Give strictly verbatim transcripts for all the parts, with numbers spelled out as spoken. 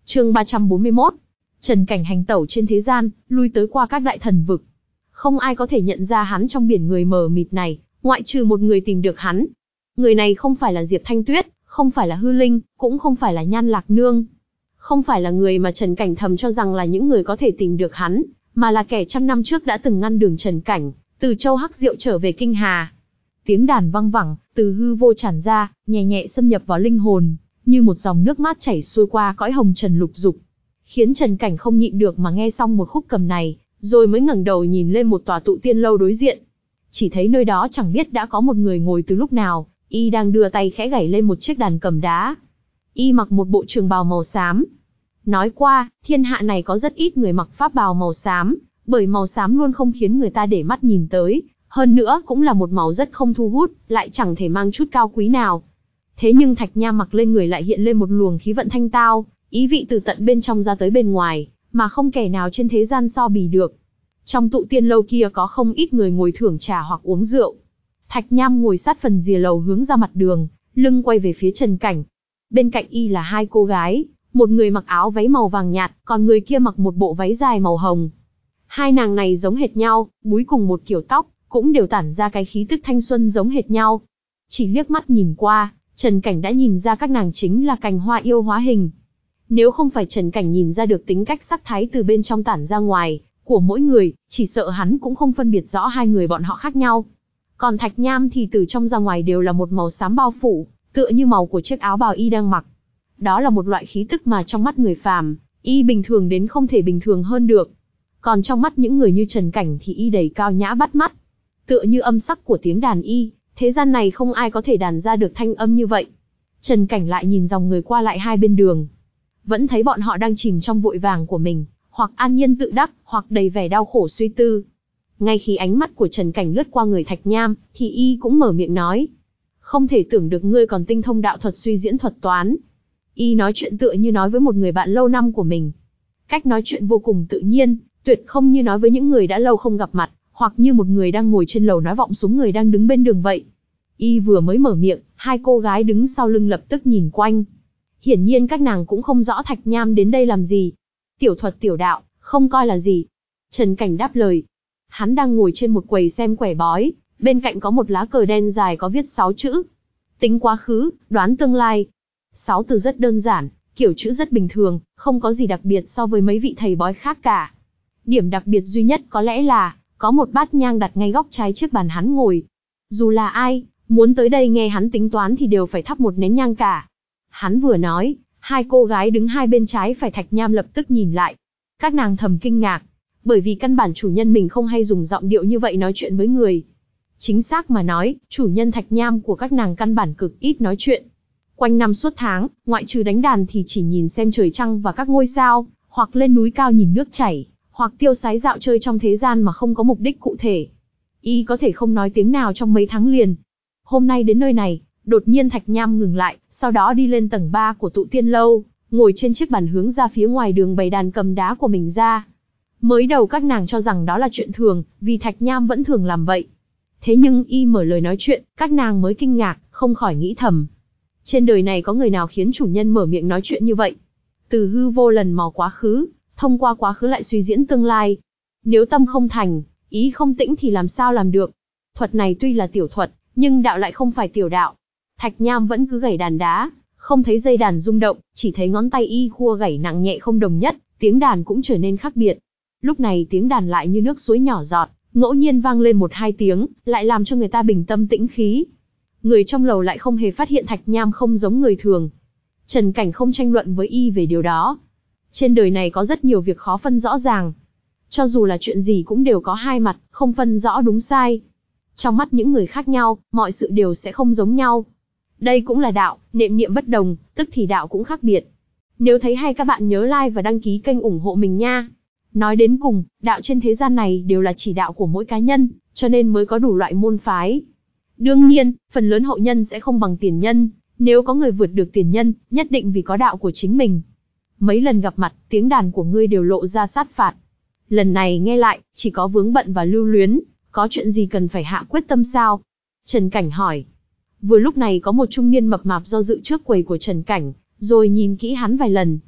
Chương ba trăm bốn mươi mốt. Trần Cảnh hành tẩu trên thế gian, lui tới qua các đại thần vực. Không ai có thể nhận ra hắn trong biển người mờ mịt này, ngoại trừ một người tìm được hắn. Người này không phải là Diệp Thanh Tuyết, không phải là Hư Linh, cũng không phải là Nhan Lạc Nương. Không phải là người mà Trần Cảnh thầm cho rằng là những người có thể tìm được hắn, mà là kẻ trăm năm trước đã từng ngăn đường Trần Cảnh, từ Châu Hắc Diệu trở về Kinh Hà. Tiếng đàn vang vẳng, từ hư vô tràn ra, nhẹ nhẹ xâm nhập vào linh hồn, như một dòng nước mát chảy xuôi qua cõi hồng trần lục dục, khiến Trần Cảnh không nhịn được mà nghe xong một khúc cầm này, rồi mới ngẩng đầu nhìn lên một tòa tụ tiên lâu đối diện. Chỉ thấy nơi đó chẳng biết đã có một người ngồi từ lúc nào, y đang đưa tay khẽ gảy lên một chiếc đàn cầm đá. Y mặc một bộ trường bào màu xám. Nói qua, thiên hạ này có rất ít người mặc pháp bào màu xám, bởi màu xám luôn không khiến người ta để mắt nhìn tới, hơn nữa cũng là một màu rất không thu hút, lại chẳng thể mang chút cao quý nào. Thế nhưng Thạch Nham mặc lên người lại hiện lên một luồng khí vận thanh tao, ý vị từ tận bên trong ra tới bên ngoài, mà không kẻ nào trên thế gian so bì được. Trong tụ tiên lâu kia có không ít người ngồi thưởng trà hoặc uống rượu. Thạch Nham ngồi sát phần rìa lầu hướng ra mặt đường, lưng quay về phía Trần Cảnh. Bên cạnh y là hai cô gái, một người mặc áo váy màu vàng nhạt, còn người kia mặc một bộ váy dài màu hồng. Hai nàng này giống hệt nhau, búi cùng một kiểu tóc, cũng đều tản ra cái khí tức thanh xuân giống hệt nhau. Chỉ liếc mắt nhìn qua, Trần Cảnh đã nhìn ra các nàng chính là cành hoa yêu hóa hình. Nếu không phải Trần Cảnh nhìn ra được tính cách sắc thái từ bên trong tản ra ngoài của mỗi người, chỉ sợ hắn cũng không phân biệt rõ hai người bọn họ khác nhau. Còn Thạch Nham thì từ trong ra ngoài đều là một màu xám bao phủ, tựa như màu của chiếc áo bào y đang mặc. Đó là một loại khí tức mà trong mắt người phàm, y bình thường đến không thể bình thường hơn được. Còn trong mắt những người như Trần Cảnh thì y đầy cao nhã bắt mắt. Tựa như âm sắc của tiếng đàn y, thế gian này không ai có thể đàn ra được thanh âm như vậy. Trần Cảnh lại nhìn dòng người qua lại hai bên đường. Vẫn thấy bọn họ đang chìm trong vội vàng của mình, hoặc an nhiên tự đắc, hoặc đầy vẻ đau khổ suy tư. Ngay khi ánh mắt của Trần Cảnh lướt qua người Thạch Nham, thì y cũng mở miệng nói. Không thể tưởng được ngươi còn tinh thông đạo thuật suy diễn thuật toán. Y nói chuyện tựa như nói với một người bạn lâu năm của mình. Cách nói chuyện vô cùng tự nhiên, tuyệt không như nói với những người đã lâu không gặp mặt, hoặc như một người đang ngồi trên lầu nói vọng xuống người đang đứng bên đường vậy. Y vừa mới mở miệng, hai cô gái đứng sau lưng lập tức nhìn quanh. Hiển nhiên các nàng cũng không rõ Thạch Nham đến đây làm gì. Tiểu thuật tiểu đạo, không coi là gì. Trần Cảnh đáp lời. Hắn đang ngồi trên một quầy xem quẻ bói, bên cạnh có một lá cờ đen dài có viết sáu chữ. Tính quá khứ, đoán tương lai. Sáu từ rất đơn giản, kiểu chữ rất bình thường, không có gì đặc biệt so với mấy vị thầy bói khác cả. Điểm đặc biệt duy nhất có lẽ là, có một bát nhang đặt ngay góc trái trước bàn hắn ngồi. Dù là ai, muốn tới đây nghe hắn tính toán thì đều phải thắp một nén nhang cả. Hắn vừa nói, hai cô gái đứng hai bên trái phải Thạch Nham lập tức nhìn lại. Các nàng thầm kinh ngạc, bởi vì căn bản chủ nhân mình không hay dùng giọng điệu như vậy nói chuyện với người. Chính xác mà nói, chủ nhân Thạch Nham của các nàng căn bản cực ít nói chuyện. Quanh năm suốt tháng, ngoại trừ đánh đàn thì chỉ nhìn xem trời trăng và các ngôi sao, hoặc lên núi cao nhìn nước chảy, hoặc tiêu sái dạo chơi trong thế gian mà không có mục đích cụ thể. Y có thể không nói tiếng nào trong mấy tháng liền. Hôm nay đến nơi này, đột nhiên Thạch Nham ngừng lại, sau đó đi lên tầng ba của tụ tiên lâu, ngồi trên chiếc bàn hướng ra phía ngoài đường bày đàn cầm đá của mình ra. Mới đầu các nàng cho rằng đó là chuyện thường, vì Thạch Nham vẫn thường làm vậy. Thế nhưng y mở lời nói chuyện, các nàng mới kinh ngạc, không khỏi nghĩ thầm. Trên đời này có người nào khiến chủ nhân mở miệng nói chuyện như vậy? Từ hư vô lần mò quá khứ, thông qua quá khứ lại suy diễn tương lai. Nếu tâm không thành, ý không tĩnh thì làm sao làm được? Thuật này tuy là tiểu thuật, nhưng đạo lại không phải tiểu đạo. Thạch Nham vẫn cứ gảy đàn đá, không thấy dây đàn rung động, chỉ thấy ngón tay y khua gảy nặng nhẹ không đồng nhất, tiếng đàn cũng trở nên khác biệt. Lúc này tiếng đàn lại như nước suối nhỏ giọt, ngẫu nhiên vang lên một hai tiếng, lại làm cho người ta bình tâm tĩnh khí. Người trong lầu lại không hề phát hiện Thạch Nham không giống người thường. Trần Cảnh không tranh luận với y về điều đó. Trên đời này có rất nhiều việc khó phân rõ ràng. Cho dù là chuyện gì cũng đều có hai mặt, không phân rõ đúng sai. Trong mắt những người khác nhau, mọi sự đều sẽ không giống nhau. Đây cũng là đạo, nệm niệm bất đồng, tức thì đạo cũng khác biệt. Nếu thấy hay các bạn nhớ like và đăng ký kênh ủng hộ mình nha. Nói đến cùng, đạo trên thế gian này đều là chỉ đạo của mỗi cá nhân, cho nên mới có đủ loại môn phái. Đương nhiên, phần lớn hậu nhân sẽ không bằng tiền nhân, nếu có người vượt được tiền nhân, nhất định vì có đạo của chính mình. Mấy lần gặp mặt, tiếng đàn của ngươi đều lộ ra sát phạt. Lần này nghe lại, chỉ có vướng bận và lưu luyến, có chuyện gì cần phải hạ quyết tâm sao? Trần Cảnh hỏi. Vừa lúc này có một trung niên mập mạp do dự trước quầy của Trần Cảnh, rồi nhìn kỹ hắn vài lần.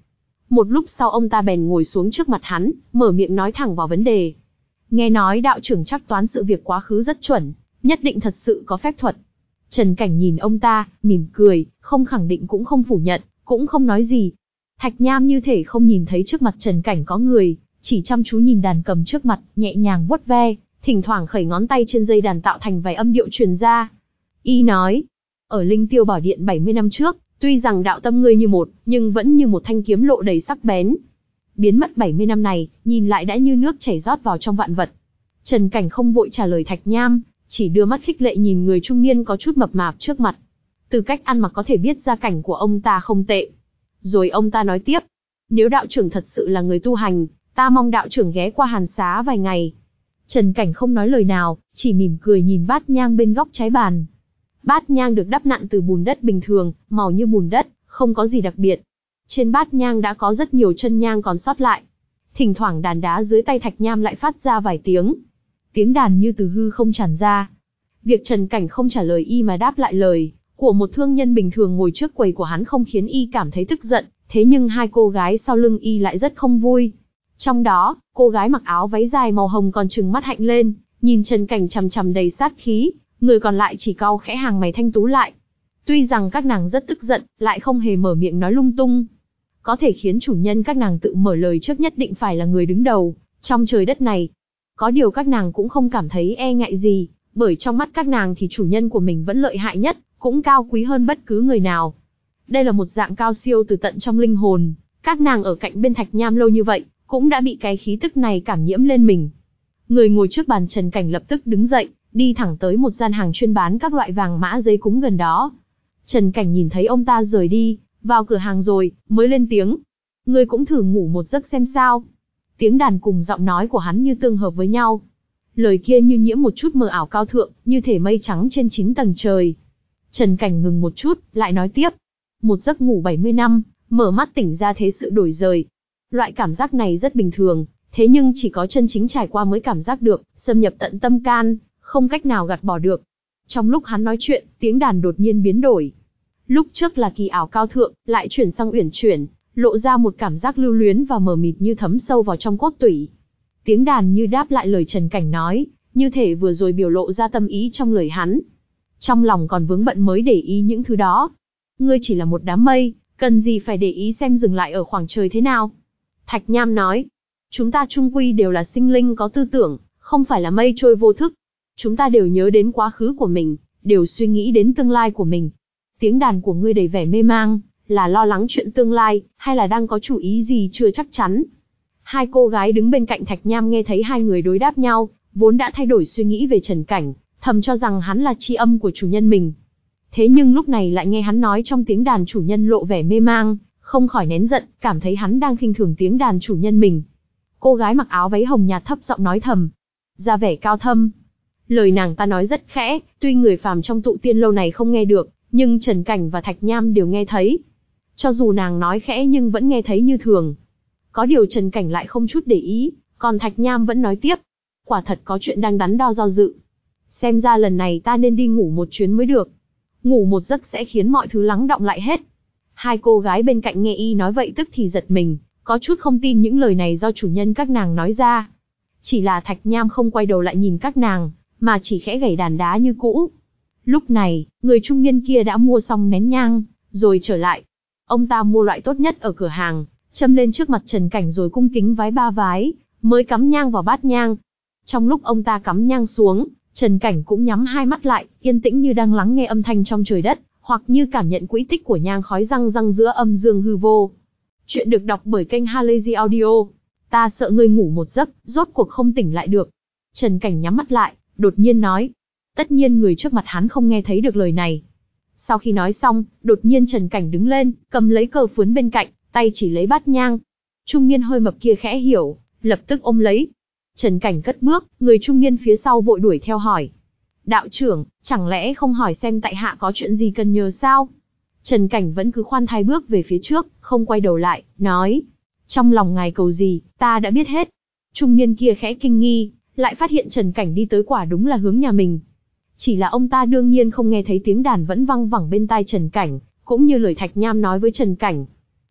Một lúc sau ông ta bèn ngồi xuống trước mặt hắn, mở miệng nói thẳng vào vấn đề. Nghe nói đạo trưởng chắc toán sự việc quá khứ rất chuẩn, nhất định thật sự có phép thuật. Trần Cảnh nhìn ông ta, mỉm cười, không khẳng định cũng không phủ nhận, cũng không nói gì. Thạch Nham như thể không nhìn thấy trước mặt Trần Cảnh có người, chỉ chăm chú nhìn đàn cầm trước mặt, nhẹ nhàng vuốt ve, thỉnh thoảng khẩy ngón tay trên dây đàn tạo thành vài âm điệu truyền ra. Y nói, ở Linh Tiêu Bảo Điện bảy mươi năm trước, tuy rằng đạo tâm ngươi như một, nhưng vẫn như một thanh kiếm lộ đầy sắc bén. Biến mất bảy mươi năm này, nhìn lại đã như nước chảy rót vào trong vạn vật. Trần Cảnh không vội trả lời Thạch Nham, chỉ đưa mắt khích lệ nhìn người trung niên có chút mập mạp trước mặt. Từ cách ăn mặc có thể biết gia cảnh của ông ta không tệ. Rồi ông ta nói tiếp, nếu đạo trưởng thật sự là người tu hành, ta mong đạo trưởng ghé qua Hàn Xá vài ngày. Trần Cảnh không nói lời nào, chỉ mỉm cười nhìn bát nhang bên góc trái bàn. Bát nhang được đắp nặn từ bùn đất bình thường, màu như bùn đất, không có gì đặc biệt. Trên bát nhang đã có rất nhiều chân nhang còn sót lại. Thỉnh thoảng đàn đá dưới tay Thạch Nham lại phát ra vài tiếng. Tiếng đàn như từ hư không tràn ra. Việc Trần Cảnh không trả lời y mà đáp lại lời của một thương nhân bình thường ngồi trước quầy của hắn không khiến y cảm thấy tức giận, thế nhưng hai cô gái sau lưng y lại rất không vui. Trong đó, cô gái mặc áo váy dài màu hồng còn trừng mắt hạnh lên, nhìn Trần Cảnh chằm chằm đầy sát khí, người còn lại chỉ cau khẽ hàng mày thanh tú lại. Tuy rằng các nàng rất tức giận, lại không hề mở miệng nói lung tung. Có thể khiến chủ nhân các nàng tự mở lời trước nhất định phải là người đứng đầu trong trời đất này. Có điều các nàng cũng không cảm thấy e ngại gì, bởi trong mắt các nàng thì chủ nhân của mình vẫn lợi hại nhất, cũng cao quý hơn bất cứ người nào. Đây là một dạng cao siêu từ tận trong linh hồn, các nàng ở cạnh bên Thạch Nham lâu như vậy, cũng đã bị cái khí tức này cảm nhiễm lên mình. Người ngồi trước bàn Trần Cảnh lập tức đứng dậy, đi thẳng tới một gian hàng chuyên bán các loại vàng mã giấy cúng gần đó. Trần Cảnh nhìn thấy ông ta rời đi, vào cửa hàng rồi, mới lên tiếng. Ngươi cũng thử ngủ một giấc xem sao. Tiếng đàn cùng giọng nói của hắn như tương hợp với nhau. Lời kia như nhiễm một chút mờ ảo cao thượng, như thể mây trắng trên chín tầng trời. Trần Cảnh ngừng một chút, lại nói tiếp. Một giấc ngủ bảy mươi năm, mở mắt tỉnh ra thế sự đổi rời. Loại cảm giác này rất bình thường, thế nhưng chỉ có chân chính trải qua mới cảm giác được, xâm nhập tận tâm can, không cách nào gạt bỏ được. Trong lúc hắn nói chuyện, tiếng đàn đột nhiên biến đổi. Lúc trước là kỳ ảo cao thượng, lại chuyển sang uyển chuyển, lộ ra một cảm giác lưu luyến và mờ mịt như thấm sâu vào trong cốt tủy. Tiếng đàn như đáp lại lời Trần Cảnh nói, như thể vừa rồi biểu lộ ra tâm ý trong lời hắn. Trong lòng còn vướng bận mới để ý những thứ đó. Ngươi chỉ là một đám mây, cần gì phải để ý xem dừng lại ở khoảng trời thế nào. Thạch Nham nói, chúng ta chung quy đều là sinh linh có tư tưởng, không phải là mây trôi vô thức. Chúng ta đều nhớ đến quá khứ của mình, đều suy nghĩ đến tương lai của mình. Tiếng đàn của ngươi đầy vẻ mê mang, là lo lắng chuyện tương lai, hay là đang có chủ ý gì chưa chắc chắn. Hai cô gái đứng bên cạnh Thạch Nham nghe thấy hai người đối đáp nhau, vốn đã thay đổi suy nghĩ về Trần Cảnh, thầm cho rằng hắn là tri âm của chủ nhân mình. Thế nhưng lúc này lại nghe hắn nói trong tiếng đàn chủ nhân lộ vẻ mê mang, không khỏi nén giận, cảm thấy hắn đang khinh thường tiếng đàn chủ nhân mình. Cô gái mặc áo váy hồng nhạt thấp giọng nói thầm, ra vẻ cao thâm. Lời nàng ta nói rất khẽ, tuy người phàm trong tụ tiên lâu này không nghe được, nhưng Trần Cảnh và Thạch Nham đều nghe thấy. Cho dù nàng nói khẽ nhưng vẫn nghe thấy như thường. Có điều Trần Cảnh lại không chút để ý, còn Thạch Nham vẫn nói tiếp. Quả thật có chuyện đang đắn đo do dự. Xem ra lần này ta nên đi ngủ một chuyến mới được. Ngủ một giấc sẽ khiến mọi thứ lắng đọng lại hết. Hai cô gái bên cạnh nghe y nói vậy tức thì giật mình, có chút không tin những lời này do chủ nhân các nàng nói ra. Chỉ là Thạch Nham không quay đầu lại nhìn các nàng, mà chỉ khẽ gảy đàn đá như cũ. Lúc này, người trung niên kia đã mua xong nén nhang, rồi trở lại. Ông ta mua loại tốt nhất ở cửa hàng, châm lên trước mặt Trần Cảnh rồi cung kính vái ba vái, mới cắm nhang vào bát nhang. Trong lúc ông ta cắm nhang xuống, Trần Cảnh cũng nhắm hai mắt lại, yên tĩnh như đang lắng nghe âm thanh trong trời đất, hoặc như cảm nhận quỹ tích của nhang khói răng răng giữa âm dương hư vô. Chuyện được đọc bởi kênh Halazy Audio. Ta sợ ngươi ngủ một giấc, rốt cuộc không tỉnh lại được. Trần Cảnh nhắm mắt lại, đột nhiên nói. Tất nhiên người trước mặt hắn không nghe thấy được lời này. Sau khi nói xong, đột nhiên Trần Cảnh đứng lên, cầm lấy cờ phướn bên cạnh, tay chỉ lấy bát nhang. Trung niên hơi mập kia khẽ hiểu, lập tức ôm lấy. Trần Cảnh cất bước, người trung niên phía sau vội đuổi theo hỏi. Đạo trưởng, chẳng lẽ không hỏi xem tại hạ có chuyện gì cần nhờ sao? Trần Cảnh vẫn cứ khoan thai bước về phía trước, không quay đầu lại, nói. Trong lòng ngài cầu gì, ta đã biết hết. Trung niên kia khẽ kinh nghi, lại phát hiện Trần Cảnh đi tới quả đúng là hướng nhà mình. Chỉ là ông ta đương nhiên không nghe thấy tiếng đàn vẫn văng vẳng bên tai Trần Cảnh, cũng như lời Thạch Nham nói với Trần Cảnh.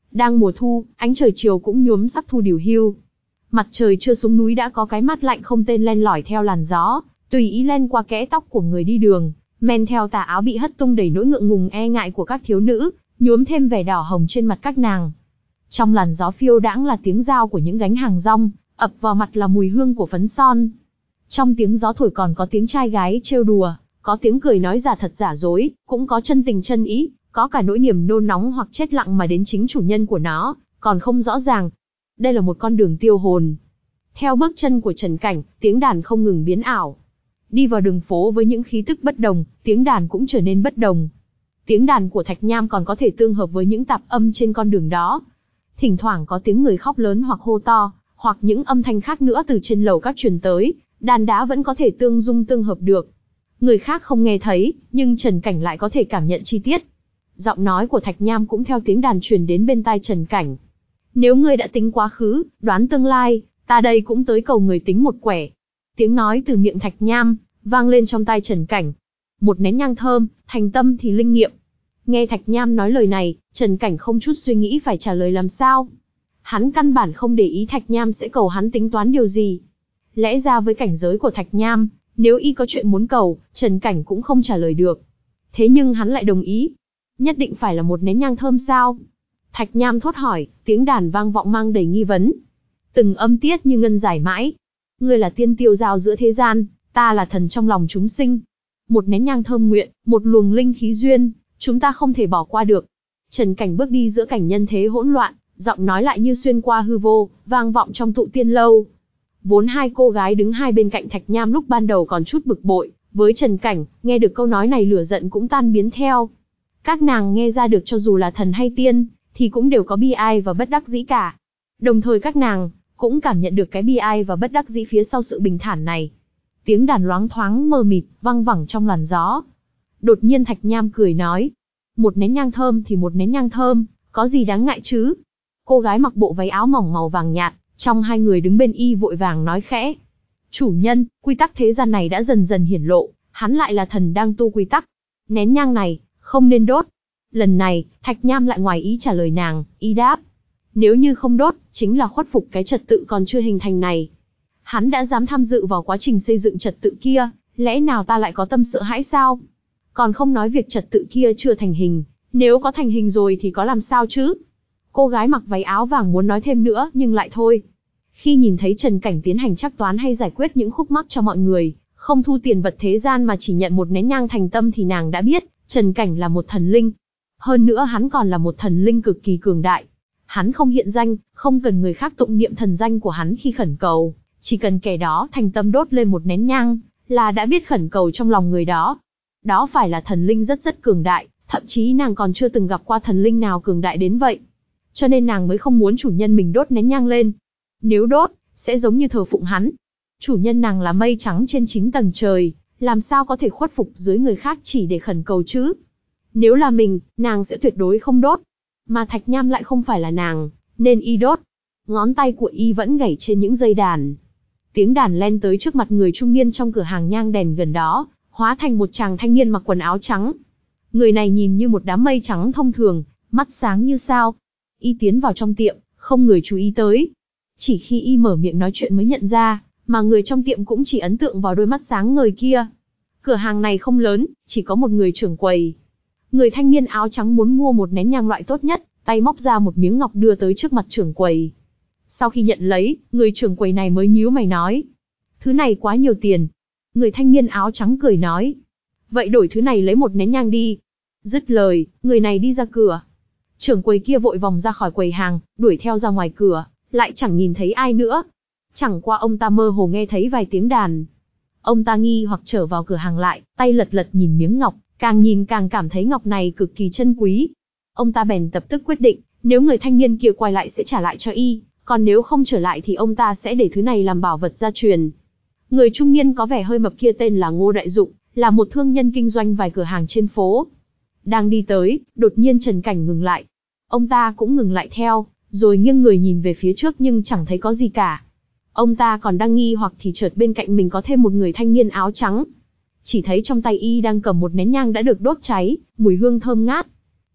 Đang mùa thu, ánh trời chiều cũng nhuốm sắc thu điều hưu. Mặt trời chưa xuống núi đã có cái mát lạnh không tên len lỏi theo làn gió, tùy ý len qua kẽ tóc của người đi đường, men theo tà áo bị hất tung đầy nỗi ngượng ngùng e ngại của các thiếu nữ, nhuốm thêm vẻ đỏ hồng trên mặt các nàng. Trong làn gió phiêu đãng là tiếng dao của những gánh hàng rong, ập vào mặt là mùi hương của phấn son. Trong tiếng gió thổi còn có tiếng trai gái trêu đùa, có tiếng cười nói giả thật giả dối, cũng có chân tình chân ý, có cả nỗi niềm nôn nóng hoặc chết lặng mà đến chính chủ nhân của nó còn không rõ ràng. Đây là một con đường tiêu hồn. Theo bước chân của Trần Cảnh, tiếng đàn không ngừng biến ảo. Đi vào đường phố với những khí tức bất đồng, tiếng đàn cũng trở nên bất đồng. Tiếng đàn của Thạch Nham còn có thể tương hợp với những tạp âm trên con đường đó. Thỉnh thoảng có tiếng người khóc lớn hoặc hô to, hoặc những âm thanh khác nữa từ trên lầu các truyền tới, đàn đá vẫn có thể tương dung tương hợp được. Người khác không nghe thấy, nhưng Trần Cảnh lại có thể cảm nhận chi tiết. Giọng nói của Thạch Nham cũng theo tiếng đàn truyền đến bên tai Trần Cảnh. Nếu ngươi đã tính quá khứ, đoán tương lai, ta đây cũng tới cầu người tính một quẻ. Tiếng nói từ miệng Thạch Nham vang lên trong tai Trần Cảnh. Một nén nhang thơm, thành tâm thì linh nghiệm. Nghe Thạch Nham nói lời này, Trần Cảnh không chút suy nghĩ phải trả lời làm sao. Hắn căn bản không để ý Thạch Nham sẽ cầu hắn tính toán điều gì. Lẽ ra với cảnh giới của Thạch Nham, nếu y có chuyện muốn cầu, Trần Cảnh cũng không trả lời được. Thế nhưng hắn lại đồng ý. Nhất định phải là một nén nhang thơm sao? Thạch Nham thốt hỏi, tiếng đàn vang vọng mang đầy nghi vấn. Từng âm tiết như ngân giải mãi. Ngươi là tiên tiêu giao giữa thế gian, ta là thần trong lòng chúng sinh. Một nén nhang thơm nguyện, một luồng linh khí duyên, chúng ta không thể bỏ qua được. Trần Cảnh bước đi giữa cảnh nhân thế hỗn loạn, giọng nói lại như xuyên qua hư vô, vang vọng trong tụ tiên lâu. Vốn hai cô gái đứng hai bên cạnh Thạch Nham lúc ban đầu còn chút bực bội, với Trần Cảnh, nghe được câu nói này lửa giận cũng tan biến theo. Các nàng nghe ra được cho dù là thần hay tiên, thì cũng đều có bi ai và bất đắc dĩ cả. Đồng thời các nàng cũng cảm nhận được cái bi ai và bất đắc dĩ phía sau sự bình thản này. Tiếng đàn loáng thoáng mờ mịt, văng vẳng trong làn gió. Đột nhiên Thạch Nham cười nói, một nén nhang thơm thì một nén nhang thơm, có gì đáng ngại chứ? Cô gái mặc bộ váy áo mỏng màu vàng nhạt, trong hai người đứng bên y vội vàng nói khẽ. Chủ nhân, quy tắc thế gian này đã dần dần hiển lộ, hắn lại là thần đang tu quy tắc. Nén nhang này, không nên đốt. Lần này, Thạch Nham lại ngoài ý trả lời nàng, y đáp. Nếu như không đốt, chính là khuất phục cái trật tự còn chưa hình thành này. Hắn đã dám tham dự vào quá trình xây dựng trật tự kia, lẽ nào ta lại có tâm sợ hãi sao? Còn không nói việc trật tự kia chưa thành hình, nếu có thành hình rồi thì có làm sao chứ? Cô gái mặc váy áo vàng muốn nói thêm nữa nhưng lại thôi. Khi nhìn thấy Trần Cảnh tiến hành trắc toán hay giải quyết những khúc mắc cho mọi người, không thu tiền vật thế gian mà chỉ nhận một nén nhang thành tâm thì nàng đã biết, Trần Cảnh là một thần linh. Hơn nữa hắn còn là một thần linh cực kỳ cường đại. Hắn không hiện danh, không cần người khác tụng niệm thần danh của hắn khi khẩn cầu, chỉ cần kẻ đó thành tâm đốt lên một nén nhang, là đã biết khẩn cầu trong lòng người đó. Đó phải là thần linh rất rất cường đại, thậm chí nàng còn chưa từng gặp qua thần linh nào cường đại đến vậy. Cho nên nàng mới không muốn chủ nhân mình đốt nén nhang lên. Nếu đốt, sẽ giống như thờ phụng hắn. Chủ nhân nàng là mây trắng trên chín tầng trời, làm sao có thể khuất phục dưới người khác chỉ để khẩn cầu chứ? Nếu là mình, nàng sẽ tuyệt đối không đốt. Mà Thạch Nham lại không phải là nàng, nên y đốt. Ngón tay của y vẫn gảy trên những dây đàn. Tiếng đàn len tới trước mặt người trung niên trong cửa hàng nhang đèn gần đó, hóa thành một chàng thanh niên mặc quần áo trắng. Người này nhìn như một đám mây trắng thông thường, mắt sáng như sao. Y tiến vào trong tiệm, không người chú ý tới. Chỉ khi y mở miệng nói chuyện mới nhận ra, mà người trong tiệm cũng chỉ ấn tượng vào đôi mắt sáng ngời kia. Cửa hàng này không lớn, chỉ có một người trưởng quầy. Người thanh niên áo trắng muốn mua một nén nhang loại tốt nhất, tay móc ra một miếng ngọc đưa tới trước mặt trưởng quầy. Sau khi nhận lấy, người trưởng quầy này mới nhíu mày nói. Thứ này quá nhiều tiền. Người thanh niên áo trắng cười nói. Vậy đổi thứ này lấy một nén nhang đi. Dứt lời, người này đi ra cửa. Trưởng quầy kia vội vòng ra khỏi quầy hàng, đuổi theo ra ngoài cửa, lại chẳng nhìn thấy ai nữa. Chẳng qua ông ta mơ hồ nghe thấy vài tiếng đàn. Ông ta nghi hoặc trở vào cửa hàng lại, tay lật lật nhìn miếng ngọc, càng nhìn càng cảm thấy ngọc này cực kỳ chân quý. Ông ta bèn lập tức quyết định, nếu người thanh niên kia quay lại sẽ trả lại cho y, còn nếu không trở lại thì ông ta sẽ để thứ này làm bảo vật gia truyền. Người trung niên có vẻ hơi mập kia tên là Ngô Đại Dụng, là một thương nhân kinh doanh vài cửa hàng trên phố. Đang đi tới, đột nhiên Trần Cảnh ngừng lại. Ông ta cũng ngừng lại theo, rồi nghiêng người nhìn về phía trước nhưng chẳng thấy có gì cả. Ông ta còn đang nghi hoặc thì chợt bên cạnh mình có thêm một người thanh niên áo trắng. Chỉ thấy trong tay y đang cầm một nén nhang đã được đốt cháy, mùi hương thơm ngát.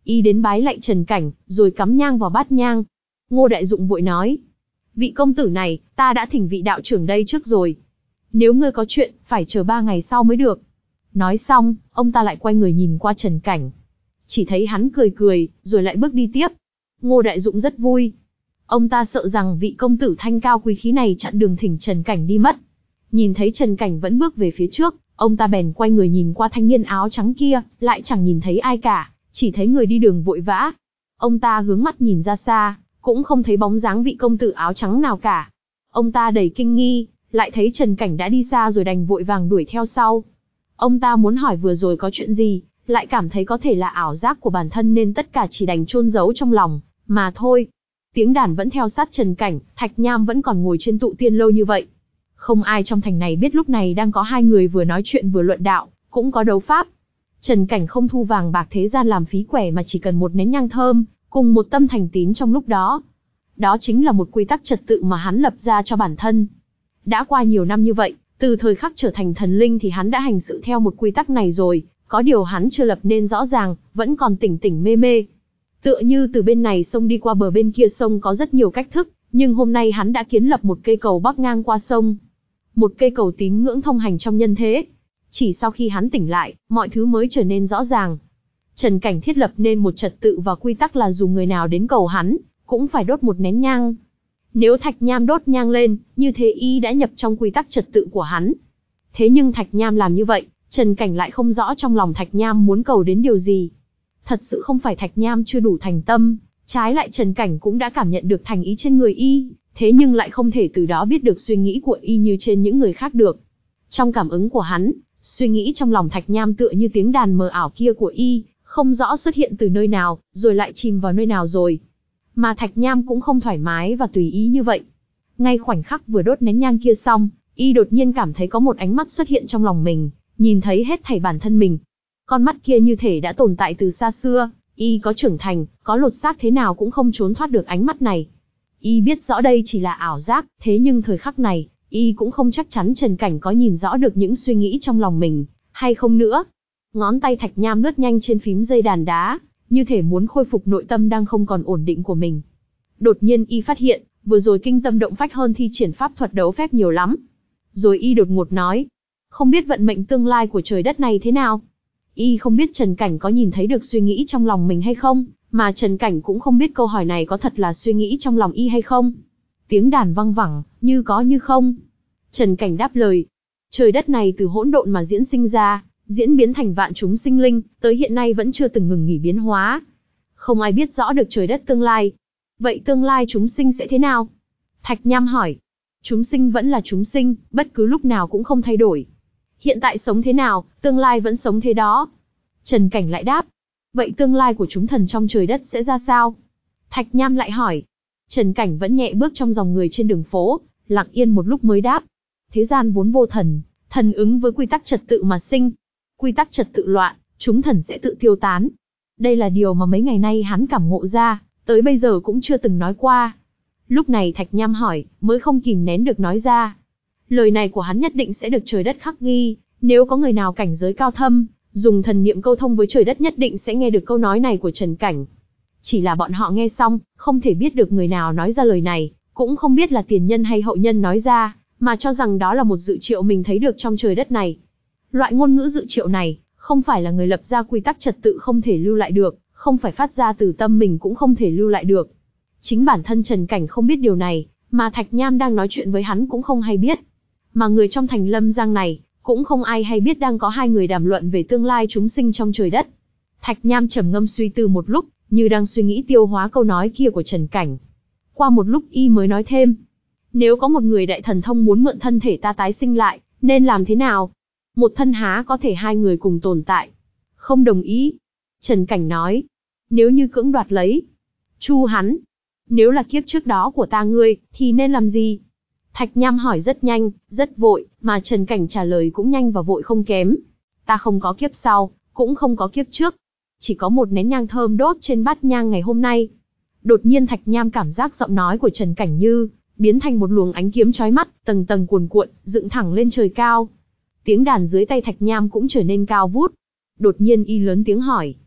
Y đến bái lạy Trần Cảnh, rồi cắm nhang vào bát nhang. Ngô Đại Dụng vội nói, vị công tử này, ta đã thỉnh vị đạo trưởng đây trước rồi. Nếu ngươi có chuyện, phải chờ ba ngày sau mới được. Nói xong, ông ta lại quay người nhìn qua Trần Cảnh. Chỉ thấy hắn cười cười, rồi lại bước đi tiếp. Ngô Đại Dụng rất vui. Ông ta sợ rằng vị công tử thanh cao quý khí này chặn đường thỉnh Trần Cảnh đi mất. Nhìn thấy Trần Cảnh vẫn bước về phía trước, ông ta bèn quay người nhìn qua thanh niên áo trắng kia, lại chẳng nhìn thấy ai cả, chỉ thấy người đi đường vội vã. Ông ta hướng mắt nhìn ra xa, cũng không thấy bóng dáng vị công tử áo trắng nào cả. Ông ta đầy kinh nghi, lại thấy Trần Cảnh đã đi xa rồi đành vội vàng đuổi theo sau. Ông ta muốn hỏi vừa rồi có chuyện gì, lại cảm thấy có thể là ảo giác của bản thân nên tất cả chỉ đành chôn giấu trong lòng, mà thôi. Tiếng đàn vẫn theo sát Trần Cảnh, Thạch Nham vẫn còn ngồi trên tụ tiên lâu như vậy. Không ai trong thành này biết lúc này đang có hai người vừa nói chuyện vừa luận đạo, cũng có đấu pháp. Trần Cảnh không thu vàng bạc thế gian làm phí quẻ mà chỉ cần một nén nhang thơm, cùng một tâm thành tín trong lúc đó. Đó chính là một quy tắc trật tự mà hắn lập ra cho bản thân. Đã qua nhiều năm như vậy, từ thời khắc trở thành thần linh thì hắn đã hành sự theo một quy tắc này rồi, có điều hắn chưa lập nên rõ ràng, vẫn còn tỉnh tỉnh mê mê. Tựa như từ bên này sông đi qua bờ bên kia sông có rất nhiều cách thức, nhưng hôm nay hắn đã kiến lập một cây cầu bắc ngang qua sông. Một cây cầu tín ngưỡng thông hành trong nhân thế. Chỉ sau khi hắn tỉnh lại, mọi thứ mới trở nên rõ ràng. Trần Cảnh thiết lập nên một trật tự và quy tắc là dù người nào đến cầu hắn, cũng phải đốt một nén nhang. Nếu Thạch Nham đốt nhang lên, như thế y đã nhập trong quy tắc trật tự của hắn. Thế nhưng Thạch Nham làm như vậy, Trần Cảnh lại không rõ trong lòng Thạch Nham muốn cầu đến điều gì. Thật sự không phải Thạch Nham chưa đủ thành tâm, trái lại Trần Cảnh cũng đã cảm nhận được thành ý trên người y, thế nhưng lại không thể từ đó biết được suy nghĩ của y như trên những người khác được. Trong cảm ứng của hắn, suy nghĩ trong lòng Thạch Nham tựa như tiếng đàn mờ ảo kia của y, không rõ xuất hiện từ nơi nào, rồi lại chìm vào nơi nào rồi. Mà Thạch Nham cũng không thoải mái và tùy ý như vậy. Ngay khoảnh khắc vừa đốt nén nhang kia xong, y đột nhiên cảm thấy có một ánh mắt xuất hiện trong lòng mình, nhìn thấy hết thảy bản thân mình. Con mắt kia như thể đã tồn tại từ xa xưa, y có trưởng thành, có lột xác thế nào cũng không trốn thoát được ánh mắt này. Y biết rõ đây chỉ là ảo giác, thế nhưng thời khắc này, y cũng không chắc chắn Trần Cảnh có nhìn rõ được những suy nghĩ trong lòng mình, hay không nữa. Ngón tay Thạch Nham lướt nhanh trên phím dây đàn đá, như thể muốn khôi phục nội tâm đang không còn ổn định của mình. Đột nhiên y phát hiện, vừa rồi kinh tâm động phách hơn thi triển pháp thuật đấu phép nhiều lắm. Rồi y đột ngột nói, không biết vận mệnh tương lai của trời đất này thế nào. Y không biết Trần Cảnh có nhìn thấy được suy nghĩ trong lòng mình hay không, mà Trần Cảnh cũng không biết câu hỏi này có thật là suy nghĩ trong lòng y hay không. Tiếng đàn văng vẳng, như có như không. Trần Cảnh đáp lời, trời đất này từ hỗn độn mà diễn sinh ra, diễn biến thành vạn chúng sinh linh, tới hiện nay vẫn chưa từng ngừng nghỉ biến hóa. Không ai biết rõ được trời đất tương lai. Vậy tương lai chúng sinh sẽ thế nào? Thạch Nham hỏi. Chúng sinh vẫn là chúng sinh, bất cứ lúc nào cũng không thay đổi. Hiện tại sống thế nào, tương lai vẫn sống thế đó. Trần Cảnh lại đáp. Vậy tương lai của chúng thần trong trời đất sẽ ra sao? Thạch Nham lại hỏi. Trần Cảnh vẫn nhẹ bước trong dòng người trên đường phố, lặng yên một lúc mới đáp. Thế gian vốn vô thần, thần ứng với quy tắc trật tự mà sinh. Quy tắc trật tự loạn, chúng thần sẽ tự tiêu tán. Đây là điều mà mấy ngày nay hắn cảm ngộ ra, tới bây giờ cũng chưa từng nói qua. Lúc này Thạch Nham hỏi, mới không kìm nén được nói ra. Lời này của hắn nhất định sẽ được trời đất khắc ghi, nếu có người nào cảnh giới cao thâm, dùng thần niệm câu thông với trời đất nhất định sẽ nghe được câu nói này của Trần Cảnh. Chỉ là bọn họ nghe xong, không thể biết được người nào nói ra lời này, cũng không biết là tiền nhân hay hậu nhân nói ra, mà cho rằng đó là một dự triệu mình thấy được trong trời đất này. Loại ngôn ngữ dự triệu này, không phải là người lập ra quy tắc trật tự không thể lưu lại được, không phải phát ra từ tâm mình cũng không thể lưu lại được. Chính bản thân Trần Cảnh không biết điều này, mà Thạch Nham đang nói chuyện với hắn cũng không hay biết. Mà người trong thành Lâm Giang này, cũng không ai hay biết đang có hai người đàm luận về tương lai chúng sinh trong trời đất. Thạch Nham trầm ngâm suy tư một lúc, như đang suy nghĩ tiêu hóa câu nói kia của Trần Cảnh. Qua một lúc y mới nói thêm. Nếu có một người đại thần thông muốn mượn thân thể ta tái sinh lại, nên làm thế nào? Một thân há có thể hai người cùng tồn tại. Không đồng ý. Trần Cảnh nói. Nếu như cưỡng đoạt lấy. Chu hắn. Nếu là kiếp trước đó của ta ngươi, thì nên làm gì? Thạch Nham hỏi rất nhanh, rất vội, mà Trần Cảnh trả lời cũng nhanh và vội không kém. Ta không có kiếp sau, cũng không có kiếp trước. Chỉ có một nén nhang thơm đốt trên bát nhang ngày hôm nay. Đột nhiên Thạch Nham cảm giác giọng nói của Trần Cảnh như biến thành một luồng ánh kiếm chói mắt, tầng tầng cuồn cuộn, dựng thẳng lên trời cao. Tiếng đàn dưới tay Thạch Nham cũng trở nên cao vút. Đột nhiên y lớn tiếng hỏi.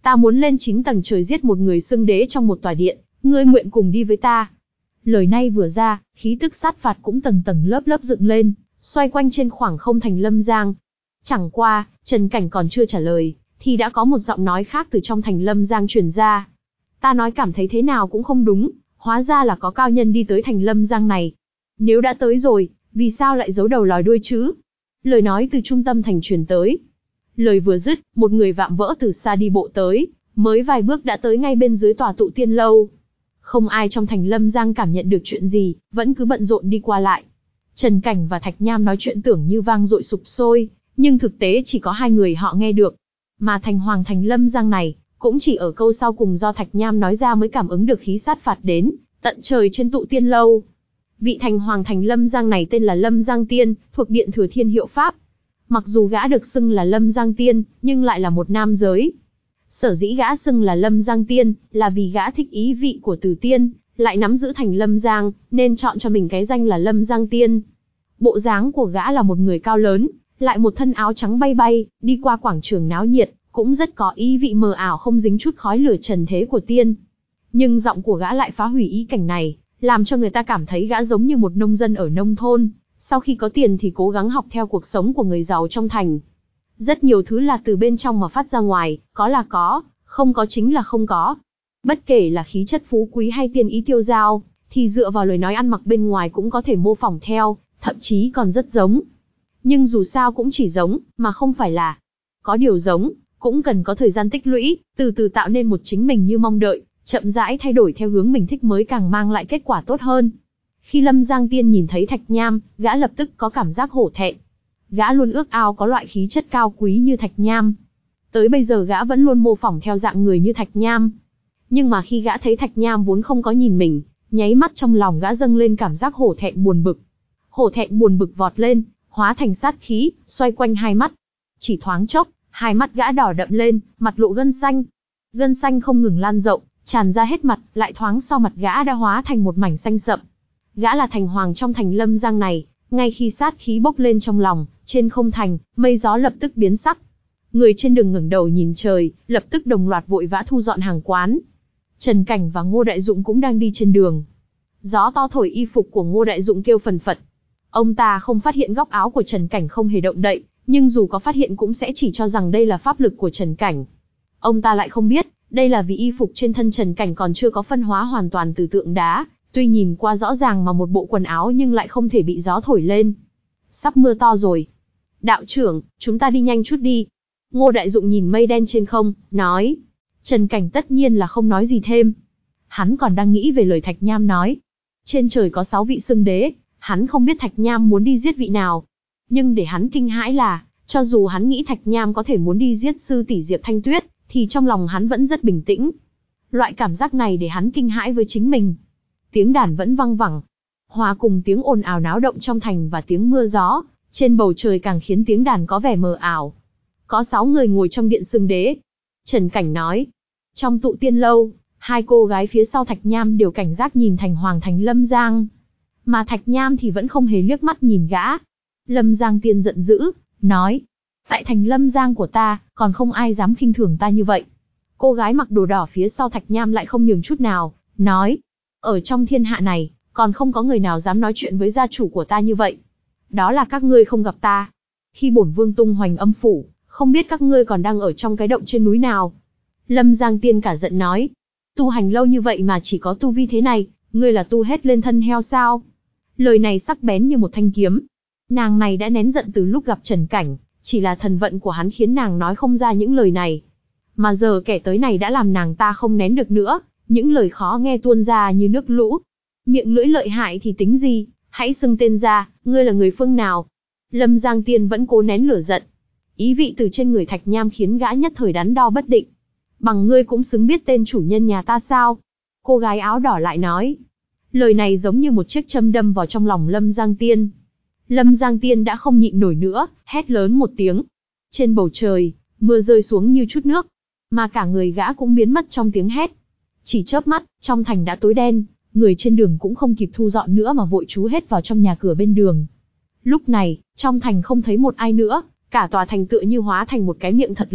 Ta muốn lên chín tầng trời giết một người xưng đế trong một tòa điện, ngươi nguyện cùng đi với ta. Lời này vừa ra, khí tức sát phạt cũng tầng tầng lớp lớp dựng lên, xoay quanh trên khoảng không thành Lâm Giang. Chẳng qua, Trần Cảnh còn chưa trả lời, thì đã có một giọng nói khác từ trong thành Lâm Giang truyền ra. Ta nói cảm thấy thế nào cũng không đúng, hóa ra là có cao nhân đi tới thành Lâm Giang này. Nếu đã tới rồi, vì sao lại giấu đầu lòi đuôi chứ? Lời nói từ trung tâm thành truyền tới. Lời vừa dứt, một người vạm vỡ từ xa đi bộ tới, mới vài bước đã tới ngay bên dưới tòa tụ tiên lâu. Không ai trong thành Lâm Giang cảm nhận được chuyện gì, vẫn cứ bận rộn đi qua lại. Trần Cảnh và Thạch Nham nói chuyện tưởng như vang dội sục sôi, nhưng thực tế chỉ có hai người họ nghe được. Mà thành hoàng thành Lâm Giang này, cũng chỉ ở câu sau cùng do Thạch Nham nói ra mới cảm ứng được khí sát phạt đến, tận trời trên tụ tiên lâu. Vị thành hoàng thành Lâm Giang này tên là Lâm Giang Tiên, thuộc Điện Thừa Thiên Hiệu Pháp. Mặc dù gã được xưng là Lâm Giang Tiên, nhưng lại là một nam giới. Sở dĩ gã xưng là Lâm Giang Tiên, là vì gã thích ý vị của Từ Tiên, lại nắm giữ thành Lâm Giang, nên chọn cho mình cái danh là Lâm Giang Tiên. Bộ dáng của gã là một người cao lớn, lại một thân áo trắng bay bay, đi qua quảng trường náo nhiệt, cũng rất có ý vị mờ ảo không dính chút khói lửa trần thế của tiên. Nhưng giọng của gã lại phá hủy ý cảnh này, làm cho người ta cảm thấy gã giống như một nông dân ở nông thôn, sau khi có tiền thì cố gắng học theo cuộc sống của người giàu trong thành. Rất nhiều thứ là từ bên trong mà phát ra ngoài, có là có, không có chính là không có. Bất kể là khí chất phú quý hay tiền ý tiêu dao, thì dựa vào lời nói ăn mặc bên ngoài cũng có thể mô phỏng theo, thậm chí còn rất giống. Nhưng dù sao cũng chỉ giống, mà không phải là. Có điều giống, cũng cần có thời gian tích lũy, từ từ tạo nên một chính mình như mong đợi, chậm rãi thay đổi theo hướng mình thích mới càng mang lại kết quả tốt hơn. Khi Lâm Giang Tiên nhìn thấy Thạch Nham, gã lập tức có cảm giác hổ thẹn. Gã luôn ước ao có loại khí chất cao quý như Thạch Nham. Tới bây giờ gã vẫn luôn mô phỏng theo dạng người như Thạch Nham. Nhưng mà khi gã thấy Thạch Nham vốn không có nhìn mình, nháy mắt trong lòng gã dâng lên cảm giác hổ thẹn buồn bực. Hổ thẹn buồn bực vọt lên, hóa thành sát khí, xoay quanh hai mắt. Chỉ thoáng chốc, hai mắt gã đỏ đậm lên, mặt lộ gân xanh. Gân xanh không ngừng lan rộng, tràn ra hết mặt, lại thoáng sau mặt gã đã hóa thành một mảnh xanh sậm. Gã là thành hoàng trong thành Lâm Giang này, ngay khi sát khí bốc lên trong lòng, trên không thành, mây gió lập tức biến sắc. Người trên đường ngẩng đầu nhìn trời, lập tức đồng loạt vội vã thu dọn hàng quán. Trần Cảnh và Ngô Đại Dụng cũng đang đi trên đường. Gió to thổi y phục của Ngô Đại Dụng kêu phần phật. Ông ta không phát hiện góc áo của Trần Cảnh không hề động đậy, nhưng dù có phát hiện cũng sẽ chỉ cho rằng đây là pháp lực của Trần Cảnh. Ông ta lại không biết, đây là vì y phục trên thân Trần Cảnh còn chưa có phân hóa hoàn toàn từ tượng đá, tuy nhìn qua rõ ràng mà một bộ quần áo nhưng lại không thể bị gió thổi lên. Sắp mưa to rồi. Đạo trưởng, chúng ta đi nhanh chút đi. Ngô Đại Dụng nhìn mây đen trên không, nói. Trần Cảnh tất nhiên là không nói gì thêm. Hắn còn đang nghĩ về lời Thạch Nham nói. Trên trời có sáu vị xưng đế, hắn không biết Thạch Nham muốn đi giết vị nào. Nhưng để hắn kinh hãi là, cho dù hắn nghĩ Thạch Nham có thể muốn đi giết sư tỷ Diệp Thanh Tuyết, thì trong lòng hắn vẫn rất bình tĩnh. Loại cảm giác này để hắn kinh hãi với chính mình. Tiếng đàn vẫn vang vẳng, hòa cùng tiếng ồn ào náo động trong thành và tiếng mưa gió, trên bầu trời càng khiến tiếng đàn có vẻ mờ ảo. Có sáu người ngồi trong điện xưng đế. Trần Cảnh nói. Trong tụ tiên lâu, hai cô gái phía sau Thạch Nham đều cảnh giác nhìn thành hoàng thành Lâm Giang. Mà Thạch Nham thì vẫn không hề liếc mắt nhìn gã. Lâm Giang Tiên giận dữ, nói. Tại thành Lâm Giang của ta, còn không ai dám khinh thường ta như vậy. Cô gái mặc đồ đỏ phía sau Thạch Nham lại không nhường chút nào, nói. Ở trong thiên hạ này, còn không có người nào dám nói chuyện với gia chủ của ta như vậy. Đó là các ngươi không gặp ta. Khi bổn vương tung hoành âm phủ, không biết các ngươi còn đang ở trong cái động trên núi nào. Lâm Giang Tiên cả giận nói. Tu hành lâu như vậy mà chỉ có tu vi thế này, ngươi là tu hết lên thân heo sao? Lời này sắc bén như một thanh kiếm. Nàng này đã nén giận từ lúc gặp Trần Cảnh, chỉ là thần vận của hắn khiến nàng nói không ra những lời này. Mà giờ kẻ tới này đã làm nàng ta không nén được nữa, những lời khó nghe tuôn ra như nước lũ. Miệng lưỡi lợi hại thì tính gì, hãy xưng tên ra, ngươi là người phương nào? Lâm Giang Tiên vẫn cố nén lửa giận. Ý vị từ trên người Thạch Nham khiến gã nhất thời đắn đo bất định. Bằng ngươi cũng xứng biết tên chủ nhân nhà ta sao? Cô gái áo đỏ lại nói. Lời này giống như một chiếc châm đâm vào trong lòng Lâm Giang Tiên. Lâm Giang Tiên đã không nhịn nổi nữa, hét lớn một tiếng. Trên bầu trời, mưa rơi xuống như chút nước, mà cả người gã cũng biến mất trong tiếng hét. Chỉ chớp mắt, trong thành đã tối đen, người trên đường cũng không kịp thu dọn nữa mà vội trú hết vào trong nhà cửa bên đường. Lúc này, trong thành không thấy một ai nữa, cả tòa thành tựa như hóa thành một cái miệng thật lớn,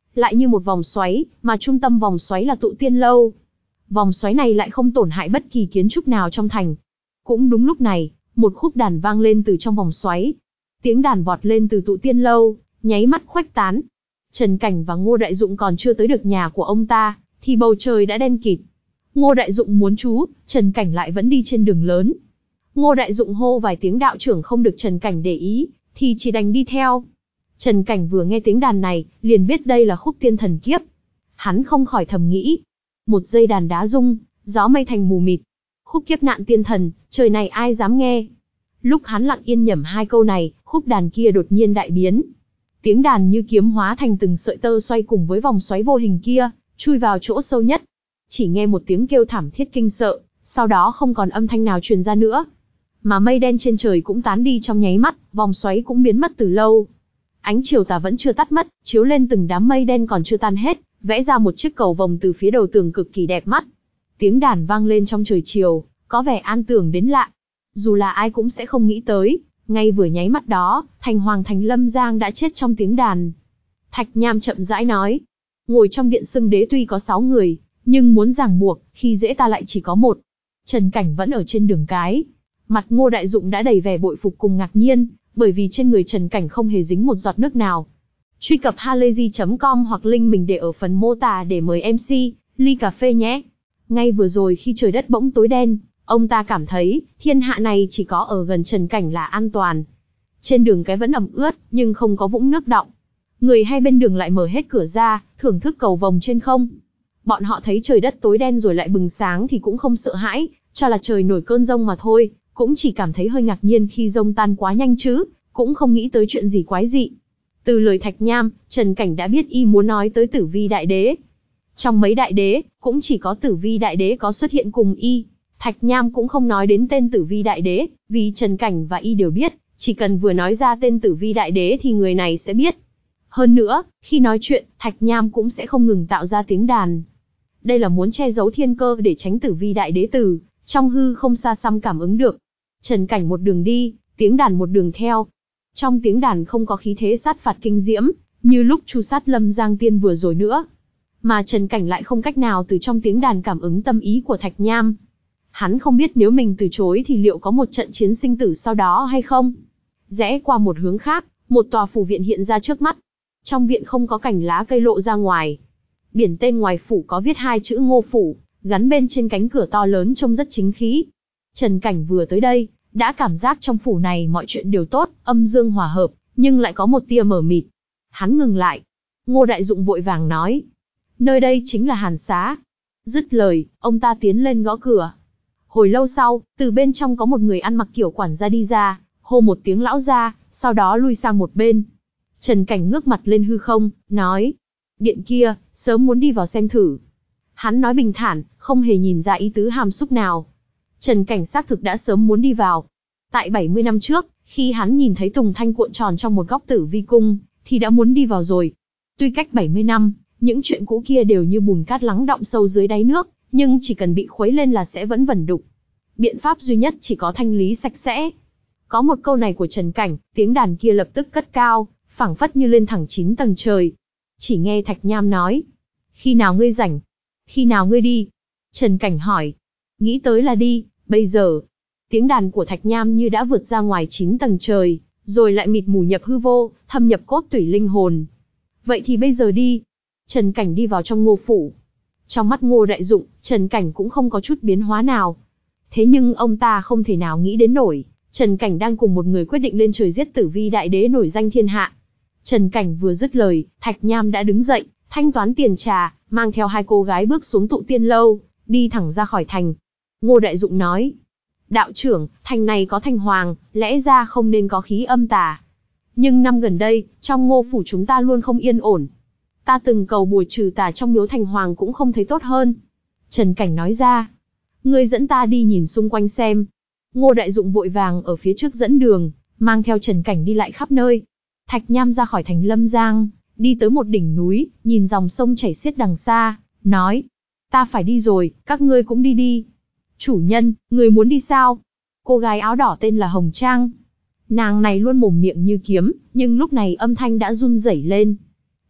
lại như một vòng xoáy, mà trung tâm vòng xoáy là tụ tiên lâu. Vòng xoáy này lại không tổn hại bất kỳ kiến trúc nào trong thành. Cũng đúng lúc này, một khúc đàn vang lên từ trong vòng xoáy. Tiếng đàn vọt lên từ tụ tiên lâu, nháy mắt khuếch tán. Trần Cảnh và Ngô Đại Dụng còn chưa tới được nhà của ông ta, thì bầu trời đã đen kịt. Ngô Đại Dụng muốn trú, Trần Cảnh lại vẫn đi trên đường lớn. Ngô Đại Dụng hô vài tiếng đạo trưởng không được Trần Cảnh để ý, thì chỉ đành đi theo. Trần Cảnh vừa nghe tiếng đàn này, liền biết đây là khúc tiên thần kiếp. Hắn không khỏi thầm nghĩ. Một dây đàn đá rung, gió mây thành mù mịt. Khúc kiếp nạn tiên thần, trời này ai dám nghe. Lúc hắn lặng yên nhẩm hai câu này, khúc đàn kia đột nhiên đại biến. Tiếng đàn như kiếm hóa thành từng sợi tơ xoay cùng với vòng xoáy vô hình kia, chui vào chỗ sâu nhất. Chỉ nghe một tiếng kêu thảm thiết kinh sợ, sau đó không còn âm thanh nào truyền ra nữa. Mà mây đen trên trời cũng tán đi trong nháy mắt, vòng xoáy cũng biến mất từ lâu. Ánh chiều tà vẫn chưa tắt mất, chiếu lên từng đám mây đen còn chưa tan hết, vẽ ra một chiếc cầu vồng từ phía đầu tường cực kỳ đẹp mắt. Tiếng đàn vang lên trong trời chiều, có vẻ an tường đến lạ. Dù là ai cũng sẽ không nghĩ tới, ngay vừa nháy mắt đó, thành hoàng thành Lâm Giang đã chết trong tiếng đàn. Thạch Nham chậm rãi nói, ngồi trong điện xưng đế tuy có sáu người, nhưng muốn ràng buộc, khi dễ ta lại chỉ có một. Trần Cảnh vẫn ở trên đường cái. Mặt Ngô Đại Dụng đã đầy vẻ bội phục cùng ngạc nhiên, bởi vì trên người Trần Cảnh không hề dính một giọt nước nào. Truy cập halayzi chấm com hoặc link mình để ở phần mô tả để mời em xê, ly cà phê nhé. Ngay vừa rồi khi trời đất bỗng tối đen, ông ta cảm thấy, thiên hạ này chỉ có ở gần Trần Cảnh là an toàn. Trên đường cái vẫn ẩm ướt, nhưng không có vũng nước đọng. Người hai bên đường lại mở hết cửa ra, thưởng thức cầu vồng trên không. Bọn họ thấy trời đất tối đen rồi lại bừng sáng thì cũng không sợ hãi, cho là trời nổi cơn giông mà thôi, cũng chỉ cảm thấy hơi ngạc nhiên khi giông tan quá nhanh chứ, cũng không nghĩ tới chuyện gì quái dị. Từ lời Thạch Nham, Trần Cảnh đã biết y muốn nói tới Tử Vi Đại Đế. Trong mấy đại đế, cũng chỉ có Tử Vi Đại Đế có xuất hiện cùng y. Thạch Nham cũng không nói đến tên Tử Vi Đại Đế, vì Trần Cảnh và y đều biết, chỉ cần vừa nói ra tên Tử Vi Đại Đế thì người này sẽ biết. Hơn nữa, khi nói chuyện, Thạch Nham cũng sẽ không ngừng tạo ra tiếng đàn. Đây là muốn che giấu thiên cơ để tránh Tử Vi Đại Đế từ trong hư không xa xăm cảm ứng được. Trần Cảnh một đường đi, tiếng đàn một đường theo. Trong tiếng đàn không có khí thế sát phạt kinh diễm, như lúc chu sát Lâm Giang Tiên vừa rồi nữa. Mà Trần Cảnh lại không cách nào từ trong tiếng đàn cảm ứng tâm ý của Thạch Nham. Hắn không biết nếu mình từ chối thì liệu có một trận chiến sinh tử sau đó hay không. Rẽ qua một hướng khác, một tòa phủ viện hiện ra trước mắt. Trong viện không có cành lá cây lộ ra ngoài. Biển tên ngoài phủ có viết hai chữ Ngô Phủ, gắn bên trên cánh cửa to lớn trông rất chính khí. Trần Cảnh vừa tới đây, đã cảm giác trong phủ này mọi chuyện đều tốt, âm dương hòa hợp, nhưng lại có một tia mờ mịt. Hắn ngừng lại. Ngô Đại Dụng vội vàng nói, nơi đây chính là Hàn Xá. Dứt lời, ông ta tiến lên gõ cửa. Hồi lâu sau, từ bên trong có một người ăn mặc kiểu quản gia đi ra, hô một tiếng lão gia, sau đó lui sang một bên. Trần Cảnh ngước mặt lên hư không, nói, điện kia, sớm muốn đi vào xem thử. Hắn nói bình thản, không hề nhìn ra ý tứ hàm xúc nào. Trần Cảnh xác thực đã sớm muốn đi vào. Tại bảy mươi năm trước, khi hắn nhìn thấy Tùng Thanh cuộn tròn trong một góc Tử Vi cung, thì đã muốn đi vào rồi. Tuy cách bảy mươi năm, những chuyện cũ kia đều như bùn cát lắng đọng sâu dưới đáy nước, nhưng chỉ cần bị khuấy lên là sẽ vẫn vẩn đục. Biện pháp duy nhất chỉ có thanh lý sạch sẽ. Có một câu này của Trần Cảnh, tiếng đàn kia lập tức cất cao, phảng phất như lên thẳng chín tầng trời. Chỉ nghe Thạch Nham nói, khi nào ngươi rảnh? Khi nào ngươi đi? Trần Cảnh hỏi, nghĩ tới là đi, bây giờ. Tiếng đàn của Thạch Nham như đã vượt ra ngoài chín tầng trời, rồi lại mịt mù nhập hư vô, thâm nhập cốt tủy linh hồn. Vậy thì bây giờ đi. Trần Cảnh đi vào trong Ngô phủ. Trong mắt Ngô Đại Dụng, Trần Cảnh cũng không có chút biến hóa nào. Thế nhưng ông ta không thể nào nghĩ đến nổi, Trần Cảnh đang cùng một người quyết định lên trời giết Tử Vi Đại Đế nổi danh thiên hạ. Trần Cảnh vừa dứt lời, Thạch Nham đã đứng dậy, thanh toán tiền trà, mang theo hai cô gái bước xuống tụ tiên lâu, đi thẳng ra khỏi thành. Ngô Đại Dụng nói, đạo trưởng, thành này có thành hoàng, lẽ ra không nên có khí âm tà. Nhưng năm gần đây, trong Ngô phủ chúng ta luôn không yên ổn. Ta từng cầu bùa trừ tà trong miếu thành hoàng cũng không thấy tốt hơn. Trần Cảnh nói ra, ngươi dẫn ta đi nhìn xung quanh xem. Ngô Đại Dụng vội vàng ở phía trước dẫn đường, mang theo Trần Cảnh đi lại khắp nơi. Thạch Nham ra khỏi thành Lâm Giang, đi tới một đỉnh núi, nhìn dòng sông chảy xiết đằng xa, nói, ta phải đi rồi, các ngươi cũng đi đi. Chủ nhân, người muốn đi sao? Cô gái áo đỏ tên là Hồng Trang. Nàng này luôn mồm miệng như kiếm, nhưng lúc này âm thanh đã run rẩy lên.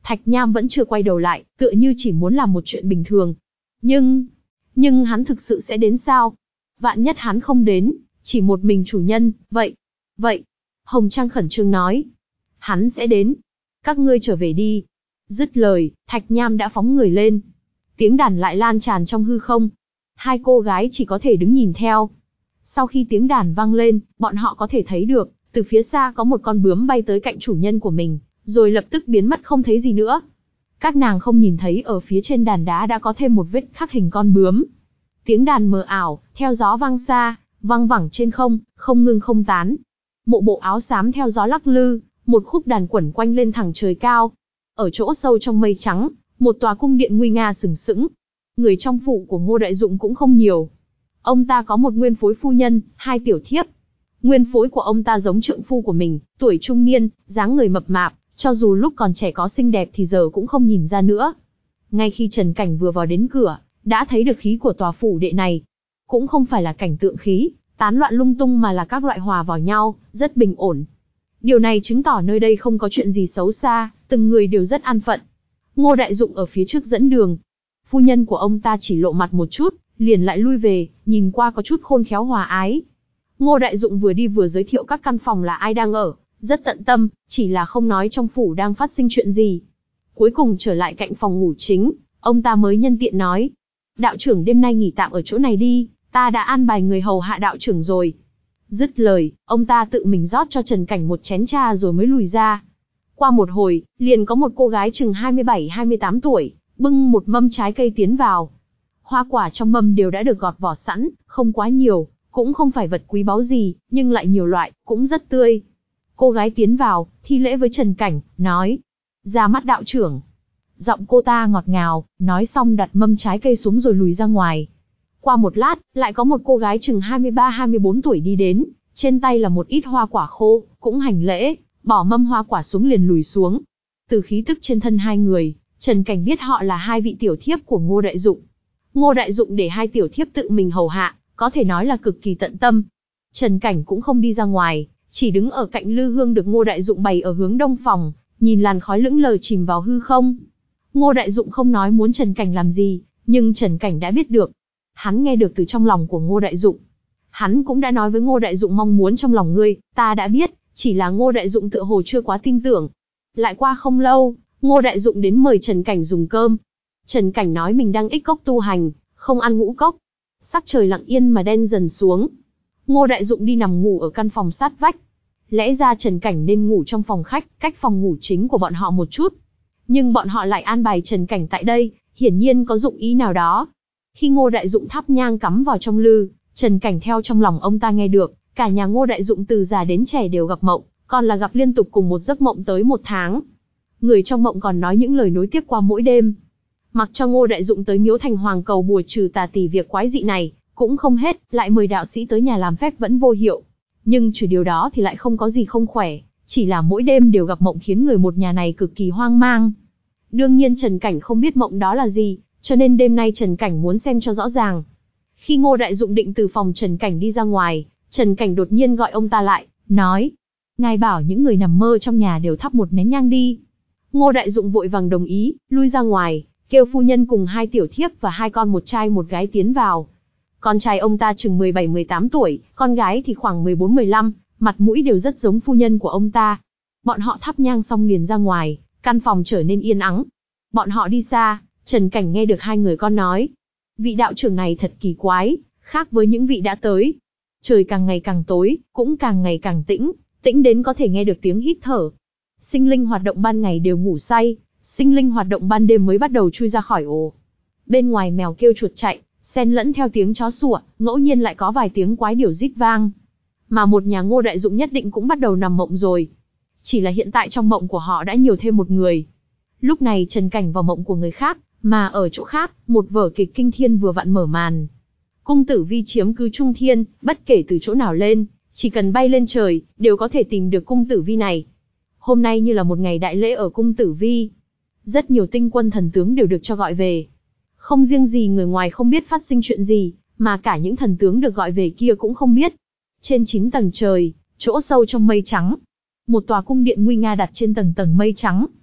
Thạch Nham vẫn chưa quay đầu lại, tựa như chỉ muốn làm một chuyện bình thường. Nhưng, nhưng hắn thực sự sẽ đến sao? Vạn nhất hắn không đến, chỉ một mình chủ nhân, vậy, vậy, Hồng Trang khẩn trương nói. Hắn sẽ đến. Các ngươi trở về đi. Dứt lời, Thạch Nham đã phóng người lên. Tiếng đàn lại lan tràn trong hư không. Hai cô gái chỉ có thể đứng nhìn theo. Sau khi tiếng đàn vang lên, bọn họ có thể thấy được, từ phía xa có một con bướm bay tới cạnh chủ nhân của mình, rồi lập tức biến mất không thấy gì nữa. Các nàng không nhìn thấy ở phía trên đàn đá đã có thêm một vết khắc hình con bướm. Tiếng đàn mờ ảo, theo gió vang xa, vang vẳng trên không, không ngưng không tán. Mộ bộ áo xám theo gió lắc lư, một khúc đàn quẩn quanh lên thẳng trời cao. Ở chỗ sâu trong mây trắng, một tòa cung điện nguy nga sừng sững. Người trong phủ của Ngô Đại Dụng cũng không nhiều. Ông ta có một nguyên phối phu nhân, hai tiểu thiếp. Nguyên phối của ông ta giống trượng phu của mình, tuổi trung niên, dáng người mập mạp, cho dù lúc còn trẻ có xinh đẹp thì giờ cũng không nhìn ra nữa. Ngay khi Trần Cảnh vừa vào đến cửa, đã thấy được khí của tòa phủ đệ này. Cũng không phải là cảnh tượng khí, tán loạn lung tung mà là các loại hòa vào nhau, rất bình ổn. Điều này chứng tỏ nơi đây không có chuyện gì xấu xa, từng người đều rất an phận. Ngô Đại Dụng ở phía trước dẫn đường. Phu nhân của ông ta chỉ lộ mặt một chút, liền lại lui về, nhìn qua có chút khôn khéo hòa ái. Ngô Đại Dụng vừa đi vừa giới thiệu các căn phòng là ai đang ở, rất tận tâm, chỉ là không nói trong phủ đang phát sinh chuyện gì. Cuối cùng trở lại cạnh phòng ngủ chính, ông ta mới nhân tiện nói. Đạo trưởng đêm nay nghỉ tạm ở chỗ này đi, ta đã an bài người hầu hạ đạo trưởng rồi. Dứt lời, ông ta tự mình rót cho Trần Cảnh một chén trà rồi mới lùi ra. Qua một hồi, liền có một cô gái chừng hai mươi bảy hai mươi tám tuổi, bưng một mâm trái cây tiến vào. Hoa quả trong mâm đều đã được gọt vỏ sẵn, không quá nhiều, cũng không phải vật quý báu gì, nhưng lại nhiều loại, cũng rất tươi. Cô gái tiến vào, thi lễ với Trần Cảnh, nói. Ra mắt đạo trưởng. Giọng cô ta ngọt ngào, nói xong đặt mâm trái cây xuống rồi lùi ra ngoài. Qua một lát, lại có một cô gái chừng hai mươi ba hai mươi bốn tuổi đi đến, trên tay là một ít hoa quả khô, cũng hành lễ, bỏ mâm hoa quả xuống liền lùi xuống. Từ khí tức trên thân hai người, Trần Cảnh biết họ là hai vị tiểu thiếp của Ngô Đại Dụng. Ngô Đại Dụng để hai tiểu thiếp tự mình hầu hạ, có thể nói là cực kỳ tận tâm. Trần Cảnh cũng không đi ra ngoài, chỉ đứng ở cạnh lư hương được Ngô Đại Dụng bày ở hướng đông phòng, nhìn làn khói lững lờ chìm vào hư không. Ngô Đại Dụng không nói muốn Trần Cảnh làm gì, nhưng Trần Cảnh đã biết được. Hắn nghe được từ trong lòng của Ngô Đại Dụng. Hắn cũng đã nói với Ngô Đại Dụng mong muốn trong lòng ngươi, ta đã biết, chỉ là Ngô Đại Dụng tựa hồ chưa quá tin tưởng. Lại qua không lâu, Ngô Đại Dụng đến mời Trần Cảnh dùng cơm. Trần Cảnh nói mình đang ích cốc tu hành, không ăn ngũ cốc. Sắc trời lặng yên mà đen dần xuống. Ngô Đại Dụng đi nằm ngủ ở căn phòng sát vách. Lẽ ra Trần Cảnh nên ngủ trong phòng khách, cách phòng ngủ chính của bọn họ một chút. Nhưng bọn họ lại an bài Trần Cảnh tại đây, hiển nhiên có dụng ý nào đó. Khi Ngô Đại Dụng thắp nhang cắm vào trong lư, Trần Cảnh theo trong lòng ông ta nghe được, cả nhà Ngô Đại Dụng từ già đến trẻ đều gặp mộng, còn là gặp liên tục cùng một giấc mộng tới một tháng. Người trong mộng còn nói những lời nối tiếp qua mỗi đêm. Mặc cho Ngô Đại Dụng tới Miếu Thành Hoàng cầu bùa trừ tà tỷ việc quái dị này, cũng không hết, lại mời đạo sĩ tới nhà làm phép vẫn vô hiệu. Nhưng trừ điều đó thì lại không có gì không khỏe, chỉ là mỗi đêm đều gặp mộng khiến người một nhà này cực kỳ hoang mang. Đương nhiên Trần Cảnh không biết mộng đó là gì, cho nên đêm nay Trần Cảnh muốn xem cho rõ ràng. Khi Ngô Đại Dụng định từ phòng Trần Cảnh đi ra ngoài, Trần Cảnh đột nhiên gọi ông ta lại, nói. Ngài bảo những người nằm mơ trong nhà đều thắp một nén nhang đi. Ngô Đại Dụng vội vàng đồng ý, lui ra ngoài, kêu phu nhân cùng hai tiểu thiếp và hai con một trai một gái tiến vào. Con trai ông ta chừng mười bảy mười tám tuổi, con gái thì khoảng mười bốn mười lăm, mặt mũi đều rất giống phu nhân của ông ta. Bọn họ thắp nhang xong liền ra ngoài, căn phòng trở nên yên ắng. Bọn họ đi xa, Trần Cảnh nghe được hai người con nói. Vị đạo trưởng này thật kỳ quái, khác với những vị đã tới. Trời càng ngày càng tối, cũng càng ngày càng tĩnh, tĩnh đến có thể nghe được tiếng hít thở. Sinh linh hoạt động ban ngày đều ngủ say, sinh linh hoạt động ban đêm mới bắt đầu chui ra khỏi ổ. Bên ngoài mèo kêu chuột chạy, xen lẫn theo tiếng chó sủa, ngẫu nhiên lại có vài tiếng quái điểu rít vang. Mà một nhà Ngô Đại Dụng nhất định cũng bắt đầu nằm mộng rồi. Chỉ là hiện tại trong mộng của họ đã nhiều thêm một người. Lúc này Trần Cảnh vào mộng của người khác, mà ở chỗ khác, một vở kịch kinh thiên vừa vặn mở màn. Cung Tử Vi chiếm cứ Trung Thiên, bất kể từ chỗ nào lên, chỉ cần bay lên trời, đều có thể tìm được Cung Tử Vi này. Hôm nay như là một ngày đại lễ ở Cung Tử Vi. Rất nhiều tinh quân thần tướng đều được cho gọi về. Không riêng gì người ngoài không biết phát sinh chuyện gì, mà cả những thần tướng được gọi về kia cũng không biết. Trên chín tầng trời, chỗ sâu trong mây trắng, một tòa cung điện nguy nga đặt trên tầng tầng mây trắng.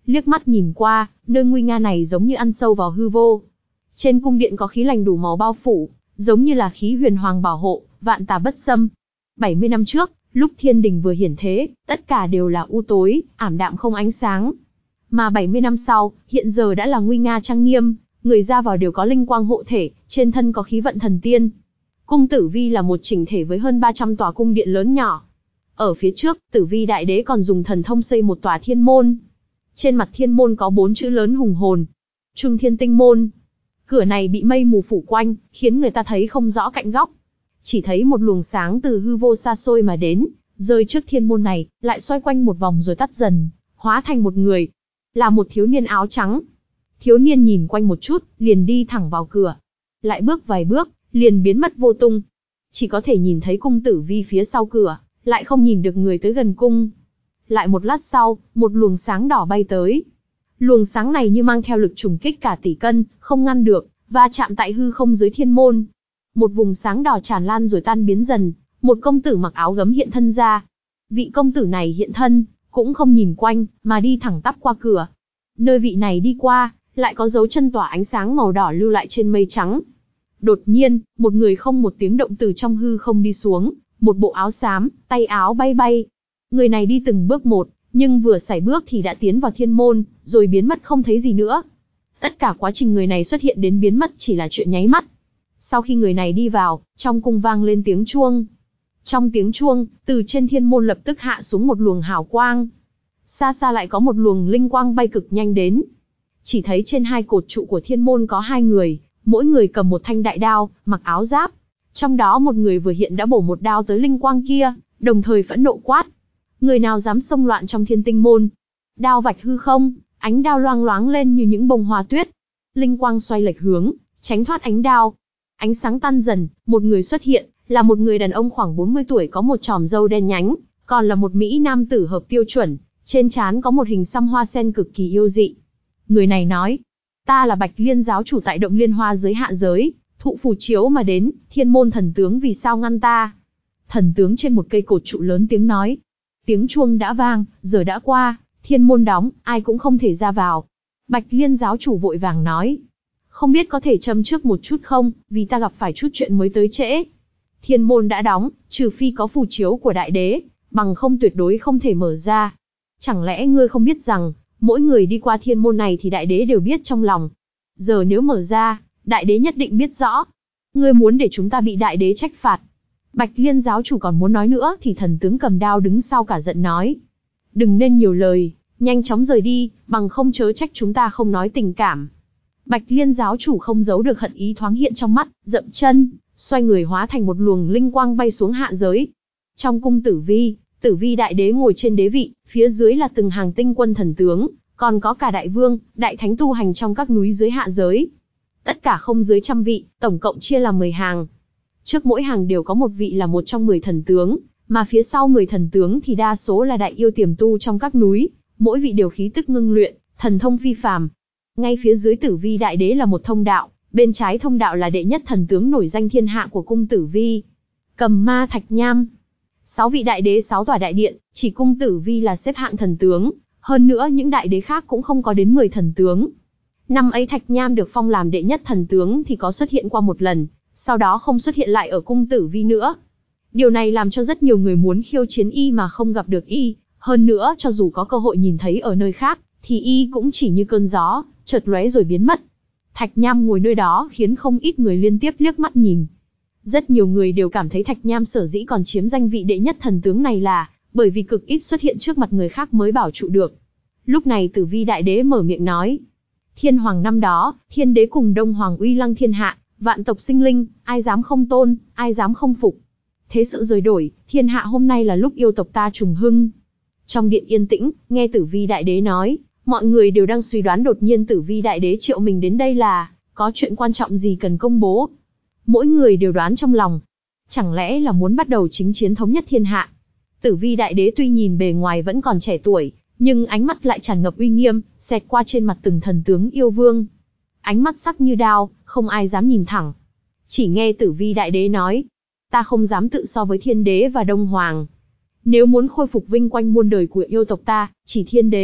Liếc mắt nhìn qua, nơi nguy nga này giống như ăn sâu vào hư vô. Trên cung điện có khí lành đủ màu bao phủ, giống như là khí huyền hoàng bảo hộ, vạn tà bất xâm. bảy mươi năm trước, lúc thiên đình vừa hiển thế, tất cả đều là u tối, ảm đạm không ánh sáng. Mà bảy mươi năm sau, hiện giờ đã là nguy nga trang nghiêm, người ra vào đều có linh quang hộ thể, trên thân có khí vận thần tiên. Cung Tử Vi là một chỉnh thể với hơn ba trăm tòa cung điện lớn nhỏ. Ở phía trước, Tử Vi Đại Đế còn dùng thần thông xây một tòa thiên môn. Trên mặt thiên môn có bốn chữ lớn hùng hồn: Trung Thiên Tinh Môn. Cửa này bị mây mù phủ quanh, khiến người ta thấy không rõ cạnh góc. Chỉ thấy một luồng sáng từ hư vô xa xôi mà đến, rơi trước thiên môn này, lại xoay quanh một vòng rồi tắt dần, hóa thành một người. Là một thiếu niên áo trắng. Thiếu niên nhìn quanh một chút, liền đi thẳng vào cửa. Lại bước vài bước, liền biến mất vô tung. Chỉ có thể nhìn thấy Cung Tử Vi phía sau cửa, lại không nhìn được người tới gần cung. Lại một lát sau, một luồng sáng đỏ bay tới. Luồng sáng này như mang theo lực trùng kích cả tỷ cân, không ngăn được, và chạm tại hư không dưới thiên môn. Một vùng sáng đỏ tràn lan rồi tan biến dần, một công tử mặc áo gấm hiện thân ra. Vị công tử này hiện thân, cũng không nhìn quanh, mà đi thẳng tắp qua cửa. Nơi vị này đi qua, lại có dấu chân tỏa ánh sáng màu đỏ lưu lại trên mây trắng. Đột nhiên, một người không một tiếng động từ trong hư không đi xuống, một bộ áo xám, tay áo bay bay. Người này đi từng bước một, nhưng vừa sải bước thì đã tiến vào thiên môn, rồi biến mất không thấy gì nữa. Tất cả quá trình người này xuất hiện đến biến mất chỉ là chuyện nháy mắt. Sau khi người này đi vào, trong cung vang lên tiếng chuông. Trong tiếng chuông, từ trên thiên môn lập tức hạ xuống một luồng hào quang. Xa xa lại có một luồng linh quang bay cực nhanh đến. Chỉ thấy trên hai cột trụ của thiên môn có hai người, mỗi người cầm một thanh đại đao, mặc áo giáp. Trong đó một người vừa hiện đã bổ một đao tới linh quang kia, đồng thời phẫn nộ quát: người nào dám xông loạn trong Thiên Tinh Môn? Đao vạch hư không, ánh đao loang loáng lên như những bông hoa tuyết. Linh quang xoay lệch hướng, tránh thoát ánh đao. Ánh sáng tan dần, một người xuất hiện, là một người đàn ông khoảng bốn mươi tuổi có một chòm râu đen nhánh, còn là một mỹ nam tử hợp tiêu chuẩn, trên trán có một hình xăm hoa sen cực kỳ yêu dị. Người này nói: ta là Bạch Liên giáo chủ tại động Liên Hoa giới hạ giới, thụ phù chiếu mà đến, Thiên Môn thần tướng vì sao ngăn ta? Thần tướng trên một cây cột trụ lớn tiếng nói: tiếng chuông đã vang, giờ đã qua, thiên môn đóng, ai cũng không thể ra vào. Bạch Liên giáo chủ vội vàng nói: không biết có thể châm trước một chút không, vì ta gặp phải chút chuyện mới tới trễ. Thiên môn đã đóng, trừ phi có phù chiếu của đại đế, bằng không tuyệt đối không thể mở ra. Chẳng lẽ ngươi không biết rằng, mỗi người đi qua thiên môn này thì đại đế đều biết trong lòng. Giờ nếu mở ra, đại đế nhất định biết rõ. Ngươi muốn để chúng ta bị đại đế trách phạt. Bạch Liên giáo chủ còn muốn nói nữa thì thần tướng cầm đao đứng sau cả giận nói: đừng nên nhiều lời, nhanh chóng rời đi, bằng không chớ trách chúng ta không nói tình cảm. Bạch Liên giáo chủ không giấu được hận ý thoáng hiện trong mắt, dậm chân, xoay người hóa thành một luồng linh quang bay xuống hạ giới. Trong cung Tử Vi, Tử Vi đại đế ngồi trên đế vị, phía dưới là từng hàng tinh quân thần tướng, còn có cả đại vương, đại thánh tu hành trong các núi dưới hạ giới. Tất cả không dưới trăm vị, tổng cộng chia làm mười hàng. Trước mỗi hàng đều có một vị là một trong mười thần tướng, mà phía sau mười thần tướng thì đa số là đại yêu tiềm tu trong các núi, mỗi vị đều khí tức ngưng luyện, thần thông phi phàm. Ngay phía dưới Tử Vi đại đế là một thông đạo, bên trái thông đạo là đệ nhất thần tướng nổi danh thiên hạ của cung Tử Vi, Cầm Ma Thạch Nham. Sáu vị đại đế sáu tòa đại điện, chỉ cung Tử Vi là xếp hạng thần tướng, hơn nữa những đại đế khác cũng không có đến mười thần tướng. Năm ấy Thạch Nham được phong làm đệ nhất thần tướng thì có xuất hiện qua một lần, sau đó không xuất hiện lại ở cung Tử Vi nữa. Điều này làm cho rất nhiều người muốn khiêu chiến y mà không gặp được y, hơn nữa cho dù có cơ hội nhìn thấy ở nơi khác, thì y cũng chỉ như cơn gió, chợt lóe rồi biến mất. Thạch Nham ngồi nơi đó khiến không ít người liên tiếp liếc mắt nhìn. Rất nhiều người đều cảm thấy Thạch Nham sở dĩ còn chiếm danh vị đệ nhất thần tướng này là bởi vì cực ít xuất hiện trước mặt người khác mới bảo trụ được. Lúc này Tử Vi đại đế mở miệng nói: Thiên hoàng năm đó, thiên đế cùng Đông hoàng uy lăng thiên hạ, vạn tộc sinh linh, ai dám không tôn, ai dám không phục. Thế sự rời đổi, thiên hạ hôm nay là lúc yêu tộc ta trùng hưng. Trong điện yên tĩnh, nghe Tử Vi đại đế nói, mọi người đều đang suy đoán đột nhiên Tử Vi đại đế triệu mình đến đây là có chuyện quan trọng gì cần công bố. Mỗi người đều đoán trong lòng, chẳng lẽ là muốn bắt đầu chính chiến thống nhất thiên hạ. Tử Vi đại đế tuy nhìn bề ngoài vẫn còn trẻ tuổi, nhưng ánh mắt lại tràn ngập uy nghiêm, xẹt qua trên mặt từng thần tướng yêu vương. Ánh mắt sắc như đao, không ai dám nhìn thẳng. Chỉ nghe Tử Vi đại đế nói, ta không dám tự so với thiên đế và Đông hoàng. Nếu muốn khôi phục vinh quang muôn đời của yêu tộc ta, chỉ thiên đế,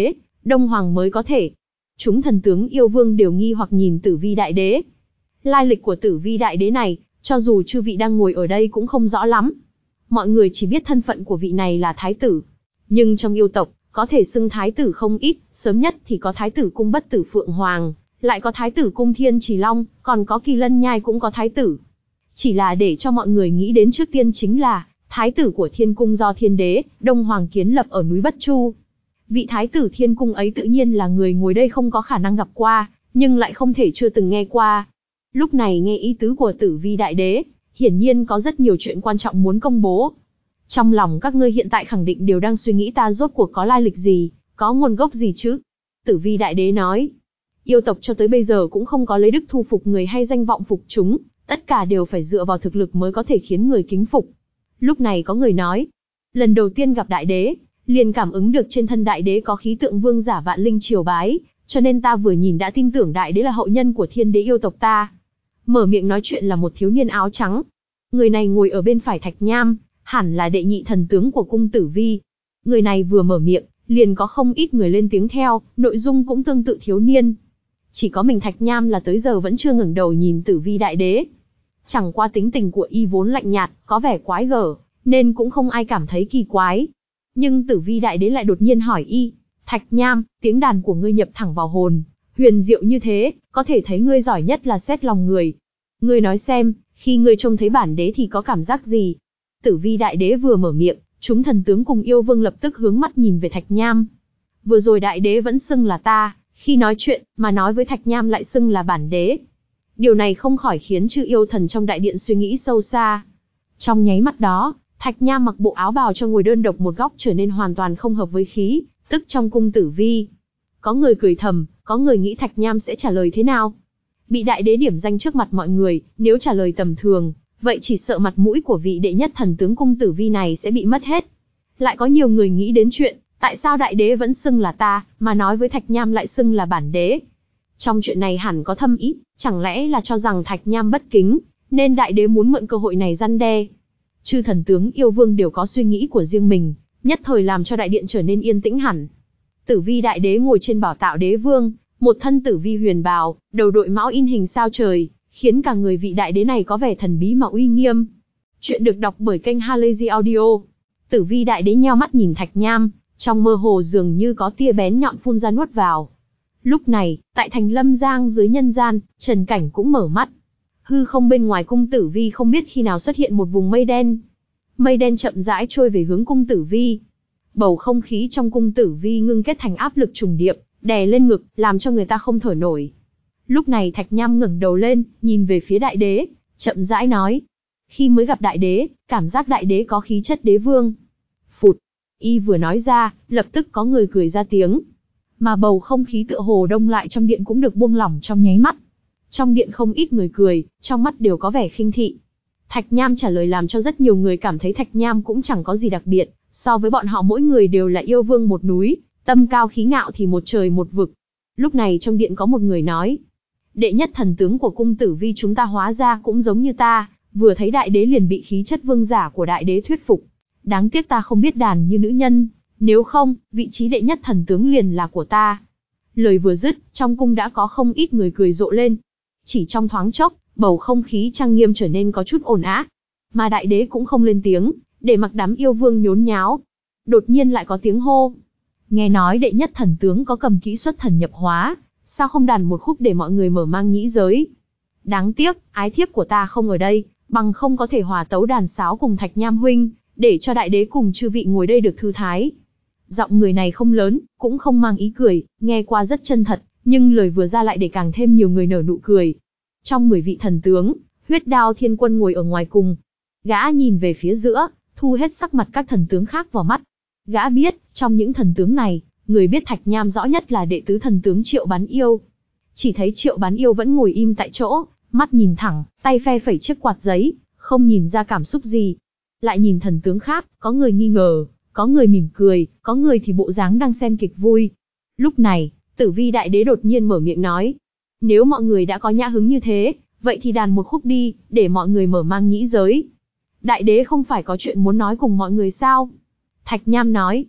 Đông Hoàng mới có thể. Chúng thần tướng yêu vương đều nghi hoặc nhìn Tử Vi Đại Đế. Lai lịch của Tử Vi Đại Đế này, cho dù chư vị đang ngồi ở đây cũng không rõ lắm. Mọi người chỉ biết thân phận của vị này là thái tử. Nhưng trong yêu tộc, có thể xưng thái tử không ít, sớm nhất thì có thái tử cung Bất Tử Phượng Hoàng, lại có thái tử cung Thiên Trì Long, còn có Kỳ Lân Nhai cũng có thái tử. Chỉ là để cho mọi người nghĩ đến trước tiên chính là, thái tử của Thiên Cung do Thiên Đế, Đông Hoàng kiến lập ở núi Bất Chu. Vị thái tử Thiên Cung ấy tự nhiên là người ngồi đây không có khả năng gặp qua, nhưng lại không thể chưa từng nghe qua. Lúc này nghe ý tứ của Tử Vi Đại Đế, hiển nhiên có rất nhiều chuyện quan trọng muốn công bố. Trong lòng các ngươi hiện tại khẳng định đều đang suy nghĩ ta rốt cuộc có lai lịch gì, có nguồn gốc gì chứ? Tử Vi Đại Đế nói, yêu tộc cho tới bây giờ cũng không có lấy đức thu phục người hay danh vọng phục chúng, tất cả đều phải dựa vào thực lực mới có thể khiến người kính phục. Lúc này có người nói, lần đầu tiên gặp Đại Đế, liền cảm ứng được trên thân Đại Đế có khí tượng vương giả vạn linh triều bái, cho nên ta vừa nhìn đã tin tưởng Đại Đế là hậu nhân của Thiên Đế yêu tộc ta. Mở miệng nói chuyện là một thiếu niên áo trắng. Người này ngồi ở bên phải Thạch Nham, hẳn là đệ nhị thần tướng của cung Tử Vi. Người này vừa mở miệng, liền có không ít người lên tiếng theo, nội dung cũng tương tự thiếu niên. Chỉ có mình Thạch Nham là tới giờ vẫn chưa ngẩng đầu nhìn Tử Vi Đại Đế. Chẳng qua tính tình của y vốn lạnh nhạt, có vẻ quái gở, nên cũng không ai cảm thấy kỳ quái. Nhưng Tử Vi Đại Đế lại đột nhiên hỏi y, Thạch Nham, tiếng đàn của ngươi nhập thẳng vào hồn, huyền diệu như thế, có thể thấy ngươi giỏi nhất là xét lòng người. Ngươi nói xem, khi ngươi trông thấy bản đế thì có cảm giác gì? Tử Vi Đại Đế vừa mở miệng, chúng thần tướng cùng yêu vương lập tức hướng mắt nhìn về Thạch Nham. Vừa rồi Đại Đế vẫn xưng là ta, khi nói chuyện, mà nói với Thạch Nham lại xưng là bản đế. Điều này không khỏi khiến chư yêu thần trong đại điện suy nghĩ sâu xa. Trong nháy mắt đó, Thạch Nham mặc bộ áo bào cho ngồi đơn độc một góc trở nên hoàn toàn không hợp với khí, tức trong cung Tử Vi. Có người cười thầm, có người nghĩ Thạch Nham sẽ trả lời thế nào. Bị Đại Đế điểm danh trước mặt mọi người, nếu trả lời tầm thường, vậy chỉ sợ mặt mũi của vị đệ nhất thần tướng cung Tử Vi này sẽ bị mất hết. Lại có nhiều người nghĩ đến chuyện, tại sao Đại Đế vẫn xưng là ta, mà nói với Thạch Nham lại xưng là bản đế. Trong chuyện này hẳn có thâm ý, chẳng lẽ là cho rằng Thạch Nham bất kính, nên Đại Đế muốn mượn cơ hội này răn đe. Chư thần tướng yêu vương đều có suy nghĩ của riêng mình, nhất thời làm cho đại điện trở nên yên tĩnh hẳn. Tử Vi Đại Đế ngồi trên bảo tạo đế vương, một thân tử vi huyền bào, đầu đội mão in hình sao trời, khiến cả người vị Đại Đế này có vẻ thần bí mà uy nghiêm. Chuyện được đọc bởi kênh Halazy Audio. Tử Vi Đại Đế nheo mắt nhìn Thạch Nham, trong mơ hồ dường như có tia bén nhọn phun ra nuốt vào. Lúc này, tại thành Lâm Giang dưới nhân gian, Trần Cảnh cũng mở mắt. Hư không bên ngoài cung Tử Vi không biết khi nào xuất hiện một vùng mây đen. Mây đen chậm rãi trôi về hướng cung Tử Vi. Bầu không khí trong cung Tử Vi ngưng kết thành áp lực trùng điệp, đè lên ngực, làm cho người ta không thở nổi. Lúc này Thạch Nham ngẩng đầu lên, nhìn về phía Đại Đế, chậm rãi nói. Khi mới gặp Đại Đế, cảm giác Đại Đế có khí chất đế vương. Phụt, y vừa nói ra, lập tức có người cười ra tiếng. Mà bầu không khí tựa hồ đông lại trong điện cũng được buông lỏng trong nháy mắt. Trong điện không ít người cười, trong mắt đều có vẻ khinh thị. Thạch Nham trả lời làm cho rất nhiều người cảm thấy Thạch Nham cũng chẳng có gì đặc biệt, so với bọn họ mỗi người đều là yêu vương một núi, tâm cao khí ngạo thì một trời một vực. Lúc này trong điện có một người nói, đệ nhất thần tướng của cung Tử Vi chúng ta hóa ra cũng giống như ta, vừa thấy Đại Đế liền bị khí chất vương giả của Đại Đế thuyết phục. Đáng tiếc ta không biết đàn như nữ nhân, nếu không, vị trí đệ nhất thần tướng liền là của ta. Lời vừa dứt, trong cung đã có không ít người cười rộ lên. Chỉ trong thoáng chốc, bầu không khí trang nghiêm trở nên có chút ồn ào. Mà Đại Đế cũng không lên tiếng, để mặc đám yêu vương nhốn nháo. Đột nhiên lại có tiếng hô. Nghe nói đệ nhất thần tướng có cầm kỹ xuất thần nhập hóa, sao không đàn một khúc để mọi người mở mang nhĩ giới. Đáng tiếc, ái thiếp của ta không ở đây, bằng không có thể hòa tấu đàn sáo cùng Thạch Nham huynh, để cho Đại Đế cùng chư vị ngồi đây được thư thái. Giọng người này không lớn, cũng không mang ý cười, nghe qua rất chân thật, nhưng lời vừa ra lại để càng thêm nhiều người nở nụ cười. Trong mười vị thần tướng, Huyết Đao Thiên Quân ngồi ở ngoài cùng. Gã nhìn về phía giữa, thu hết sắc mặt các thần tướng khác vào mắt. Gã biết, trong những thần tướng này, người biết Thạch Nham rõ nhất là đệ tứ thần tướng Triệu Bán Yêu. Chỉ thấy Triệu Bán Yêu vẫn ngồi im tại chỗ, mắt nhìn thẳng, tay phe phẩy chiếc quạt giấy, không nhìn ra cảm xúc gì. Lại nhìn thần tướng khác, có người nghi ngờ, có người mỉm cười, có người thì bộ dáng đang xem kịch vui. Lúc này, Tử Vi Đại Đế đột nhiên mở miệng nói. Nếu mọi người đã có nhã hứng như thế, vậy thì đàn một khúc đi, để mọi người mở mang nhĩ giới. Đại Đế không phải có chuyện muốn nói cùng mọi người sao? Thạch Nham nói.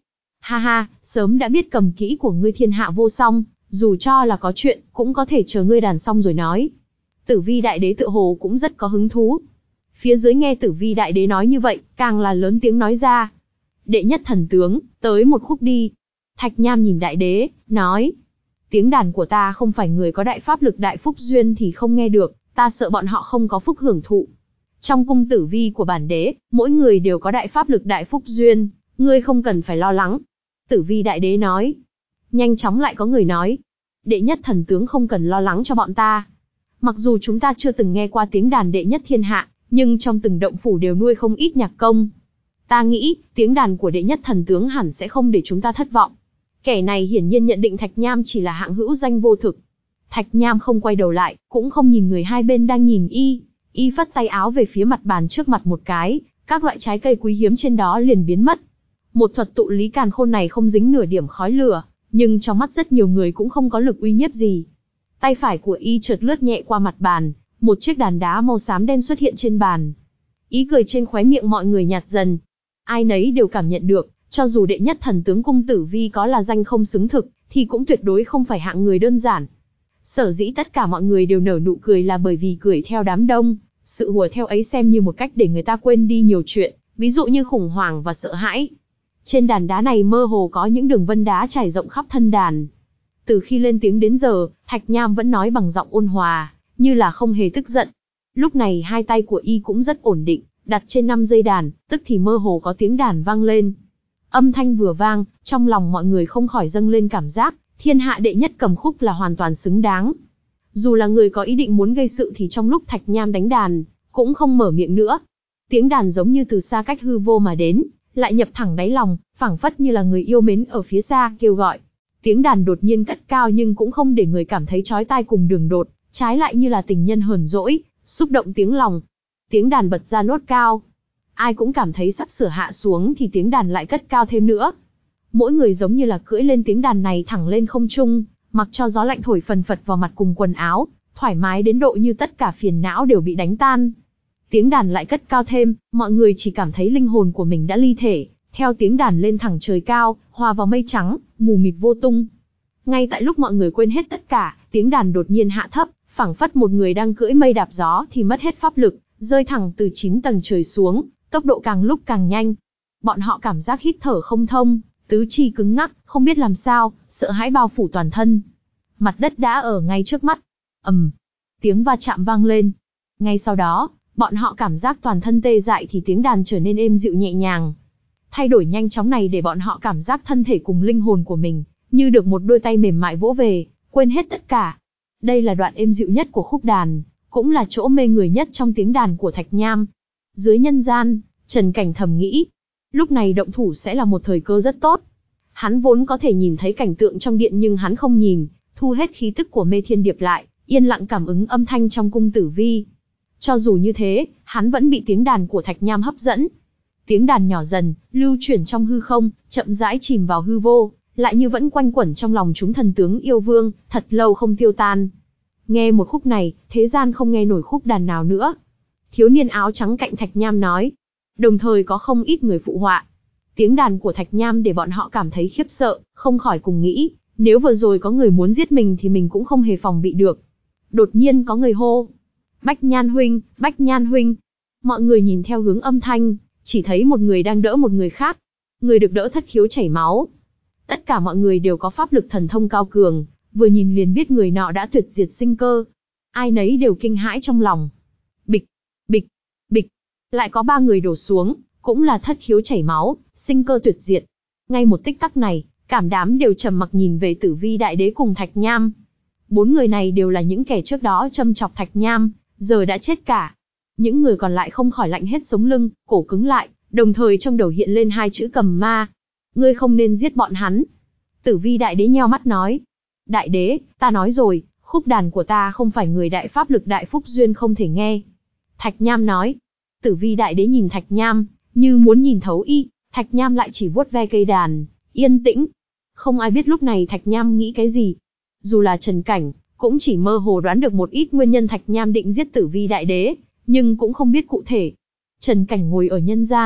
Ha ha, sớm đã biết cầm kỹ của ngươi thiên hạ vô song, dù cho là có chuyện, cũng có thể chờ ngươi đàn xong rồi nói. Tử Vi Đại Đế tựa hồ cũng rất có hứng thú. Phía dưới nghe Tử Vi Đại Đế nói như vậy, càng là lớn tiếng nói ra. Đệ nhất thần tướng, tới một khúc đi. Thạch Nham nhìn Đại Đế, nói. Tiếng đàn của ta không phải người có đại pháp lực đại phúc duyên thì không nghe được, ta sợ bọn họ không có phúc hưởng thụ. Trong cung tử vi của bản đế, mỗi người đều có đại pháp lực đại phúc duyên, ngươi không cần phải lo lắng. Tử Vi Đại Đế nói. Nhanh chóng lại có người nói. Đệ nhất thần tướng không cần lo lắng cho bọn ta. Mặc dù chúng ta chưa từng nghe qua tiếng đàn đệ nhất thiên hạ, nhưng trong từng động phủ đều nuôi không ít nhạc công. Ta nghĩ, tiếng đàn của đệ nhất thần tướng hẳn sẽ không để chúng ta thất vọng. Kẻ này hiển nhiên nhận định Thạch Nham chỉ là hạng hữu danh vô thực. Thạch Nham không quay đầu lại, cũng không nhìn người hai bên đang nhìn y. Y phất tay áo về phía mặt bàn trước mặt một cái, các loại trái cây quý hiếm trên đó liền biến mất. Một thuật tụ lý càn khôn này không dính nửa điểm khói lửa, nhưng trong mắt rất nhiều người cũng không có lực uy nhiếp gì. Tay phải của y chợt lướt nhẹ qua mặt bàn, một chiếc đàn đá màu xám đen xuất hiện trên bàn. Ý cười trên khóe miệng mọi người nhạt dần. Ai nấy đều cảm nhận được, cho dù đệ nhất thần tướng cung tử vi có là danh không xứng thực, thì cũng tuyệt đối không phải hạng người đơn giản. Sở dĩ tất cả mọi người đều nở nụ cười là bởi vì cười theo đám đông, sự hùa theo ấy xem như một cách để người ta quên đi nhiều chuyện, ví dụ như khủng hoảng và sợ hãi. Trên đàn đá này mơ hồ có những đường vân đá trải rộng khắp thân đàn. Từ khi lên tiếng đến giờ, Thạch Nham vẫn nói bằng giọng ôn hòa, như là không hề tức giận. Lúc này hai tay của y cũng rất ổn định, đặt trên năm dây đàn, tức thì mơ hồ có tiếng đàn vang lên. Âm thanh vừa vang, trong lòng mọi người không khỏi dâng lên cảm giác, thiên hạ đệ nhất cầm khúc là hoàn toàn xứng đáng. Dù là người có ý định muốn gây sự thì trong lúc Thạch Nham đánh đàn, cũng không mở miệng nữa. Tiếng đàn giống như từ xa cách hư vô mà đến, lại nhập thẳng đáy lòng, phảng phất như là người yêu mến ở phía xa kêu gọi. Tiếng đàn đột nhiên cất cao nhưng cũng không để người cảm thấy chói tai cùng đường đột, trái lại như là tình nhân hờn dỗi, xúc động tiếng lòng. Tiếng đàn bật ra nốt cao. Ai cũng cảm thấy sắp sửa hạ xuống thì tiếng đàn lại cất cao thêm nữa. Mỗi người giống như là cưỡi lên tiếng đàn này thẳng lên không trung, mặc cho gió lạnh thổi phần phật vào mặt cùng quần áo, thoải mái đến độ như tất cả phiền não đều bị đánh tan. Tiếng đàn lại cất cao thêm, mọi người chỉ cảm thấy linh hồn của mình đã ly thể, theo tiếng đàn lên thẳng trời cao, hòa vào mây trắng, mù mịt vô tung. Ngay tại lúc mọi người quên hết tất cả, tiếng đàn đột nhiên hạ thấp, phảng phất một người đang cưỡi mây đạp gió thì mất hết pháp lực, rơi thẳng từ chín tầng trời xuống, tốc độ càng lúc càng nhanh. Bọn họ cảm giác hít thở không thông, tứ chi cứng ngắc, không biết làm sao, sợ hãi bao phủ toàn thân. Mặt đất đã ở ngay trước mắt. Ầm, um, tiếng va chạm vang lên. Ngay sau đó, bọn họ cảm giác toàn thân tê dại thì tiếng đàn trở nên êm dịu nhẹ nhàng. Thay đổi nhanh chóng này để bọn họ cảm giác thân thể cùng linh hồn của mình, như được một đôi tay mềm mại vỗ về, quên hết tất cả. Đây là đoạn êm dịu nhất của khúc đàn, cũng là chỗ mê người nhất trong tiếng đàn của Thạch Nham. Dưới nhân gian, Trần Cảnh thầm nghĩ, lúc này động thủ sẽ là một thời cơ rất tốt. Hắn vốn có thể nhìn thấy cảnh tượng trong điện nhưng hắn không nhìn, thu hết khí tức của mê thiên điệp lại, yên lặng cảm ứng âm thanh trong cung tử vi. Cho dù như thế, hắn vẫn bị tiếng đàn của Thạch Nham hấp dẫn. Tiếng đàn nhỏ dần, lưu chuyển trong hư không, chậm rãi chìm vào hư vô, lại như vẫn quanh quẩn trong lòng chúng thần tướng yêu vương, thật lâu không tiêu tan. Nghe một khúc này, thế gian không nghe nổi khúc đàn nào nữa. Thiếu niên áo trắng cạnh Thạch Nham nói. Đồng thời có không ít người phụ họa. Tiếng đàn của Thạch Nham để bọn họ cảm thấy khiếp sợ, không khỏi cùng nghĩ, nếu vừa rồi có người muốn giết mình thì mình cũng không hề phòng bị được. Đột nhiên có người hô. Bách Nhan huynh, Bách Nhan huynh. Mọi người nhìn theo hướng âm thanh, chỉ thấy một người đang đỡ một người khác. Người được đỡ thất khiếu chảy máu. Tất cả mọi người đều có pháp lực thần thông cao cường, vừa nhìn liền biết người nọ đã tuyệt diệt sinh cơ. Ai nấy đều kinh hãi trong lòng. Bịch, bịch, bịch. Lại có ba người đổ xuống, cũng là thất khiếu chảy máu, sinh cơ tuyệt diệt. Ngay một tích tắc này, cảm đám đều trầm mặc nhìn về Tử Vi Đại Đế cùng Thạch Nham. Bốn người này đều là những kẻ trước đó châm chọc Thạch Nham, giờ đã chết cả. Những người còn lại không khỏi lạnh hết sống lưng, cổ cứng lại, đồng thời trong đầu hiện lên hai chữ cầm ma. Ngươi không nên giết bọn hắn. Tử Vi Đại Đế nheo mắt nói. Đại Đế, ta nói rồi, khúc đàn của ta không phải người đại pháp lực đại phúc duyên không thể nghe. Thạch Nham nói. Tử Vi Đại Đế nhìn Thạch Nham, như muốn nhìn thấu y, Thạch Nham lại chỉ vuốt ve cây đàn, yên tĩnh. Không ai biết lúc này Thạch Nham nghĩ cái gì. Dù là Trần Cảnh, cũng chỉ mơ hồ đoán được một ít nguyên nhân Thạch Nham định giết Tử Vi Đại Đế, nhưng cũng không biết cụ thể. Trần Cảnh ngồi ở nhân gian,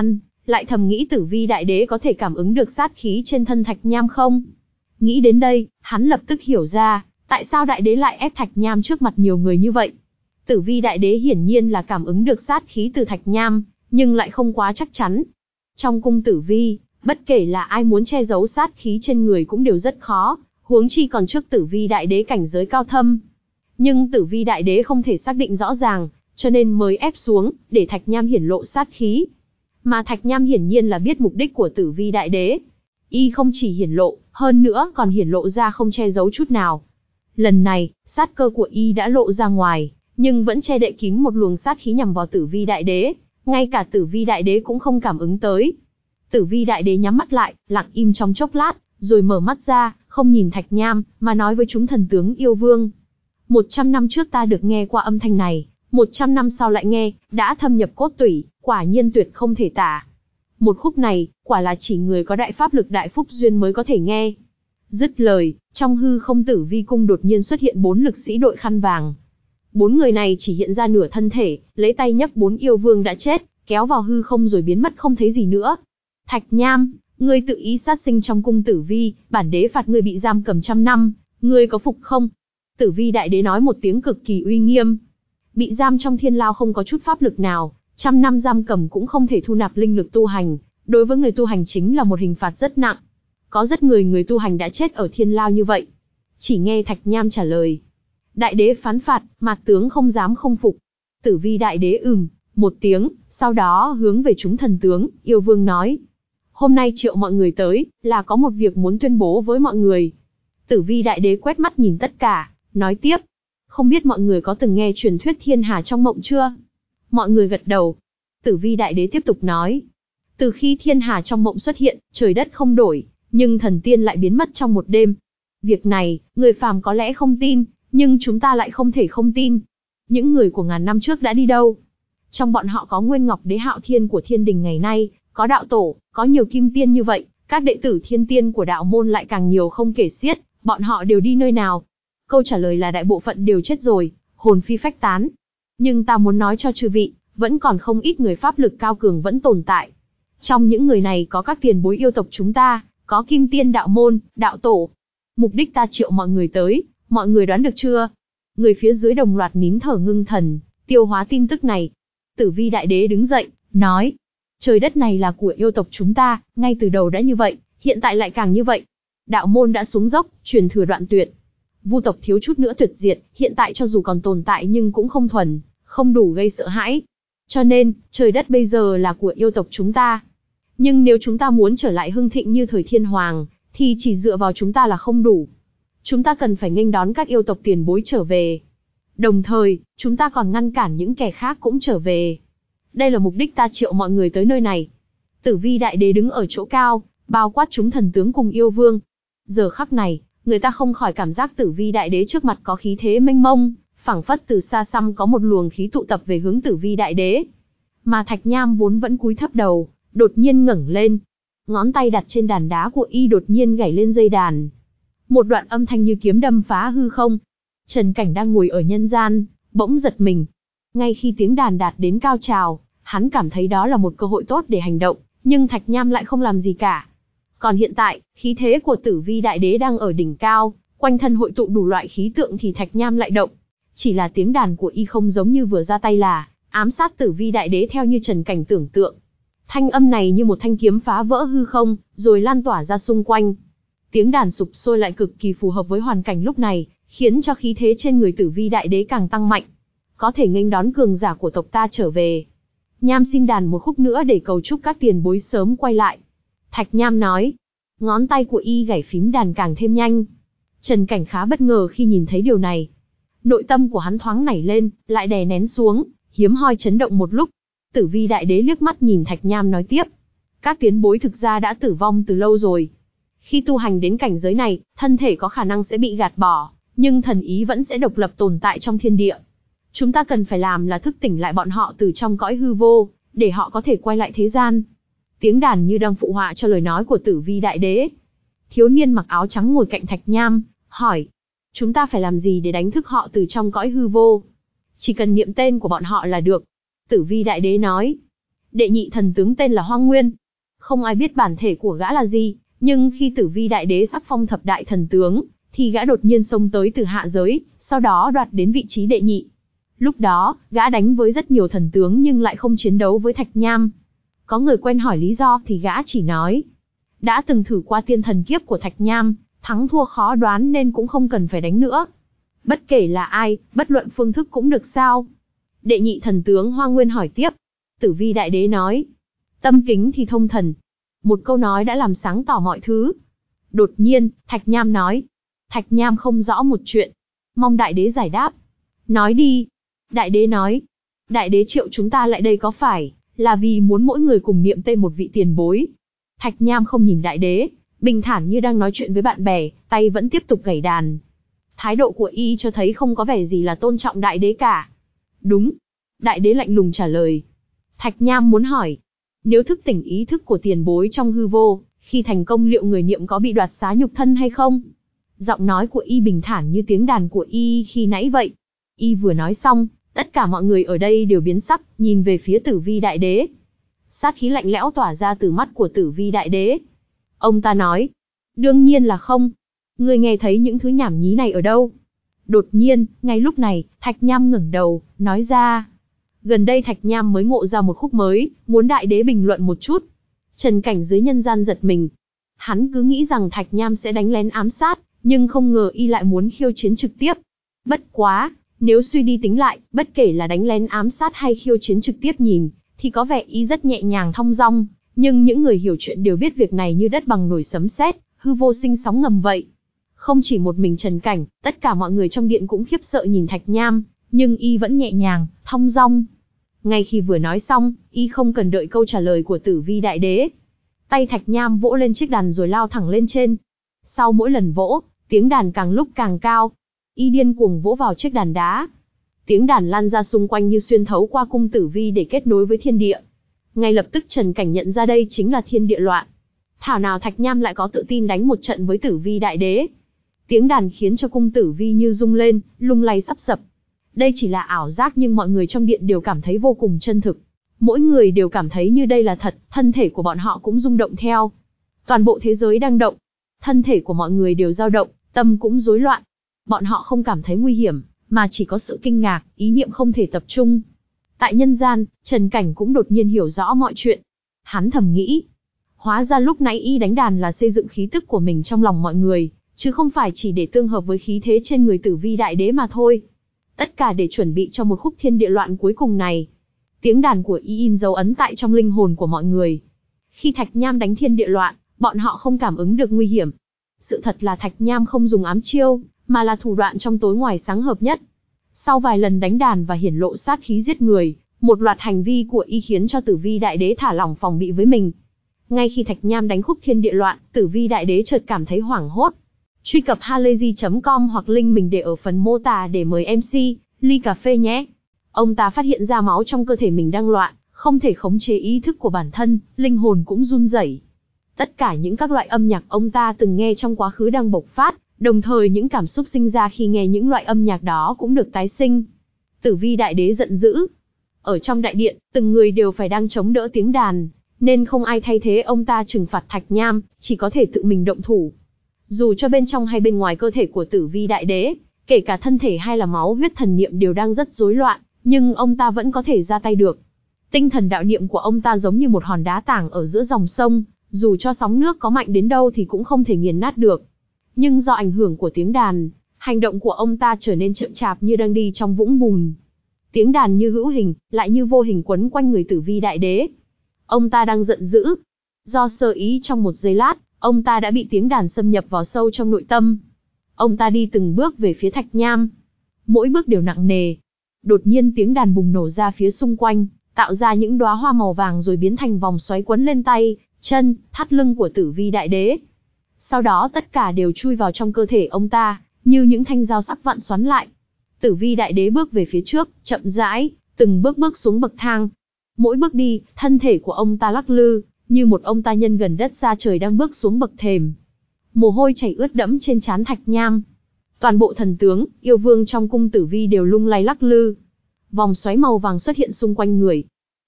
lại thầm nghĩ Tử Vi Đại Đế có thể cảm ứng được sát khí trên thân Thạch Nham không? Nghĩ đến đây, hắn lập tức hiểu ra, tại sao Đại Đế lại ép Thạch Nham trước mặt nhiều người như vậy. Tử Vi Đại Đế hiển nhiên là cảm ứng được sát khí từ Thạch Nham, nhưng lại không quá chắc chắn. Trong cung Tử Vi, bất kể là ai muốn che giấu sát khí trên người cũng đều rất khó, huống chi còn trước Tử Vi Đại Đế cảnh giới cao thâm. Nhưng Tử Vi Đại Đế không thể xác định rõ ràng, cho nên mới ép xuống, để Thạch Nham hiển lộ sát khí. Mà Thạch Nham hiển nhiên là biết mục đích của Tử Vi Đại Đế. Y không chỉ hiển lộ, hơn nữa còn hiển lộ ra không che giấu chút nào. Lần này, sát cơ của Y đã lộ ra ngoài, nhưng vẫn che đậy kín một luồng sát khí nhằm vào Tử Vi Đại Đế, ngay cả Tử Vi Đại Đế cũng không cảm ứng tới. Tử Vi Đại Đế nhắm mắt lại, lặng im trong chốc lát, rồi mở mắt ra, không nhìn Thạch Nham, mà nói với chúng thần tướng yêu vương. Một trăm năm trước ta được nghe qua âm thanh này, một trăm năm sau lại nghe, đã thâm nhập cốt tủy, quả nhiên tuyệt không thể tả. Một khúc này, quả là chỉ người có đại pháp lực đại phúc duyên mới có thể nghe. Dứt lời, trong hư không Tử Vi cung đột nhiên xuất hiện bốn lực sĩ đội khăn vàng. Bốn người này chỉ hiện ra nửa thân thể, lấy tay nhấc bốn yêu vương đã chết, kéo vào hư không rồi biến mất không thấy gì nữa. Thạch Nham, ngươi tự ý sát sinh trong cung Tử Vi, bản đế phạt ngươi bị giam cầm trăm năm, ngươi có phục không? Tử Vi Đại Đế nói một tiếng cực kỳ uy nghiêm. Bị giam trong thiên lao không có chút pháp lực nào, trăm năm giam cầm cũng không thể thu nạp linh lực tu hành, đối với người tu hành chính là một hình phạt rất nặng. Có rất người người tu hành đã chết ở thiên lao như vậy. Chỉ nghe Thạch Nham trả lời. Đại đế phán phạt, mạt tướng không dám không phục. Tử Vi Đại Đế ừm, một tiếng, sau đó hướng về chúng thần tướng, yêu vương nói. Hôm nay triệu mọi người tới, là có một việc muốn tuyên bố với mọi người. Tử Vi Đại Đế quét mắt nhìn tất cả, nói tiếp. Không biết mọi người có từng nghe truyền thuyết thiên hà trong mộng chưa? Mọi người gật đầu. Tử Vi Đại Đế tiếp tục nói. Từ khi thiên hà trong mộng xuất hiện, trời đất không đổi, nhưng thần tiên lại biến mất trong một đêm. Việc này, người phàm có lẽ không tin, nhưng chúng ta lại không thể không tin. Những người của ngàn năm trước đã đi đâu? Trong bọn họ có Nguyên Ngọc Đế Hạo Thiên của thiên đình ngày nay, có đạo tổ, có nhiều kim tiên như vậy, các đệ tử thiên tiên của đạo môn lại càng nhiều không kể xiết, bọn họ đều đi nơi nào? Câu trả lời là đại bộ phận đều chết rồi, hồn phi phách tán. Nhưng ta muốn nói cho chư vị, vẫn còn không ít người pháp lực cao cường vẫn tồn tại. Trong những người này có các tiền bối yêu tộc chúng ta, có kim tiên đạo môn, đạo tổ. Mục đích ta triệu mọi người tới, mọi người đoán được chưa? Người phía dưới đồng loạt nín thở ngưng thần, tiêu hóa tin tức này. Tử Vi Đại Đế đứng dậy, nói. Trời đất này là của yêu tộc chúng ta, ngay từ đầu đã như vậy, hiện tại lại càng như vậy. Đạo môn đã xuống dốc, truyền thừa đoạn tuyệt. Vu tộc thiếu chút nữa tuyệt diệt, hiện tại cho dù còn tồn tại nhưng cũng không thuần, không đủ gây sợ hãi. Cho nên, trời đất bây giờ là của yêu tộc chúng ta. Nhưng nếu chúng ta muốn trở lại hưng thịnh như thời thiên hoàng, thì chỉ dựa vào chúng ta là không đủ. Chúng ta cần phải nghênh đón các yêu tộc tiền bối trở về. Đồng thời, chúng ta còn ngăn cản những kẻ khác cũng trở về. Đây là mục đích ta triệu mọi người tới nơi này. Tử Vi Đại Đế đứng ở chỗ cao, bao quát chúng thần tướng cùng yêu vương. Giờ khắc này, người ta không khỏi cảm giác Tử Vi Đại Đế trước mặt có khí thế mênh mông, phảng phất từ xa xăm có một luồng khí tụ tập về hướng Tử Vi Đại Đế. Mà Thạch Nham vốn vẫn cúi thấp đầu, đột nhiên ngẩng lên. Ngón tay đặt trên đàn đá của y đột nhiên gảy lên dây đàn. Một đoạn âm thanh như kiếm đâm phá hư không. Trần Cảnh đang ngồi ở nhân gian, bỗng giật mình. Ngay khi tiếng đàn đạt đến cao trào, hắn cảm thấy đó là một cơ hội tốt để hành động, nhưng Thạch Nham lại không làm gì cả. Còn hiện tại, khí thế của Tử Vi Đại Đế đang ở đỉnh cao, quanh thân hội tụ đủ loại khí tượng thì Thạch Nham lại động. Chỉ là tiếng đàn của y không giống như vừa ra tay là ám sát Tử Vi Đại Đế theo như Trần Cảnh tưởng tượng. Thanh âm này như một thanh kiếm phá vỡ hư không, rồi lan tỏa ra xung quanh. Tiếng đàn sụp sôi lại cực kỳ phù hợp với hoàn cảnh lúc này, khiến cho khí thế trên người Tử Vi Đại Đế càng tăng mạnh. Có thể nghênh đón cường giả của tộc ta trở về. Nham xin đàn một khúc nữa để cầu chúc các tiền bối sớm quay lại. Thạch Nham nói. Ngón tay của y gảy phím đàn càng thêm nhanh. Trần Cảnh khá bất ngờ khi nhìn thấy điều này. Nội tâm của hắn thoáng nảy lên, lại đè nén xuống, hiếm hoi chấn động một lúc. Tử Vi Đại Đế liếc mắt nhìn Thạch Nham nói tiếp. Các tiền bối thực ra đã tử vong từ lâu rồi. Khi tu hành đến cảnh giới này, thân thể có khả năng sẽ bị gạt bỏ, nhưng thần ý vẫn sẽ độc lập tồn tại trong thiên địa. Chúng ta cần phải làm là thức tỉnh lại bọn họ từ trong cõi hư vô, để họ có thể quay lại thế gian. Tiếng đàn như đang phụ họa cho lời nói của Tử Vi Đại Đế. Thiếu niên mặc áo trắng ngồi cạnh Thạch Nham, hỏi. Chúng ta phải làm gì để đánh thức họ từ trong cõi hư vô? Chỉ cần niệm tên của bọn họ là được. Tử Vi Đại Đế nói. Đệ nhị thần tướng tên là Hoang Nguyên. Không ai biết bản thể của gã là gì, nhưng khi Tử Vi Đại Đế sắc phong thập đại thần tướng, thì gã đột nhiên xông tới từ hạ giới, sau đó đoạt đến vị trí đệ nhị. Lúc đó, gã đánh với rất nhiều thần tướng nhưng lại không chiến đấu với Thạch Nham. Có người quen hỏi lý do thì gã chỉ nói, đã từng thử qua tiên thần kiếp của Thạch Nham, thắng thua khó đoán nên cũng không cần phải đánh nữa. Bất kể là ai, bất luận phương thức cũng được sao? Đệ nhị thần tướng Hoang Nguyên hỏi tiếp. Tử Vi Đại Đế nói, tâm kính thì thông thần. Một câu nói đã làm sáng tỏ mọi thứ. Đột nhiên, Thạch Nham nói, Thạch Nham không rõ một chuyện, mong Đại Đế giải đáp. Nói đi. Đại Đế nói, Đại Đế triệu chúng ta lại đây có phải là vì muốn mỗi người cùng niệm tên một vị tiền bối? Thạch Nham không nhìn Đại Đế, bình thản như đang nói chuyện với bạn bè, tay vẫn tiếp tục gảy đàn. Thái độ của y cho thấy không có vẻ gì là tôn trọng Đại Đế cả. Đúng. Đại Đế lạnh lùng trả lời. Thạch Nham muốn hỏi, nếu thức tỉnh ý thức của tiền bối trong hư vô, khi thành công liệu người niệm có bị đoạt xá nhục thân hay không? Giọng nói của y bình thản như tiếng đàn của y khi nãy vậy. Y vừa nói xong, tất cả mọi người ở đây đều biến sắc, nhìn về phía Tử Vi Đại Đế. Sát khí lạnh lẽo tỏa ra từ mắt của Tử Vi Đại Đế. Ông ta nói, đương nhiên là không. Ngươi nghe thấy những thứ nhảm nhí này ở đâu? Đột nhiên, ngay lúc này, Thạch Nham ngẩng đầu, nói ra. Gần đây Thạch Nham mới ngộ ra một khúc mới, muốn Đại Đế bình luận một chút. Trần Cảnh dưới nhân gian giật mình. Hắn cứ nghĩ rằng Thạch Nham sẽ đánh lén ám sát, nhưng không ngờ y lại muốn khiêu chiến trực tiếp. Bất quá, nếu suy đi tính lại, bất kể là đánh lén ám sát hay khiêu chiến trực tiếp nhìn, thì có vẻ y rất nhẹ nhàng thong dong, nhưng những người hiểu chuyện đều biết việc này như đất bằng nổi sấm sét, hư vô sinh sóng ngầm vậy. Không chỉ một mình Trần Cảnh, tất cả mọi người trong điện cũng khiếp sợ nhìn Thạch Nham, nhưng y vẫn nhẹ nhàng, thong dong. Ngay khi vừa nói xong, y không cần đợi câu trả lời của Tử Vi Đại Đế. Tay Thạch Nham vỗ lên chiếc đàn rồi lao thẳng lên trên. Sau mỗi lần vỗ, tiếng đàn càng lúc càng cao. Y điên cuồng vỗ vào chiếc đàn đá. Tiếng đàn lan ra xung quanh như xuyên thấu qua cung tử vi để kết nối với thiên địa. Ngay lập tức Trần Cảnh nhận ra đây chính là thiên địa loạn. Thảo nào Thạch Nham lại có tự tin đánh một trận với Tử Vi Đại Đế. Tiếng đàn khiến cho cung tử vi như rung lên, lung lay sắp sập. Đây chỉ là ảo giác nhưng mọi người trong điện đều cảm thấy vô cùng chân thực. Mỗi người đều cảm thấy như đây là thật, thân thể của bọn họ cũng rung động theo. Toàn bộ thế giới đang động. Thân thể của mọi người đều dao động, tâm cũng rối loạn. Bọn họ không cảm thấy nguy hiểm, mà chỉ có sự kinh ngạc, ý niệm không thể tập trung. Tại nhân gian, Trần Cảnh cũng đột nhiên hiểu rõ mọi chuyện. Hắn thầm nghĩ, hóa ra lúc nãy y đánh đàn là xây dựng khí tức của mình trong lòng mọi người, chứ không phải chỉ để tương hợp với khí thế trên người Tử Vi Đại Đế mà thôi. Tất cả để chuẩn bị cho một khúc thiên địa loạn cuối cùng này. Tiếng đàn của y in dấu ấn tại trong linh hồn của mọi người. Khi Thạch Nham đánh thiên địa loạn, bọn họ không cảm ứng được nguy hiểm. Sự thật là Thạch Nham không dùng ám chiêu, mà là thủ đoạn trong tối ngoài sáng hợp nhất. Sau vài lần đánh đàn và hiển lộ sát khí giết người, một loạt hành vi của y khiến cho Tử Vi Đại Đế thả lỏng phòng bị với mình. Ngay khi Thạch Nham đánh khúc thiên địa loạn, Tử Vi Đại Đế chợt cảm thấy hoảng hốt. Truy cập halayzi chấm com hoặc link mình để ở phần mô tả để mời em xê, ly cà phê nhé. Ông ta phát hiện ra máu trong cơ thể mình đang loạn, không thể khống chế ý thức của bản thân, linh hồn cũng run rẩy. Tất cả những các loại âm nhạc ông ta từng nghe trong quá khứ đang bộc phát, đồng thời những cảm xúc sinh ra khi nghe những loại âm nhạc đó cũng được tái sinh. Tử Vi Đại Đế giận dữ. Ở trong đại điện, từng người đều phải đang chống đỡ tiếng đàn, nên không ai thay thế ông ta trừng phạt Thạch Nham, chỉ có thể tự mình động thủ. Dù cho bên trong hay bên ngoài cơ thể của Tử Vi Đại Đế, kể cả thân thể hay là máu huyết thần niệm đều đang rất rối loạn, nhưng ông ta vẫn có thể ra tay được. Tinh thần đạo niệm của ông ta giống như một hòn đá tảng ở giữa dòng sông, dù cho sóng nước có mạnh đến đâu thì cũng không thể nghiền nát được. Nhưng do ảnh hưởng của tiếng đàn, hành động của ông ta trở nên chậm chạp như đang đi trong vũng bùn. Tiếng đàn như hữu hình, lại như vô hình quấn quanh người Tử Vi Đại Đế. Ông ta đang giận dữ. Do sơ ý trong một giây lát, ông ta đã bị tiếng đàn xâm nhập vào sâu trong nội tâm. Ông ta đi từng bước về phía Thạch Nham. Mỗi bước đều nặng nề. Đột nhiên tiếng đàn bùng nổ ra phía xung quanh, tạo ra những đóa hoa màu vàng rồi biến thành vòng xoáy quấn lên tay, chân, thắt lưng của Tử Vi Đại Đế. Sau đó tất cả đều chui vào trong cơ thể ông ta, như những thanh dao sắc vặn xoắn lại. Tử Vi Đại Đế bước về phía trước, chậm rãi, từng bước bước xuống bậc thang. Mỗi bước đi, thân thể của ông ta lắc lư, như một ông ta nhân gần đất xa trời đang bước xuống bậc thềm. Mồ hôi chảy ướt đẫm trên trán Thạch Nham. Toàn bộ thần tướng, yêu vương trong cung Tử Vi đều lung lay lắc lư. Vòng xoáy màu vàng xuất hiện xung quanh người.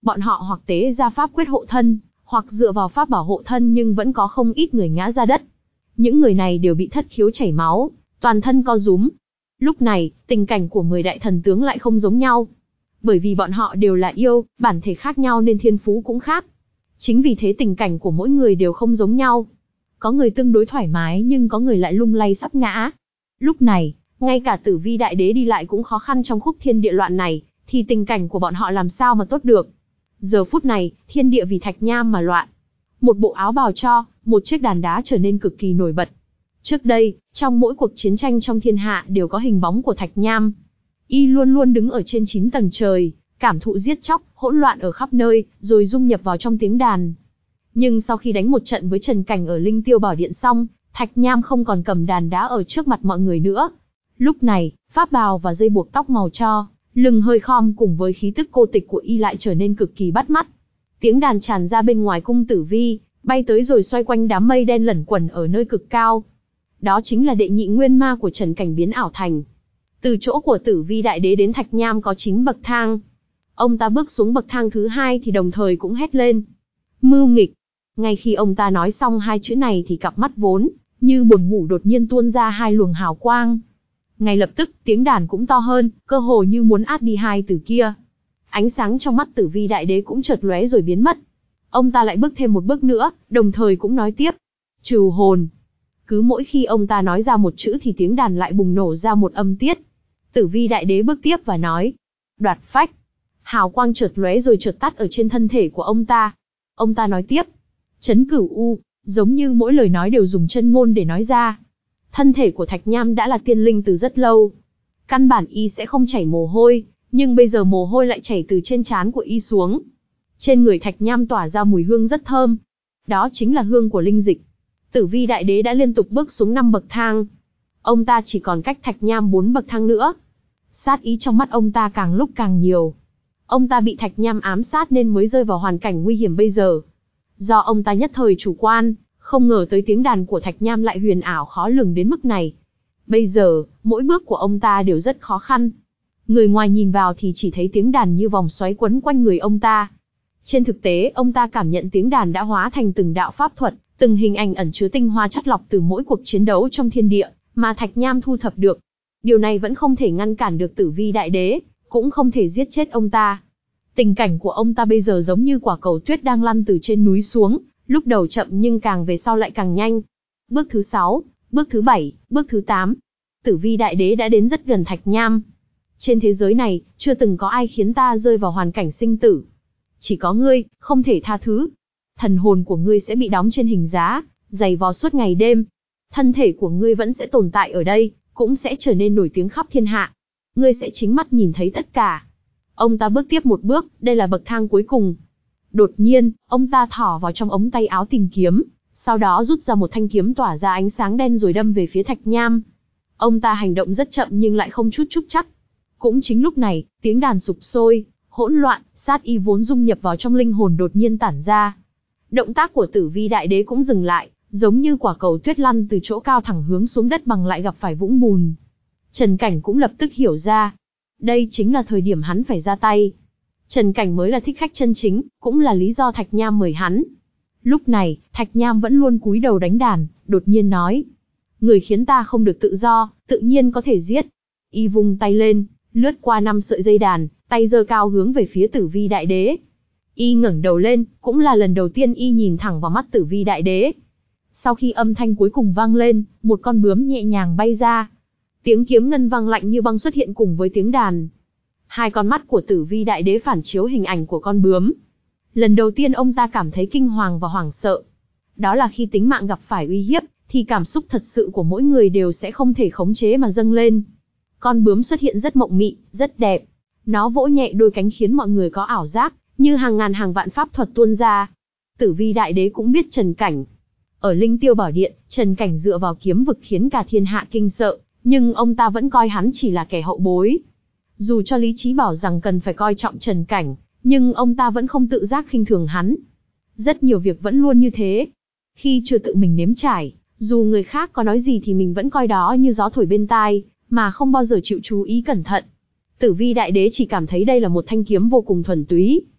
Bọn họ hoặc tế ra pháp quyết hộ thân, hoặc dựa vào pháp bảo hộ thân, nhưng vẫn có không ít người ngã ra đất. Những người này đều bị thất khiếu chảy máu, toàn thân co rúm. Lúc này, tình cảnh của mười đại thần tướng lại không giống nhau. Bởi vì bọn họ đều là yêu, bản thể khác nhau nên thiên phú cũng khác. Chính vì thế tình cảnh của mỗi người đều không giống nhau. Có người tương đối thoải mái nhưng có người lại lung lay sắp ngã. Lúc này, ngay cả Tử Vi Đại Đế đi lại cũng khó khăn trong khúc thiên địa loạn này, thì tình cảnh của bọn họ làm sao mà tốt được. Giờ phút này, thiên địa vì Thạch Nham mà loạn. Một bộ áo bào cho, một chiếc đàn đá trở nên cực kỳ nổi bật. Trước đây, trong mỗi cuộc chiến tranh trong thiên hạ đều có hình bóng của Thạch Nham. Y luôn luôn đứng ở trên chín tầng trời, cảm thụ giết chóc, hỗn loạn ở khắp nơi, rồi dung nhập vào trong tiếng đàn. Nhưng sau khi đánh một trận với Trần Cảnh ở Linh Tiêu Bảo Điện xong, Thạch Nham không còn cầm đàn đá ở trước mặt mọi người nữa. Lúc này, pháp bào và dây buộc tóc màu tro, lưng hơi khom cùng với khí tức cô tịch của Y lại trở nên cực kỳ bắt mắt. Tiếng đàn tràn ra bên ngoài cung Tử Vi, bay tới rồi xoay quanh đám mây đen lẩn quẩn ở nơi cực cao. Đó chính là đệ nhị nguyên ma của Trần Cảnh biến ảo thành. Từ chỗ của Tử Vi Đại Đế đến Thạch Nham có chín bậc thang. Ông ta bước xuống bậc thang thứ hai thì đồng thời cũng hét lên: mưu nghịch. Ngay khi ông ta nói xong hai chữ này thì cặp mắt vốn như buồn ngủ đột nhiên tuôn ra hai luồng hào quang. Ngay lập tức, tiếng đàn cũng to hơn, cơ hồ như muốn át đi hai từ kia. Ánh sáng trong mắt Tử Vi Đại Đế cũng chợt lóe rồi biến mất. Ông ta lại bước thêm một bước nữa, đồng thời cũng nói tiếp: trừ hồn. Cứ mỗi khi ông ta nói ra một chữ thì tiếng đàn lại bùng nổ ra một âm tiết. Tử Vi Đại Đế bước tiếp và nói: đoạt phách. Hào quang chợt lóe rồi chợt tắt ở trên thân thể của ông ta. Ông ta nói tiếp: trấn cửu u, giống như mỗi lời nói đều dùng chân ngôn để nói ra. Thân thể của Thạch Nham đã là tiên linh từ rất lâu. Căn bản Y sẽ không chảy mồ hôi, nhưng bây giờ mồ hôi lại chảy từ trên trán của Y xuống. Trên người Thạch Nham tỏa ra mùi hương rất thơm. Đó chính là hương của linh dịch. Tử Vi Đại Đế đã liên tục bước xuống năm bậc thang. Ông ta chỉ còn cách Thạch Nham bốn bậc thang nữa. Sát ý trong mắt ông ta càng lúc càng nhiều. Ông ta bị Thạch Nham ám sát nên mới rơi vào hoàn cảnh nguy hiểm bây giờ. Do ông ta nhất thời chủ quan, không ngờ tới tiếng đàn của Thạch Nham lại huyền ảo khó lường đến mức này. Bây giờ, mỗi bước của ông ta đều rất khó khăn. Người ngoài nhìn vào thì chỉ thấy tiếng đàn như vòng xoáy quấn quanh người ông ta. Trên thực tế, ông ta cảm nhận tiếng đàn đã hóa thành từng đạo pháp thuật, từng hình ảnh ẩn chứa tinh hoa chắt lọc từ mỗi cuộc chiến đấu trong thiên địa, mà Thạch Nham thu thập được. Điều này vẫn không thể ngăn cản được Tử Vi Đại Đế, cũng không thể giết chết ông ta. Tình cảnh của ông ta bây giờ giống như quả cầu tuyết đang lăn từ trên núi xuống, lúc đầu chậm nhưng càng về sau lại càng nhanh. Bước thứ sáu, bước thứ bảy, bước thứ tám. Tử Vi Đại Đế đã đến rất gần Thạch Nham. Trên thế giới này, chưa từng có ai khiến ta rơi vào hoàn cảnh sinh tử. Chỉ có ngươi, không thể tha thứ. Thần hồn của ngươi sẽ bị đóng trên hình giá, giày vò suốt ngày đêm. Thân thể của ngươi vẫn sẽ tồn tại ở đây, cũng sẽ trở nên nổi tiếng khắp thiên hạ. Ngươi sẽ chính mắt nhìn thấy tất cả. Ông ta bước tiếp một bước, đây là bậc thang cuối cùng. Đột nhiên, ông ta thỏ vào trong ống tay áo tìm kiếm, sau đó rút ra một thanh kiếm tỏa ra ánh sáng đen rồi đâm về phía Thạch Nham. Ông ta hành động rất chậm nhưng lại không chút trúc trắc. Cũng chính lúc này, tiếng đàn sục sôi, hỗn loạn, sát ý vốn dung nhập vào trong linh hồn đột nhiên tản ra. Động tác của Tử Vi Đại Đế cũng dừng lại, giống như quả cầu tuyết lăn từ chỗ cao thẳng hướng xuống đất bằng lại gặp phải vũng bùn. Trần Cảnh cũng lập tức hiểu ra. Đây chính là thời điểm hắn phải ra tay. Trần Cảnh mới là thích khách chân chính, cũng là lý do Thạch Nham mời hắn. Lúc này, Thạch Nham vẫn luôn cúi đầu đánh đàn, đột nhiên nói: người khiến ta không được tự do, tự nhiên có thể giết. Y vung tay lên, lướt qua năm sợi dây đàn, tay giơ cao hướng về phía Tử Vi Đại Đế. Y ngẩng đầu lên, cũng là lần đầu tiên Y nhìn thẳng vào mắt Tử Vi Đại Đế. Sau khi âm thanh cuối cùng vang lên, một con bướm nhẹ nhàng bay ra. Tiếng kiếm ngân vang lạnh như băng xuất hiện cùng với tiếng đàn. Hai con mắt của Tử Vi Đại Đế phản chiếu hình ảnh của con bướm. Lần đầu tiên ông ta cảm thấy kinh hoàng và hoảng sợ. Đó là khi tính mạng gặp phải uy hiếp, thì cảm xúc thật sự của mỗi người đều sẽ không thể khống chế mà dâng lên. Con bướm xuất hiện rất mộng mị, rất đẹp. Nó vỗ nhẹ đôi cánh khiến mọi người có ảo giác, như hàng ngàn hàng vạn pháp thuật tuôn ra. Tử Vi Đại Đế cũng biết Trần Cảnh. Ở Linh Tiêu Bảo Điện, Trần Cảnh dựa vào kiếm vực khiến cả thiên hạ kinh sợ, nhưng ông ta vẫn coi hắn chỉ là kẻ hậu bối. Dù cho lý trí bảo rằng cần phải coi trọng Trần Cảnh, nhưng ông ta vẫn không tự giác khinh thường hắn. Rất nhiều việc vẫn luôn như thế. Khi chưa tự mình nếm trải, dù người khác có nói gì thì mình vẫn coi đó như gió thổi bên tai, mà không bao giờ chịu chú ý cẩn thận. Tử Vi Đại Đế chỉ cảm thấy đây là một thanh kiếm vô cùng thuần túy.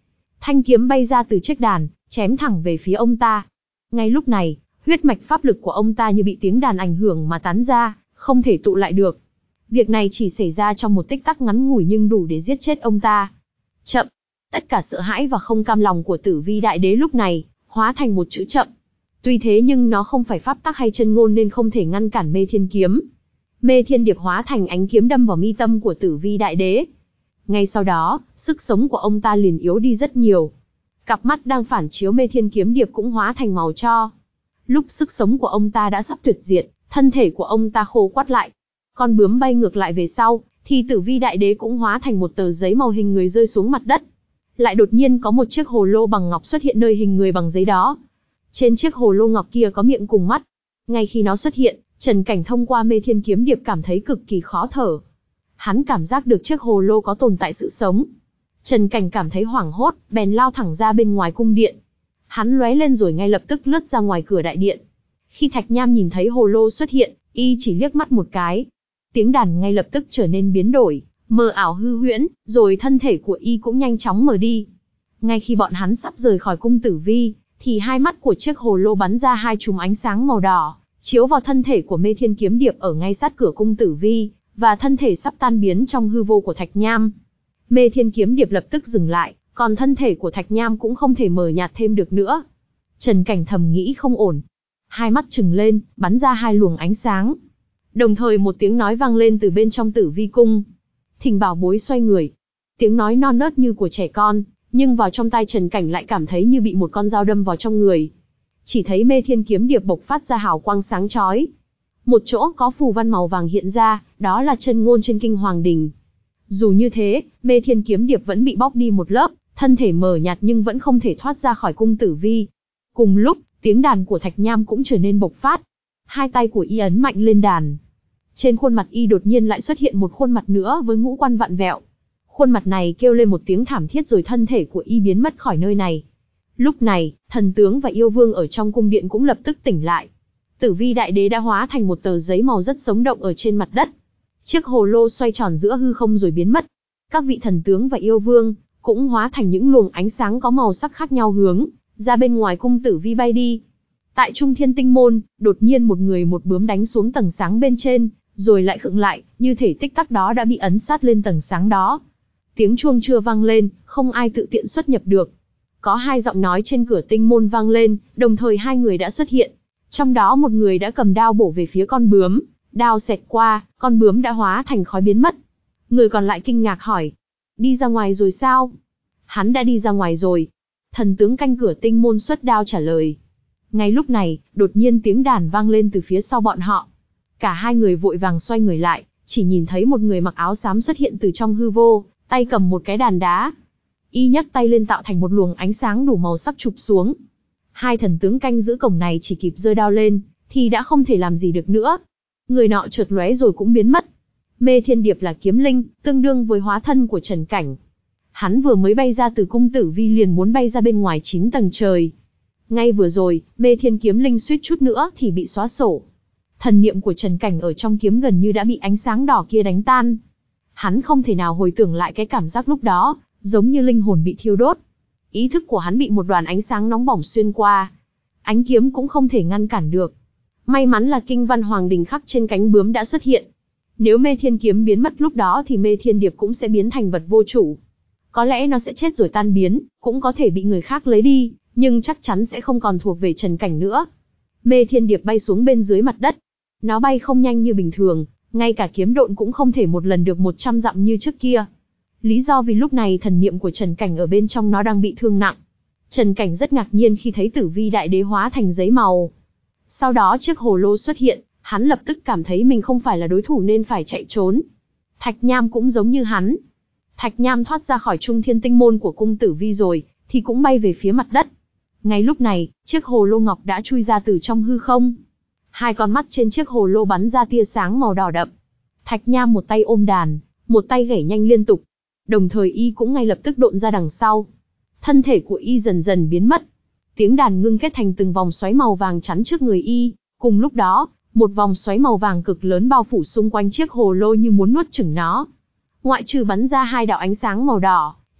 Thanh kiếm bay ra từ chiếc đàn, chém thẳng về phía ông ta. Ngay lúc này, huyết mạch pháp lực của ông ta như bị tiếng đàn ảnh hưởng mà tán ra, không thể tụ lại được. Việc này chỉ xảy ra trong một tích tắc ngắn ngủi nhưng đủ để giết chết ông ta. Chậm. Tất cả sợ hãi và không cam lòng của Tử Vi Đại Đế lúc này, hóa thành một chữ chậm. Tuy thế nhưng nó không phải pháp tắc hay chân ngôn nên không thể ngăn cản Mê Thiên kiếm. Mê Thiên Điệp hóa thành ánh kiếm đâm vào mi tâm của Tử Vi Đại Đế. Ngay sau đó, sức sống của ông ta liền yếu đi rất nhiều. Cặp mắt đang phản chiếu Mê Thiên kiếm điệp cũng hóa thành màu tro. Lúc sức sống của ông ta đã sắp tuyệt diệt, thân thể của ông ta khô quắt lại. Con bướm bay ngược lại về sau, thì Tử Vi Đại Đế cũng hóa thành một tờ giấy màu hình người rơi xuống mặt đất. Lại đột nhiên có một chiếc hồ lô bằng ngọc xuất hiện nơi hình người bằng giấy đó. Trên chiếc hồ lô ngọc kia có miệng cùng mắt. Ngay khi nó xuất hiện, Trần Cảnh thông qua Mê Thiên kiếm điệp cảm thấy cực kỳ khó thở. Hắn cảm giác được chiếc hồ lô có tồn tại sự sống. Trần Cảnh cảm thấy hoảng hốt, bèn lao thẳng ra bên ngoài cung điện. Hắn lóe lên rồi ngay lập tức lướt ra ngoài cửa đại điện. Khi Thạch Nham nhìn thấy hồ lô xuất hiện, y chỉ liếc mắt một cái. Tiếng đàn ngay lập tức trở nên biến đổi, mờ ảo hư huyễn, rồi thân thể của y cũng nhanh chóng mờ đi. Ngay khi bọn hắn sắp rời khỏi cung Tử Vi, thì hai mắt của chiếc hồ lô bắn ra hai chùm ánh sáng màu đỏ, chiếu vào thân thể của Mê Thiên kiếm điệp ở ngay sát cửa cung Tử Vi, và thân thể sắp tan biến trong hư vô của Thạch Nham. Mê Thiên kiếm điệp lập tức dừng lại, còn thân thể của Thạch Nham cũng không thể mờ nhạt thêm được nữa. Trần Cảnh thầm nghĩ không ổn. Hai mắt trừng lên, bắn ra hai luồng ánh sáng. Đồng thời một tiếng nói vang lên từ bên trong Tử Vi cung. Thỉnh Bảo Bối xoay người. Tiếng nói non nớt như của trẻ con, nhưng vào trong tai Trần Cảnh lại cảm thấy như bị một con dao đâm vào trong người. Chỉ thấy Mê Thiên kiếm điệp bộc phát ra hào quang sáng chói. Một chỗ có phù văn màu vàng hiện ra, đó là chân ngôn trên kinh Hoàng Đình. Dù như thế, Mê Thiên kiếm điệp vẫn bị bóc đi một lớp, thân thể mờ nhạt nhưng vẫn không thể thoát ra khỏi cung Tử Vi. Cùng lúc, tiếng đàn của Thạch Nham cũng trở nên bộc phát. Hai tay của y ấn mạnh lên đàn. Trên khuôn mặt y đột nhiên lại xuất hiện một khuôn mặt nữa với ngũ quan vặn vẹo. Khuôn mặt này kêu lên một tiếng thảm thiết rồi thân thể của y biến mất khỏi nơi này. Lúc này, thần tướng và yêu vương ở trong cung điện cũng lập tức tỉnh lại. Tử Vi Đại Đế đã hóa thành một tờ giấy màu rất sống động ở trên mặt đất. Chiếc hồ lô xoay tròn giữa hư không rồi biến mất. Các vị thần tướng và yêu vương cũng hóa thành những luồng ánh sáng có màu sắc khác nhau hướng ra bên ngoài cung Tử Vi bay đi. Tại Trung Thiên Tinh Môn, đột nhiên một người một bướm đánh xuống tầng sáng bên trên, rồi lại khựng lại, như thể tích tắc đó đã bị ấn sát lên tầng sáng đó. Tiếng chuông chưa vang lên, không ai tự tiện xuất nhập được. Có hai giọng nói trên cửa tinh môn vang lên, đồng thời hai người đã xuất hiện. Trong đó một người đã cầm đao bổ về phía con bướm, đao xẹt qua, con bướm đã hóa thành khói biến mất. Người còn lại kinh ngạc hỏi, đi ra ngoài rồi sao? Hắn đã đi ra ngoài rồi. Thần tướng canh cửa tinh môn xuất đao trả lời. Ngay lúc này, đột nhiên tiếng đàn vang lên từ phía sau bọn họ. Cả hai người vội vàng xoay người lại, chỉ nhìn thấy một người mặc áo xám xuất hiện từ trong hư vô, tay cầm một cái đàn đá. Y nhấc tay lên tạo thành một luồng ánh sáng đủ màu sắc chụp xuống. Hai thần tướng canh giữ cổng này chỉ kịp giơ đao lên, thì đã không thể làm gì được nữa. Người nọ chợt lóe rồi cũng biến mất. Mê Thiên Điệp là kiếm linh, tương đương với hóa thân của Trần Cảnh. Hắn vừa mới bay ra từ cung Tử Vi liền muốn bay ra bên ngoài chín tầng trời. Ngay vừa rồi, Mê Thiên kiếm linh suýt chút nữa thì bị xóa sổ. Thần niệm của Trần Cảnh ở trong kiếm gần như đã bị ánh sáng đỏ kia đánh tan. Hắn không thể nào hồi tưởng lại cái cảm giác lúc đó, giống như linh hồn bị thiêu đốt. Ý thức của hắn bị một đoàn ánh sáng nóng bỏng xuyên qua. Ánh kiếm cũng không thể ngăn cản được. May mắn là kinh văn Hoàng Đình khắc trên cánh bướm đã xuất hiện. Nếu Mê Thiên kiếm biến mất lúc đó thì Mê Thiên Điệp cũng sẽ biến thành vật vô chủ. Có lẽ nó sẽ chết rồi tan biến, cũng có thể bị người khác lấy đi, nhưng chắc chắn sẽ không còn thuộc về Trần Cảnh nữa. Mê Thiên Điệp bay xuống bên dưới mặt đất. Nó bay không nhanh như bình thường, ngay cả kiếm độn cũng không thể một lần được một trăm dặm như trước kia. Lý do vì lúc này thần niệm của Trần Cảnh ở bên trong nó đang bị thương nặng. Trần Cảnh rất ngạc nhiên khi thấy Tử Vi Đại Đế hóa thành giấy màu. Sau đó chiếc hồ lô xuất hiện, hắn lập tức cảm thấy mình không phải là đối thủ nên phải chạy trốn. Thạch Nham cũng giống như hắn. Thạch Nham thoát ra khỏi Trung Thiên Tinh Môn của cung Tử Vi rồi, thì cũng bay về phía mặt đất. Ngay lúc này, chiếc hồ lô ngọc đã chui ra từ trong hư không. Hai con mắt trên chiếc hồ lô bắn ra tia sáng màu đỏ đậm. Thạch Nham một tay ôm đàn, một tay gảy nhanh liên tục. Đồng thời y cũng ngay lập tức độn ra đằng sau. Thân thể của y dần dần biến mất. Tiếng đàn ngưng kết thành từng vòng xoáy màu vàng chắn trước người y. Cùng lúc đó, một vòng xoáy màu vàng cực lớn bao phủ xung quanh chiếc hồ lô như muốn nuốt chửng nó. Ngoại trừ bắn ra hai đạo ánh sáng màu đỏ,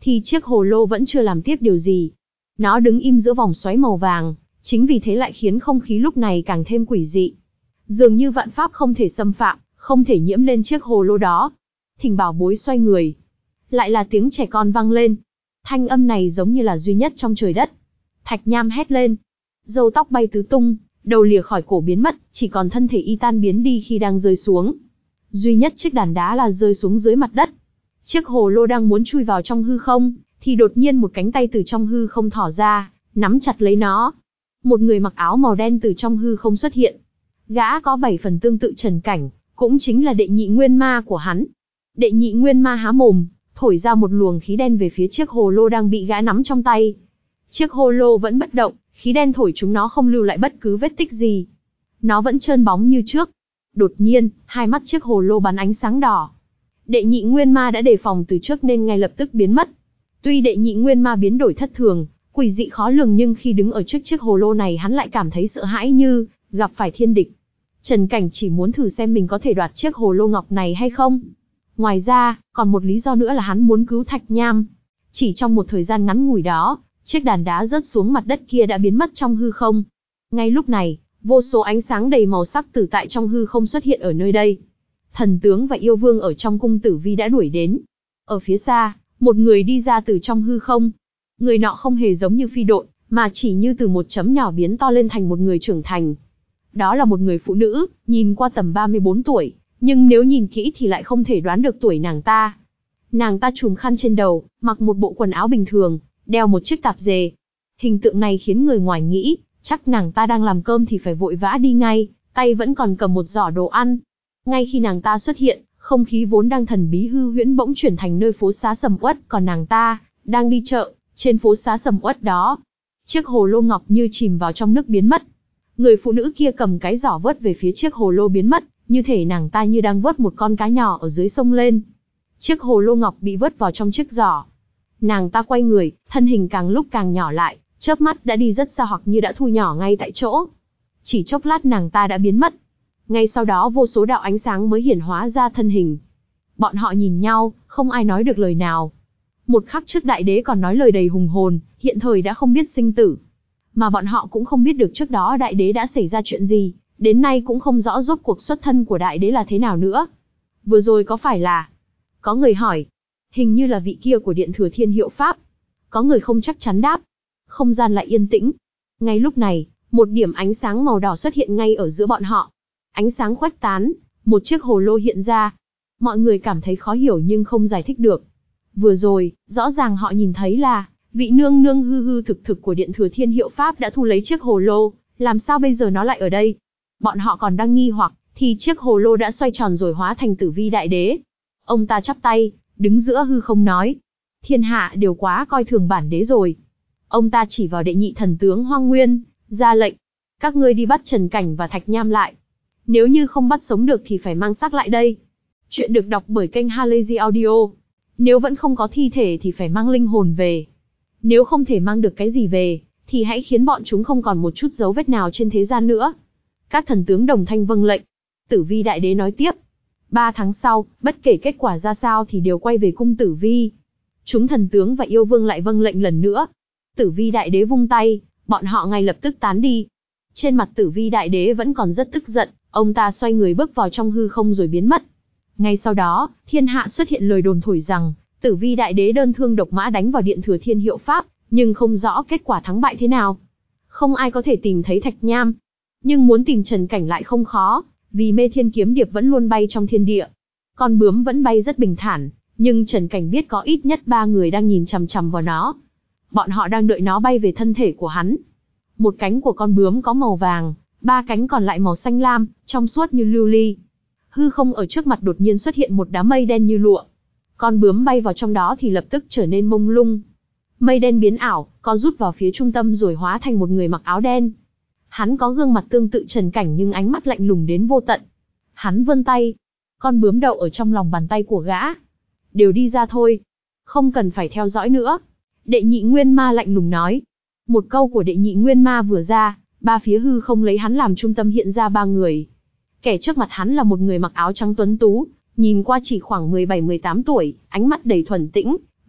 thì chiếc hồ lô vẫn chưa làm tiếp điều gì. Nó đứng im giữa vòng xoáy màu vàng, chính vì thế lại khiến không khí lúc này càng thêm quỷ dị. Dường như vạn pháp không thể xâm phạm, không thể nhiễm lên chiếc hồ lô đó. Thỉnh Bảo Bối xoay người. Lại là tiếng trẻ con vang lên. Thanh âm này giống như là duy nhất trong trời đất. Thạch Nham hét lên. Râu tóc bay tứ tung, đầu lìa khỏi cổ biến mất, chỉ còn thân thể y tan biến đi khi đang rơi xuống. Duy nhất chiếc đàn đá là rơi xuống dưới mặt đất. Chiếc hồ lô đang muốn chui vào trong hư không, thì đột nhiên một cánh tay từ trong hư không thỏ ra, nắm chặt lấy nó. Một người mặc áo màu đen từ trong hư không xuất hiện. Gã có bảy phần tương tự Trần Cảnh, cũng chính là đệ nhị nguyên ma của hắn. Đệ nhị nguyên ma há mồm, thổi ra một luồng khí đen về phía chiếc hồ lô đang bị gã nắm trong tay. Chiếc hồ lô vẫn bất động, khí đen thổi chúng nó không lưu lại bất cứ vết tích gì. Nó vẫn trơn bóng như trước. Đột nhiên, hai mắt chiếc hồ lô bắn ánh sáng đỏ. Đệ nhị nguyên ma đã đề phòng từ trước nên ngay lập tức biến mất. Tuy đệ nhị nguyên ma biến đổi thất thường, quỷ dị khó lường, nhưng khi đứng ở trước chiếc hồ lô này hắn lại cảm thấy sợ hãi như gặp phải thiên địch. Trần Cảnh chỉ muốn thử xem mình có thể đoạt chiếc hồ lô ngọc này hay không. Ngoài ra, còn một lý do nữa là hắn muốn cứu Thạch Nham. Chỉ trong một thời gian ngắn ngủi đó, chiếc đàn đá rớt xuống mặt đất kia đã biến mất trong hư không. Ngay lúc này, vô số ánh sáng đầy màu sắc tử tại trong hư không xuất hiện ở nơi đây. Thần tướng và yêu vương ở trong cung Tử Vi đã đuổi đến. Ở phía xa, một người đi ra từ trong hư không. Người nọ không hề giống như phi độn, mà chỉ như từ một chấm nhỏ biến to lên thành một người trưởng thành. Đó là một người phụ nữ, nhìn qua tầm ba mươi bốn tuổi, nhưng nếu nhìn kỹ thì lại không thể đoán được tuổi nàng ta. Nàng ta trùm khăn trên đầu, mặc một bộ quần áo bình thường, đeo một chiếc tạp dề. Hình tượng này khiến người ngoài nghĩ, chắc nàng ta đang làm cơm thì phải vội vã đi ngay, tay vẫn còn cầm một giỏ đồ ăn. Ngay khi nàng ta xuất hiện, không khí vốn đang thần bí hư huyễn bỗng chuyển thành nơi phố xá sầm uất, còn nàng ta đang đi chợ, trên phố xá sầm uất đó. Chiếc hồ lô ngọc như chìm vào trong nước biến mất. Người phụ nữ kia cầm cái giỏ vớt về phía chiếc hồ lô biến mất, như thể nàng ta như đang vớt một con cá nhỏ ở dưới sông lên. Chiếc hồ lô ngọc bị vớt vào trong chiếc giỏ. Nàng ta quay người, thân hình càng lúc càng nhỏ lại, chớp mắt đã đi rất xa hoặc như đã thu nhỏ ngay tại chỗ. Chỉ chốc lát nàng ta đã biến mất. Ngay sau đó vô số đạo ánh sáng mới hiển hóa ra thân hình. Bọn họ nhìn nhau, không ai nói được lời nào. Một khắc trước đại đế còn nói lời đầy hùng hồn, hiện thời đã không biết sinh tử. Mà bọn họ cũng không biết được trước đó đại đế đã xảy ra chuyện gì, đến nay cũng không rõ rốt cuộc xuất thân của đại đế là thế nào nữa. Vừa rồi có phải là... Có người hỏi. Hình như là vị kia của Điện Thừa Thiên Hiệu Pháp. Có người không chắc chắn đáp. Không gian lại yên tĩnh. Ngay lúc này, một điểm ánh sáng màu đỏ xuất hiện ngay ở giữa bọn họ. Ánh sáng khuếch tán, một chiếc hồ lô hiện ra. Mọi người cảm thấy khó hiểu nhưng không giải thích được. Vừa rồi, rõ ràng họ nhìn thấy là vị nương nương hư hư thực thực của Điện Thừa Thiên Hiệu Pháp đã thu lấy chiếc hồ lô, làm sao bây giờ nó lại ở đây? Bọn họ còn đang nghi hoặc, thì chiếc hồ lô đã xoay tròn rồi hóa thành Tử Vi Đại Đế. Ông ta chắp tay, đứng giữa hư không nói, thiên hạ đều quá coi thường bản đế rồi. Ông ta chỉ vào đệ nhị thần tướng Hoang Nguyên, ra lệnh, các ngươi đi bắt Trần Cảnh và Thạch Nham lại. Nếu như không bắt sống được thì phải mang xác lại đây. Chuyện được đọc bởi kênh Halazy Audio. Nếu vẫn không có thi thể thì phải mang linh hồn về. Nếu không thể mang được cái gì về, thì hãy khiến bọn chúng không còn một chút dấu vết nào trên thế gian nữa. Các thần tướng đồng thanh vâng lệnh. Tử Vi Đại Đế nói tiếp. Ba tháng sau, bất kể kết quả ra sao thì đều quay về cung Tử Vi. Chúng thần tướng và yêu vương lại vâng lệnh lần nữa. Tử Vi Đại Đế vung tay, bọn họ ngay lập tức tán đi. Trên mặt Tử Vi Đại Đế vẫn còn rất tức giận, ông ta xoay người bước vào trong hư không rồi biến mất. Ngay sau đó, thiên hạ xuất hiện lời đồn thổi rằng, Tử Vi Đại Đế đơn thương độc mã đánh vào Điện Thừa Thiên Hiệu Pháp, nhưng không rõ kết quả thắng bại thế nào. Không ai có thể tìm thấy Thạch Nham. Nhưng muốn tìm Trần Cảnh lại không khó, vì Mê Thiên Kiếm Điệp vẫn luôn bay trong thiên địa. Con bướm vẫn bay rất bình thản, nhưng Trần Cảnh biết có ít nhất ba người đang nhìn chằm chằm vào nó. Bọn họ đang đợi nó bay về thân thể của hắn. Một cánh của con bướm có màu vàng, ba cánh còn lại màu xanh lam, trong suốt như lưu ly. Hư không ở trước mặt đột nhiên xuất hiện một đám mây đen như lụa. Con bướm bay vào trong đó thì lập tức trở nên mông lung. Mây đen biến ảo, co rút vào phía trung tâm rồi hóa thành một người mặc áo đen. Hắn có gương mặt tương tự Trần Cảnh nhưng ánh mắt lạnh lùng đến vô tận. Hắn vươn tay. Con bướm đậu ở trong lòng bàn tay của gã. Đều đi ra thôi. Không cần phải theo dõi nữa. Đệ nhị nguyên ma lạnh lùng nói. Một câu của đệ nhị nguyên ma vừa ra, ba phía hư không lấy hắn làm trung tâm hiện ra ba người. Kẻ trước mặt hắn là một người mặc áo trắng tuấn tú, nhìn qua chỉ khoảng mười bảy mười tám tuổi, ánh mắt đầy thuần tĩnh,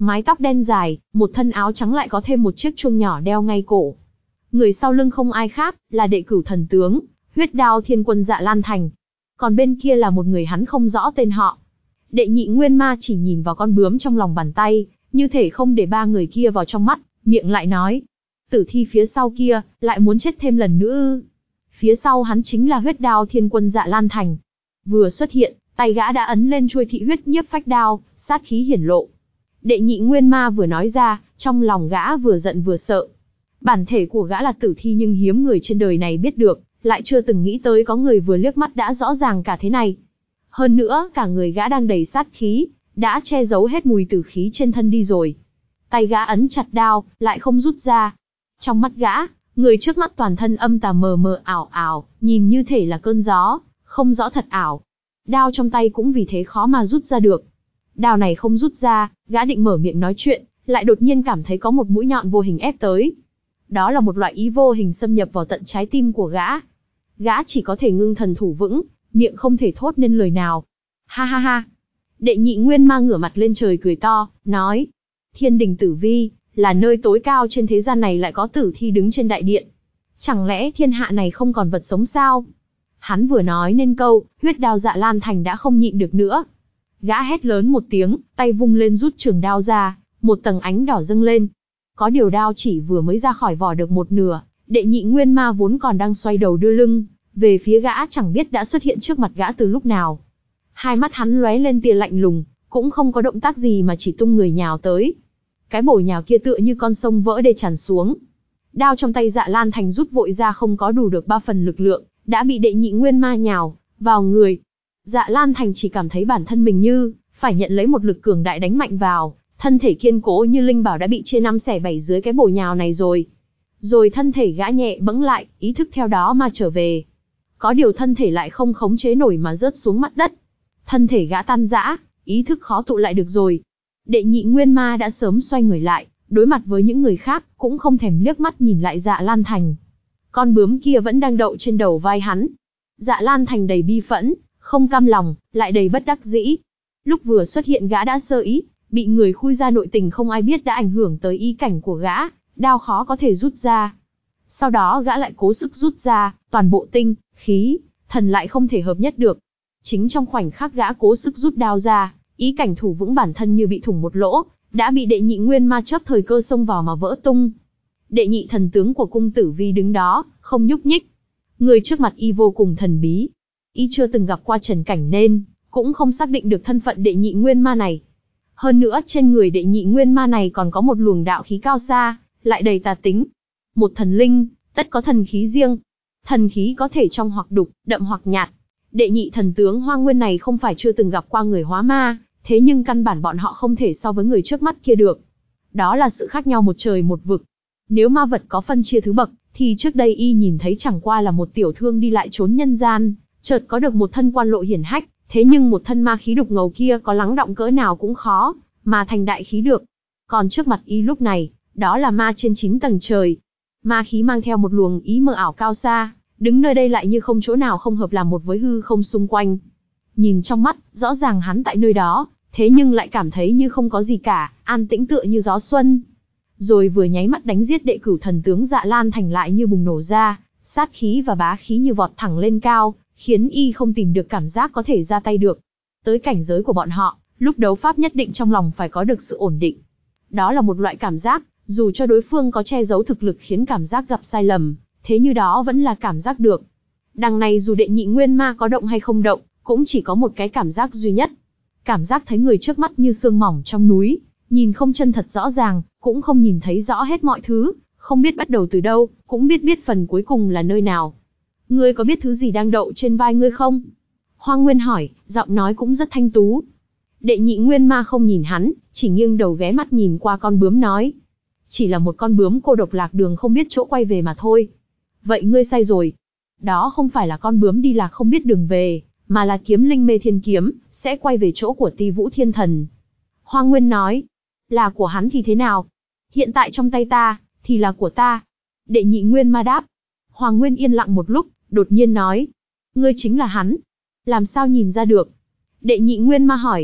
mái tóc đen dài, một thân áo trắng lại có thêm một chiếc chuông nhỏ đeo ngay cổ. Người sau lưng không ai khác, là đệ cửu thần tướng, Huyết Đao Thiên Quân Dạ Lan Thành. Còn bên kia là một người hắn không rõ tên họ. Đệ nhị nguyên ma chỉ nhìn vào con bướm trong lòng bàn tay, như thể không để ba người kia vào trong mắt, miệng lại nói. Tử thi phía sau kia, lại muốn chết thêm lần nữa ư? Phía sau hắn chính là Huyết Đao Thiên Quân Dạ Lan Thành. Vừa xuất hiện, tay gã đã ấn lên chuôi thị huyết nhiếp phách đao, sát khí hiển lộ. Đệ nhị nguyên ma vừa nói ra, trong lòng gã vừa giận vừa sợ. Bản thể của gã là tử thi nhưng hiếm người trên đời này biết được, lại chưa từng nghĩ tới có người vừa liếc mắt đã rõ ràng cả thế này. Hơn nữa, cả người gã đang đầy sát khí, đã che giấu hết mùi tử khí trên thân đi rồi. Tay gã ấn chặt đao, lại không rút ra. Trong mắt gã, người trước mắt toàn thân âm tà mờ mờ ảo ảo, nhìn như thể là cơn gió, không rõ thật ảo. Đao trong tay cũng vì thế khó mà rút ra được. Đao này không rút ra, gã định mở miệng nói chuyện, lại đột nhiên cảm thấy có một mũi nhọn vô hình ép tới. Đó là một loại ý vô hình xâm nhập vào tận trái tim của gã. Gã chỉ có thể ngưng thần thủ vững, miệng không thể thốt nên lời nào. Ha ha ha. Đệ nhị nguyên ma ngửa mặt lên trời cười to, nói. Thiên đình tử vi, là nơi tối cao trên thế gian này lại có tử thi đứng trên đại điện. Chẳng lẽ thiên hạ này không còn vật sống sao? Hắn vừa nói nên câu, Huyết Đao Dạ Lan Thành đã không nhịn được nữa. Gã hét lớn một tiếng, tay vung lên rút trường đao ra, một tầng ánh đỏ dâng lên. Có điều đao chỉ vừa mới ra khỏi vỏ được một nửa, đệ nhị nguyên ma vốn còn đang xoay đầu đưa lưng về phía gã chẳng biết đã xuất hiện trước mặt gã từ lúc nào. Hai mắt hắn lóe lên tia lạnh lùng, cũng không có động tác gì mà chỉ tung người nhào tới. Cái bổ nhào kia tựa như con sông vỡ đê tràn xuống. Đao trong tay Dạ Lan Thành rút vội ra không có đủ được ba phần lực lượng, đã bị đệ nhị nguyên ma nhào vào người. Dạ Lan Thành chỉ cảm thấy bản thân mình như phải nhận lấy một lực cường đại đánh mạnh vào, thân thể kiên cố như linh bảo đã bị chia năm xẻ bảy dưới cái bổ nhào này rồi. Rồi thân thể gã nhẹ bẫng lại, ý thức theo đó mà trở về. Có điều thân thể lại không khống chế nổi mà rớt xuống mặt đất. Thân thể gã tan rã, ý thức khó tụ lại được rồi. Đệ nhị nguyên ma đã sớm xoay người lại, đối mặt với những người khác, cũng không thèm liếc mắt nhìn lại Dạ Lan Thành. Con bướm kia vẫn đang đậu trên đầu vai hắn. Dạ Lan Thành đầy bi phẫn, không cam lòng, lại đầy bất đắc dĩ. Lúc vừa xuất hiện gã đã sơ ý, bị người khui ra nội tình không ai biết đã ảnh hưởng tới ý cảnh của gã, đao khó có thể rút ra. Sau đó gã lại cố sức rút ra, toàn bộ tinh, khí, thần lại không thể hợp nhất được. Chính trong khoảnh khắc gã cố sức rút đao ra, ý cảnh thủ vững bản thân như bị thủng một lỗ, đã bị đệ nhị nguyên ma chớp thời cơ xông vào mà vỡ tung. Đệ nhị thần tướng của cung tử vi đứng đó, không nhúc nhích. Người trước mặt y vô cùng thần bí. Y chưa từng gặp qua Trần Cảnh nên cũng không xác định được thân phận đệ nhị nguyên ma này. Hơn nữa trên người đệ nhị nguyên ma này còn có một luồng đạo khí cao xa, lại đầy tà tính. Một thần linh, tất có thần khí riêng. Thần khí có thể trong hoặc đục, đậm hoặc nhạt. Đệ nhị thần tướng Hoa Nguyên này không phải chưa từng gặp qua người hóa ma, thế nhưng căn bản bọn họ không thể so với người trước mắt kia được. Đó là sự khác nhau một trời một vực. Nếu ma vật có phân chia thứ bậc, thì trước đây y nhìn thấy chẳng qua là một tiểu thương đi lại trốn nhân gian, chợt có được một thân quan lộ hiển hách, thế nhưng một thân ma khí đục ngầu kia có lắng đọng cỡ nào cũng khó mà thành đại khí được. Còn trước mặt y lúc này, đó là ma trên chín tầng trời. Ma khí mang theo một luồng ý mờ ảo cao xa, đứng nơi đây lại như không chỗ nào không hợp làm một với hư không xung quanh. Nhìn trong mắt, rõ ràng hắn tại nơi đó, thế nhưng lại cảm thấy như không có gì cả, an tĩnh tựa như gió xuân. Rồi vừa nháy mắt đánh giết đệ cửu thần tướng Dạ Lan Thành lại như bùng nổ ra, sát khí và bá khí như vọt thẳng lên cao, khiến y không tìm được cảm giác có thể ra tay được. Tới cảnh giới của bọn họ, lúc đấu pháp nhất định trong lòng phải có được sự ổn định. Đó là một loại cảm giác, dù cho đối phương có che giấu thực lực khiến cảm giác gặp sai lầm, thế như đó vẫn là cảm giác được. Đằng này dù đệ nhị nguyên ma có động hay không động, cũng chỉ có một cái cảm giác duy nhất. Cảm giác thấy người trước mắt như sương mỏng trong núi, nhìn không chân thật rõ ràng, cũng không nhìn thấy rõ hết mọi thứ, không biết bắt đầu từ đâu, cũng biết biết phần cuối cùng là nơi nào. Ngươi có biết thứ gì đang đậu trên vai ngươi không? Hoa Nguyên hỏi, giọng nói cũng rất thanh tú. Đệ nhị nguyên ma không nhìn hắn, chỉ nghiêng đầu ghé mắt nhìn qua con bướm nói. Chỉ là một con bướm cô độc lạc đường không biết chỗ quay về mà thôi. Vậy ngươi sai rồi. Đó không phải là con bướm đi lạc không biết đường về, mà là kiếm linh mê thiên kiếm, sẽ quay về chỗ của Ti Vũ Thiên Thần. Hoa Nguyên nói, là của hắn thì thế nào? Hiện tại trong tay ta, thì là của ta. Đệ nhị nguyên ma đáp. Hoa Nguyên yên lặng một lúc, đột nhiên nói, ngươi chính là hắn. Làm sao nhìn ra được? Đệ nhị nguyên ma hỏi.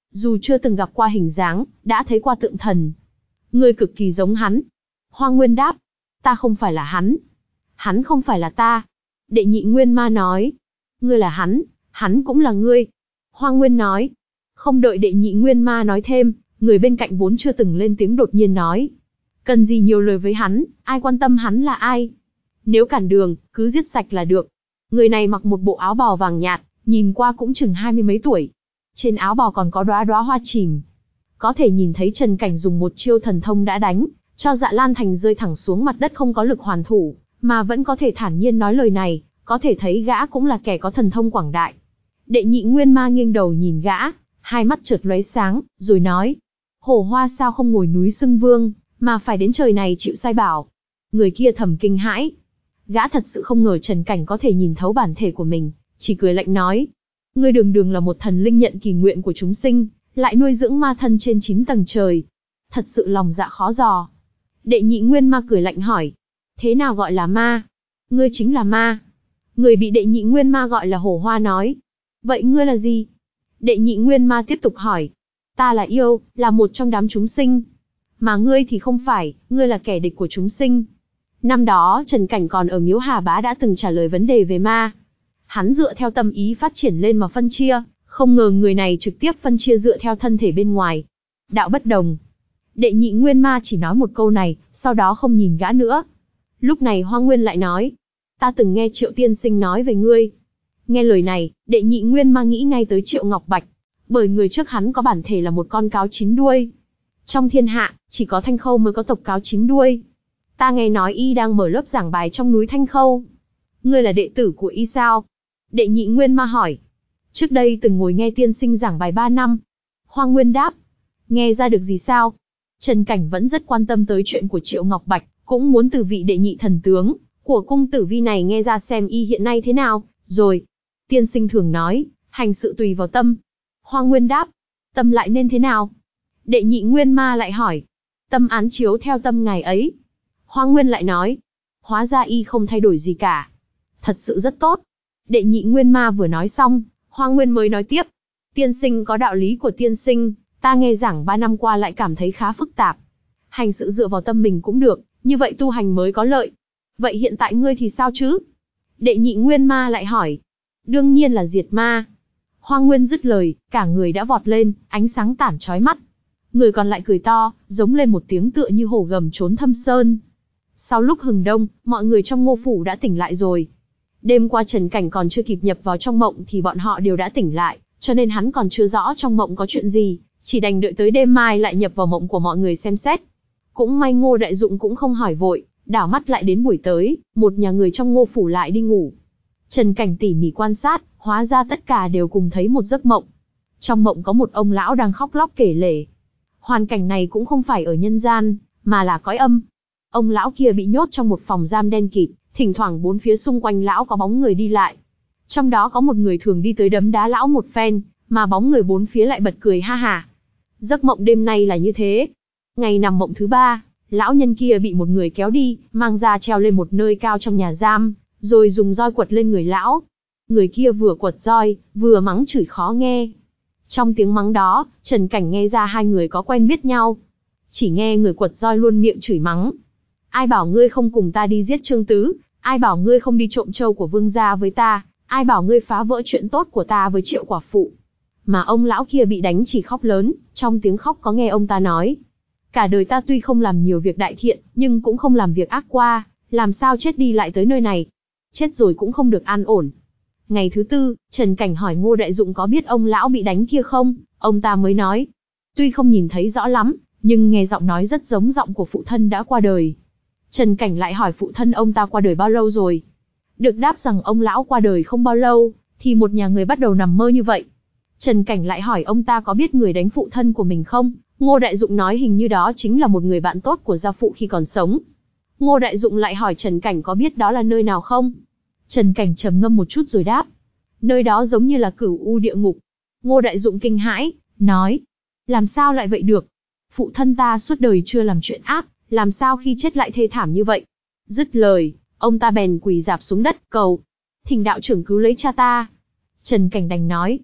Dù chưa từng gặp qua hình dáng, đã thấy qua tượng thần. Ngươi cực kỳ giống hắn. Hoa Nguyên đáp. Ta không phải là hắn. Hắn không phải là ta. Đệ nhị Nguyên Ma nói. Ngươi là hắn, hắn cũng là ngươi. Hoa Nguyên nói. Không đợi đệ nhị Nguyên Ma nói thêm, người bên cạnh vốn chưa từng lên tiếng đột nhiên nói. Cần gì nhiều lời với hắn, ai quan tâm hắn là ai. Nếu cản đường, cứ giết sạch là được. Người này mặc một bộ áo bào vàng nhạt, nhìn qua cũng chừng hai mươi mấy tuổi. Trên áo bào còn có đóa đóa hoa chìm. Có thể nhìn thấy Trần Cảnh dùng một chiêu thần thông đã đánh, cho Dạ Lan Thành rơi thẳng xuống mặt đất không có lực hoàn thủ, mà vẫn có thể thản nhiên nói lời này, có thể thấy gã cũng là kẻ có thần thông quảng đại. Đệ nhị Nguyên Ma nghiêng đầu nhìn gã, hai mắt chợt lóe sáng, rồi nói. Hổ Hoa sao không ngồi núi xưng vương, mà phải đến trời này chịu sai bảo. Người kia thầm kinh hãi. Gã thật sự không ngờ Trần Cảnh có thể nhìn thấu bản thể của mình, chỉ cười lạnh nói. Ngươi đường đường là một thần linh nhận kỳ nguyện của chúng sinh, lại nuôi dưỡng ma thân trên chín tầng trời. Thật sự lòng dạ khó dò. Đệ nhị Nguyên Ma cười lạnh hỏi. Thế nào gọi là ma? Ngươi chính là ma. Người bị đệ nhị Nguyên Ma gọi là Hổ Hoa nói. Vậy ngươi là gì? Đệ nhị Nguyên Ma tiếp tục hỏi. Ta là yêu, là một trong đám chúng sinh. Mà ngươi thì không phải, ngươi là kẻ địch của chúng sinh. Năm đó Trần Cảnh còn ở Miếu Hà Bá đã từng trả lời vấn đề về ma. Hắn dựa theo tâm ý phát triển lên mà phân chia, không ngờ người này trực tiếp phân chia dựa theo thân thể bên ngoài. Đạo bất đồng. Đệ nhị Nguyên Ma chỉ nói một câu này, sau đó không nhìn gã nữa. Lúc này Hoa Nguyên lại nói. Ta từng nghe Triệu tiên sinh nói về ngươi. Nghe lời này, đệ nhị Nguyên Ma nghĩ ngay tới Triệu Ngọc Bạch. Bởi người trước hắn có bản thể là một con cáo chín đuôi. Trong thiên hạ, chỉ có Thanh Khâu mới có tộc cáo chín đuôi. Ta nghe nói y đang mở lớp giảng bài trong núi Thanh Khâu. Ngươi là đệ tử của y sao? Đệ nhị Nguyên Ma hỏi. Trước đây từng ngồi nghe tiên sinh giảng bài ba năm. Hoa Nguyên đáp. Nghe ra được gì sao? Trần Cảnh vẫn rất quan tâm tới chuyện của Triệu Ngọc Bạch, cũng muốn từ vị đệ nhị thần tướng của cung tử vi này nghe ra xem y hiện nay thế nào, rồi. Tiên sinh thường nói, hành sự tùy vào tâm. Hoa Nguyên đáp. Tâm lại nên thế nào? Đệ nhị Nguyên Ma lại hỏi. Tâm án chiếu theo tâm ngài ấy. Hoa Nguyên lại nói. Hóa ra y không thay đổi gì cả. Thật sự rất tốt. Đệ nhị Nguyên Ma vừa nói xong, Hoa Nguyên mới nói tiếp. Tiên sinh có đạo lý của tiên sinh, ta nghe giảng ba năm qua lại cảm thấy khá phức tạp. Hành sự dựa vào tâm mình cũng được, như vậy tu hành mới có lợi. Vậy hiện tại ngươi thì sao chứ? Đệ nhị Nguyên Ma lại hỏi. Đương nhiên là diệt ma. Hoa Nguyên dứt lời, cả người đã vọt lên, ánh sáng tản chói mắt. Người còn lại cười to, giống lên một tiếng tựa như hổ gầm trốn thâm sơn. Sau lúc hừng đông, mọi người trong Ngô Phủ đã tỉnh lại rồi. Đêm qua Trần Cảnh còn chưa kịp nhập vào trong mộng thì bọn họ đều đã tỉnh lại, cho nên hắn còn chưa rõ trong mộng có chuyện gì, chỉ đành đợi tới đêm mai lại nhập vào mộng của mọi người xem xét. Cũng may Ngô Đại Dụng cũng không hỏi vội, đảo mắt lại đến buổi tới, một nhà người trong Ngô Phủ lại đi ngủ. Trần Cảnh tỉ mỉ quan sát, hóa ra tất cả đều cùng thấy một giấc mộng. Trong mộng có một ông lão đang khóc lóc kể lể. Hoàn cảnh này cũng không phải ở nhân gian, mà là cõi âm. Ông lão kia bị nhốt trong một phòng giam đen kịt, thỉnh thoảng bốn phía xung quanh lão có bóng người đi lại. Trong đó có một người thường đi tới đấm đá lão một phen, mà bóng người bốn phía lại bật cười ha hả. Giấc mộng đêm nay là như thế. Ngày nằm mộng thứ ba, lão nhân kia bị một người kéo đi, mang ra treo lên một nơi cao trong nhà giam, rồi dùng roi quật lên người lão. Người kia vừa quật roi, vừa mắng chửi khó nghe. Trong tiếng mắng đó, Trần Cảnh nghe ra hai người có quen biết nhau. Chỉ nghe người quật roi luôn miệng chửi mắng. Ai bảo ngươi không cùng ta đi giết Trương Tứ, ai bảo ngươi không đi trộm trâu của vương gia với ta, ai bảo ngươi phá vỡ chuyện tốt của ta với Triệu quả phụ. Mà ông lão kia bị đánh chỉ khóc lớn, trong tiếng khóc có nghe ông ta nói. Cả đời ta tuy không làm nhiều việc đại thiện, nhưng cũng không làm việc ác qua, làm sao chết đi lại tới nơi này. Chết rồi cũng không được an ổn. Ngày thứ tư, Trần Cảnh hỏi Ngô Đại Dụng có biết ông lão bị đánh kia không, ông ta mới nói. Tuy không nhìn thấy rõ lắm, nhưng nghe giọng nói rất giống giọng của phụ thân đã qua đời. Trần Cảnh lại hỏi phụ thân ông ta qua đời bao lâu rồi. Được đáp rằng ông lão qua đời không bao lâu, thì một nhà người bắt đầu nằm mơ như vậy. Trần Cảnh lại hỏi ông ta có biết người đánh phụ thân của mình không. Ngô Đại Dụng nói hình như đó chính là một người bạn tốt của gia phụ khi còn sống. Ngô Đại Dụng lại hỏi Trần Cảnh có biết đó là nơi nào không. Trần Cảnh trầm ngâm một chút rồi đáp. Nơi đó giống như là cửu u địa ngục. Ngô Đại Dụng kinh hãi, nói. Làm sao lại vậy được? Phụ thân ta suốt đời chưa làm chuyện ác, làm sao khi chết lại thê thảm như vậy? Dứt lời, ông ta bèn quỳ rạp xuống đất cầu. Thỉnh đạo trưởng cứu lấy cha ta. Trần Cảnh đành nói.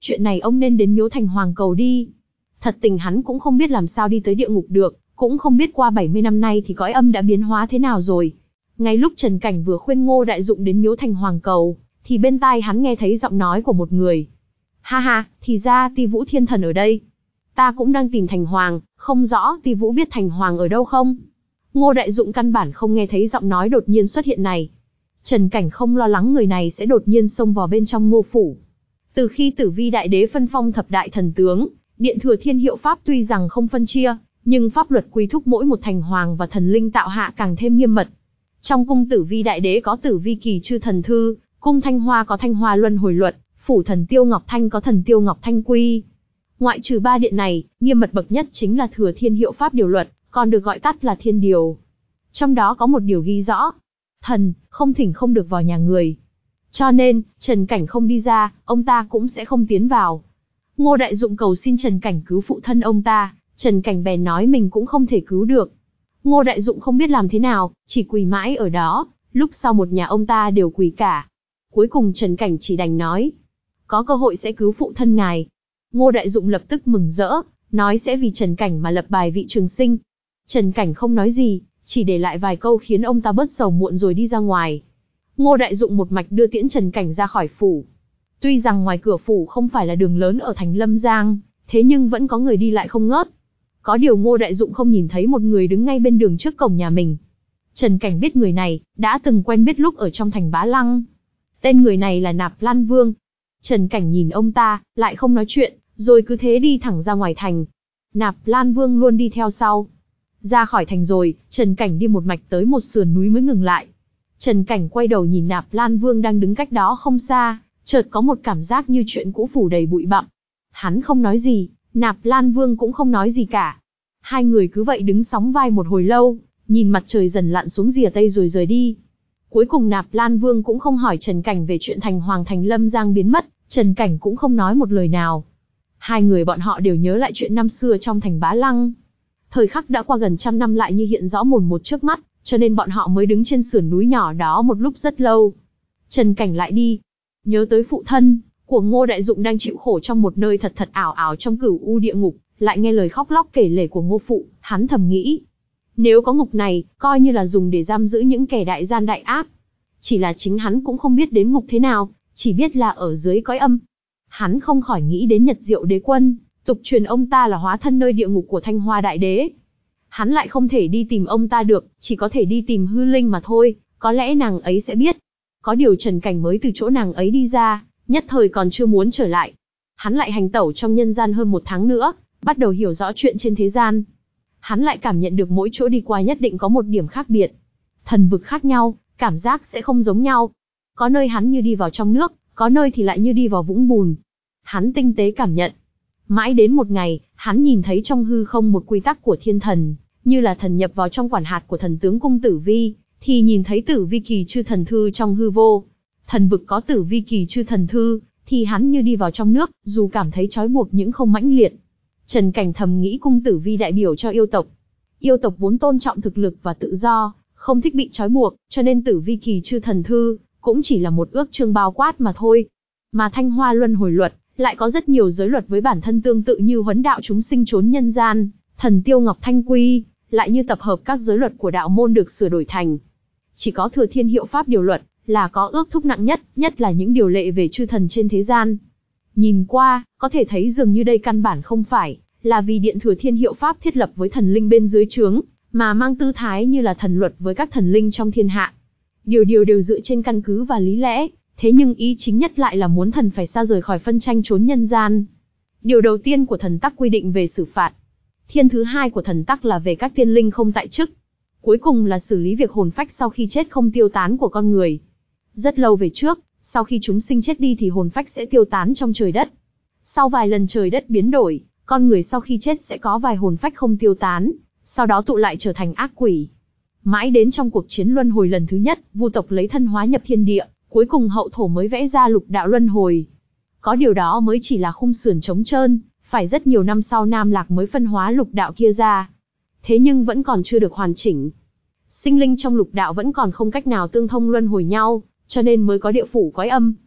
chuyện này ông nên đến Miếu Thành Hoàng cầu đi. Thật tình hắn cũng không biết làm sao đi tới địa ngục được, cũng không biết qua bảy mươi năm nay thì cõi âm đã biến hóa thế nào rồi. Ngay lúc Trần Cảnh vừa khuyên Ngô Đại Dụng đến Miếu Thành Hoàng cầu, thì bên tai hắn nghe thấy giọng nói của một người. Ha ha, thì ra Ti Vũ Thiên Thần ở đây. Ta cũng đang tìm Thành Hoàng, không rõ Ti Vũ biết Thành Hoàng ở đâu không? Ngô Đại Dụng căn bản không nghe thấy giọng nói đột nhiên xuất hiện này. Trần Cảnh không lo lắng người này sẽ đột nhiên xông vào bên trong Ngô phủ. Từ khi Tử Vi Đại Đế phân phong thập đại thần tướng, Điện Thừa Thiên hiệu pháp tuy rằng không phân chia, nhưng pháp luật quy thúc mỗi một thành hoàng và thần linh tạo hạ càng thêm nghiêm mật. Trong cung Tử Vi Đại Đế có Tử Vi Kỳ Chư Thần Thư, cung Thanh Hoa có Thanh Hoa Luân Hồi Luật, phủ Thần Tiêu Ngọc Thanh có Thần Tiêu Ngọc Thanh Quy. Ngoại trừ ba điện này, nghiêm mật bậc nhất chính là Thừa Thiên hiệu pháp điều luật, còn được gọi tắt là Thiên Điều. Trong đó có một điều ghi rõ, thần không thỉnh không được vào nhà người. Cho nên, Trần Cảnh không đi ra, ông ta cũng sẽ không tiến vào. Ngô Đại Dụng cầu xin Trần Cảnh cứu phụ thân ông ta, Trần Cảnh bèn nói mình cũng không thể cứu được. Ngô Đại Dụng không biết làm thế nào, chỉ quỳ mãi ở đó, lúc sau một nhà ông ta đều quỳ cả. Cuối cùng Trần Cảnh chỉ đành nói, có cơ hội sẽ cứu phụ thân ngài. Ngô Đại Dụng lập tức mừng rỡ, nói sẽ vì Trần Cảnh mà lập bài vị trường sinh. Trần Cảnh không nói gì, chỉ để lại vài câu khiến ông ta bớt sầu muộn rồi đi ra ngoài. Ngô Đại Dụng một mạch đưa tiễn Trần Cảnh ra khỏi phủ. Tuy rằng ngoài cửa phủ không phải là đường lớn ở thành Lâm Giang, thế nhưng vẫn có người đi lại không ngớt. Có điều Ngô Đại Dụng không nhìn thấy một người đứng ngay bên đường trước cổng nhà mình. Trần Cảnh biết người này, đã từng quen biết lúc ở trong thành Bá Lăng. Tên người này là Nạp Lan Vương. Trần Cảnh nhìn ông ta, lại không nói chuyện, rồi cứ thế đi thẳng ra ngoài thành. Nạp Lan Vương luôn đi theo sau. Ra khỏi thành rồi, Trần Cảnh đi một mạch tới một sườn núi mới ngừng lại. Trần Cảnh quay đầu nhìn Nạp Lan Vương đang đứng cách đó không xa, chợt có một cảm giác như chuyện cũ phủ đầy bụi bặm. Hắn không nói gì, Nạp Lan Vương cũng không nói gì cả. Hai người cứ vậy đứng sóng vai một hồi lâu, nhìn mặt trời dần lặn xuống rìa tây rồi rời đi. Cuối cùng Nạp Lan Vương cũng không hỏi Trần Cảnh về chuyện thành Hoàng thành Lâm Giang biến mất, Trần Cảnh cũng không nói một lời nào. Hai người bọn họ đều nhớ lại chuyện năm xưa trong thành Bá Lăng. Thời khắc đã qua gần trăm năm lại như hiện rõ mồn một trước mắt, cho nên bọn họ mới đứng trên sườn núi nhỏ đó một lúc rất lâu. Trần Cảnh lại đi, nhớ tới phụ thân của Ngô Đại Dụng đang chịu khổ trong một nơi thật thật ảo ảo trong cửu u địa ngục, lại nghe lời khóc lóc kể lể của Ngô phụ, hắn thầm nghĩ, nếu có ngục này, coi như là dùng để giam giữ những kẻ đại gian đại ác. Chỉ là chính hắn cũng không biết đến ngục thế nào, chỉ biết là ở dưới cõi âm. Hắn không khỏi nghĩ đến Nhật Diệu Đế Quân, tục truyền ông ta là hóa thân nơi địa ngục của Thanh Hoa Đại Đế. Hắn lại không thể đi tìm ông ta được, chỉ có thể đi tìm hư linh mà thôi, có lẽ nàng ấy sẽ biết. Có điều Trần Cảnh mới từ chỗ nàng ấy đi ra, nhất thời còn chưa muốn trở lại. Hắn lại hành tẩu trong nhân gian hơn một tháng nữa, bắt đầu hiểu rõ chuyện trên thế gian. Hắn lại cảm nhận được mỗi chỗ đi qua nhất định có một điểm khác biệt. Thần vực khác nhau, cảm giác sẽ không giống nhau. Có nơi hắn như đi vào trong nước, có nơi thì lại như đi vào vũng bùn. Hắn tinh tế cảm nhận. Mãi đến một ngày, hắn nhìn thấy trong hư không một quy tắc của thiên thần, như là thần nhập vào trong quản hạt của thần tướng cung Tử Vi, thì nhìn thấy Tử Vi Kỳ Chư Thần Thư trong hư vô. Thần vực có Tử Vi Kỳ Chư Thần Thư, thì hắn như đi vào trong nước, dù cảm thấy trói buộc những không mãnh liệt. Trần Cảnh thầm nghĩ cung Tử Vi đại biểu cho yêu tộc. Yêu tộc vốn tôn trọng thực lực và tự do, không thích bị trói buộc, cho nên Tử Vi Kỳ Chư Thần Thư cũng chỉ là một ước chương bao quát mà thôi. Mà Thanh Hoa Luân Hồi Luật lại có rất nhiều giới luật với bản thân tương tự như huấn đạo chúng sinh trốn nhân gian, Thần Tiêu Ngọc Thanh Quy, lại như tập hợp các giới luật của đạo môn được sửa đổi thành. Chỉ có Thừa Thiên hiệu pháp điều luật là có ước thúc nặng nhất, nhất là những điều lệ về chư thần trên thế gian. Nhìn qua, có thể thấy dường như đây căn bản không phải là vì Điện Thừa Thiên hiệu pháp thiết lập với thần linh bên dưới trướng, mà mang tư thái như là thần luật với các thần linh trong thiên hạ. Điều điều đều dựa trên căn cứ và lý lẽ, thế nhưng ý chính nhất lại là muốn thần phải xa rời khỏi phân tranh trốn nhân gian. Điều đầu tiên của thần tắc quy định về xử phạt. Thiên thứ hai của thần tắc là về các tiên linh không tại chức. Cuối cùng là xử lý việc hồn phách sau khi chết không tiêu tán của con người. Rất lâu về trước, sau khi chúng sinh chết đi thì hồn phách sẽ tiêu tán trong trời đất. Sau vài lần trời đất biến đổi, con người sau khi chết sẽ có vài hồn phách không tiêu tán, sau đó tụ lại trở thành ác quỷ. Mãi đến trong cuộc chiến luân hồi lần thứ nhất, Vu tộc lấy thân hóa nhập thiên địa, cuối cùng hậu thổ mới vẽ ra lục đạo luân hồi. Có điều đó mới chỉ là khung sườn trống trơn, phải rất nhiều năm sau Nam Lạc mới phân hóa lục đạo kia ra. Thế nhưng vẫn còn chưa được hoàn chỉnh. Sinh linh trong lục đạo vẫn còn không cách nào tương thông luân hồi nhau, cho nên mới có địa phủ cõi âm.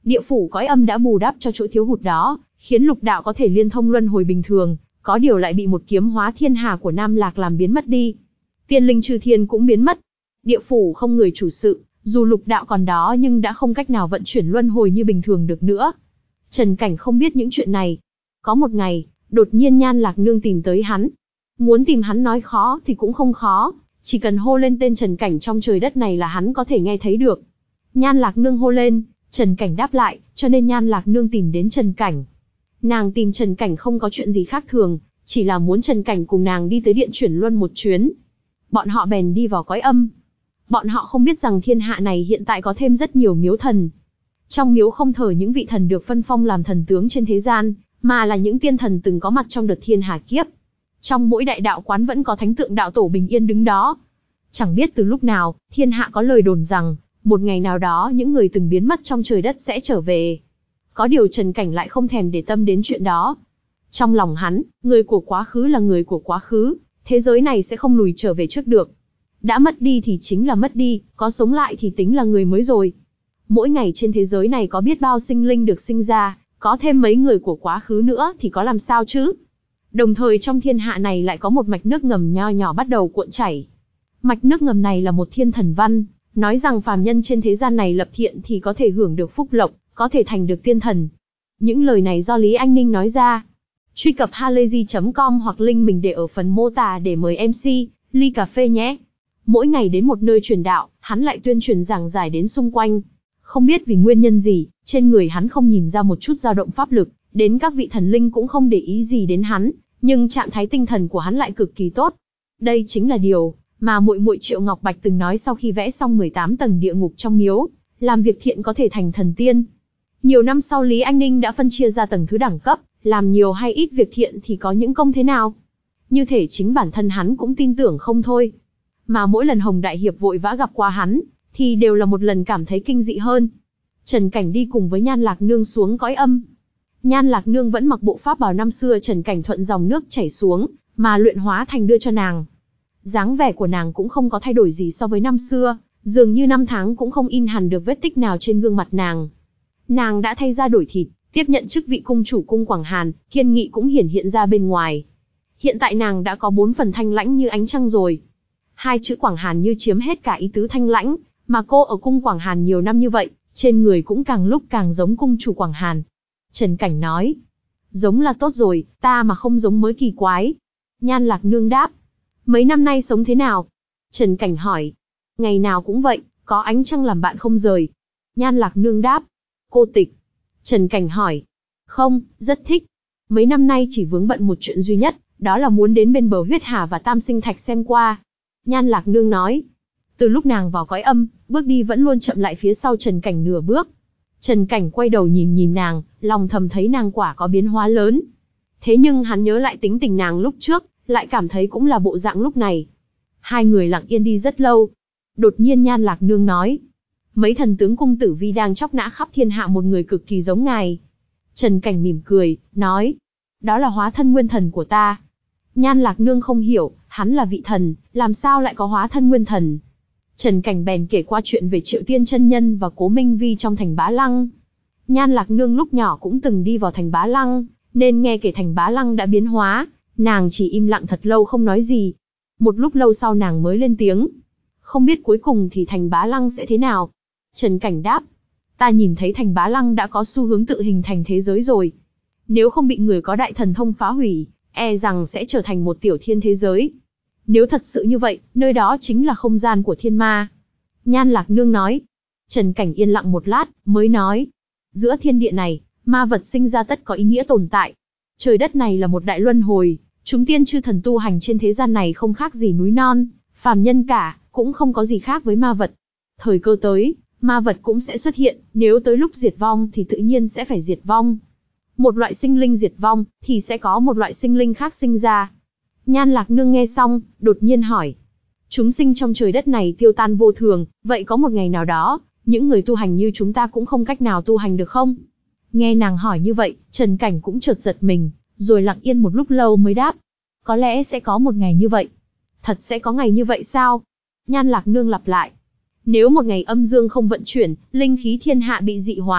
Địa phủ cõi âm đã bù đắp cho chỗ thiếu hụt đó, khiến lục đạo có thể liên thông luân hồi bình thường, có điều lại bị một kiếm hóa thiên hà của Nam Lạc làm biến mất đi. Tiên linh chư thiên cũng biến mất. Địa phủ không người chủ sự, dù lục đạo còn đó nhưng đã không cách nào vận chuyển luân hồi như bình thường được nữa. Trần Cảnh không biết những chuyện này. Có một ngày, đột nhiên Nhan Lạc Nương tìm tới hắn. Muốn tìm hắn nói khó thì cũng không khó, chỉ cần hô lên tên Trần Cảnh trong trời đất này là hắn có thể nghe thấy được. Nhan Lạc Nương hô lên, Trần Cảnh đáp lại, cho nên Nhan Lạc Nương tìm đến Trần Cảnh. Nàng tìm Trần Cảnh không có chuyện gì khác thường, chỉ là muốn Trần Cảnh cùng nàng đi tới điện chuyển luân một chuyến. Bọn họ bèn đi vào cõi âm. Bọn họ không biết rằng thiên hạ này hiện tại có thêm rất nhiều miếu thần. Trong miếu không thờ những vị thần được phân phong làm thần tướng trên thế gian, mà là những tiên thần từng có mặt trong đợt thiên hà kiếp. Trong mỗi đại đạo quán vẫn có thánh tượng đạo tổ bình yên đứng đó. Chẳng biết từ lúc nào, thiên hạ có lời đồn rằng, một ngày nào đó những người từng biến mất trong trời đất sẽ trở về. Có điều Trần Cảnh lại không thèm để tâm đến chuyện đó. Trong lòng hắn, người của quá khứ là người của quá khứ, thế giới này sẽ không lùi trở về trước được. Đã mất đi thì chính là mất đi, có sống lại thì tính là người mới rồi. Mỗi ngày trên thế giới này có biết bao sinh linh được sinh ra, có thêm mấy người của quá khứ nữa thì có làm sao chứ? Đồng thời trong thiên hạ này lại có một mạch nước ngầm nho nhỏ bắt đầu cuộn chảy. Mạch nước ngầm này là một thiên thần văn, nói rằng phàm nhân trên thế gian này lập thiện thì có thể hưởng được phúc lộc, có thể thành được tiên thần. Những lời này do Lý Anh Ninh nói ra. Truy cập halayzi chấm com hoặc link mình để ở phần mô tả để mời em xê, ly cà phê nhé. Mỗi ngày đến một nơi truyền đạo, hắn lại tuyên truyền giảng giải đến xung quanh. Không biết vì nguyên nhân gì, trên người hắn không nhìn ra một chút dao động pháp lực, đến các vị thần linh cũng không để ý gì đến hắn, nhưng trạng thái tinh thần của hắn lại cực kỳ tốt. Đây chính là điều mà muội muội Triệu Ngọc Bạch từng nói sau khi vẽ xong mười tám tầng địa ngục trong miếu, làm việc thiện có thể thành thần tiên. Nhiều năm sau Lý Anh Ninh đã phân chia ra tầng thứ đẳng cấp, làm nhiều hay ít việc thiện thì có những công thế nào. Như thể chính bản thân hắn cũng tin tưởng không thôi. Mà mỗi lần Hồng Đại Hiệp vội vã gặp qua hắn, thì đều là một lần cảm thấy kinh dị hơn. Trần Cảnh đi cùng với Nhan Lạc Nương xuống cõi âm. Nhan Lạc Nương vẫn mặc bộ pháp bào năm xưa Trần Cảnh thuận dòng nước chảy xuống, mà luyện hóa thành đưa cho nàng. Dáng vẻ của nàng cũng không có thay đổi gì so với năm xưa, dường như năm tháng cũng không in hằn được vết tích nào trên gương mặt nàng. Nàng đã thay da đổi thịt, tiếp nhận chức vị cung chủ cung Quảng Hàn, kiên nghị cũng hiển hiện ra bên ngoài. Hiện tại nàng đã có bốn phần thanh lãnh như ánh trăng rồi. Hai chữ Quảng Hàn như chiếm hết cả ý tứ thanh lãnh, mà cô ở cung Quảng Hàn nhiều năm như vậy, trên người cũng càng lúc càng giống cung chủ Quảng Hàn. Trần Cảnh nói, giống là tốt rồi, ta mà không giống mới kỳ quái. Nhan Lạc Nương đáp, mấy năm nay sống thế nào? Trần Cảnh hỏi, ngày nào cũng vậy, có ánh trăng làm bạn không rời. Nhan Lạc Nương đáp, cô tịch. Trần Cảnh hỏi, không, rất thích. Mấy năm nay chỉ vướng bận một chuyện duy nhất, đó là muốn đến bên bờ huyết hà và tam sinh thạch xem qua. Nhan Lạc Nương nói, từ lúc nàng vào cõi âm, bước đi vẫn luôn chậm lại phía sau Trần Cảnh nửa bước. Trần Cảnh quay đầu nhìn nhìn nàng, lòng thầm thấy nàng quả có biến hóa lớn. Thế nhưng hắn nhớ lại tính tình nàng lúc trước, lại cảm thấy cũng là bộ dạng lúc này. Hai người lặng yên đi rất lâu. Đột nhiên Nhan Lạc Nương nói, mấy thần tướng cung tử vi đang chóc nã khắp thiên hạ một người cực kỳ giống ngài. Trần Cảnh mỉm cười, nói, đó là hóa thân nguyên thần của ta. Nhan Lạc Nương không hiểu, hắn là vị thần, làm sao lại có hóa thân nguyên thần. Trần Cảnh bèn kể qua chuyện về Triệu Tiên chân nhân và Cố Minh Vi trong thành Bá Lăng. Nhan Lạc Nương lúc nhỏ cũng từng đi vào thành Bá Lăng, nên nghe kể thành Bá Lăng đã biến hóa, nàng chỉ im lặng thật lâu không nói gì. Một lúc lâu sau nàng mới lên tiếng, không biết cuối cùng thì thành Bá Lăng sẽ thế nào. Trần Cảnh đáp, ta nhìn thấy thành Bá Lăng đã có xu hướng tự hình thành thế giới rồi. Nếu không bị người có đại thần thông phá hủy, e rằng sẽ trở thành một tiểu thiên thế giới. Nếu thật sự như vậy, nơi đó chính là không gian của thiên ma. Nhan Lạc Nương nói. Trần Cảnh yên lặng một lát, mới nói, giữa thiên địa này, ma vật sinh ra tất có ý nghĩa tồn tại. Trời đất này là một đại luân hồi, chúng tiên chư thần tu hành trên thế gian này không khác gì núi non, phàm nhân cả, cũng không có gì khác với ma vật. Thời cơ tới, ma vật cũng sẽ xuất hiện, nếu tới lúc diệt vong thì tự nhiên sẽ phải diệt vong. Một loại sinh linh diệt vong, thì sẽ có một loại sinh linh khác sinh ra. Nhan Lạc Nương nghe xong, đột nhiên hỏi, chúng sinh trong trời đất này tiêu tan vô thường, vậy có một ngày nào đó, những người tu hành như chúng ta cũng không cách nào tu hành được không? Nghe nàng hỏi như vậy, Trần Cảnh cũng chợt giật mình, rồi lặng yên một lúc lâu mới đáp, có lẽ sẽ có một ngày như vậy. Thật sẽ có ngày như vậy sao? Nhan Lạc Nương lặp lại, nếu một ngày âm dương không vận chuyển, linh khí thiên hạ bị dị hóa,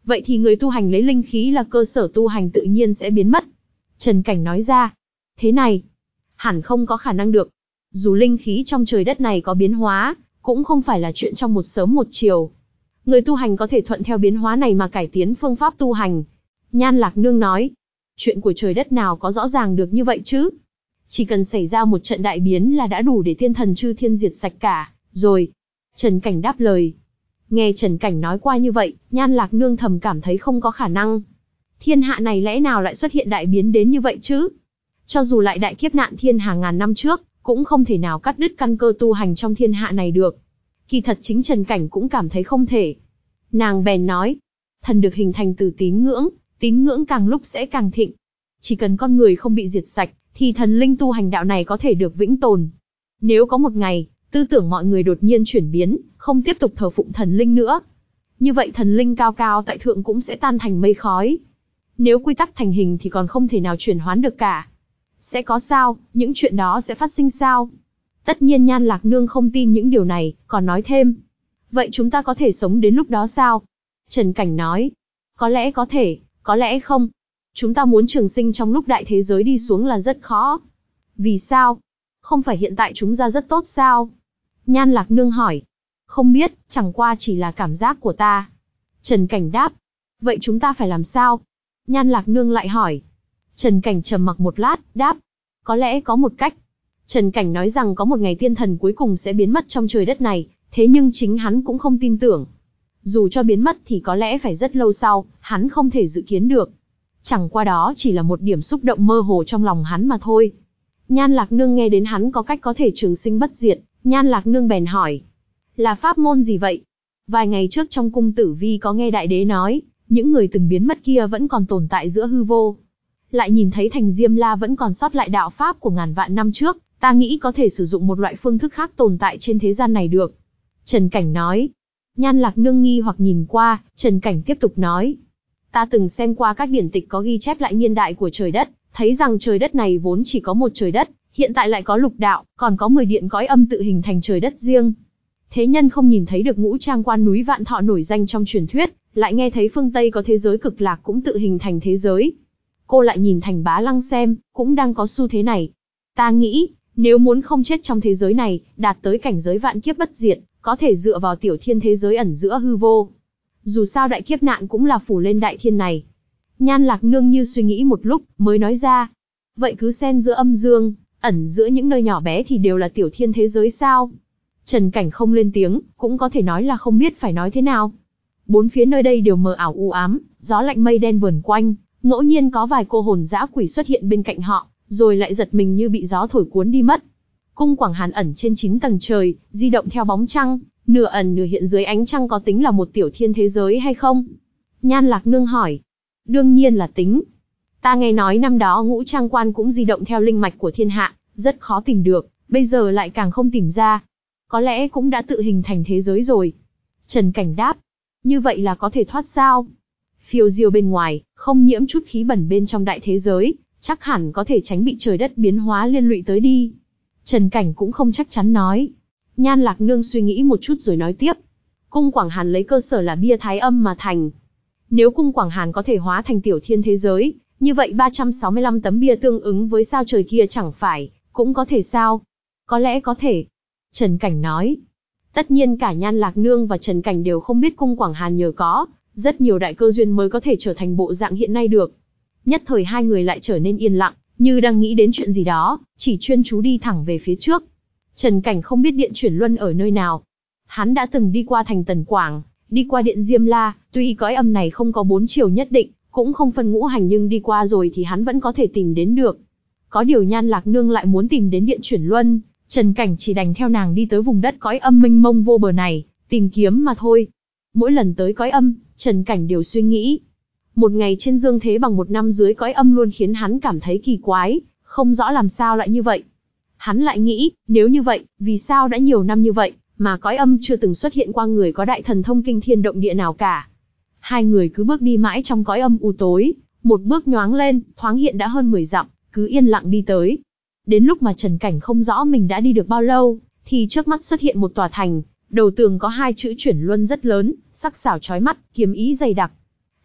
Vậy thì người tu hành lấy linh khí là cơ sở tu hành tự nhiên sẽ biến mất. Trần Cảnh nói ra. Thế này, hẳn không có khả năng được. Dù linh khí trong trời đất này có biến hóa, cũng không phải là chuyện trong một sớm một chiều. Người tu hành có thể thuận theo biến hóa này mà cải tiến phương pháp tu hành. Nhan Lạc Nương nói. Chuyện của trời đất nào có rõ ràng được như vậy chứ? Chỉ cần xảy ra một trận đại biến là đã đủ để thiên thần chư thiên diệt sạch cả, rồi. Trần Cảnh đáp lời. Nghe Trần Cảnh nói qua như vậy, Nhan Lạc Nương thầm cảm thấy không có khả năng. Thiên hạ này lẽ nào lại xuất hiện đại biến đến như vậy chứ? Cho dù lại đại kiếp nạn thiên hàng ngàn năm trước, cũng không thể nào cắt đứt căn cơ tu hành trong thiên hạ này được. Kỳ thật chính Trần Cảnh cũng cảm thấy không thể. Nàng bèn nói, thần được hình thành từ tín ngưỡng, tín ngưỡng càng lúc sẽ càng thịnh. Chỉ cần con người không bị diệt sạch, thì thần linh tu hành đạo này có thể được vĩnh tồn. Nếu có một ngày, tư tưởng mọi người đột nhiên chuyển biến, không tiếp tục thờ phụng thần linh nữa, như vậy thần linh cao cao tại thượng cũng sẽ tan thành mây khói. Nếu quy tắc thành hình thì còn không thể nào chuyển hoán được cả. Sẽ có sao, những chuyện đó sẽ phát sinh sao? Tất nhiên Nhan Lạc Nương không tin những điều này, còn nói thêm. Vậy chúng ta có thể sống đến lúc đó sao? Trần Cảnh nói. Có lẽ có thể, có lẽ không. Chúng ta muốn trường sinh trong lúc đại thế giới đi xuống là rất khó. Vì sao? Không phải hiện tại chúng ra rất tốt sao? Nhan Lạc Nương hỏi. Không biết, chẳng qua chỉ là cảm giác của ta. Trần Cảnh đáp. Vậy chúng ta phải làm sao? Nhan Lạc Nương lại hỏi. Trần Cảnh trầm mặc một lát, đáp. Có lẽ có một cách. Trần Cảnh nói rằng có một ngày tiên thần cuối cùng sẽ biến mất trong trời đất này, thế nhưng chính hắn cũng không tin tưởng. Dù cho biến mất thì có lẽ phải rất lâu sau, hắn không thể dự kiến được. Chẳng qua đó chỉ là một điểm xúc động mơ hồ trong lòng hắn mà thôi. Nhan Lạc Nương nghe đến hắn có cách có thể trường sinh bất diệt, Nhan Lạc Nương bèn hỏi. Là pháp môn gì vậy? Vài ngày trước trong cung Tử Vi có nghe đại đế nói, những người từng biến mất kia vẫn còn tồn tại giữa hư vô. Lại nhìn thấy thành Diêm La vẫn còn sót lại đạo pháp của ngàn vạn năm trước, ta nghĩ có thể sử dụng một loại phương thức khác tồn tại trên thế gian này được. Trần Cảnh nói. Nhan Lạc Nương nghi hoặc nhìn qua, Trần Cảnh tiếp tục nói. Ta từng xem qua các điển tịch có ghi chép lại niên đại của trời đất, thấy rằng trời đất này vốn chỉ có một trời đất, hiện tại lại có lục đạo, còn có mười điện cõi âm tự hình thành trời đất riêng. Thế nhân không nhìn thấy được ngũ trang quan núi Vạn Thọ nổi danh trong truyền thuyết, lại nghe thấy phương Tây có thế giới cực lạc cũng tự hình thành thế giới. Cô lại nhìn Thành Bá Lăng xem, cũng đang có xu thế này. Ta nghĩ, nếu muốn không chết trong thế giới này, đạt tới cảnh giới vạn kiếp bất diệt, có thể dựa vào tiểu thiên thế giới ẩn giữa hư vô. Dù sao đại kiếp nạn cũng là phủ lên đại thiên này. Nhan Lạc Nương như suy nghĩ một lúc, mới nói ra. Vậy cứ xen giữa âm dương, ẩn giữa những nơi nhỏ bé thì đều là tiểu thiên thế giới sao? Trần Cảnh không lên tiếng, cũng có thể nói là không biết phải nói thế nào. Bốn phía nơi đây đều mờ ảo u ám, gió lạnh mây đen vờn quanh, ngẫu nhiên có vài cô hồn dã quỷ xuất hiện bên cạnh họ, rồi lại giật mình như bị gió thổi cuốn đi mất. Cung Quảng Hàn ẩn trên chín tầng trời, di động theo bóng trăng, nửa ẩn nửa hiện dưới ánh trăng, có tính là một tiểu thiên thế giới hay không? Nhan Lạc Nương hỏi. Đương nhiên là tính. Ta nghe nói năm đó ngũ trang quan cũng di động theo linh mạch của thiên hạ, rất khó tìm được, bây giờ lại càng không tìm ra. Có lẽ cũng đã tự hình thành thế giới rồi. Trần Cảnh đáp. Như vậy là có thể thoát sao? Phiêu diêu bên ngoài, không nhiễm chút khí bẩn bên trong đại thế giới, chắc hẳn có thể tránh bị trời đất biến hóa liên lụy tới đi. Trần Cảnh cũng không chắc chắn nói. Nhan Lạc Nương suy nghĩ một chút rồi nói tiếp. Cung Quảng Hàn lấy cơ sở là bia thái âm mà thành. Nếu cung Quảng Hàn có thể hóa thành tiểu thiên thế giới, như vậy ba trăm sáu mươi lăm tấm bia tương ứng với sao trời kia chẳng phải, cũng có thể sao? Có lẽ có thể. Trần Cảnh nói. Tất nhiên cả Nhan Lạc Nương và Trần Cảnh đều không biết cung Quảng Hàn nhờ có rất nhiều đại cơ duyên mới có thể trở thành bộ dạng hiện nay được. Nhất thời hai người lại trở nên yên lặng, như đang nghĩ đến chuyện gì đó, chỉ chuyên chú đi thẳng về phía trước. Trần Cảnh không biết điện chuyển luân ở nơi nào. Hắn đã từng đi qua thành Tần Quảng, đi qua điện Diêm La, tuy cõi âm này không có bốn chiều nhất định, cũng không phân ngũ hành, nhưng đi qua rồi thì hắn vẫn có thể tìm đến được. Có điều Nhan Lạc Nương lại muốn tìm đến điện chuyển luân, Trần Cảnh chỉ đành theo nàng đi tới vùng đất cõi âm mênh mông vô bờ này, tìm kiếm mà thôi. Mỗi lần tới cõi âm, Trần Cảnh đều suy nghĩ. Một ngày trên dương thế bằng một năm dưới cõi âm luôn khiến hắn cảm thấy kỳ quái, không rõ làm sao lại như vậy. Hắn lại nghĩ, nếu như vậy, vì sao đã nhiều năm như vậy, mà cõi âm chưa từng xuất hiện qua người có đại thần thông kinh thiên động địa nào cả. Hai người cứ bước đi mãi trong cõi âm u tối, một bước nhoáng lên, thoáng hiện đã hơn mười dặm, cứ yên lặng đi tới. Đến lúc mà Trần Cảnh không rõ mình đã đi được bao lâu, thì trước mắt xuất hiện một tòa thành, đầu tường có hai chữ chuyển luân rất lớn, sắc sảo chói mắt, kiếm ý dày đặc.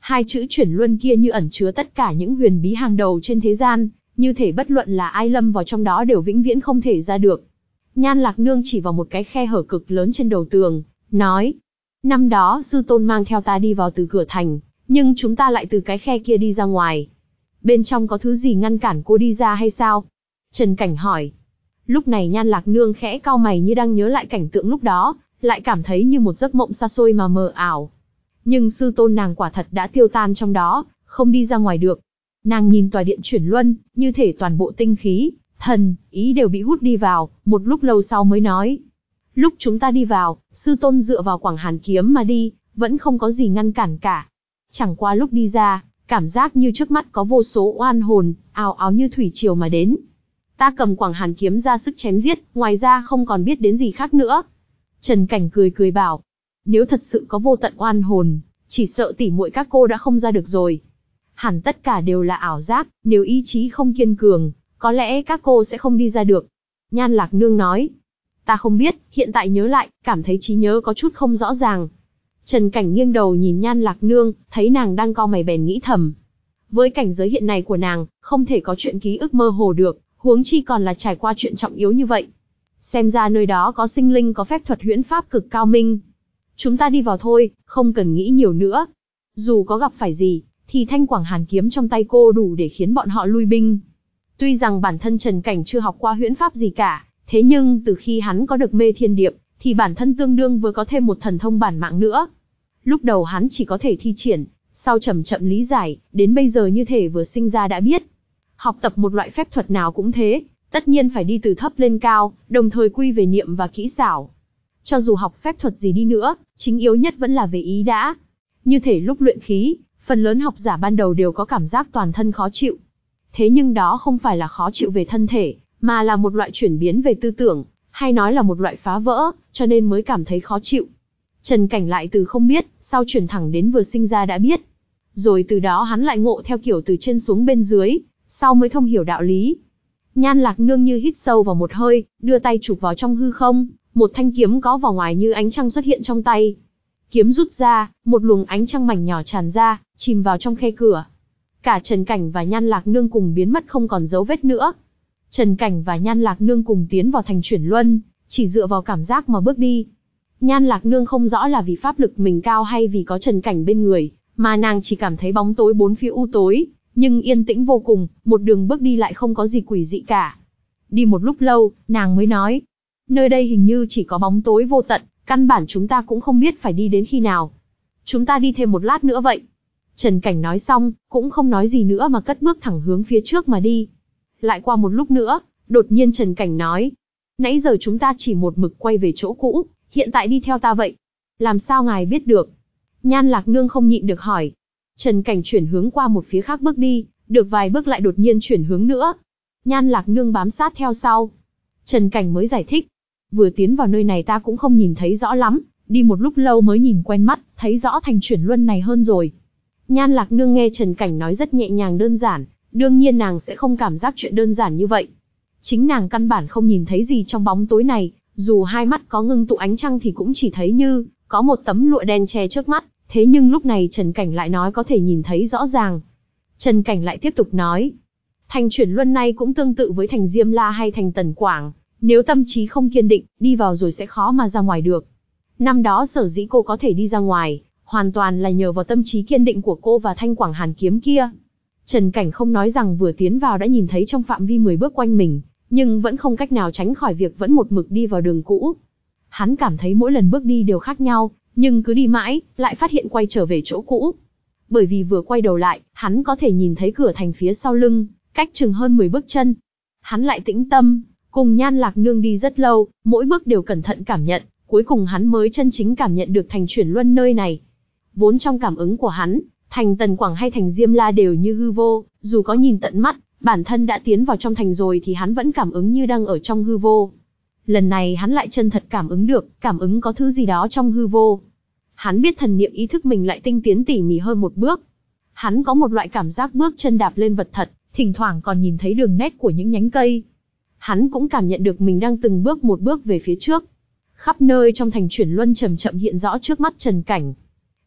Hai chữ chuyển luân kia như ẩn chứa tất cả những huyền bí hàng đầu trên thế gian, như thể bất luận là ai lâm vào trong đó đều vĩnh viễn không thể ra được. Nhan Lạc Nương chỉ vào một cái khe hở cực lớn trên đầu tường, nói: năm đó sư tôn mang theo ta đi vào từ cửa thành, nhưng chúng ta lại từ cái khe kia đi ra ngoài. Bên trong có thứ gì ngăn cản cô đi ra hay sao? Trần Cảnh hỏi. Lúc này Nhan Lạc Nương khẽ cau mày như đang nhớ lại cảnh tượng lúc đó, lại cảm thấy như một giấc mộng xa xôi mà mờ ảo. Nhưng sư tôn nàng quả thật đã tiêu tan trong đó, không đi ra ngoài được. Nàng nhìn tòa điện chuyển luân, như thể toàn bộ tinh khí, thần, ý đều bị hút đi vào, một lúc lâu sau mới nói. Lúc chúng ta đi vào, sư tôn dựa vào Quảng Hàn kiếm mà đi, vẫn không có gì ngăn cản cả. Chẳng qua lúc đi ra, cảm giác như trước mắt có vô số oan hồn, ào ào như thủy triều mà đến. Ta cầm Quảng Hàn kiếm ra sức chém giết, ngoài ra không còn biết đến gì khác nữa. Trần Cảnh cười cười bảo, nếu thật sự có vô tận oan hồn, chỉ sợ tỉ muội các cô đã không ra được rồi. Hẳn tất cả đều là ảo giác, nếu ý chí không kiên cường, có lẽ các cô sẽ không đi ra được. Nhan Lạc Nương nói, ta không biết, hiện tại nhớ lại, cảm thấy trí nhớ có chút không rõ ràng. Trần Cảnh nghiêng đầu nhìn Nhan Lạc Nương, thấy nàng đang cau mày bèn nghĩ thầm. Với cảnh giới hiện này của nàng, không thể có chuyện ký ức mơ hồ được, huống chi còn là trải qua chuyện trọng yếu như vậy. Xem ra nơi đó có sinh linh có phép thuật huyễn pháp cực cao minh. Chúng ta đi vào thôi, không cần nghĩ nhiều nữa. Dù có gặp phải gì, thì thanh Quảng Hàn kiếm trong tay cô đủ để khiến bọn họ lui binh. Tuy rằng bản thân Trần Cảnh chưa học qua huyễn pháp gì cả, thế nhưng từ khi hắn có được mê thiên điệp, thì bản thân tương đương với có thêm một thần thông bản mạng nữa. Lúc đầu hắn chỉ có thể thi triển, sau chậm chậm lý giải, đến bây giờ như thể vừa sinh ra đã biết. Học tập một loại phép thuật nào cũng thế, tất nhiên phải đi từ thấp lên cao, đồng thời quy về niệm và kỹ xảo. Cho dù học phép thuật gì đi nữa, chính yếu nhất vẫn là về ý đã. Như thể lúc luyện khí, phần lớn học giả ban đầu đều có cảm giác toàn thân khó chịu. Thế nhưng đó không phải là khó chịu về thân thể, mà là một loại chuyển biến về tư tưởng, hay nói là một loại phá vỡ, cho nên mới cảm thấy khó chịu. Trần Cảnh lại từ không biết, sau chuyển thẳng đến vừa sinh ra đã biết. Rồi từ đó hắn lại ngộ theo kiểu từ trên xuống bên dưới, sau mới thông hiểu đạo lý. Nhan Lạc Nương như hít sâu vào một hơi, đưa tay chụp vào trong hư không, một thanh kiếm có vỏ ngoài như ánh trăng xuất hiện trong tay. Kiếm rút ra, một luồng ánh trăng mảnh nhỏ tràn ra, chìm vào trong khe cửa. Cả Trần Cảnh và Nhan Lạc Nương cùng biến mất không còn dấu vết nữa. Trần Cảnh và Nhan Lạc Nương cùng tiến vào thành chuyển luân, chỉ dựa vào cảm giác mà bước đi. Nhan Lạc Nương không rõ là vì pháp lực mình cao hay vì có Trần Cảnh bên người, mà nàng chỉ cảm thấy bóng tối bốn phía u tối, nhưng yên tĩnh vô cùng, một đường bước đi lại không có gì quỷ dị cả. Đi một lúc lâu, nàng mới nói, nơi đây hình như chỉ có bóng tối vô tận, căn bản chúng ta cũng không biết phải đi đến khi nào. Chúng ta đi thêm một lát nữa vậy. Trần Cảnh nói xong, cũng không nói gì nữa mà cất bước thẳng hướng phía trước mà đi. Lại qua một lúc nữa, đột nhiên Trần Cảnh nói, nãy giờ chúng ta chỉ một mực quay về chỗ cũ, hiện tại đi theo ta vậy. Làm sao ngài biết được? Nhan Lạc Nương không nhịn được hỏi. Trần Cảnh chuyển hướng qua một phía khác bước đi, được vài bước lại đột nhiên chuyển hướng nữa. Nhan Lạc Nương bám sát theo sau. Trần Cảnh mới giải thích, vừa tiến vào nơi này ta cũng không nhìn thấy rõ lắm, đi một lúc lâu mới nhìn quen mắt, thấy rõ thành chuyển luân này hơn rồi. Nhan Lạc Nương nghe Trần Cảnh nói rất nhẹ nhàng đơn giản, đương nhiên nàng sẽ không cảm giác chuyện đơn giản như vậy. Chính nàng căn bản không nhìn thấy gì trong bóng tối này, dù hai mắt có ngưng tụ ánh trăng thì cũng chỉ thấy như có một tấm lụa đen che trước mắt, thế nhưng lúc này Trần Cảnh lại nói có thể nhìn thấy rõ ràng. Trần Cảnh lại tiếp tục nói, thành chuyển luân này cũng tương tự với thành Diêm La hay thành Tần Quảng, nếu tâm trí không kiên định, đi vào rồi sẽ khó mà ra ngoài được. Năm đó sở dĩ cô có thể đi ra ngoài, hoàn toàn là nhờ vào tâm trí kiên định của cô và thanh Quảng Hàn kiếm kia. Trần Cảnh không nói rằng vừa tiến vào đã nhìn thấy trong phạm vi mười bước quanh mình, nhưng vẫn không cách nào tránh khỏi việc vẫn một mực đi vào đường cũ. Hắn cảm thấy mỗi lần bước đi đều khác nhau, nhưng cứ đi mãi, lại phát hiện quay trở về chỗ cũ. Bởi vì vừa quay đầu lại, hắn có thể nhìn thấy cửa thành phía sau lưng, cách chừng hơn mười bước chân. Hắn lại tĩnh tâm, cùng Nhan Lạc Nương đi rất lâu, mỗi bước đều cẩn thận cảm nhận, cuối cùng hắn mới chân chính cảm nhận được thành chuyển luân nơi này. Vốn trong cảm ứng của hắn, thành Tần Quảng hay thành Diêm La đều như hư vô, dù có nhìn tận mắt, bản thân đã tiến vào trong thành rồi thì hắn vẫn cảm ứng như đang ở trong hư vô. Lần này hắn lại chân thật cảm ứng được, cảm ứng có thứ gì đó trong hư vô. Hắn biết thần niệm ý thức mình lại tinh tiến tỉ mỉ hơn một bước. Hắn có một loại cảm giác bước chân đạp lên vật thật, thỉnh thoảng còn nhìn thấy đường nét của những nhánh cây. Hắn cũng cảm nhận được mình đang từng bước một bước về phía trước. Khắp nơi trong thành chuyển luân chậm chậm hiện rõ trước mắt Trần Cảnh.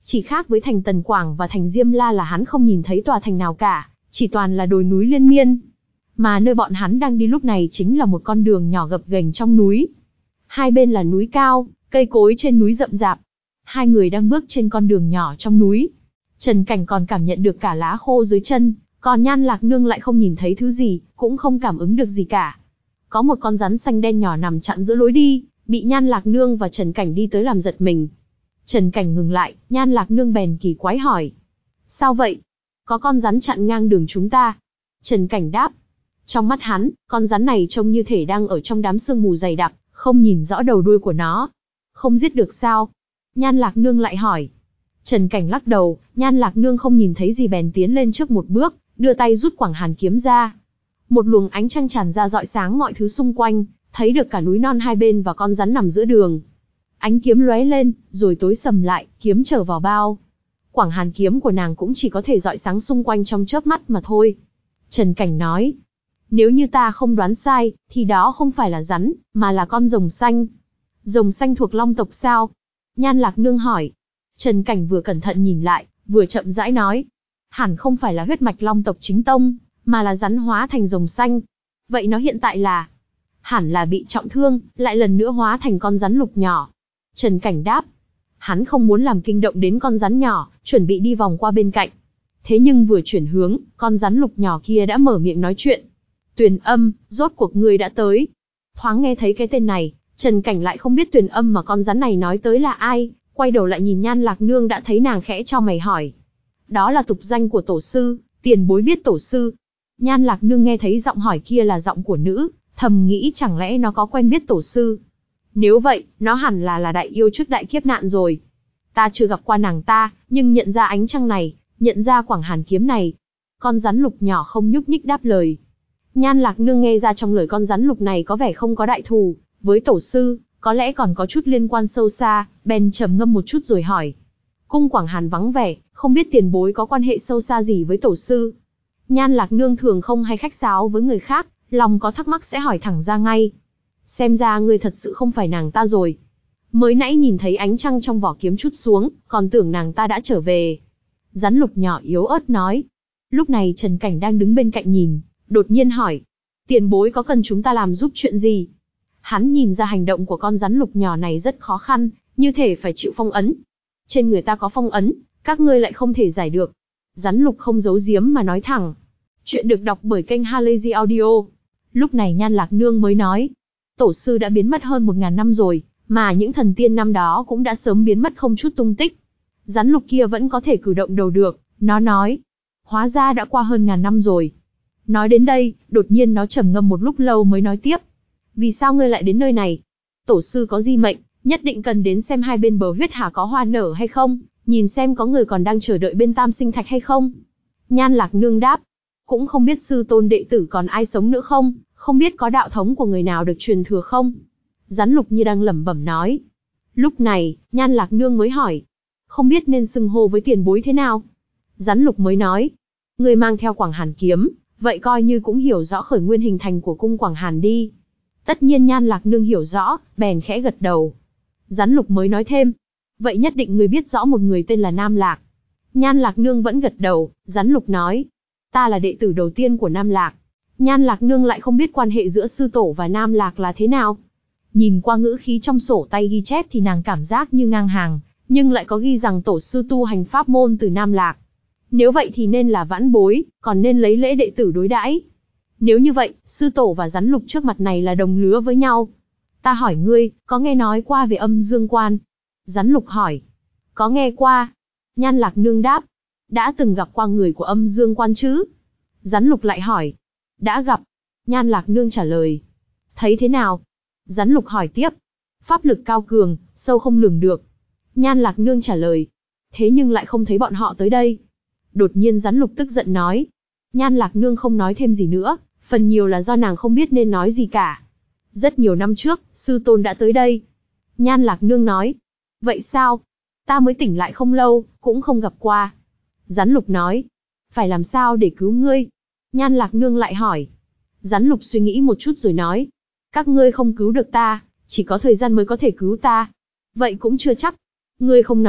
Chỉ khác với thành Tần Quảng và thành Diêm La là hắn không nhìn thấy tòa thành nào cả, chỉ toàn là đồi núi liên miên. Mà nơi bọn hắn đang đi lúc này chính là một con đường nhỏ gập ghềnh trong núi. Hai bên là núi cao, cây cối trên núi rậm rạp. Hai người đang bước trên con đường nhỏ trong núi. Trần Cảnh còn cảm nhận được cả lá khô dưới chân, còn Nhan Lạc Nương lại không nhìn thấy thứ gì, cũng không cảm ứng được gì cả. Có một con rắn xanh đen nhỏ nằm chặn giữa lối đi, bị Nhan Lạc Nương và Trần Cảnh đi tới làm giật mình. Trần Cảnh ngừng lại, Nhan Lạc Nương bèn kỳ quái hỏi. Sao vậy? Có con rắn chặn ngang đường chúng ta. Trần Cảnh đáp. Trong mắt hắn, con rắn này trông như thể đang ở trong đám sương mù dày đặc, không nhìn rõ đầu đuôi của nó. Không giết được sao? Nhan Lạc Nương lại hỏi. Trần Cảnh lắc đầu, Nhan Lạc Nương không nhìn thấy gì bèn tiến lên trước một bước, đưa tay rút quảng hàn kiếm ra. Một luồng ánh trăng tràn ra rọi sáng mọi thứ xung quanh, thấy được cả núi non hai bên và con rắn nằm giữa đường. Ánh kiếm lóe lên, rồi tối sầm lại, kiếm trở vào bao. Quảng hàn kiếm của nàng cũng chỉ có thể rọi sáng xung quanh trong chớp mắt mà thôi. Trần Cảnh nói, nếu như ta không đoán sai, thì đó không phải là rắn, mà là con rồng xanh. Rồng xanh thuộc Long tộc sao? Nhan Lạc Nương hỏi. Trần Cảnh vừa cẩn thận nhìn lại, vừa chậm rãi nói. Hẳn không phải là huyết mạch Long tộc chính tông, mà là rắn hóa thành rồng xanh. Vậy nó hiện tại là? Hẳn là bị trọng thương, lại lần nữa hóa thành con rắn lục nhỏ. Trần Cảnh đáp. Hắn không muốn làm kinh động đến con rắn nhỏ, chuẩn bị đi vòng qua bên cạnh. Thế nhưng vừa chuyển hướng, con rắn lục nhỏ kia đã mở miệng nói chuyện. Tuyền Âm, rốt cuộc ngươi đã tới. Thoáng nghe thấy cái tên này, Trần Cảnh lại không biết Tuyền Âm mà con rắn này nói tới là ai, quay đầu lại nhìn Nhan Lạc Nương đã thấy nàng khẽ cho mày hỏi. Đó là tục danh của tổ sư, tiền bối biết tổ sư. Nhan Lạc Nương nghe thấy giọng hỏi kia là giọng của nữ, thầm nghĩ chẳng lẽ nó có quen biết tổ sư. Nếu vậy, nó hẳn là là đại yêu trước đại kiếp nạn rồi. Ta chưa gặp qua nàng ta, nhưng nhận ra ánh trăng này, nhận ra quảng hàn kiếm này. Con rắn lục nhỏ không nhúc nhích đáp lời. Nhan Lạc Nương nghe ra trong lời con rắn lục này có vẻ không có đại thù với tổ sư, có lẽ còn có chút liên quan sâu xa, bèn trầm ngâm một chút rồi hỏi. Cung Quảng Hàn vắng vẻ, không biết tiền bối có quan hệ sâu xa gì với tổ sư. Nhan Lạc Nương thường không hay khách sáo với người khác, lòng có thắc mắc sẽ hỏi thẳng ra ngay. Xem ra ngươi thật sự không phải nàng ta rồi. Mới nãy nhìn thấy ánh trăng trong vỏ kiếm chút xuống, còn tưởng nàng ta đã trở về. Rắn lục nhỏ yếu ớt nói. Lúc này Trần Cảnh đang đứng bên cạnh nhìn, đột nhiên hỏi. Tiền bối có cần chúng ta làm giúp chuyện gì? Hắn nhìn ra hành động của con rắn lục nhỏ này rất khó khăn, như thể phải chịu phong ấn. Trên người ta có phong ấn, các ngươi lại không thể giải được. Rắn lục không giấu giếm mà nói thẳng. Chuyện được đọc bởi kênh Halazy Audio. Lúc này Nhan Lạc Nương mới nói. Tổ sư đã biến mất hơn một ngàn năm rồi, mà những thần tiên năm đó cũng đã sớm biến mất không chút tung tích. Rắn lục kia vẫn có thể cử động đầu được, nó nói. Hóa ra đã qua hơn ngàn năm rồi. Nói đến đây, đột nhiên nó trầm ngâm một lúc lâu mới nói tiếp. Vì sao ngươi lại đến nơi này? Tổ sư có di mệnh, nhất định cần đến xem hai bên bờ huyết hà có hoa nở hay không, nhìn xem có người còn đang chờ đợi bên Tam Sinh Thạch hay không. Nhan Lạc Nương đáp. Cũng không biết sư tôn đệ tử còn ai sống nữa không, không biết có đạo thống của người nào được truyền thừa không. Rắn lục như đang lẩm bẩm nói. Lúc này, Nhan Lạc Nương mới hỏi. Không biết nên xưng hô với tiền bối thế nào? Rắn lục mới nói. Người mang theo Quảng Hàn kiếm, vậy coi như cũng hiểu rõ khởi nguyên hình thành của cung Quảng Hàn đi. Tất nhiên Nhan Lạc Nương hiểu rõ, bèn khẽ gật đầu. Rắn lục mới nói thêm. Vậy nhất định người biết rõ một người tên là Nam Lạc. Nhan Lạc Nương vẫn gật đầu, rắn lục nói. Ta là đệ tử đầu tiên của Nam Lạc. Nhan Lạc Nương lại không biết quan hệ giữa sư tổ và Nam Lạc là thế nào. Nhìn qua ngữ khí trong sổ tay ghi chép thì nàng cảm giác như ngang hàng, nhưng lại có ghi rằng tổ sư tu hành pháp môn từ Nam Lạc. Nếu vậy thì nên là vãn bối, còn nên lấy lễ đệ tử đối đãi. Nếu như vậy, sư tổ và rắn lục trước mặt này là đồng lứa với nhau. Ta hỏi ngươi, có nghe nói qua về Âm Dương Quan? Rắn lục hỏi. Có nghe qua. Nhan Lạc Nương đáp. Đã từng gặp qua người của Âm Dương Quan chứ? Rắn lục lại hỏi. Đã gặp. Nhan Lạc Nương trả lời. Thấy thế nào? Rắn lục hỏi tiếp. Pháp lực cao cường, sâu không lường được. Nhan Lạc Nương trả lời. Thế nhưng lại không thấy bọn họ tới đây. Đột nhiên rắn lục tức giận nói. Nhan Lạc Nương không nói thêm gì nữa, phần nhiều là do nàng không biết nên nói gì cả. Rất nhiều năm trước, sư tôn đã tới đây. Nhan Lạc Nương nói. Vậy sao? Ta mới tỉnh lại không lâu, cũng không gặp qua. Rắn lục nói. Phải làm sao để cứu ngươi? Nhan Lạc Nương lại hỏi. Rắn lục suy nghĩ một chút rồi nói. Các ngươi không cứu được ta, chỉ có thời gian mới có thể cứu ta. Vậy cũng chưa chắc. Ngươi không nói,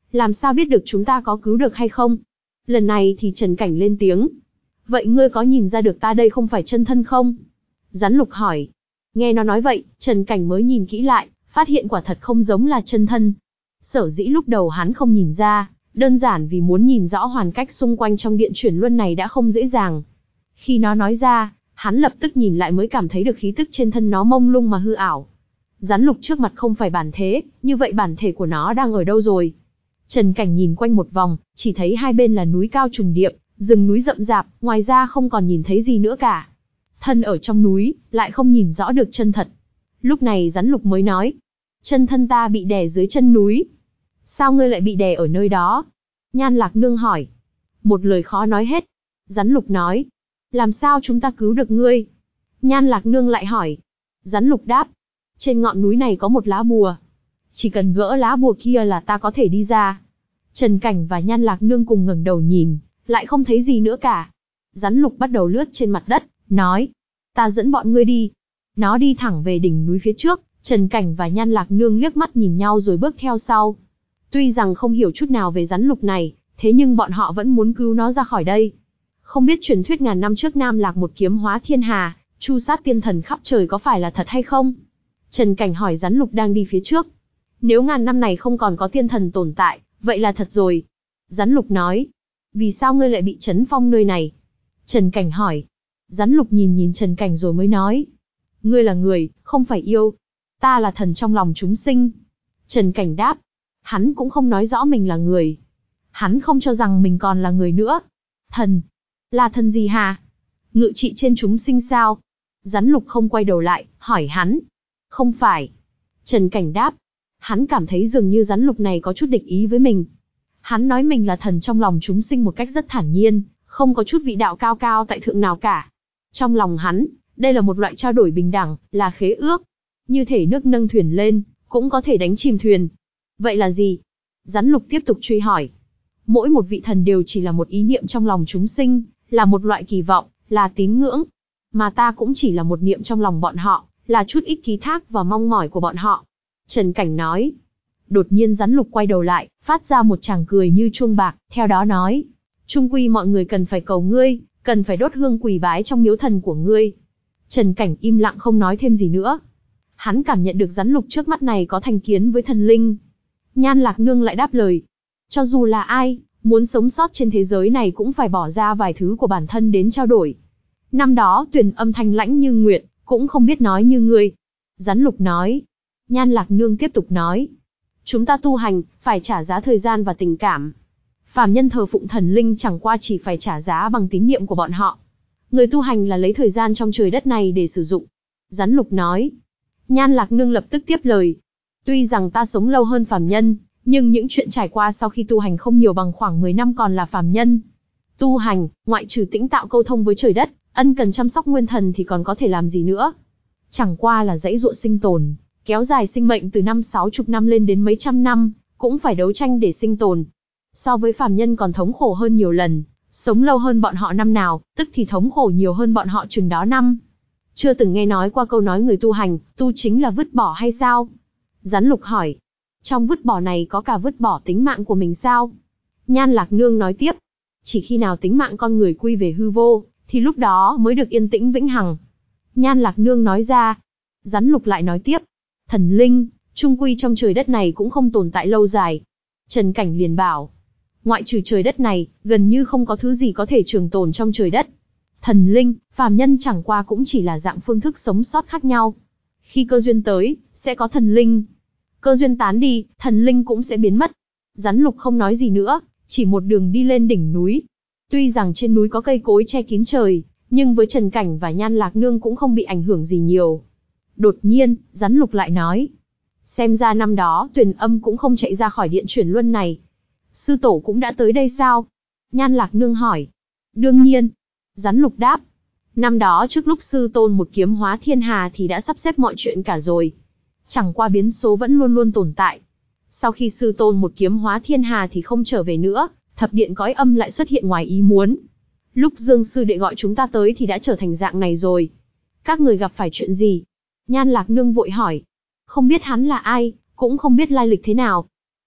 làm sao biết được chúng ta có cứu được hay không? Lần này thì Trần Cảnh lên tiếng. Vậy ngươi có nhìn ra được ta đây không phải chân thân không? Rắn lục hỏi. Nghe nó nói vậy, Trần Cảnh mới nhìn kỹ lại, phát hiện quả thật không giống là chân thân. Sở dĩ lúc đầu hắn không nhìn ra, đơn giản vì muốn nhìn rõ hoàn cách xung quanh trong điện chuyển luân này đã không dễ dàng. Khi nó nói ra, hắn lập tức nhìn lại mới cảm thấy được khí tức trên thân nó mông lung mà hư ảo. Rắn lục trước mặt không phải bản thế, như vậy bản thể của nó đang ở đâu rồi? Trần Cảnh nhìn quanh một vòng, chỉ thấy hai bên là núi cao trùng điệp, rừng núi rậm rạp, ngoài ra không còn nhìn thấy gì nữa cả. Thân ở trong núi, lại không nhìn rõ được chân thật. Lúc này rắn lục mới nói, chân thân ta bị đè dưới chân núi. Sao ngươi lại bị đè ở nơi đó? Nhan Lạc Nương hỏi. Một lời khó nói hết. Rắn lục nói, làm sao chúng ta cứu được ngươi? Nhan Lạc Nương lại hỏi. Rắn lục đáp, trên ngọn núi này có một lá bùa. Chỉ cần gỡ lá bùa kia là ta có thể đi ra. Trần Cảnh và Nhan Lạc Nương cùng ngẩng đầu nhìn, lại không thấy gì nữa cả. Rắn lục bắt đầu lướt trên mặt đất, nói, ta dẫn bọn ngươi đi. Nó đi thẳng về đỉnh núi phía trước, Trần Cảnh và Nhan Lạc Nương liếc mắt nhìn nhau rồi bước theo sau. Tuy rằng không hiểu chút nào về rắn lục này, thế nhưng bọn họ vẫn muốn cứu nó ra khỏi đây. Không biết truyền thuyết ngàn năm trước Nam Lạc một kiếm hóa thiên hà, chu sát tiên thần khắp trời có phải là thật hay không? Trần Cảnh hỏi rắn lục đang đi phía trước. Nếu ngàn năm này không còn có tiên thần tồn tại, vậy là thật rồi. Rắn lục nói, vì sao ngươi lại bị trấn phong nơi này? Trần Cảnh hỏi. Rắn lục nhìn nhìn Trần Cảnh rồi mới nói, ngươi là người, không phải yêu. Ta là thần trong lòng chúng sinh. Trần Cảnh đáp, hắn cũng không nói rõ mình là người. Hắn không cho rằng mình còn là người nữa. Thần? Là thần gì hả? Ngự trị trên chúng sinh sao? Rắn lục không quay đầu lại, hỏi hắn. Không phải. Trần Cảnh đáp. Hắn cảm thấy dường như rắn lục này có chút địch ý với mình. Hắn nói mình là thần trong lòng chúng sinh một cách rất thản nhiên, không có chút vị đạo cao cao tại thượng nào cả. Trong lòng hắn, đây là một loại trao đổi bình đẳng, là khế ước. Như thể nước nâng thuyền lên, cũng có thể đánh chìm thuyền. Vậy là gì? Rắn lục tiếp tục truy hỏi. Mỗi một vị thần đều chỉ là một ý niệm trong lòng chúng sinh, là một loại kỳ vọng, là tín ngưỡng. Mà ta cũng chỉ là một niệm trong lòng bọn họ, là chút ít ký thác và mong mỏi của bọn họ. Trần Cảnh nói. Đột nhiên rắn lục quay đầu lại, phát ra một tràng cười như chuông bạc, theo đó nói. Chung quy mọi người cần phải cầu ngươi, cần phải đốt hương quỳ bái trong miếu thần của ngươi. Trần Cảnh im lặng không nói thêm gì nữa. Hắn cảm nhận được rắn lục trước mắt này có thành kiến với thần linh. Nhan Lạc Nương lại đáp lời. Cho dù là ai, muốn sống sót trên thế giới này cũng phải bỏ ra vài thứ của bản thân đến trao đổi. Năm đó Tuyền Âm thanh lãnh như nguyệt, cũng không biết nói như ngươi. Rắn lục nói. Nhan Lạc Nương tiếp tục nói. Chúng ta tu hành, phải trả giá thời gian và tình cảm. Phàm nhân thờ phụng thần linh chẳng qua chỉ phải trả giá bằng tín niệm của bọn họ. Người tu hành là lấy thời gian trong trời đất này để sử dụng. Rắn lục nói. Nhan Lạc Nương lập tức tiếp lời. Tuy rằng ta sống lâu hơn phàm nhân, nhưng những chuyện trải qua sau khi tu hành không nhiều bằng khoảng mười năm còn là phàm nhân. Tu hành, ngoại trừ tĩnh tạo câu thông với trời đất, ân cần chăm sóc nguyên thần thì còn có thể làm gì nữa. Chẳng qua là dãy dụa sinh tồn, kéo dài sinh mệnh từ năm sáu chục năm lên đến mấy trăm năm, cũng phải đấu tranh để sinh tồn. So với phàm nhân còn thống khổ hơn nhiều lần, sống lâu hơn bọn họ năm nào, tức thì thống khổ nhiều hơn bọn họ chừng đó năm. Chưa từng nghe nói qua câu nói người tu hành, tu chính là vứt bỏ hay sao? Rắn lục hỏi. Trong vứt bỏ này có cả vứt bỏ tính mạng của mình sao? Nhan Lạc Nương nói tiếp. Chỉ khi nào tính mạng con người quy về hư vô, thì lúc đó mới được yên tĩnh vĩnh hằng. Nhan Lạc Nương nói ra. Rắn lục lại nói tiếp. Thần linh, chung quy trong trời đất này cũng không tồn tại lâu dài. Trần Cảnh liền bảo. Ngoại trừ trời đất này, gần như không có thứ gì có thể trường tồn trong trời đất. Thần linh, phàm nhân chẳng qua cũng chỉ là dạng phương thức sống sót khác nhau. Khi cơ duyên tới, sẽ có thần linh. Cơ duyên tán đi, thần linh cũng sẽ biến mất. Rắn lục không nói gì nữa, chỉ một đường đi lên đỉnh núi. Tuy rằng trên núi có cây cối che kín trời, nhưng với Trần Cảnh và Nhan Lạc Nương cũng không bị ảnh hưởng gì nhiều. Đột nhiên, rắn lục lại nói. Xem ra năm đó Tuyền Âm cũng không chạy ra khỏi điện chuyển luân này. Sư tổ cũng đã tới đây sao? Nhan Lạc Nương hỏi. Đương nhiên. Rắn lục đáp. Năm đó trước lúc sư tôn một kiếm hóa thiên hà thì đã sắp xếp mọi chuyện cả rồi. Chẳng qua biến số vẫn luôn luôn tồn tại. Sau khi sư tôn một kiếm hóa thiên hà thì không trở về nữa, thập điện cõi âm lại xuất hiện ngoài ý muốn. Lúc Dương sư đệ gọi chúng ta tới thì đã trở thành dạng này rồi. Các người gặp phải chuyện gì? Nhan Lạc Nương vội hỏi. Không biết hắn là ai, cũng không biết lai lịch thế nào.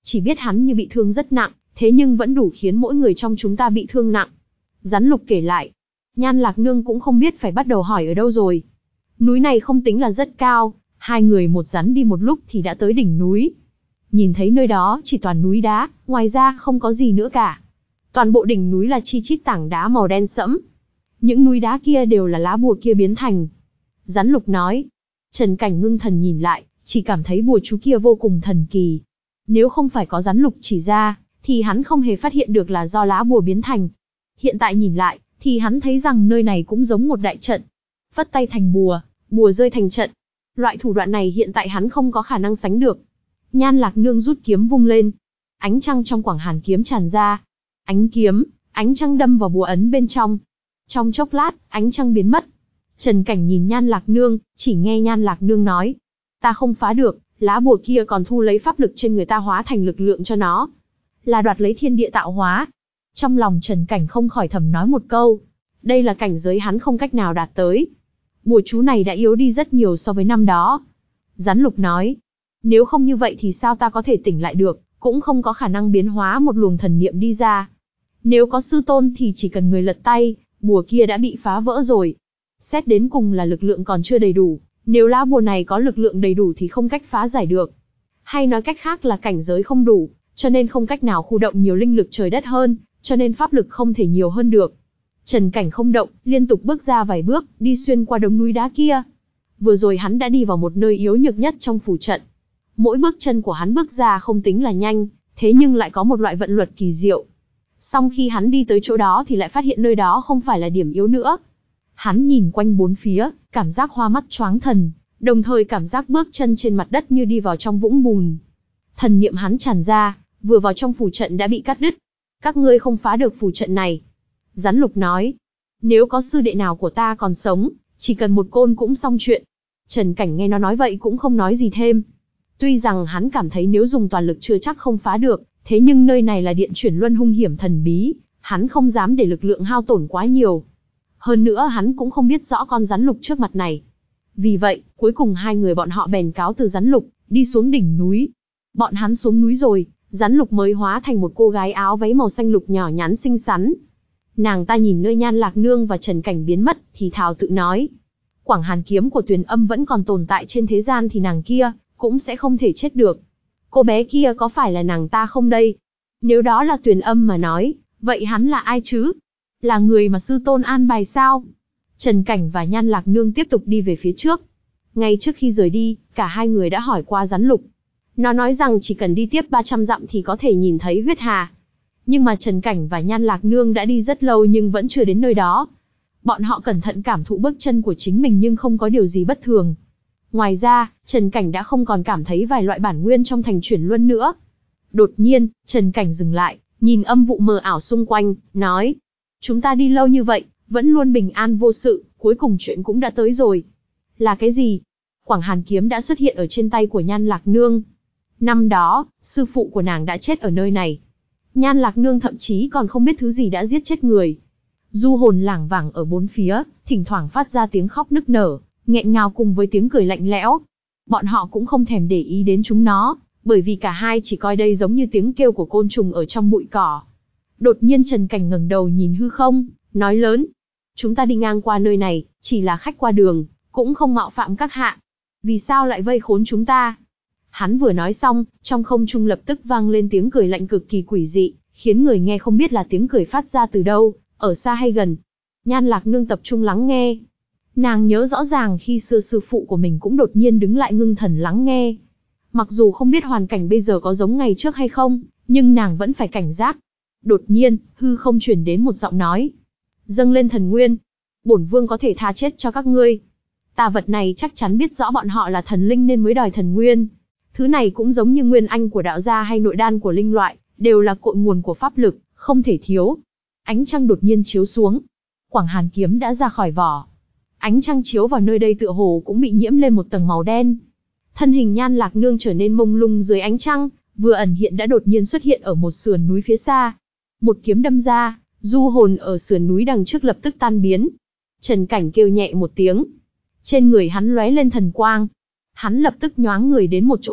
Chỉ biết hắn như bị thương rất nặng, thế nhưng vẫn đủ khiến mỗi người trong chúng ta bị thương nặng. Rắn Lục kể lại. Nhan Lạc Nương cũng không biết phải bắt đầu hỏi ở đâu rồi. Núi này không tính là rất cao, hai người một rắn đi một lúc thì đã tới đỉnh núi. Nhìn thấy nơi đó chỉ toàn núi đá, ngoài ra không có gì nữa cả. Toàn bộ đỉnh núi là chi chít tảng đá màu đen sẫm. Những núi đá kia đều là lá bùa kia biến thành. Rắn Lục nói. Trần Cảnh ngưng thần nhìn lại, chỉ cảm thấy bùa chú kia vô cùng thần kỳ. Nếu không phải có Rắn Lục chỉ ra, thì hắn không hề phát hiện được là do lá bùa biến thành. Hiện tại nhìn lại, thì hắn thấy rằng nơi này cũng giống một đại trận. Phất tay thành bùa, bùa rơi thành trận. Loại thủ đoạn này hiện tại hắn không có khả năng sánh được. Nhan Lạc Nương rút kiếm vung lên. Ánh trăng trong quảng hàn kiếm tràn ra. Ánh kiếm, ánh trăng đâm vào bùa ấn bên trong. Trong chốc lát, ánh trăng biến mất. Trần Cảnh nhìn Nhan Lạc Nương, chỉ nghe Nhan Lạc Nương nói. Ta không phá được, lá bùa kia còn thu lấy pháp lực trên người ta hóa thành lực lượng cho nó. Là đoạt lấy thiên địa tạo hóa. Trong lòng Trần Cảnh không khỏi thầm nói một câu. Đây là cảnh giới hắn không cách nào đạt tới. Bùa chú này đã yếu đi rất nhiều so với năm đó. Rắn Lục nói. Nếu không như vậy thì sao ta có thể tỉnh lại được, cũng không có khả năng biến hóa một luồng thần niệm đi ra. Nếu có sư tôn thì chỉ cần người lật tay, bùa kia đã bị phá vỡ rồi. Xét đến cùng là lực lượng còn chưa đầy đủ, nếu lá bùa này có lực lượng đầy đủ thì không cách phá giải được. Hay nói cách khác là cảnh giới không đủ, cho nên không cách nào khu động nhiều linh lực trời đất hơn, cho nên pháp lực không thể nhiều hơn được. Trần Cảnh không động, liên tục bước ra vài bước, đi xuyên qua đống núi đá kia. Vừa rồi hắn đã đi vào một nơi yếu nhược nhất trong phủ trận. Mỗi bước chân của hắn bước ra không tính là nhanh, thế nhưng lại có một loại vận luật kỳ diệu. Song khi hắn đi tới chỗ đó thì lại phát hiện nơi đó không phải là điểm yếu nữa. Hắn nhìn quanh bốn phía, cảm giác hoa mắt choáng thần, đồng thời cảm giác bước chân trên mặt đất như đi vào trong vũng bùn. Thần niệm hắn tràn ra, vừa vào trong phủ trận đã bị cắt đứt. Các ngươi không phá được phủ trận này. Rắn Lục nói. Nếu có sư đệ nào của ta còn sống, chỉ cần một côn cũng xong chuyện. Trần Cảnh nghe nó nói vậy cũng không nói gì thêm. Tuy rằng hắn cảm thấy nếu dùng toàn lực chưa chắc không phá được, thế nhưng nơi này là điện chuyển luân hung hiểm thần bí, hắn không dám để lực lượng hao tổn quá nhiều. Hơn nữa hắn cũng không biết rõ con Rắn Lục trước mặt này. Vì vậy, cuối cùng hai người bọn họ bèn cáo từ Rắn Lục, đi xuống đỉnh núi. Bọn hắn xuống núi rồi, Rắn Lục mới hóa thành một cô gái áo váy màu xanh lục nhỏ nhắn xinh xắn. Nàng ta nhìn nơi Nhan Lạc Nương và Trần Cảnh biến mất, thì thào tự nói. Quảng hàn kiếm của Tuyền Âm vẫn còn tồn tại trên thế gian thì nàng kia cũng sẽ không thể chết được. Cô bé kia có phải là nàng ta không đây? Nếu đó là Tuyền Âm mà nói, vậy hắn là ai chứ? Là người mà sư tôn an bài sao? Trần Cảnh và Nhan Lạc Nương tiếp tục đi về phía trước. Ngay trước khi rời đi, cả hai người đã hỏi qua Rắn Lục. Nó nói rằng chỉ cần đi tiếp ba trăm dặm thì có thể nhìn thấy huyết hà. Nhưng mà Trần Cảnh và Nhan Lạc Nương đã đi rất lâu nhưng vẫn chưa đến nơi đó. Bọn họ cẩn thận cảm thụ bước chân của chính mình nhưng không có điều gì bất thường. Ngoài ra, Trần Cảnh đã không còn cảm thấy vài loại bản nguyên trong thành chuyển luân nữa. Đột nhiên, Trần Cảnh dừng lại, nhìn âm vụ mờ ảo xung quanh, nói. Chúng ta đi lâu như vậy, vẫn luôn bình an vô sự, cuối cùng chuyện cũng đã tới rồi. Là cái gì? Quảng hàn kiếm đã xuất hiện ở trên tay của Nhan Lạc Nương. Năm đó, sư phụ của nàng đã chết ở nơi này. Nhan Lạc Nương thậm chí còn không biết thứ gì đã giết chết người. Du hồn lảng vảng ở bốn phía, thỉnh thoảng phát ra tiếng khóc nức nở, nghẹn ngào cùng với tiếng cười lạnh lẽo. Bọn họ cũng không thèm để ý đến chúng nó, bởi vì cả hai chỉ coi đây giống như tiếng kêu của côn trùng ở trong bụi cỏ. Đột nhiên Trần Cảnh ngẩng đầu nhìn hư không, nói lớn. Chúng ta đi ngang qua nơi này, chỉ là khách qua đường, cũng không mạo phạm các hạ. Vì sao lại vây khốn chúng ta? Hắn vừa nói xong, trong không trung lập tức vang lên tiếng cười lạnh cực kỳ quỷ dị, khiến người nghe không biết là tiếng cười phát ra từ đâu, ở xa hay gần. Nhan Lạc Nương tập trung lắng nghe. Nàng nhớ rõ ràng khi xưa sư phụ của mình cũng đột nhiên đứng lại ngưng thần lắng nghe. Mặc dù không biết hoàn cảnh bây giờ có giống ngày trước hay không, nhưng nàng vẫn phải cảnh giác. Đột nhiên, hư không truyền đến một giọng nói. Dâng lên thần nguyên. Bổn vương có thể tha chết cho các ngươi. Tà vật này chắc chắn biết rõ bọn họ là thần linh nên mới đòi thần nguyên. Thứ này cũng giống như nguyên anh của đạo gia hay nội đan của linh loại, đều là cội nguồn của pháp lực, không thể thiếu. Ánh trăng đột nhiên chiếu xuống. Quảng hàn kiếm đã ra khỏi vỏ. Ánh trăng chiếu vào nơi đây tựa hồ cũng bị nhiễm lên một tầng màu đen. Thân hình Nhan Lạc Nương trở nên mông lung dưới ánh trăng, vừa ẩn hiện đã đột nhiên xuất hiện ở một sườn núi phía xa. Một kiếm đâm ra, du hồn ở sườn núi đằng trước lập tức tan biến. Trần Cảnh kêu nhẹ một tiếng. Trên người hắn lóe lên thần quang. Hắn lập tức nhoáng người đến một chỗ khác,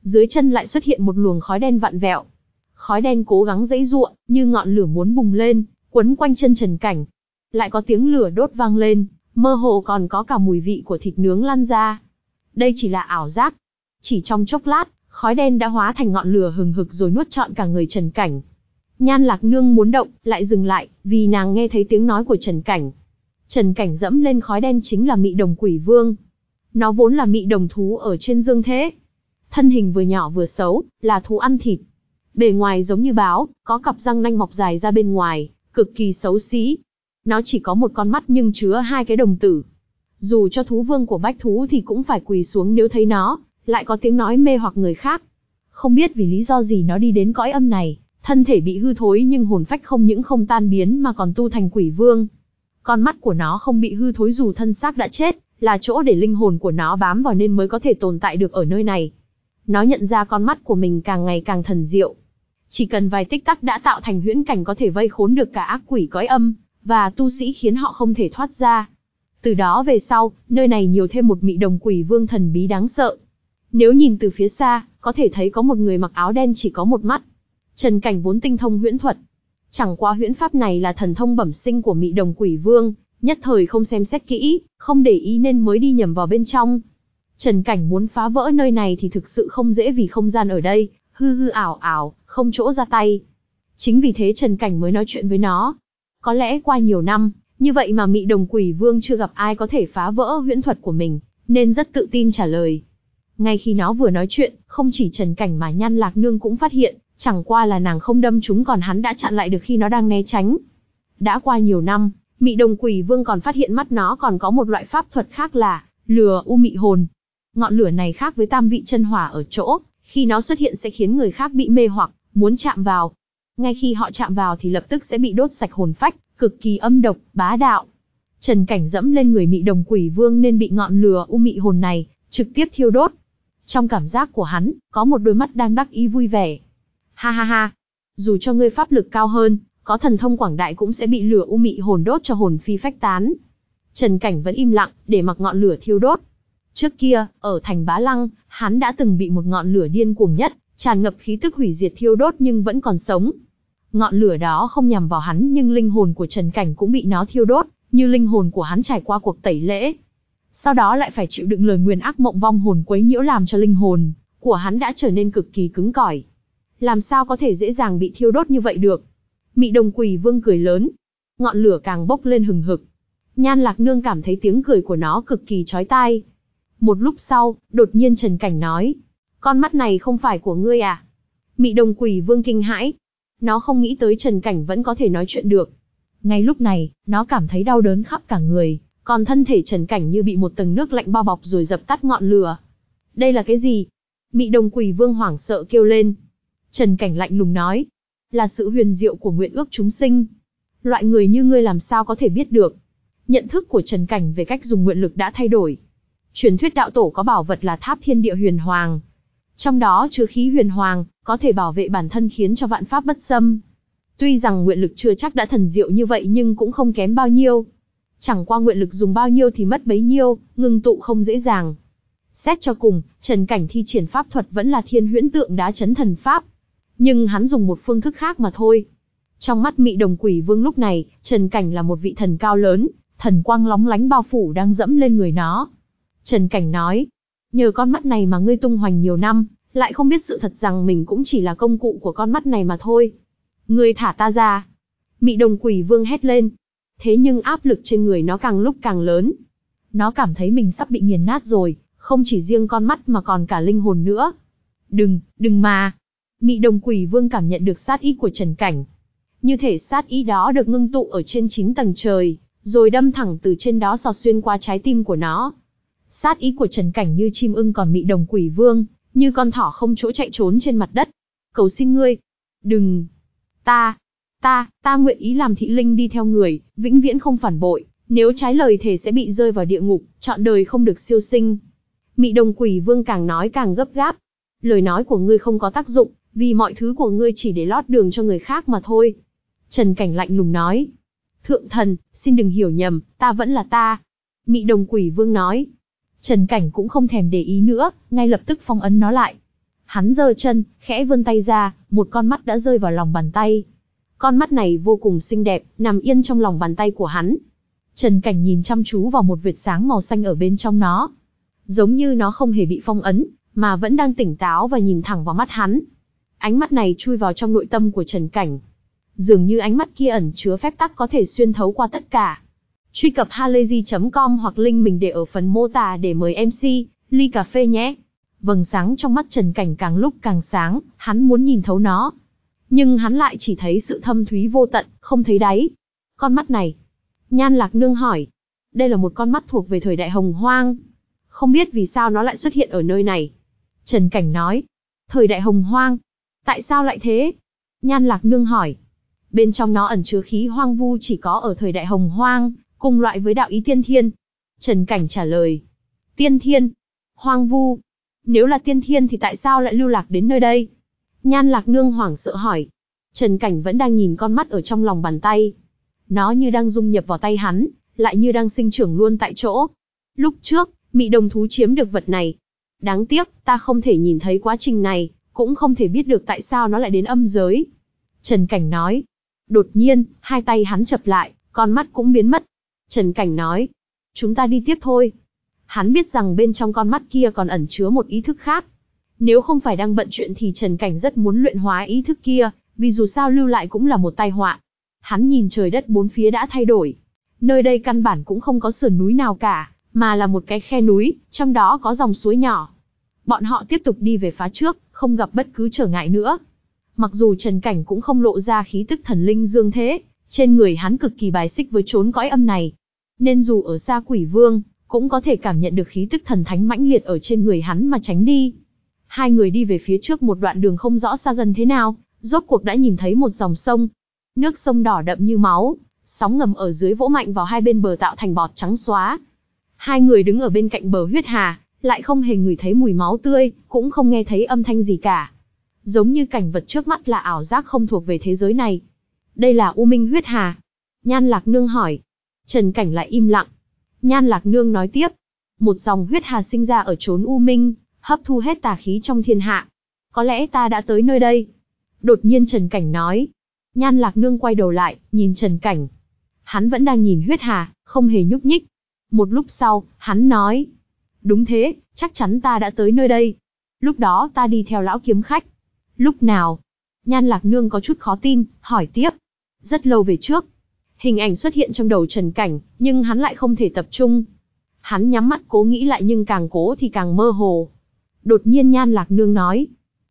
dưới chân lại xuất hiện một luồng khói đen vặn vẹo. Khói đen cố gắng giãy giụa, như ngọn lửa muốn bùng lên, quấn quanh chân Trần Cảnh. Lại có tiếng lửa đốt vang lên, mơ hồ còn có cả mùi vị của thịt nướng lan ra. Đây chỉ là ảo giác. Chỉ trong chốc lát, khói đen đã hóa thành ngọn lửa hừng hực rồi nuốt trọn cả người Trần Cảnh. Nhan Lạc Nương muốn động, lại dừng lại, vì nàng nghe thấy tiếng nói của Trần Cảnh. Trần Cảnh dẫm lên khói đen chính là Mị Đồng Quỷ Vương. Nó vốn là mị đồng thú ở trên dương thế. Thân hình vừa nhỏ vừa xấu, là thú ăn thịt. Bề ngoài giống như báo, có cặp răng nanh mọc dài ra bên ngoài, cực kỳ xấu xí. Nó chỉ có một con mắt nhưng chứa hai cái đồng tử. Dù cho thú vương của bách thú thì cũng phải quỳ xuống nếu thấy nó, lại có tiếng nói mê hoặc người khác. Không biết vì lý do gì nó đi đến cõi âm này, thân thể bị hư thối nhưng hồn phách không những không tan biến mà còn tu thành quỷ vương. Con mắt của nó không bị hư thối dù thân xác đã chết, là chỗ để linh hồn của nó bám vào nên mới có thể tồn tại được ở nơi này. Nó nhận ra con mắt của mình càng ngày càng thần diệu. Chỉ cần vài tích tắc đã tạo thành huyễn cảnh có thể vây khốn được cả ác quỷ cõi âm, và tu sĩ khiến họ không thể thoát ra. Từ đó về sau, nơi này nhiều thêm một mị đồng quỷ vương thần bí đáng sợ. Nếu nhìn từ phía xa, có thể thấy có một người mặc áo đen chỉ có một mắt. Trần Cảnh vốn tinh thông huyễn thuật. Chẳng qua huyễn pháp này là thần thông bẩm sinh của mị đồng quỷ vương, nhất thời không xem xét kỹ, không để ý nên mới đi nhầm vào bên trong. Trần Cảnh muốn phá vỡ nơi này thì thực sự không dễ vì không gian ở đây, hư hư ảo ảo, không chỗ ra tay. Chính vì thế Trần Cảnh mới nói chuyện với nó. Có lẽ qua nhiều năm, như vậy mà mị đồng quỷ vương chưa gặp ai có thể phá vỡ huyễn thuật của mình, nên rất tự tin trả lời. Ngay khi nó vừa nói chuyện, không chỉ Trần Cảnh mà Nhan Lạc Nương cũng phát hiện, chẳng qua là nàng không đâm trúng còn hắn đã chặn lại được khi nó đang né tránh. Đã qua nhiều năm, mị đồng quỷ vương còn phát hiện mắt nó còn có một loại pháp thuật khác là lừa u mị hồn. Ngọn lửa này khác với tam vị chân hỏa ở chỗ, khi nó xuất hiện sẽ khiến người khác bị mê hoặc, muốn chạm vào. Ngay khi họ chạm vào thì lập tức sẽ bị đốt sạch hồn phách, cực kỳ âm độc, bá đạo. Trần Cảnh dẫm lên người mị đồng quỷ vương nên bị ngọn lửa u mị hồn này trực tiếp thiêu đốt. Trong cảm giác của hắn, có một đôi mắt đang đắc ý vui vẻ. Ha ha ha, dù cho ngươi pháp lực cao hơn, có thần thông quảng đại cũng sẽ bị lửa u mị hồn đốt cho hồn phi phách tán. Trần Cảnh vẫn im lặng, để mặc ngọn lửa thiêu đốt. Trước kia, ở thành Bá Lăng, hắn đã từng bị một ngọn lửa điên cuồng nhất, tràn ngập khí tức hủy diệt thiêu đốt nhưng vẫn còn sống. Ngọn lửa đó không nhằm vào hắn nhưng linh hồn của Trần Cảnh cũng bị nó thiêu đốt, như linh hồn của hắn trải qua cuộc tẩy lễ. Sau đó lại phải chịu đựng lời nguyền ác mộng vong hồn quấy nhiễu làm cho linh hồn của hắn đã trở nên cực kỳ cứng cỏi. Làm sao có thể dễ dàng bị thiêu đốt như vậy được? Mị đồng quỷ vương cười lớn. Ngọn lửa càng bốc lên hừng hực. Nhan Lạc Nương cảm thấy tiếng cười của nó cực kỳ chói tai. Một lúc sau, đột nhiên Trần Cảnh nói. Con mắt này không phải của ngươi à? Mị đồng quỷ vương kinh hãi. Nó không nghĩ tới Trần Cảnh vẫn có thể nói chuyện được. Ngay lúc này, nó cảm thấy đau đớn khắp cả người, còn thân thể Trần Cảnh như bị một tầng nước lạnh bao bọc rồi dập tắt ngọn lửa. Đây là cái gì? Mị đồng quỷ vương hoảng sợ kêu lên. Trần Cảnh lạnh lùng nói. Là sự huyền diệu của nguyện ước chúng sinh. Loại người như ngươi làm sao có thể biết được? Nhận thức của Trần Cảnh về cách dùng nguyện lực đã thay đổi. Truyền thuyết đạo tổ có bảo vật là tháp thiên địa huyền hoàng. Trong đó chứa khí huyền hoàng, có thể bảo vệ bản thân khiến cho vạn pháp bất xâm. Tuy rằng nguyện lực chưa chắc đã thần diệu như vậy nhưng cũng không kém bao nhiêu. Chẳng qua nguyện lực dùng bao nhiêu thì mất bấy nhiêu, ngưng tụ không dễ dàng. Xét cho cùng, Trần Cảnh thi triển pháp thuật vẫn là thiên huyễn tượng đá chấn thần pháp. Nhưng hắn dùng một phương thức khác mà thôi. Trong mắt mị đồng quỷ vương lúc này, Trần Cảnh là một vị thần cao lớn, thần quang lóng lánh bao phủ đang dẫm lên người nó. Trần Cảnh nói, nhờ con mắt này mà ngươi tung hoành nhiều năm, lại không biết sự thật rằng mình cũng chỉ là công cụ của con mắt này mà thôi. Ngươi thả ta ra. Mị đồng quỷ vương hét lên. Thế nhưng áp lực trên người nó càng lúc càng lớn. Nó cảm thấy mình sắp bị nghiền nát rồi, không chỉ riêng con mắt mà còn cả linh hồn nữa. Đừng, đừng mà. Mị đồng quỷ vương cảm nhận được sát ý của Trần Cảnh. Như thể sát ý đó được ngưng tụ ở trên chín tầng trời, rồi đâm thẳng từ trên đó xọt xuyên qua trái tim của nó. Sát ý của Trần Cảnh như chim ưng còn mị đồng quỷ vương, như con thỏ không chỗ chạy trốn trên mặt đất. Cầu xin ngươi. Đừng. Ta, ta, ta nguyện ý làm thị linh đi theo người, vĩnh viễn không phản bội. Nếu trái lời thề sẽ bị rơi vào địa ngục, trọn đời không được siêu sinh. Mị đồng quỷ vương càng nói càng gấp gáp. Lời nói của ngươi không có tác dụng, vì mọi thứ của ngươi chỉ để lót đường cho người khác mà thôi. Trần Cảnh lạnh lùng nói. Thượng thần, xin đừng hiểu nhầm, ta vẫn là ta. Mị đồng quỷ vương nói. Trần Cảnh cũng không thèm để ý nữa, ngay lập tức phong ấn nó lại. Hắn giơ chân, khẽ vươn tay ra, một con mắt đã rơi vào lòng bàn tay. Con mắt này vô cùng xinh đẹp, nằm yên trong lòng bàn tay của hắn. Trần Cảnh nhìn chăm chú vào một vệt sáng màu xanh ở bên trong nó. Giống như nó không hề bị phong ấn, mà vẫn đang tỉnh táo và nhìn thẳng vào mắt hắn. Ánh mắt này chui vào trong nội tâm của Trần Cảnh. Dường như ánh mắt kia ẩn chứa phép tắc có thể xuyên thấu qua tất cả. Truy cập halayzi chấm com hoặc link mình để ở phần mô tả để mời em xê, ly cà phê nhé. Vầng sáng trong mắt Trần Cảnh càng lúc càng sáng, hắn muốn nhìn thấu nó. Nhưng hắn lại chỉ thấy sự thâm thúy vô tận, không thấy đáy. Con mắt này. Nhan Lạc Nương hỏi. Đây là một con mắt thuộc về thời đại Hồng Hoang. Không biết vì sao nó lại xuất hiện ở nơi này. Trần Cảnh nói. Thời đại Hồng Hoang. Tại sao lại thế? Nhan Lạc Nương hỏi. Bên trong nó ẩn chứa khí hoang vu chỉ có ở thời đại Hồng Hoang, cùng loại với đạo ý tiên thiên. Trần Cảnh trả lời. Tiên thiên. Hoang vu. Nếu là tiên thiên thì tại sao lại lưu lạc đến nơi đây? Nhan Lạc Nương hoảng sợ hỏi. Trần Cảnh vẫn đang nhìn con mắt ở trong lòng bàn tay. Nó như đang dung nhập vào tay hắn, lại như đang sinh trưởng luôn tại chỗ. Lúc trước, Mị Đồng Thú chiếm được vật này. Đáng tiếc, ta không thể nhìn thấy quá trình này, cũng không thể biết được tại sao nó lại đến âm giới. Trần Cảnh nói. Đột nhiên, hai tay hắn chập lại, con mắt cũng biến mất. Trần Cảnh nói. Chúng ta đi tiếp thôi. Hắn biết rằng bên trong con mắt kia còn ẩn chứa một ý thức khác. Nếu không phải đang bận chuyện thì Trần Cảnh rất muốn luyện hóa ý thức kia, vì dù sao lưu lại cũng là một tai họa. Hắn nhìn trời đất bốn phía đã thay đổi. Nơi đây căn bản cũng không có sườn núi nào cả, mà là một cái khe núi, trong đó có dòng suối nhỏ. Bọn họ tiếp tục đi về phía trước, không gặp bất cứ trở ngại nữa. Mặc dù Trần Cảnh cũng không lộ ra khí tức thần linh dương thế, trên người hắn cực kỳ bài xích với chốn cõi âm này. Nên dù ở xa Quỷ Vương, cũng có thể cảm nhận được khí tức thần thánh mãnh liệt ở trên người hắn mà tránh đi. Hai người đi về phía trước một đoạn đường không rõ xa gần thế nào, rốt cuộc đã nhìn thấy một dòng sông. Nước sông đỏ đậm như máu, sóng ngầm ở dưới vỗ mạnh vào hai bên bờ tạo thành bọt trắng xóa. Hai người đứng ở bên cạnh bờ huyết hà, lại không hề ngửi thấy mùi máu tươi, cũng không nghe thấy âm thanh gì cả. Giống như cảnh vật trước mắt là ảo giác không thuộc về thế giới này. Đây là U Minh huyết hà. Nhan Lạc Nương hỏi. Trần Cảnh lại im lặng. Nhan Lạc Nương nói tiếp. Một dòng huyết hà sinh ra ở chốn U Minh, hấp thu hết tà khí trong thiên hạ. Có lẽ ta đã tới nơi đây. Đột nhiên Trần Cảnh nói. Nhan Lạc Nương quay đầu lại, nhìn Trần Cảnh. Hắn vẫn đang nhìn huyết hà, không hề nhúc nhích. Một lúc sau, hắn nói. Đúng thế, chắc chắn ta đã tới nơi đây. Lúc đó ta đi theo lão kiếm khách. Lúc nào? Nhan Lạc Nương có chút khó tin, hỏi tiếp. Rất lâu về trước. Hình ảnh xuất hiện trong đầu Trần Cảnh, nhưng hắn lại không thể tập trung. Hắn nhắm mắt cố nghĩ lại nhưng càng cố thì càng mơ hồ. Đột nhiên Nhan Lạc Nương nói.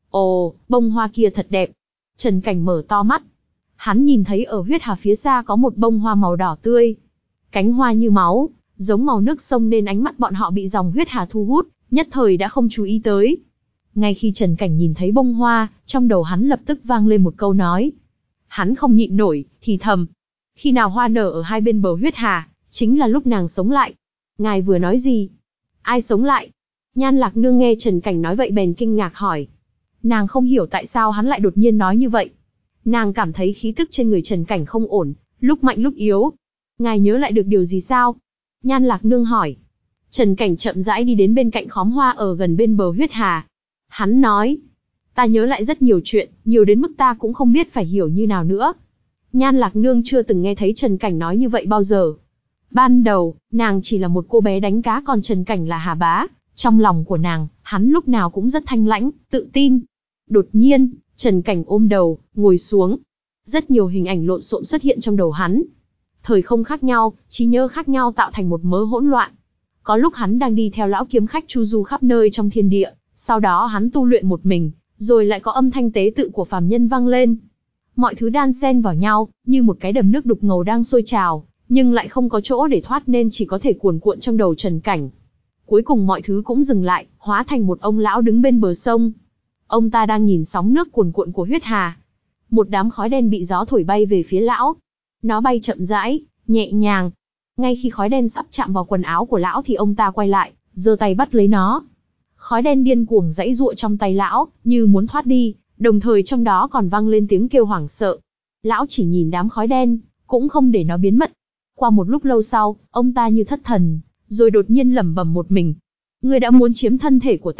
Ồ, bông hoa kia thật đẹp. Trần Cảnh mở to mắt. Hắn nhìn thấy ở huyết hà phía xa có một bông hoa màu đỏ tươi. Cánh hoa như máu, giống màu nước sông nên ánh mắt bọn họ bị dòng huyết hà thu hút, nhất thời đã không chú ý tới. Ngay khi Trần Cảnh nhìn thấy bông hoa, trong đầu hắn lập tức vang lên một câu nói. Hắn không nhịn nổi, thì thầm. Khi nào hoa nở ở hai bên bờ huyết hà, chính là lúc nàng sống lại. Ngài vừa nói gì? Ai sống lại? Nhan Lạc Nương nghe Trần Cảnh nói vậy bèn kinh ngạc hỏi. Nàng không hiểu tại sao hắn lại đột nhiên nói như vậy. Nàng cảm thấy khí tức trên người Trần Cảnh không ổn, lúc mạnh lúc yếu. Ngài nhớ lại được điều gì sao? Nhan Lạc Nương hỏi. Trần Cảnh chậm rãi đi đến bên cạnh khóm hoa ở gần bên bờ huyết hà. Hắn nói. Ta nhớ lại rất nhiều chuyện, nhiều đến mức ta cũng không biết phải hiểu như nào nữa. Nhan Lạc Nương chưa từng nghe thấy Trần Cảnh nói như vậy bao giờ. Ban đầu, nàng chỉ là một cô bé đánh cá còn Trần Cảnh là Hà Bá. Trong lòng của nàng, hắn lúc nào cũng rất thanh lãnh, tự tin. Đột nhiên, Trần Cảnh ôm đầu, ngồi xuống. Rất nhiều hình ảnh lộn xộn xuất hiện trong đầu hắn. Thời không khác nhau, trí nhớ khác nhau tạo thành một mớ hỗn loạn. Có lúc hắn đang đi theo lão kiếm khách chu du khắp nơi trong thiên địa, sau đó hắn tu luyện một mình, rồi lại có âm thanh tế tự của phàm nhân vang lên. Mọi thứ đan xen vào nhau, như một cái đầm nước đục ngầu đang sôi trào, nhưng lại không có chỗ để thoát nên chỉ có thể cuồn cuộn trong đầu Trần Cảnh. Cuối cùng mọi thứ cũng dừng lại, hóa thành một ông lão đứng bên bờ sông. Ông ta đang nhìn sóng nước cuồn cuộn của huyết hà. Một đám khói đen bị gió thổi bay về phía lão. Nó bay chậm rãi, nhẹ nhàng. Ngay khi khói đen sắp chạm vào quần áo của lão thì ông ta quay lại, giơ tay bắt lấy nó. Khói đen điên cuồng giãy giụa trong tay lão, như muốn thoát đi, đồng thời trong đó còn vang lên tiếng kêu hoảng sợ. Lão chỉ nhìn đám khói đen, cũng không để nó biến mất. Qua một lúc lâu sau, ông ta như thất thần, rồi đột nhiên lẩm bẩm một mình. Ngươi đã muốn chiếm thân thể của ta,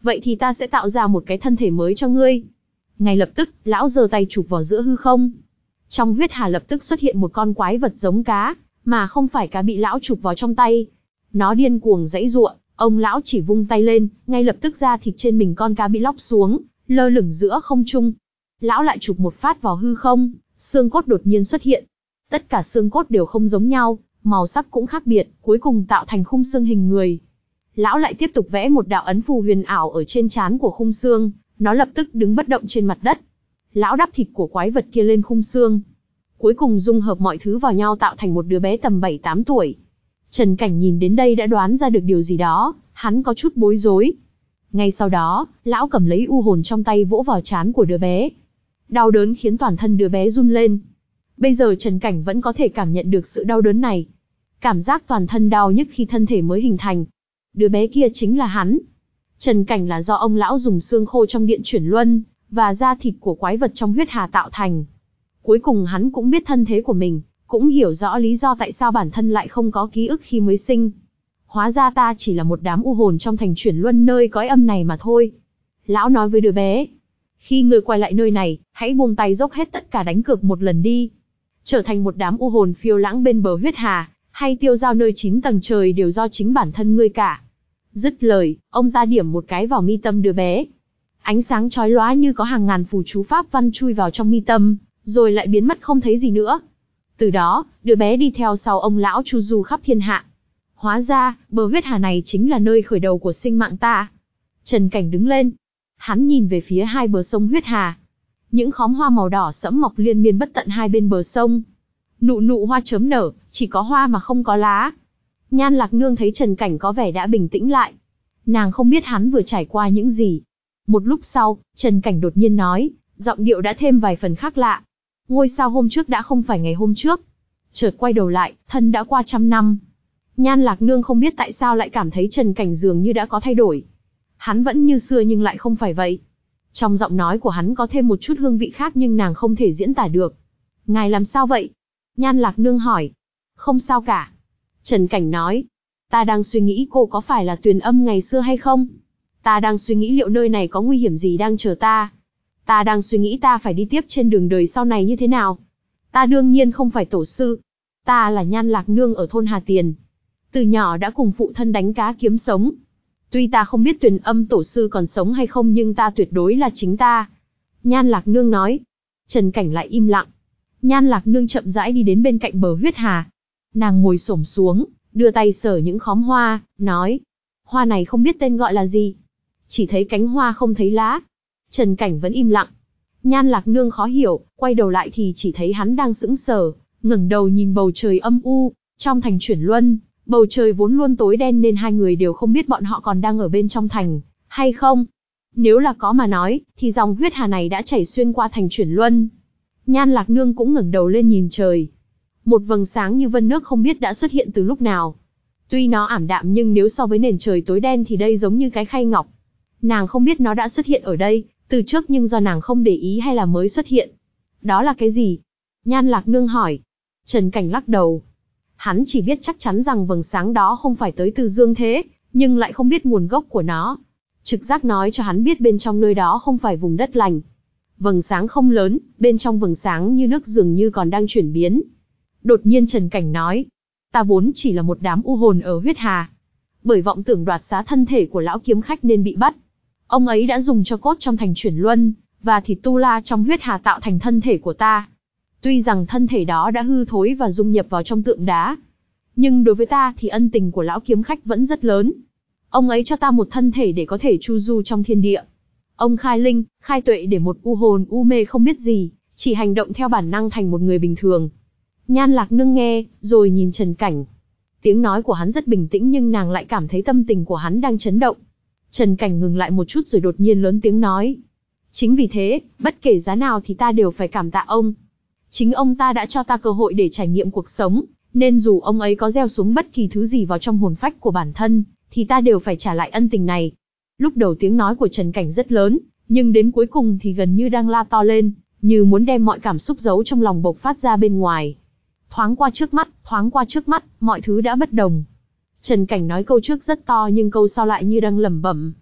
Vậy thì ta sẽ tạo ra một cái thân thể mới cho ngươi. Ngay lập tức, lão giơ tay chụp vào giữa hư không. Trong huyết hà lập tức xuất hiện một con quái vật giống cá, mà không phải cá bị lão chụp vào trong tay. Nó điên cuồng giãy giụa, ông lão chỉ vung tay lên, ngay lập tức da thịt trên mình con cá bị lóc xuống, lơ lửng giữa không trung. Lão lại chụp một phát vào hư không, xương cốt đột nhiên xuất hiện. Tất cả xương cốt đều không giống nhau, màu sắc cũng khác biệt, cuối cùng tạo thành khung xương hình người. Lão lại tiếp tục vẽ một đạo ấn phù huyền ảo ở trên trán của khung xương, nó lập tức đứng bất động trên mặt đất. Lão đắp thịt của quái vật kia lên khung xương. Cuối cùng dung hợp mọi thứ vào nhau tạo thành một đứa bé tầm bảy tám tuổi. Trần Cảnh nhìn đến đây đã đoán ra được điều gì đó, hắn có chút bối rối. Ngay sau đó, lão cầm lấy u hồn trong tay vỗ vào trán của đứa bé. Đau đớn khiến toàn thân đứa bé run lên. Bây giờ Trần Cảnh vẫn có thể cảm nhận được sự đau đớn này. Cảm giác toàn thân đau nhức khi thân thể mới hình thành. Đứa bé kia chính là hắn. Trần Cảnh là do ông lão dùng xương khô trong điện chuyển luân, và da thịt của quái vật trong huyết hà tạo thành. Cuối cùng hắn cũng biết thân thế của mình, cũng hiểu rõ lý do tại sao bản thân lại không có ký ức khi mới sinh. Hóa ra ta chỉ là một đám u hồn trong thành chuyển luân nơi cõi âm này mà thôi. Lão nói với đứa bé. Khi ngươi quay lại nơi này, hãy buông tay dốc hết tất cả đánh cược một lần đi. Trở thành một đám u hồn phiêu lãng bên bờ huyết hà, hay tiêu dao nơi chín tầng trời đều do chính bản thân ngươi cả. Dứt lời, ông ta điểm một cái vào mi tâm đứa bé. Ánh sáng chói lóa như có hàng ngàn phù chú pháp văn chui vào trong mi tâm, rồi lại biến mất không thấy gì nữa. Từ đó, đứa bé đi theo sau ông lão chu du khắp thiên hạ. Hóa ra, bờ huyết hà này chính là nơi khởi đầu của sinh mạng ta. Trần Cảnh đứng lên. Hắn nhìn về phía hai bờ sông huyết hà. Những khóm hoa màu đỏ sẫm mọc liên miên bất tận hai bên bờ sông. Nụ nụ hoa chớm nở, chỉ có hoa mà không có lá. Nhan Lạc Nương thấy Trần Cảnh có vẻ đã bình tĩnh lại. Nàng không biết hắn vừa trải qua những gì. Một lúc sau, Trần Cảnh đột nhiên nói, giọng điệu đã thêm vài phần khác lạ. Ngôi sao hôm trước đã không phải ngày hôm trước. Chợt quay đầu lại, thân đã qua trăm năm. Nhan Lạc Nương không biết tại sao lại cảm thấy Trần Cảnh dường như đã có thay đổi. Hắn vẫn như xưa nhưng lại không phải vậy. Trong giọng nói của hắn có thêm một chút hương vị khác nhưng nàng không thể diễn tả được. Ngài làm sao vậy? Nhan Lạc Nương hỏi. Không sao cả. Trần Cảnh nói. Ta đang suy nghĩ cô có phải là Tuyền Âm ngày xưa hay không? Ta đang suy nghĩ liệu nơi này có nguy hiểm gì đang chờ ta. Ta đang suy nghĩ ta phải đi tiếp trên đường đời sau này như thế nào. Ta đương nhiên không phải tổ sư. Ta là Nhan Lạc Nương ở thôn Hà Tiền. Từ nhỏ đã cùng phụ thân đánh cá kiếm sống. Tuy ta không biết Tuyền Âm tổ sư còn sống hay không nhưng ta tuyệt đối là chính ta. Nhan Lạc Nương nói. Trần Cảnh lại im lặng. Nhan Lạc Nương chậm rãi đi đến bên cạnh bờ huyết hà. Nàng ngồi xổm xuống, đưa tay sờ những khóm hoa, nói. Hoa này không biết tên gọi là gì. Chỉ thấy cánh hoa không thấy lá. Trần Cảnh vẫn im lặng. Nhan Lạc Nương khó hiểu, quay đầu lại thì chỉ thấy hắn đang sững sờ, ngẩng đầu nhìn bầu trời âm u. Trong thành chuyển luân, bầu trời vốn luôn tối đen nên hai người đều không biết bọn họ còn đang ở bên trong thành, hay không. Nếu là có mà nói, thì dòng huyết hà này đã chảy xuyên qua thành chuyển luân. Nhan Lạc Nương cũng ngẩng đầu lên nhìn trời. Một vầng sáng như vân nước không biết đã xuất hiện từ lúc nào. Tuy nó ảm đạm nhưng nếu so với nền trời tối đen thì đây giống như cái khay ngọc. Nàng không biết nó đã xuất hiện ở đây, từ trước nhưng do nàng không để ý hay là mới xuất hiện. Đó là cái gì? Nhan Lạc Nương hỏi. Trần Cảnh lắc đầu. Hắn chỉ biết chắc chắn rằng vầng sáng đó không phải tới từ dương thế, nhưng lại không biết nguồn gốc của nó. Trực giác nói cho hắn biết bên trong nơi đó không phải vùng đất lành. Vầng sáng không lớn, bên trong vầng sáng như nước dường như còn đang chuyển biến. Đột nhiên Trần Cảnh nói. Ta vốn chỉ là một đám u hồn ở huyết hà. Bởi vọng tưởng đoạt xá thân thể của lão kiếm khách nên bị bắt. Ông ấy đã dùng cho cốt trong thành chuyển luân, và thịt tu la trong huyết hà tạo thành thân thể của ta. Tuy rằng thân thể đó đã hư thối và dung nhập vào trong tượng đá. Nhưng đối với ta thì ân tình của lão kiếm khách vẫn rất lớn. Ông ấy cho ta một thân thể để có thể chu du trong thiên địa. Ông khai linh, khai tuệ để một u hồn u mê không biết gì, chỉ hành động theo bản năng thành một người bình thường. Nhan Lạc Nương nghe, rồi nhìn Trần Cảnh. Tiếng nói của hắn rất bình tĩnh nhưng nàng lại cảm thấy tâm tình của hắn đang chấn động. Trần Cảnh ngừng lại một chút rồi đột nhiên lớn tiếng nói. Chính vì thế, bất kể giá nào thì ta đều phải cảm tạ ông. Chính ông ta đã cho ta cơ hội để trải nghiệm cuộc sống, nên dù ông ấy có gieo xuống bất kỳ thứ gì vào trong hồn phách của bản thân, thì ta đều phải trả lại ân tình này. Lúc đầu tiếng nói của Trần Cảnh rất lớn, nhưng đến cuối cùng thì gần như đang la to lên, như muốn đem mọi cảm xúc giấu trong lòng bộc phát ra bên ngoài. Thoáng qua trước mắt, thoáng qua trước mắt, mọi thứ đã bất đồng. Trần Cảnh nói câu trước rất to nhưng câu sau lại như đang lẩm bẩm.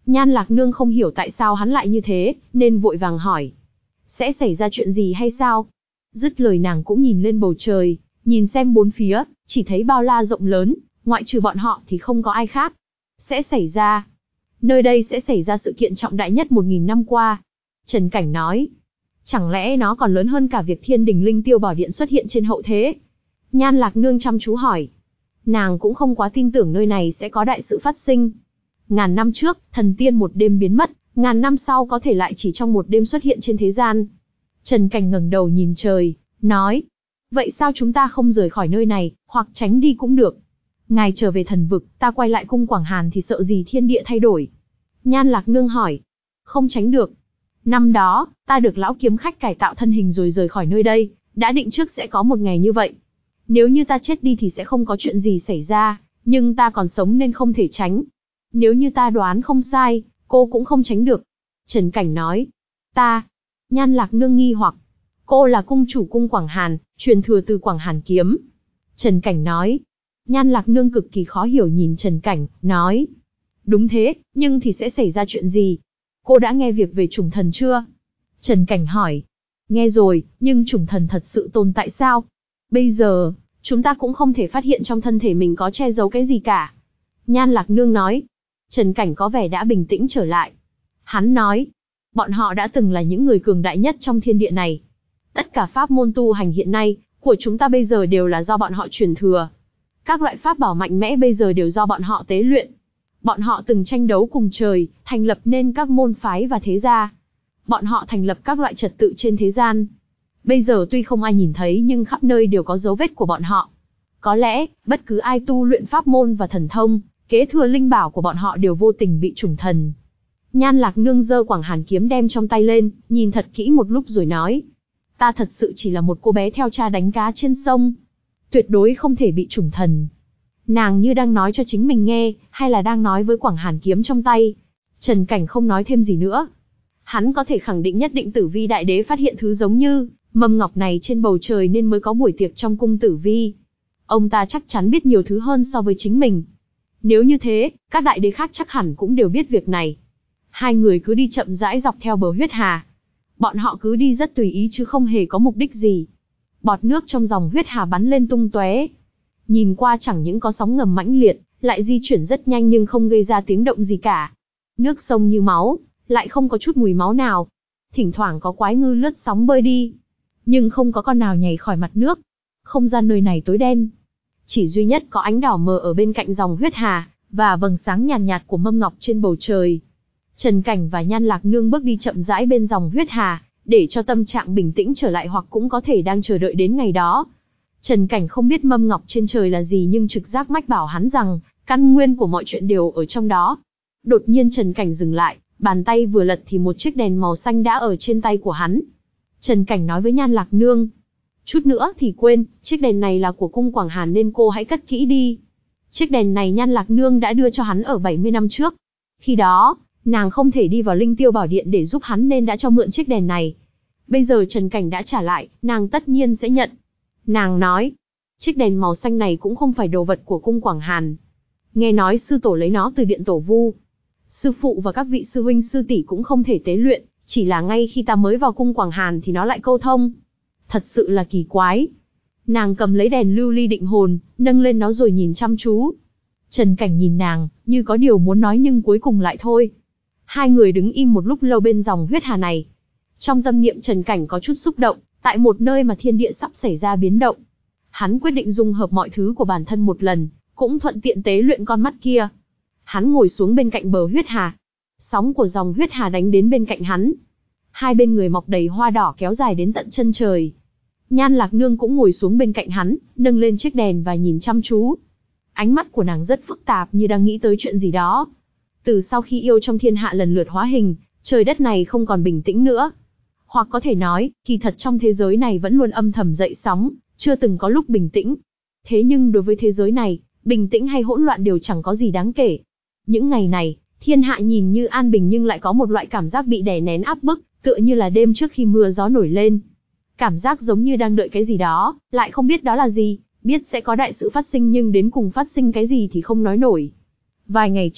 Nhan Lạc Nương không hiểu tại sao hắn lại như thế, nên vội vàng hỏi. Sẽ xảy ra chuyện gì hay sao? Dứt lời nàng cũng nhìn lên bầu trời, nhìn xem bốn phía, chỉ thấy bao la rộng lớn, ngoại trừ bọn họ thì không có ai khác. Sẽ xảy ra. Nơi đây sẽ xảy ra sự kiện trọng đại nhất một nghìn năm qua. Trần Cảnh nói. Chẳng lẽ nó còn lớn hơn cả việc Thiên Đình Linh Tiêu Bảo Điện xuất hiện trên hậu thế? Nhan Lạc Nương chăm chú hỏi. Nàng cũng không quá tin tưởng nơi này sẽ có đại sự phát sinh. Ngàn năm trước, thần tiên một đêm biến mất, ngàn năm sau có thể lại chỉ trong một đêm xuất hiện trên thế gian. Trần Cảnh ngẩng đầu nhìn trời, nói. Vậy sao chúng ta không rời khỏi nơi này, hoặc tránh đi cũng được. Ngài trở về thần vực, ta quay lại cung Quảng Hàn thì sợ gì thiên địa thay đổi? Nhan Lạc Nương hỏi. Không tránh được. Năm đó, ta được lão kiếm khách cải tạo thân hình rồi rời khỏi nơi đây, đã định trước sẽ có một ngày như vậy. Nếu như ta chết đi thì sẽ không có chuyện gì xảy ra, nhưng ta còn sống nên không thể tránh. Nếu như ta đoán không sai, cô cũng không tránh được. Trần Cảnh nói. Ta. Nhan Lạc Nương nghi hoặc. Cô là cung chủ cung Quảng Hàn, truyền thừa từ Quảng Hàn kiếm. Trần Cảnh nói. Nhan Lạc Nương cực kỳ khó hiểu nhìn Trần Cảnh, nói. Đúng thế, nhưng thì sẽ xảy ra chuyện gì? Cô đã nghe việc về chủng thần chưa? Trần Cảnh hỏi. Nghe rồi, nhưng chủng thần thật sự tồn tại sao? Bây giờ, chúng ta cũng không thể phát hiện trong thân thể mình có che giấu cái gì cả. Nhan Lạc Nương nói. Trần Cảnh có vẻ đã bình tĩnh trở lại. Hắn nói. Bọn họ đã từng là những người cường đại nhất trong thiên địa này. Tất cả pháp môn tu hành hiện nay, của chúng ta bây giờ đều là do bọn họ truyền thừa. Các loại pháp bảo mạnh mẽ bây giờ đều do bọn họ tế luyện. Bọn họ từng tranh đấu cùng trời, thành lập nên các môn phái và thế gia. Bọn họ thành lập các loại trật tự trên thế gian. Bây giờ tuy không ai nhìn thấy nhưng khắp nơi đều có dấu vết của bọn họ. Có lẽ, bất cứ ai tu luyện pháp môn và thần thông, kế thừa linh bảo của bọn họ đều vô tình bị chủng thần. Nhan Lạc Nương giơ Quảng Hàn kiếm đem trong tay lên, nhìn thật kỹ một lúc rồi nói. Ta thật sự chỉ là một cô bé theo cha đánh cá trên sông. Tuyệt đối không thể bị chủng thần. Nàng như đang nói cho chính mình nghe, hay là đang nói với Quảng Hàn kiếm trong tay. Trần Cảnh không nói thêm gì nữa. Hắn có thể khẳng định nhất định Tử Vi Đại Đế phát hiện thứ giống như mâm ngọc này trên bầu trời nên mới có buổi tiệc trong cung Tử Vi. Ông ta chắc chắn biết nhiều thứ hơn so với chính mình. Nếu như thế, các đại đế khác chắc hẳn cũng đều biết việc này. Hai người cứ đi chậm rãi dọc theo bờ huyết hà. Bọn họ cứ đi rất tùy ý chứ không hề có mục đích gì. Bọt nước trong dòng huyết hà bắn lên tung tóe. Nhìn qua chẳng những có sóng ngầm mãnh liệt, lại di chuyển rất nhanh nhưng không gây ra tiếng động gì cả. Nước sông như máu, lại không có chút mùi máu nào. Thỉnh thoảng có quái ngư lướt sóng bơi đi, nhưng không có con nào nhảy khỏi mặt nước. Không gian nơi này tối đen. Chỉ duy nhất có ánh đỏ mờ ở bên cạnh dòng huyết hà, và vầng sáng nhàn nhạt, nhạt của mâm ngọc trên bầu trời. Trần Cảnh và Nhan Lạc Nương bước đi chậm rãi bên dòng huyết hà, để cho tâm trạng bình tĩnh trở lại hoặc cũng có thể đang chờ đợi đến ngày đó. Trần Cảnh không biết mâm ngọc trên trời là gì nhưng trực giác mách bảo hắn rằng, căn nguyên của mọi chuyện đều ở trong đó. Đột nhiên Trần Cảnh dừng lại, bàn tay vừa lật thì một chiếc đèn màu xanh đã ở trên tay của hắn. Trần Cảnh nói với Nhan Lạc Nương. Chút nữa thì quên, chiếc đèn này là của cung Quảng Hàn nên cô hãy cất kỹ đi. Chiếc đèn này Nhan Lạc Nương đã đưa cho hắn ở bảy mươi năm trước. Khi đó, nàng không thể đi vào Linh Tiêu Bảo Điện để giúp hắn nên đã cho mượn chiếc đèn này. Bây giờ Trần Cảnh đã trả lại, nàng tất nhiên sẽ nhận. Nàng nói, chiếc đèn màu xanh này cũng không phải đồ vật của cung Quảng Hàn. Nghe nói sư tổ lấy nó từ điện Tổ Vu. Sư phụ và các vị sư huynh sư tỷ cũng không thể tế luyện, chỉ là ngay khi ta mới vào cung Quảng Hàn thì nó lại câu thông. Thật sự là kỳ quái. Nàng cầm lấy đèn lưu ly định hồn, nâng lên nó rồi nhìn chăm chú. Trần Cảnh nhìn nàng, như có điều muốn nói nhưng cuối cùng lại thôi. Hai người đứng im một lúc lâu bên dòng huyết hà này. Trong tâm niệm Trần Cảnh có chút xúc động, tại một nơi mà thiên địa sắp xảy ra biến động. Hắn quyết định dung hợp mọi thứ của bản thân một lần, cũng thuận tiện tế luyện con mắt kia. Hắn ngồi xuống bên cạnh bờ huyết hà. Sóng của dòng huyết hà đánh đến bên cạnh hắn. Hai bên người mọc đầy hoa đỏ kéo dài đến tận chân trời. Nhan Lạc Nương cũng ngồi xuống bên cạnh hắn, nâng lên chiếc đèn và nhìn chăm chú. Ánh mắt của nàng rất phức tạp như đang nghĩ tới chuyện gì đó. Từ sau khi yêu trong thiên hạ lần lượt hóa hình, trời đất này không còn bình tĩnh nữa. Hoặc có thể nói, kỳ thật trong thế giới này vẫn luôn âm thầm dậy sóng, chưa từng có lúc bình tĩnh. Thế nhưng đối với thế giới này, bình tĩnh hay hỗn loạn đều chẳng có gì đáng kể. Những ngày này, thiên hạ nhìn như an bình nhưng lại có một loại cảm giác bị đè nén áp bức, tựa như là đêm trước khi mưa gió nổi lên. Cảm giác giống như đang đợi cái gì đó, lại không biết đó là gì, biết sẽ có đại sự phát sinh nhưng đến cùng phát sinh cái gì thì không nói nổi. Vài ngày trước,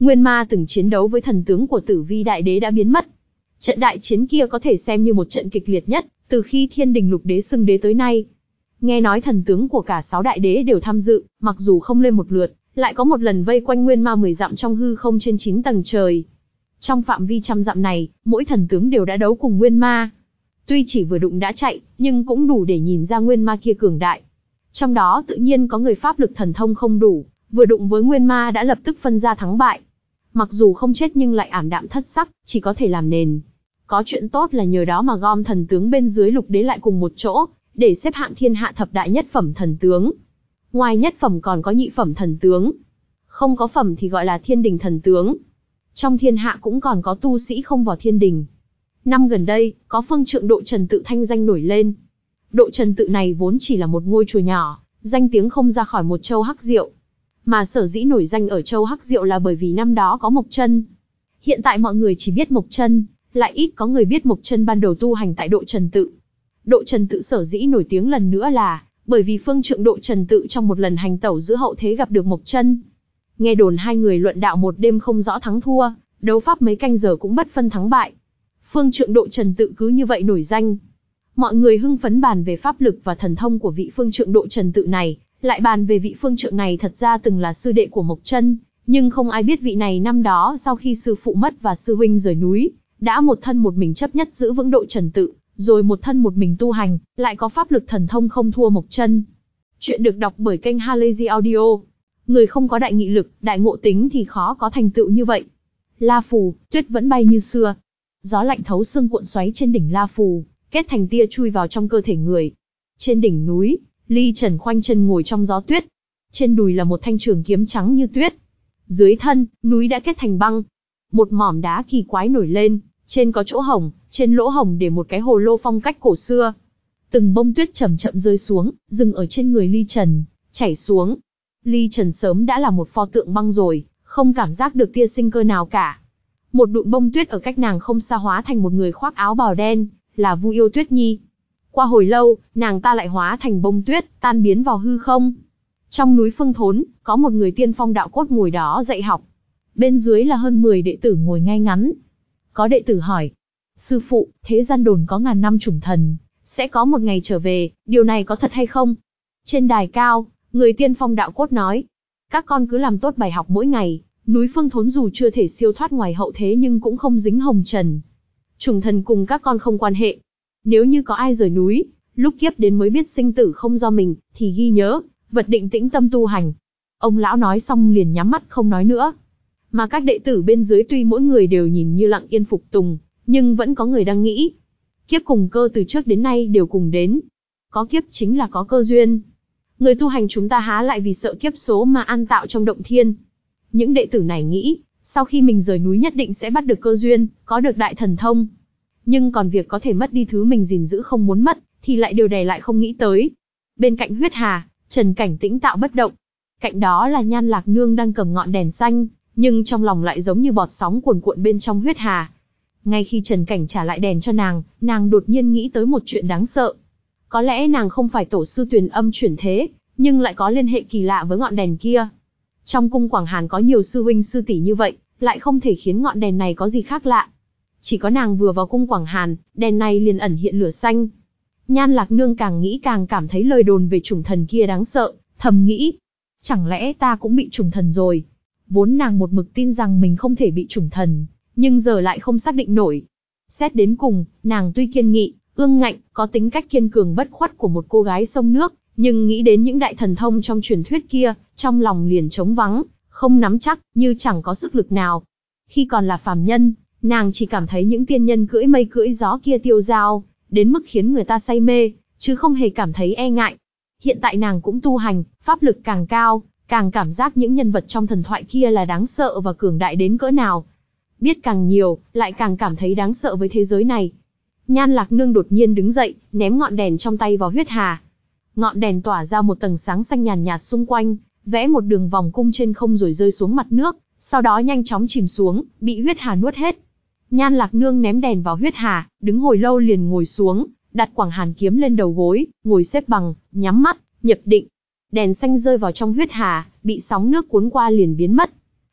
Nguyên Ma từng chiến đấu với thần tướng của Tử Vi Đại Đế đã biến mất. Trận đại chiến kia có thể xem như một trận kịch liệt nhất từ khi Thiên Đình Lục Đế xưng đế tới nay. Nghe nói thần tướng của cả sáu đại đế đều tham dự, mặc dù không lên một lượt, lại có một lần vây quanh Nguyên Ma mười dặm trong hư không trên chín tầng trời. Trong phạm vi trăm dặm này, mỗi thần tướng đều đã đấu cùng Nguyên Ma. Tuy chỉ vừa đụng đã chạy, nhưng cũng đủ để nhìn ra Nguyên Ma kia cường đại. Trong đó tự nhiên có người pháp lực thần thông không đủ, vừa đụng với Nguyên Ma đã lập tức phân ra thắng bại. Mặc dù không chết nhưng lại ảm đạm thất sắc, chỉ có thể làm nền. Có chuyện tốt là nhờ đó mà gom thần tướng bên dưới Lục Đế lại cùng một chỗ, để xếp hạng thiên hạ thập đại nhất phẩm thần tướng. Ngoài nhất phẩm còn có nhị phẩm thần tướng. Không có phẩm thì gọi là thiên đình thần tướng. Trong thiên hạ cũng còn có tu sĩ không vào thiên đình. Năm gần đây, có phương trượng Độ Trần Tự thanh danh nổi lên. Độ Trần Tự này vốn chỉ là một ngôi chùa nhỏ, danh tiếng không ra khỏi một châu Hắc Diệu. Mà sở dĩ nổi danh ở châu Hắc Diệu là bởi vì năm đó có Mộc Chân. Hiện tại mọi người chỉ biết Mộc Chân, lại ít có người biết Mộc Chân ban đầu tu hành tại Độ Trần Tự. Độ Trần Tự sở dĩ nổi tiếng lần nữa là bởi vì phương trượng Độ Trần Tự trong một lần hành tẩu giữa hậu thế gặp được Mộc Chân. Nghe đồn hai người luận đạo một đêm không rõ thắng thua, đấu pháp mấy canh giờ cũng bất phân thắng bại. Phương trượng Độ Trần Tự cứ như vậy nổi danh. Mọi người hưng phấn bàn về pháp lực và thần thông của vị phương trượng Độ Trần Tự này, lại bàn về vị phương trượng này thật ra từng là sư đệ của Mộc Chân, nhưng không ai biết vị này năm đó sau khi sư phụ mất và sư huynh rời núi, đã một thân một mình chấp nhất giữ vững Độ Trần Tự, rồi một thân một mình tu hành, lại có pháp lực thần thông không thua Mộc Chân. Chuyện được đọc bởi kênh Halazy Audio. Người không có đại nghị lực, đại ngộ tính thì khó có thành tựu như vậy. La Phù, tuyết vẫn bay như xưa. Gió lạnh thấu xương cuộn xoáy trên đỉnh La Phù, kết thành tia chui vào trong cơ thể người. Trên đỉnh núi, Ly Trần khoanh chân ngồi trong gió tuyết. Trên đùi là một thanh trường kiếm trắng như tuyết. Dưới thân, núi đã kết thành băng. Một mỏm đá kỳ quái nổi lên, trên có chỗ hổng, trên lỗ hổng để một cái hồ lô phong cách cổ xưa. Từng bông tuyết chậm chậm rơi xuống, dừng ở trên người Ly Trần, chảy xuống. Ly Trần sớm đã là một pho tượng băng rồi, không cảm giác được tia sinh cơ nào cả. Một đụn bông tuyết ở cách nàng không xa hóa thành một người khoác áo bào đen, là Vu Yêu Tuyết Nhi. Qua hồi lâu, nàng ta lại hóa thành bông tuyết, tan biến vào hư không. Trong núi Phương Thốn, có một người tiên phong đạo cốt ngồi đó dạy học. Bên dưới là hơn mười đệ tử ngồi ngay ngắn. Có đệ tử hỏi, sư phụ, thế gian đồn có ngàn năm chủng thần, sẽ có một ngày trở về, điều này có thật hay không? Trên đài cao, người tiên phong đạo cốt nói, các con cứ làm tốt bài học mỗi ngày, núi Phương Thốn dù chưa thể siêu thoát ngoài hậu thế nhưng cũng không dính hồng trần. Chủng thần cùng các con không quan hệ. Nếu như có ai rời núi, lúc kiếp đến mới biết sinh tử không do mình, thì ghi nhớ, vật định tĩnh tâm tu hành. Ông lão nói xong liền nhắm mắt không nói nữa. Mà các đệ tử bên dưới tuy mỗi người đều nhìn như lặng yên phục tùng, nhưng vẫn có người đang nghĩ. Kiếp cùng cơ từ trước đến nay đều cùng đến. Có kiếp chính là có cơ duyên. Người tu hành chúng ta há lại vì sợ kiếp số mà an tạo trong động thiên. Những đệ tử này nghĩ, sau khi mình rời núi nhất định sẽ bắt được cơ duyên, có được đại thần thông. Nhưng còn việc có thể mất đi thứ mình gìn giữ không muốn mất, thì lại điều đè lại không nghĩ tới. Bên cạnh huyết hà, Trần Cảnh tĩnh tạo bất động. Cạnh đó là Nhan Lạc Nương đang cầm ngọn đèn xanh, nhưng trong lòng lại giống như bọt sóng cuồn cuộn bên trong huyết hà. Ngay khi Trần Cảnh trả lại đèn cho nàng, nàng đột nhiên nghĩ tới một chuyện đáng sợ. Có lẽ nàng không phải tổ sư Tuyền Âm chuyển thế, nhưng lại có liên hệ kỳ lạ với ngọn đèn kia. Trong cung Quảng Hàn có nhiều sư huynh sư tỷ như vậy, lại không thể khiến ngọn đèn này có gì khác lạ. Chỉ có nàng vừa vào cung Quảng Hàn, đèn này liền ẩn hiện lửa xanh. Nhan Lạc Nương càng nghĩ càng cảm thấy lời đồn về chủng thần kia đáng sợ, thầm nghĩ, chẳng lẽ ta cũng bị chủng thần rồi? Vốn nàng một mực tin rằng mình không thể bị chủng thần, nhưng giờ lại không xác định nổi. Xét đến cùng, nàng tuy kiên nghị, ương ngạnh, có tính cách kiên cường bất khuất của một cô gái sông nước, nhưng nghĩ đến những đại thần thông trong truyền thuyết kia, trong lòng liền trống vắng, không nắm chắc, như chẳng có sức lực nào. Khi còn là phàm nhân, nàng chỉ cảm thấy những tiên nhân cưỡi mây cưỡi gió kia tiêu dao, đến mức khiến người ta say mê, chứ không hề cảm thấy e ngại. Hiện tại nàng cũng tu hành, pháp lực càng cao, càng cảm giác những nhân vật trong thần thoại kia là đáng sợ và cường đại đến cỡ nào. Biết càng nhiều, lại càng cảm thấy đáng sợ với thế giới này. Nhan Lạc Nương đột nhiên đứng dậy, ném ngọn đèn trong tay vào huyết hà. Ngọn đèn tỏa ra một tầng sáng xanh nhàn nhạt xung quanh, vẽ một đường vòng cung trên không rồi rơi xuống mặt nước, sau đó nhanh chóng chìm xuống, bị huyết hà nuốt hết. Nhan Lạc Nương ném đèn vào huyết hà, đứng hồi lâu liền ngồi xuống, đặt Quảng Hàn kiếm lên đầu gối, ngồi xếp bằng, nhắm mắt, nhập định. Đèn xanh rơi vào trong huyết hà, bị sóng nước cuốn qua liền biến mất.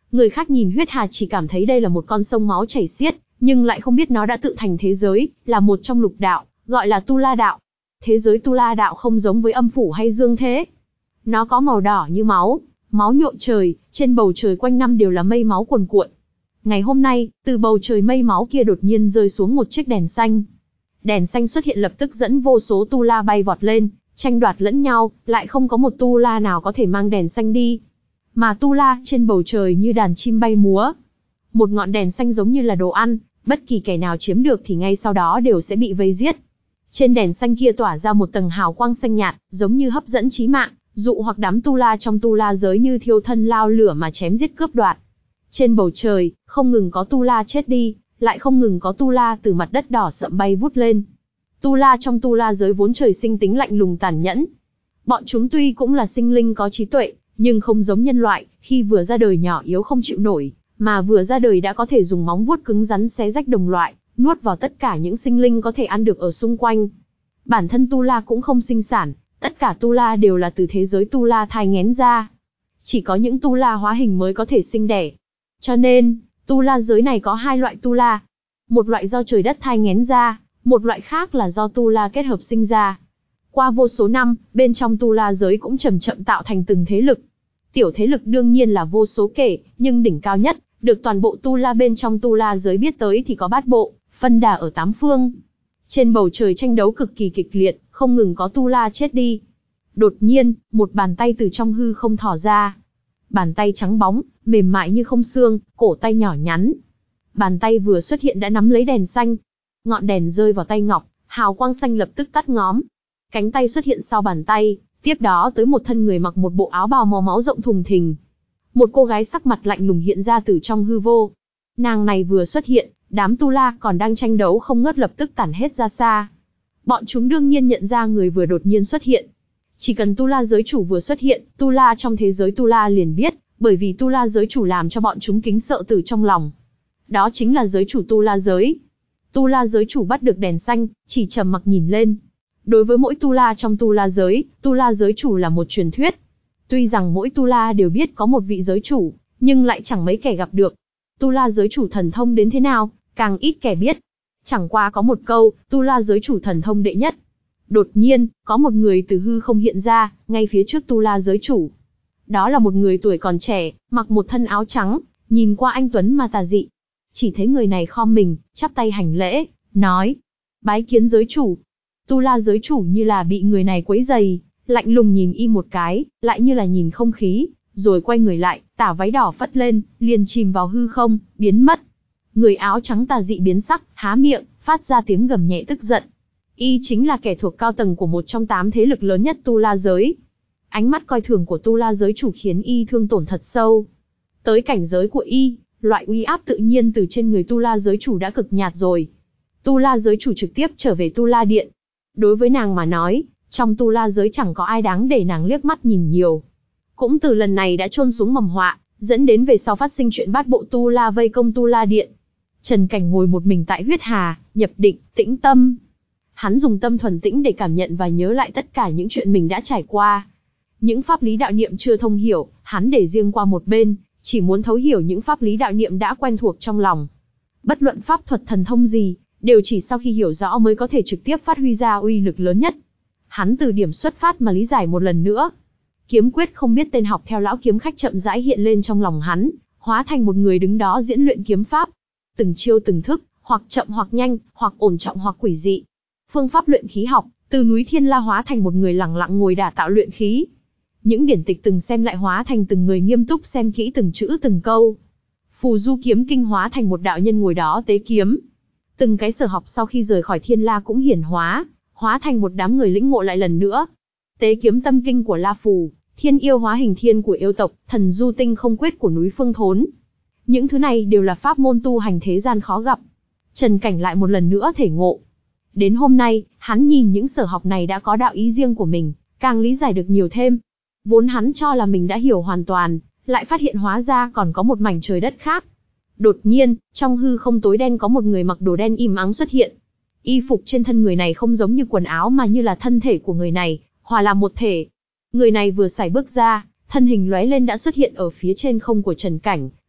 Người khác nhìn huyết hà chỉ cảm thấy đây là một con sông máu chảy xiết, nhưng lại không biết nó đã tự thành thế giới, là một trong lục đạo, gọi là Tu La đạo. Thế giới Tu La đạo không giống với âm phủ hay dương thế. Nó có màu đỏ như máu, máu nhuộm trời, trên bầu trời quanh năm đều là mây máu cuồn cuộn. Ngày hôm nay, từ bầu trời mây máu kia đột nhiên rơi xuống một chiếc đèn xanh. Đèn xanh xuất hiện lập tức dẫn vô số Tu La bay vọt lên, tranh đoạt lẫn nhau, lại không có một Tu La nào có thể mang đèn xanh đi. Mà Tu La trên bầu trời như đàn chim bay múa. Một ngọn đèn xanh giống như là đồ ăn, bất kỳ kẻ nào chiếm được thì ngay sau đó đều sẽ bị vây giết. Trên đèn xanh kia tỏa ra một tầng hào quang xanh nhạt, giống như hấp dẫn chí mạng, dụ hoặc đám Tu La trong Tu La giới như thiêu thân lao lửa mà chém giết cướp đoạt. Trên bầu trời, không ngừng có Tu La chết đi, lại không ngừng có Tu La từ mặt đất đỏ sậm bay vút lên. Tu La trong Tu La giới vốn trời sinh tính lạnh lùng tàn nhẫn. Bọn chúng tuy cũng là sinh linh có trí tuệ, nhưng không giống nhân loại, khi vừa ra đời nhỏ yếu không chịu nổi, mà vừa ra đời đã có thể dùng móng vuốt cứng rắn xé rách đồng loại, nuốt vào tất cả những sinh linh có thể ăn được ở xung quanh. Bản thân Tu La cũng không sinh sản, tất cả Tu La đều là từ thế giới Tu La thai nghén ra. Chỉ có những Tu La hóa hình mới có thể sinh đẻ. Cho nên, Tu La giới này có hai loại Tu La. Một loại do trời đất thai nghén ra, một loại khác là do Tu La kết hợp sinh ra. Qua vô số năm, bên trong Tu La giới cũng chậm chậm tạo thành từng thế lực. Tiểu thế lực đương nhiên là vô số kể, nhưng đỉnh cao nhất, được toàn bộ Tu La bên trong Tu La giới biết tới thì có bát bộ, phân đà ở tám phương. Trên bầu trời tranh đấu cực kỳ kịch liệt, không ngừng có Tu La chết đi. Đột nhiên, một bàn tay từ trong hư không thò ra. Bàn tay trắng bóng, mềm mại như không xương, cổ tay nhỏ nhắn. Bàn tay vừa xuất hiện đã nắm lấy đèn xanh. Ngọn đèn rơi vào tay Ngọc, hào quang xanh lập tức tắt ngóm. Cánh tay xuất hiện sau bàn tay, tiếp đó tới một thân người mặc một bộ áo bào màu máu rộng thùng thình. Một cô gái sắc mặt lạnh lùng hiện ra từ trong hư vô. Nàng này vừa xuất hiện, đám Tu La còn đang tranh đấu không ngớt lập tức tản hết ra xa. Bọn chúng đương nhiên nhận ra người vừa đột nhiên xuất hiện. Chỉ cần Tu La giới chủ vừa xuất hiện, Tu La trong thế giới Tu La liền biết, bởi vì Tu La giới chủ làm cho bọn chúng kính sợ từ trong lòng. Đó chính là giới chủ Tu La giới. Tu La giới chủ bắt được đèn xanh, chỉ trầm mặc nhìn lên. Đối với mỗi Tu La trong Tu La giới, Tu La giới chủ là một truyền thuyết. Tuy rằng mỗi Tu La đều biết có một vị giới chủ, nhưng lại chẳng mấy kẻ gặp được. Tu La giới chủ thần thông đến thế nào, càng ít kẻ biết. Chẳng qua có một câu, Tu La giới chủ thần thông đệ nhất. Đột nhiên, có một người từ hư không hiện ra, ngay phía trước Tu La giới chủ. Đó là một người tuổi còn trẻ, mặc một thân áo trắng, nhìn qua anh tuấn mà tà dị. Chỉ thấy người này khom mình, chắp tay hành lễ, nói: bái kiến giới chủ. Tu La giới chủ như là bị người này quấy rầy, lạnh lùng nhìn y một cái, lại như là nhìn không khí, rồi quay người lại, tả váy đỏ phất lên, liền chìm vào hư không, biến mất. Người áo trắng tà dị biến sắc, há miệng, phát ra tiếng gầm nhẹ tức giận. Y chính là kẻ thuộc cao tầng của một trong tám thế lực lớn nhất Tu La giới. Ánh mắt coi thường của Tu La giới chủ khiến y thương tổn thật sâu. Tới cảnh giới của y, loại uy áp tự nhiên từ trên người Tu La giới chủ đã cực nhạt rồi. Tu La giới chủ trực tiếp trở về Tu La điện. Đối với nàng mà nói, trong Tu La giới chẳng có ai đáng để nàng liếc mắt nhìn nhiều. Cũng từ lần này đã chôn xuống mầm họa, dẫn đến về sau phát sinh chuyện bát bộ Tu La vây công Tu La điện. Trần Cảnh ngồi một mình tại huyết hà, nhập định, tĩnh tâm. Hắn dùng tâm thuần tĩnh để cảm nhận và nhớ lại tất cả những chuyện mình đã trải qua. Những pháp lý đạo niệm chưa thông hiểu, hắn để riêng qua một bên, chỉ muốn thấu hiểu những pháp lý đạo niệm đã quen thuộc trong lòng. Bất luận pháp thuật thần thông gì, đều chỉ sau khi hiểu rõ mới có thể trực tiếp phát huy ra uy lực lớn nhất. Hắn từ điểm xuất phát mà lý giải một lần nữa. Kiếm quyết không biết tên học theo lão kiếm khách chậm rãi hiện lên trong lòng hắn, hóa thành một người đứng đó diễn luyện kiếm pháp. Từng chiêu từng thức, hoặc chậm hoặc nhanh, hoặc ổn trọng hoặc quỷ dị. Phương pháp luyện khí học, từ núi Thiên La hóa thành một người lặng lặng ngồi đả tạo luyện khí. Những điển tịch từng xem lại hóa thành từng người nghiêm túc xem kỹ từng chữ từng câu. Phù du kiếm kinh hóa thành một đạo nhân ngồi đó tế kiếm. Từng cái sở học sau khi rời khỏi Thiên La cũng hiển hóa, hóa thành một đám người lĩnh ngộ lại lần nữa. Tế kiếm tâm kinh của La Phù, thiên yêu hóa hình thiên của yêu tộc, thần du tinh không quyết của núi Phương Thốn. Những thứ này đều là pháp môn tu hành thế gian khó gặp. Trần Cảnh lại một lần nữa thể ngộ. Đến hôm nay, hắn nhìn những sở học này đã có đạo ý riêng của mình, càng lý giải được nhiều thêm. Vốn hắn cho là mình đã hiểu hoàn toàn, lại phát hiện hóa ra còn có một mảnh trời đất khác. Đột nhiên, trong hư không tối đen có một người mặc đồ đen im ắng xuất hiện. Y phục trên thân người này không giống như quần áo mà như là thân thể của người này, hòa làm một thể. Người này vừa sải bước ra, thân hình lóe lên đã xuất hiện ở phía trên không của Trần Cảnh,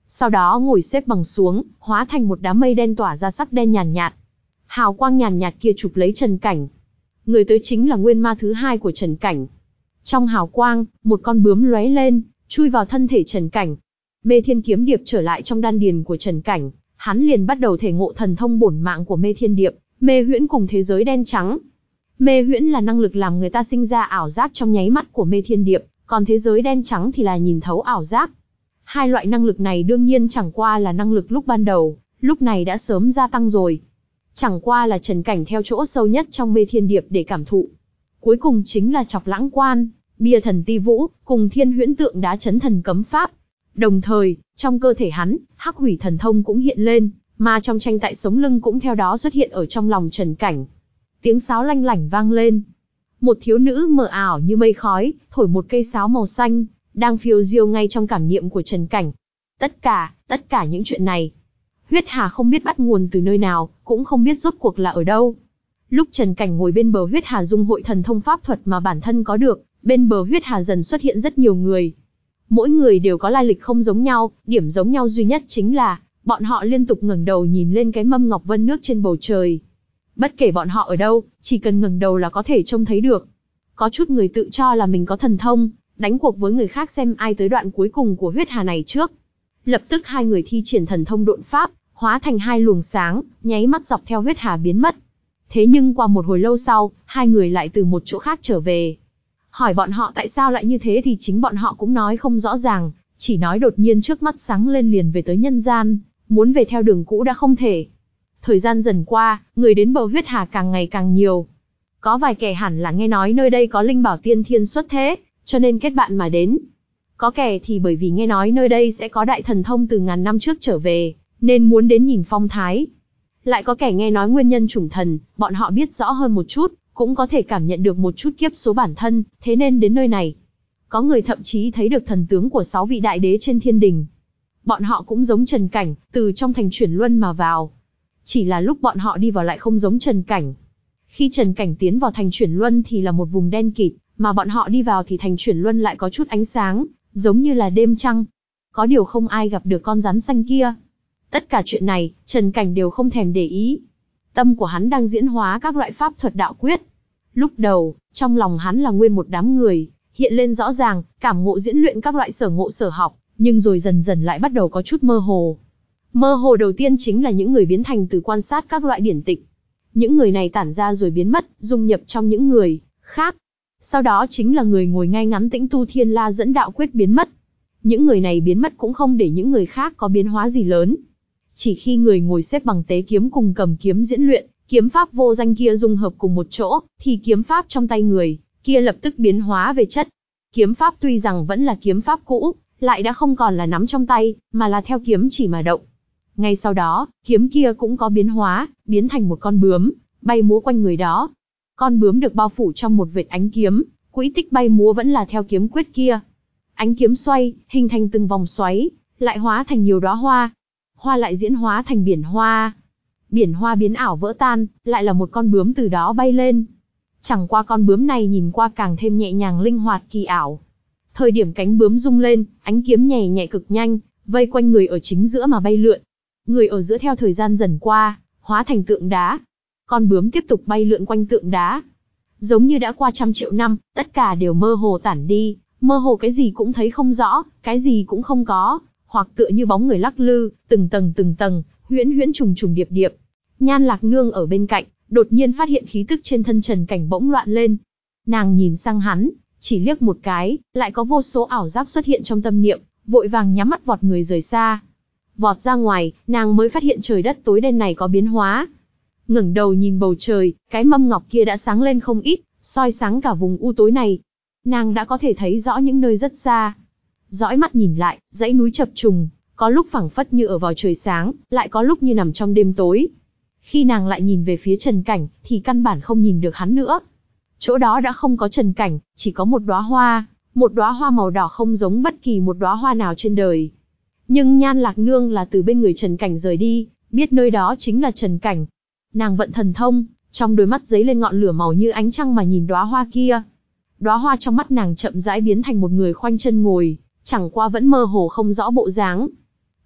Sau đó ngồi xếp bằng xuống, hóa thành một đám mây đen tỏa ra sắc đen nhàn nhạt, nhạt. Hào quang nhàn nhạt kia chụp lấy Trần Cảnh. Người tới chính là nguyên ma thứ hai của Trần Cảnh. Trong hào quang, một con bướm lóe lên, chui vào thân thể Trần Cảnh. Mê Thiên Kiếm Điệp trở lại trong đan điền của Trần Cảnh, hắn liền bắt đầu thể ngộ thần thông bổn mạng của Mê Thiên Điệp, Mê Huyễn cùng thế giới đen trắng. Mê Huyễn là năng lực làm người ta sinh ra ảo giác trong nháy mắt của Mê Thiên Điệp, còn thế giới đen trắng thì là nhìn thấu ảo giác. Hai loại năng lực này đương nhiên chẳng qua là năng lực lúc ban đầu, lúc này đã sớm gia tăng rồi. Chẳng qua là Trần Cảnh theo chỗ sâu nhất trong Mê Thiên Điệp để cảm thụ. Cuối cùng chính là Chọc Lãng Quan, Bia Thần Ti Vũ, cùng Thiên Huyễn Tượng Đá Chấn Thần Cấm Pháp. Đồng thời, trong cơ thể hắn, Hắc Hủy Thần Thông cũng hiện lên, mà trong tranh tại sống lưng cũng theo đó xuất hiện ở trong lòng Trần Cảnh. Tiếng sáo lanh lảnh vang lên. Một thiếu nữ mờ ảo như mây khói, thổi một cây sáo màu xanh, đang phiêu diêu ngay trong cảm niệm của Trần Cảnh. Tất cả, tất cả những chuyện này, huyết hà không biết bắt nguồn từ nơi nào, cũng không biết rốt cuộc là ở đâu. Lúc Trần Cảnh ngồi bên bờ huyết hà dung hội thần thông pháp thuật mà bản thân có được, bên bờ huyết hà dần xuất hiện rất nhiều người. Mỗi người đều có lai lịch không giống nhau, điểm giống nhau duy nhất chính là, bọn họ liên tục ngẩng đầu nhìn lên cái mâm ngọc vân nước trên bầu trời. Bất kể bọn họ ở đâu, chỉ cần ngẩng đầu là có thể trông thấy được. Có chút người tự cho là mình có thần thông, đánh cuộc với người khác xem ai tới đoạn cuối cùng của huyết hà này trước. Lập tức hai người thi triển thần thông độn pháp, hóa thành hai luồng sáng, nháy mắt dọc theo huyết hà biến mất. Thế nhưng qua một hồi lâu sau, hai người lại từ một chỗ khác trở về. Hỏi bọn họ tại sao lại như thế thì chính bọn họ cũng nói không rõ ràng, chỉ nói đột nhiên trước mắt sáng lên liền về tới nhân gian, muốn về theo đường cũ đã không thể. Thời gian dần qua, người đến bờ huyết hà càng ngày càng nhiều. Có vài kẻ hẳn là nghe nói nơi đây có linh bảo tiên thiên xuất thế, cho nên kết bạn mà đến. Có kẻ thì bởi vì nghe nói nơi đây sẽ có đại thần thông từ ngàn năm trước trở về, nên muốn đến nhìn phong thái. Lại có kẻ nghe nói nguyên nhân chủng thần, bọn họ biết rõ hơn một chút, cũng có thể cảm nhận được một chút kiếp số bản thân, thế nên đến nơi này. Có người thậm chí thấy được thần tướng của sáu vị đại đế trên thiên đình. Bọn họ cũng giống Trần Cảnh, từ trong thành chuyển luân mà vào. Chỉ là lúc bọn họ đi vào lại không giống Trần Cảnh. Khi Trần Cảnh tiến vào thành chuyển luân thì là một vùng đen kịt, mà bọn họ đi vào thì thành chuyển luân lại có chút ánh sáng, giống như là đêm trăng. Có điều không ai gặp được con rắn xanh kia. Tất cả chuyện này, Trần Cảnh đều không thèm để ý. Tâm của hắn đang diễn hóa các loại pháp thuật đạo quyết. Lúc đầu, trong lòng hắn là nguyên một đám người, hiện lên rõ ràng, cảm ngộ diễn luyện các loại sở ngộ sở học, nhưng rồi dần dần lại bắt đầu có chút mơ hồ. Mơ hồ đầu tiên chính là những người biến thành từ quan sát các loại điển tịch. Những người này tản ra rồi biến mất, dung nhập trong những người khác. Sau đó chính là người ngồi ngay ngắn tĩnh tu thiên la dẫn đạo quyết biến mất. Những người này biến mất cũng không để những người khác có biến hóa gì lớn. Chỉ khi người ngồi xếp bằng tế kiếm cùng cầm kiếm diễn luyện, kiếm pháp vô danh kia dung hợp cùng một chỗ, thì kiếm pháp trong tay người kia lập tức biến hóa về chất. Kiếm pháp tuy rằng vẫn là kiếm pháp cũ, lại đã không còn là nắm trong tay, mà là theo kiếm chỉ mà động. Ngay sau đó, kiếm kia cũng có biến hóa, biến thành một con bướm, bay múa quanh người đó. Con bướm được bao phủ trong một vệt ánh kiếm, quỹ tích bay múa vẫn là theo kiếm quyết kia. Ánh kiếm xoay, hình thành từng vòng xoáy, lại hóa thành nhiều đóa hoa. Hoa lại diễn hóa thành biển hoa. Biển hoa biến ảo vỡ tan, lại là một con bướm từ đó bay lên. Chẳng qua con bướm này nhìn qua càng thêm nhẹ nhàng linh hoạt kỳ ảo. Thời điểm cánh bướm rung lên, ánh kiếm nhẹ nhẹ cực nhanh, vây quanh người ở chính giữa mà bay lượn. Người ở giữa theo thời gian dần qua, hóa thành tượng đá. Con bướm tiếp tục bay lượn quanh tượng đá. Giống như đã qua trăm triệu năm, tất cả đều mơ hồ tản đi, mơ hồ cái gì cũng thấy không rõ, cái gì cũng không có, hoặc tựa như bóng người lắc lư, từng tầng từng tầng, huyễn huyễn trùng trùng điệp điệp. Nhan Lạc Nương ở bên cạnh, đột nhiên phát hiện khí tức trên thân Trần Cảnh bỗng loạn lên. Nàng nhìn sang hắn, chỉ liếc một cái, lại có vô số ảo giác xuất hiện trong tâm niệm, vội vàng nhắm mắt vọt người rời xa. Vọt ra ngoài, nàng mới phát hiện trời đất tối đen này có biến hóa. Ngẩng đầu nhìn bầu trời, cái mâm ngọc kia đã sáng lên không ít, soi sáng cả vùng u tối này. Nàng đã có thể thấy rõ những nơi rất xa. Dõi mắt nhìn lại, dãy núi chập trùng, có lúc phảng phất như ở vào trời sáng, lại có lúc như nằm trong đêm tối. Khi nàng lại nhìn về phía Trần Cảnh, thì căn bản không nhìn được hắn nữa. Chỗ đó đã không có Trần Cảnh, chỉ có một đóa hoa, một đóa hoa màu đỏ không giống bất kỳ một đóa hoa nào trên đời. Nhưng Nhan Lạc Nương là từ bên người Trần Cảnh rời đi, biết nơi đó chính là Trần Cảnh. Nàng vận thần thông, trong đôi mắt giấy lên ngọn lửa màu như ánh trăng mà nhìn đóa hoa kia. Đóa hoa trong mắt nàng chậm rãi biến thành một người khoanh chân ngồi, chẳng qua vẫn mơ hồ không rõ bộ dáng.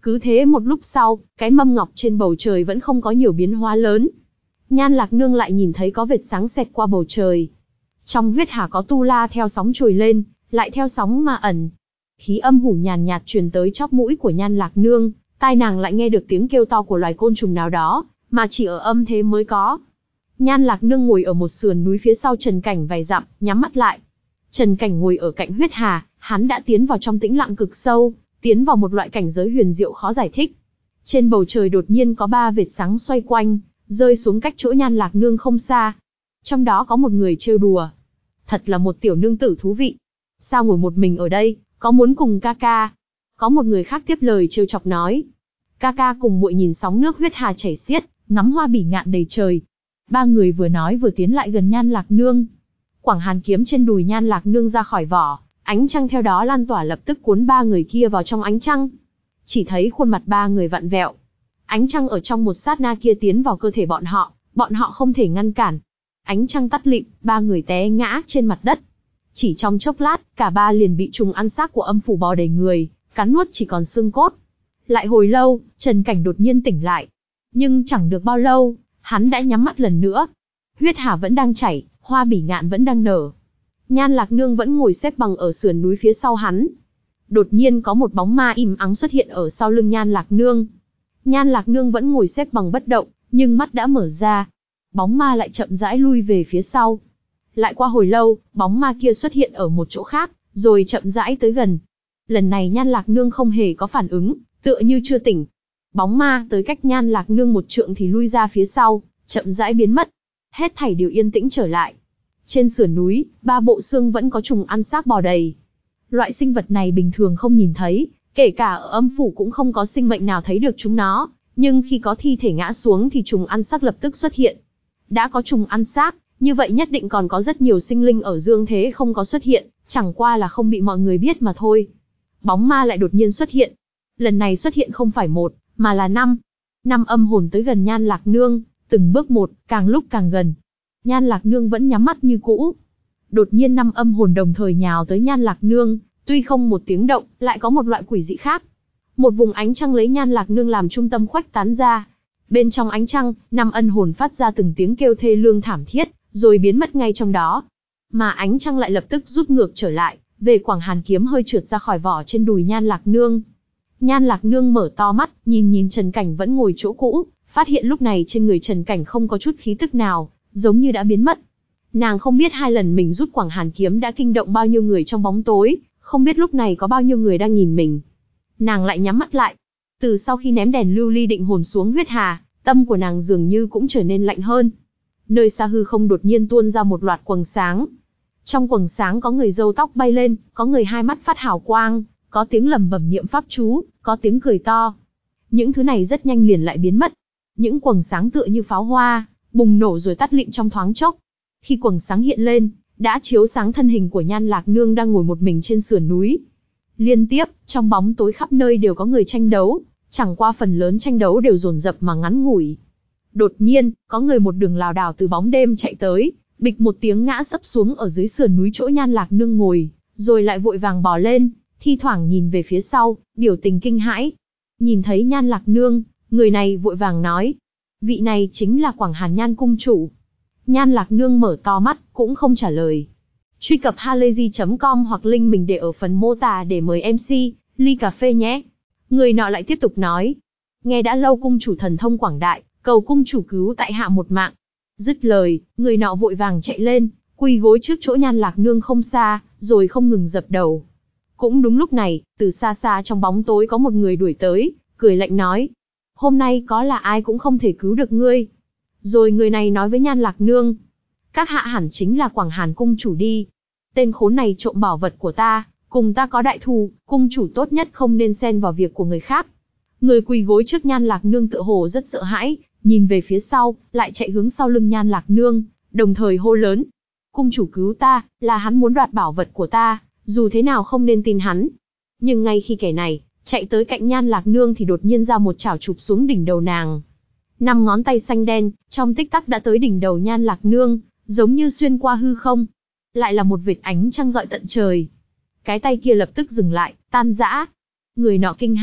Cứ thế một lúc sau, cái mâm ngọc trên bầu trời vẫn không có nhiều biến hóa lớn. Nhan Lạc Nương lại nhìn thấy có vệt sáng xẹt qua bầu trời. Trong huyết hà có tu la theo sóng trồi lên, lại theo sóng mà ẩn. Khí âm hủ nhàn nhạt truyền tới chóp mũi của Nhan Lạc Nương, tai nàng lại nghe được tiếng kêu to của loài côn trùng nào đó, mà chỉ ở âm thế mới có. Nhan Lạc Nương ngồi ở một sườn núi phía sau Trần Cảnh vài dặm, nhắm mắt lại. Trần Cảnh ngồi ở cạnh huyết hà, hắn đã tiến vào trong tĩnh lặng cực sâu, tiến vào một loại cảnh giới huyền diệu khó giải thích. Trên bầu trời đột nhiên có ba vệt sáng xoay quanh, rơi xuống cách chỗ Nhan Lạc Nương không xa. Trong đó có một người trêu đùa. Thật là một tiểu nương tử thú vị. Sao ngồi một mình ở đây, có muốn cùng ca ca? Có một người khác tiếp lời trêu chọc nói. Ca ca cùng muội nhìn sóng nước huyết hà chảy xiết, ngắm hoa bỉ ngạn đầy trời. Ba người vừa nói vừa tiến lại gần Nhan Lạc Nương. Quảng Hàn kiếm trên đùi Nhan Lạc Nương ra khỏi vỏ, ánh trăng theo đó lan tỏa lập tức cuốn ba người kia vào trong ánh trăng. Chỉ thấy khuôn mặt ba người vặn vẹo. Ánh trăng ở trong một sát na kia tiến vào cơ thể bọn họ, bọn họ không thể ngăn cản. Ánh trăng tắt lịm, ba người té ngã trên mặt đất. Chỉ trong chốc lát, cả ba liền bị trùng ăn xác của âm phủ bò đầy người, cắn nuốt chỉ còn xương cốt. Lại hồi lâu, Trần Cảnh đột nhiên tỉnh lại. Nhưng chẳng được bao lâu, hắn đã nhắm mắt lần nữa. Huyết hà vẫn đang chảy, hoa bỉ ngạn vẫn đang nở. Nhan Lạc Nương vẫn ngồi xếp bằng ở sườn núi phía sau hắn. Đột nhiên có một bóng ma im ắng xuất hiện ở sau lưng Nhan Lạc Nương. Nhan Lạc Nương vẫn ngồi xếp bằng bất động, nhưng mắt đã mở ra. Bóng ma lại chậm rãi lui về phía sau. Lại qua hồi lâu, bóng ma kia xuất hiện ở một chỗ khác, rồi chậm rãi tới gần. Lần này Nhan Lạc Nương không hề có phản ứng, tựa như chưa tỉnh. Bóng ma tới cách Nhan Lạc Nương một trượng thì lui ra phía sau, chậm rãi biến mất. Hết thảy đều yên tĩnh trở lại. Trên sườn núi, ba bộ xương vẫn có trùng ăn xác bò đầy. Loại sinh vật này bình thường không nhìn thấy, kể cả ở âm phủ cũng không có sinh mệnh nào thấy được chúng nó, nhưng khi có thi thể ngã xuống thì trùng ăn xác lập tức xuất hiện. Đã có trùng ăn xác, như vậy nhất định còn có rất nhiều sinh linh ở dương thế không có xuất hiện, chẳng qua là không bị mọi người biết mà thôi. Bóng ma lại đột nhiên xuất hiện. Lần này xuất hiện không phải một, mà là năm. Năm âm hồn tới gần Nhan Lạc Nương, từng bước một, càng lúc càng gần. Nhan Lạc Nương vẫn nhắm mắt như cũ. Đột nhiên năm âm hồn đồng thời nhào tới Nhan Lạc Nương, tuy không một tiếng động, lại có một loại quỷ dị khác. Một vùng ánh trăng lấy Nhan Lạc Nương làm trung tâm khuếch tán ra. Bên trong ánh trăng, năm ân hồn phát ra từng tiếng kêu thê lương thảm thiết, rồi biến mất ngay trong đó. Mà ánh trăng lại lập tức rút ngược trở lại, về Quảng Hàn kiếm hơi trượt ra khỏi vỏ trên đùi Nhan Lạc Nương. Nhan Lạc Nương mở to mắt, nhìn nhìn Trần Cảnh vẫn ngồi chỗ cũ, phát hiện lúc này trên người Trần Cảnh không có chút khí tức nào, giống như đã biến mất. Nàng không biết hai lần mình rút Quảng Hàn kiếm đã kinh động bao nhiêu người trong bóng tối, không biết lúc này có bao nhiêu người đang nhìn mình. Nàng lại nhắm mắt lại. Từ sau khi ném đèn lưu ly định hồn xuống huyết hà, tâm của nàng dường như cũng trở nên lạnh hơn. Nơi xa hư không đột nhiên tuôn ra một loạt quầng sáng. Trong quầng sáng có người râu tóc bay lên, có người hai mắt phát hào quang, có tiếng lẩm bẩm niệm pháp chú, có tiếng cười to. Những thứ này rất nhanh liền lại biến mất. Những quầng sáng tựa như pháo hoa, bùng nổ rồi tắt lịm trong thoáng chốc. Khi quầng sáng hiện lên, đã chiếu sáng thân hình của Nhan Lạc Nương đang ngồi một mình trên sườn núi. Liên tiếp, trong bóng tối khắp nơi đều có người tranh đấu, chẳng qua phần lớn tranh đấu đều dồn dập mà ngắn ngủi. Đột nhiên, có người một đường lảo đảo từ bóng đêm chạy tới, bịch một tiếng ngã sấp xuống ở dưới sườn núi chỗ Nhan Lạc Nương ngồi, rồi lại vội vàng bò lên, thi thoảng nhìn về phía sau, biểu tình kinh hãi. Nhìn thấy Nhan Lạc Nương, người này vội vàng nói, vị này chính là Quảng Hàn Nhan cung chủ. Nhan Lạc Nương mở to mắt, cũng không trả lời. Truy cập halayzi chấm com hoặc link mình để ở phần mô tả để mời em xê, ly cà phê nhé. Người nọ lại tiếp tục nói, nghe đã lâu cung chủ thần thông quảng đại, cầu cung chủ cứu tại hạ một mạng. Dứt lời, người nọ vội vàng chạy lên, quỳ gối trước chỗ Nhan Lạc Nương không xa, rồi không ngừng dập đầu. Cũng đúng lúc này, từ xa xa trong bóng tối có một người đuổi tới, cười lạnh nói, hôm nay có là ai cũng không thể cứu được ngươi. Rồi người này nói với Nhan Lạc Nương, các hạ hẳn chính là Quảng Hàn cung chủ đi. Tên khốn này trộm bảo vật của ta, cùng ta có đại thù, cung chủ tốt nhất không nên xen vào việc của người khác. Người quỳ gối trước Nhan Lạc Nương tựa hồ rất sợ hãi, nhìn về phía sau, lại chạy hướng sau lưng Nhan Lạc Nương, đồng thời hô lớn, cung chủ cứu ta, là hắn muốn đoạt bảo vật của ta, dù thế nào không nên tin hắn. Nhưng ngay khi kẻ này chạy tới cạnh Nhan Lạc Nương thì đột nhiên ra một chảo chụp xuống đỉnh đầu nàng. Năm ngón tay xanh đen, trong tích tắc đã tới đỉnh đầu Nhan Lạc Nương, giống như xuyên qua hư không. Lại là một vệt ánh trăng rọi tận trời. Cái tay kia lập tức dừng lại, tan rã. Người nọ kinh hãi,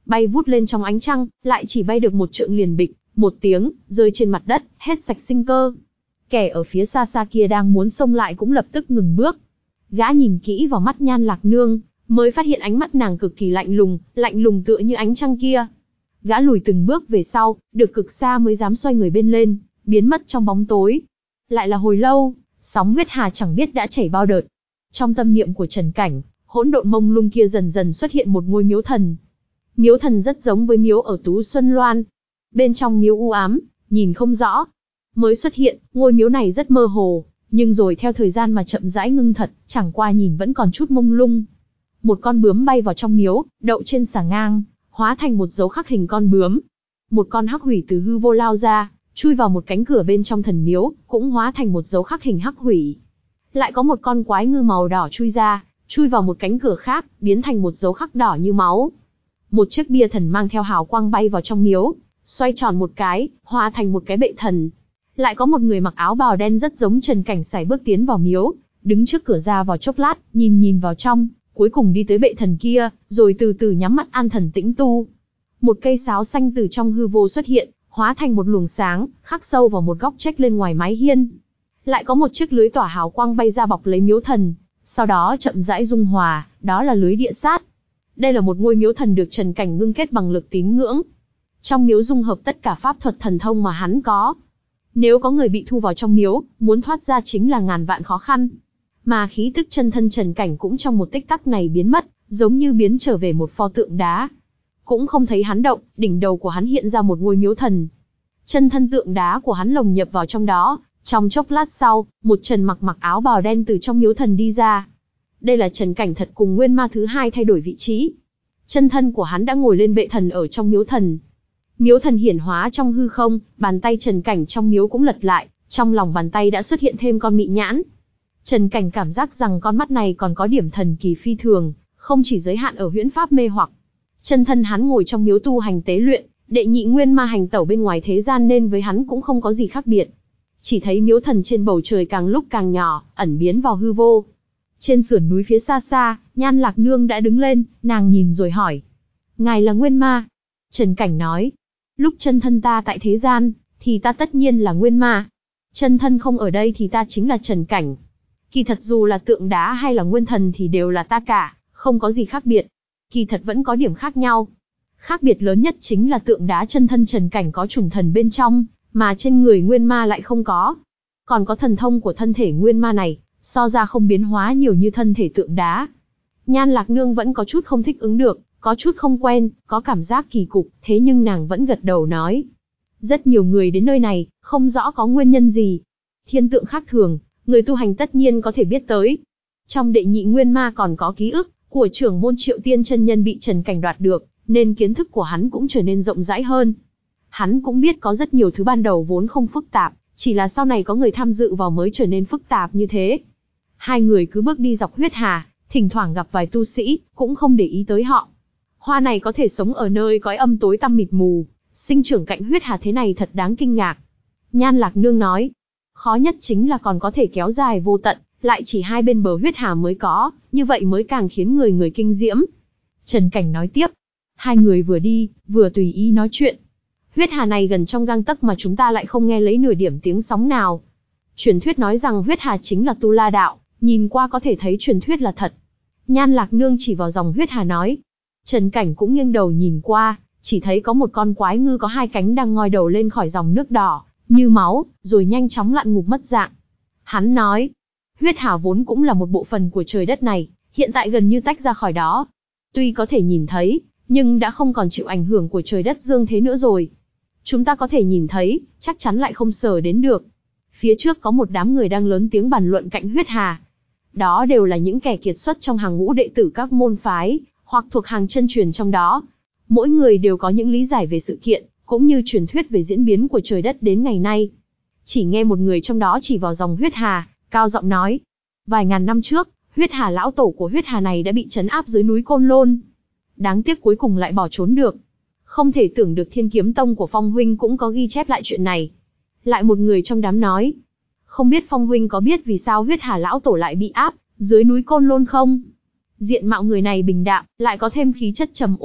bay vút lên trong ánh trăng, lại chỉ bay được một trượng liền bịch, một tiếng, rơi trên mặt đất, hết sạch sinh cơ. Kẻ ở phía xa xa kia đang muốn xông lại cũng lập tức ngừng bước. Gã nhìn kỹ vào mắt Nhan Lạc Nương, mới phát hiện ánh mắt nàng cực kỳ lạnh lùng, lạnh lùng tựa như ánh trăng kia. Gã lùi từng bước về sau, được cực xa mới dám xoay người bên lên, biến mất trong bóng tối. Lại là hồi lâu, sóng huyết hà chẳng biết đã chảy bao đợt. Trong tâm niệm của Trần Cảnh, hỗn độn mông lung kia dần dần xuất hiện một ngôi miếu thần. Miếu thần rất giống với miếu ở Tú Xuân Loan. Bên trong miếu u ám, nhìn không rõ. Mới xuất hiện, ngôi miếu này rất mơ hồ, nhưng rồi theo thời gian mà chậm rãi ngưng thật, chẳng qua nhìn vẫn còn chút mông lung. Một con bướm bay vào trong miếu, đậu trên xà ngang, hóa thành một dấu khắc hình con bướm. Một con hắc hủy từ hư vô lao ra, chui vào một cánh cửa bên trong thần miếu, cũng hóa thành một dấu khắc hình hắc hủy. Lại có một con quái ngư màu đỏ chui ra, chui vào một cánh cửa khác, biến thành một dấu khắc đỏ như máu. Một chiếc bia thần mang theo hào quang bay vào trong miếu, xoay tròn một cái, hóa thành một cái bệ thần. Lại có một người mặc áo bào đen rất giống Trần Cảnh sải bước tiến vào miếu, đứng trước cửa ra vào chốc lát, nhìn nhìn vào trong, cuối cùng đi tới bệ thần kia, rồi từ từ nhắm mắt an thần tĩnh tu. Một cây sáo xanh từ trong hư vô xuất hiện, hóa thành một luồng sáng, khắc sâu vào một góc chếch lên ngoài mái hiên. Lại có một chiếc lưới tỏa hào quang bay ra bọc lấy miếu thần, sau đó chậm rãi dung hòa, đó là lưới địa sát. Đây là một ngôi miếu thần được Trần Cảnh ngưng kết bằng lực tín ngưỡng. Trong miếu dung hợp tất cả pháp thuật thần thông mà hắn có. Nếu có người bị thu vào trong miếu, muốn thoát ra chính là ngàn vạn khó khăn. Mà khí tức chân thân Trần Cảnh cũng trong một tích tắc này biến mất, giống như biến trở về một pho tượng đá. Cũng không thấy hắn động, đỉnh đầu của hắn hiện ra một ngôi miếu thần. Chân thân tượng đá của hắn lồng nhập vào trong đó, trong chốc lát sau, một Trần mặc mặc áo bào đen từ trong miếu thần đi ra. Đây là Trần Cảnh thật cùng nguyên ma thứ hai thay đổi vị trí. Chân thân của hắn đã ngồi lên bệ thần ở trong miếu thần. Miếu thần hiển hóa trong hư không, bàn tay Trần Cảnh trong miếu cũng lật lại, trong lòng bàn tay đã xuất hiện thêm con mị nhãn. Trần Cảnh cảm giác rằng con mắt này còn có điểm thần kỳ phi thường, không chỉ giới hạn ở huyễn pháp mê hoặc. Chân thân hắn ngồi trong miếu tu hành tế luyện, đệ nhị nguyên ma hành tẩu bên ngoài thế gian nên với hắn cũng không có gì khác biệt. Chỉ thấy miếu thần trên bầu trời càng lúc càng nhỏ, ẩn biến vào hư vô. Trên sườn núi phía xa xa, Nhan Lạc Nương đã đứng lên, nàng nhìn rồi hỏi. Ngài là nguyên ma? Trần Cảnh nói. Lúc chân thân ta tại thế gian, thì ta tất nhiên là nguyên ma. Chân thân không ở đây thì ta chính là Trần Cảnh. Kỳ thật dù là tượng đá hay là nguyên thần thì đều là ta cả, không có gì khác biệt. Kỳ thật vẫn có điểm khác nhau. Khác biệt lớn nhất chính là tượng đá chân thân Trần Cảnh có chủng thần bên trong, mà trên người nguyên ma lại không có. Còn có thần thông của thân thể nguyên ma này, so ra không biến hóa nhiều như thân thể tượng đá. Nhan Lạc Nương vẫn có chút không thích ứng được, có chút không quen, có cảm giác kỳ cục, thế nhưng nàng vẫn gật đầu nói. Rất nhiều người đến nơi này, không rõ có nguyên nhân gì. Thiên tượng khác thường, người tu hành tất nhiên có thể biết tới. Trong đệ nhị nguyên ma còn có ký ức của trưởng môn Triệu Tiên chân nhân bị Trần Cảnh đoạt được, nên kiến thức của hắn cũng trở nên rộng rãi hơn. Hắn cũng biết có rất nhiều thứ ban đầu vốn không phức tạp, chỉ là sau này có người tham dự vào mới trở nên phức tạp như thế. Hai người cứ bước đi dọc huyết hà, thỉnh thoảng gặp vài tu sĩ, cũng không để ý tới họ. Hoa này có thể sống ở nơi cõi âm tối tăm mịt mù, sinh trưởng cạnh huyết hà thế này thật đáng kinh ngạc. Nhan Lạc Nương nói, khó nhất chính là còn có thể kéo dài vô tận, lại chỉ hai bên bờ huyết hà mới có, như vậy mới càng khiến người người kinh diễm. Trần Cảnh nói tiếp, hai người vừa đi, vừa tùy ý nói chuyện. Huyết hà này gần trong gang tấc mà chúng ta lại không nghe lấy nửa điểm tiếng sóng nào. Truyền thuyết nói rằng huyết hà chính là Tu La Đạo, nhìn qua có thể thấy truyền thuyết là thật. Nhan Lạc Nương chỉ vào dòng huyết hà nói. Trần Cảnh cũng nghiêng đầu nhìn qua, chỉ thấy có một con quái ngư có hai cánh đang ngoi đầu lên khỏi dòng nước đỏ, như máu, rồi nhanh chóng lặn ngụp mất dạng. Hắn nói, huyết hà vốn cũng là một bộ phận của trời đất này, hiện tại gần như tách ra khỏi đó. Tuy có thể nhìn thấy, nhưng đã không còn chịu ảnh hưởng của trời đất dương thế nữa rồi. Chúng ta có thể nhìn thấy, chắc chắn lại không sờ đến được. Phía trước có một đám người đang lớn tiếng bàn luận cạnh huyết hà. Đó đều là những kẻ kiệt xuất trong hàng ngũ đệ tử các môn phái, hoặc thuộc hàng chân truyền trong đó. Mỗi người đều có những lý giải về sự kiện, cũng như truyền thuyết về diễn biến của trời đất đến ngày nay. Chỉ nghe một người trong đó chỉ vào dòng huyết hà, cao giọng nói. Vài ngàn năm trước, huyết hà lão tổ của huyết hà này đã bị trấn áp dưới núi Côn Lôn. Đáng tiếc cuối cùng lại bỏ trốn được. Không thể tưởng được Thiên Kiếm Tông của Phong huynh cũng có ghi chép lại chuyện này. Lại một người trong đám nói. Không biết Phong huynh có biết vì sao huyết hà lão tổ lại bị áp dưới núi Côn Lôn không? Diện mạo người này bình đạm, lại có thêm khí chất trầm ổn,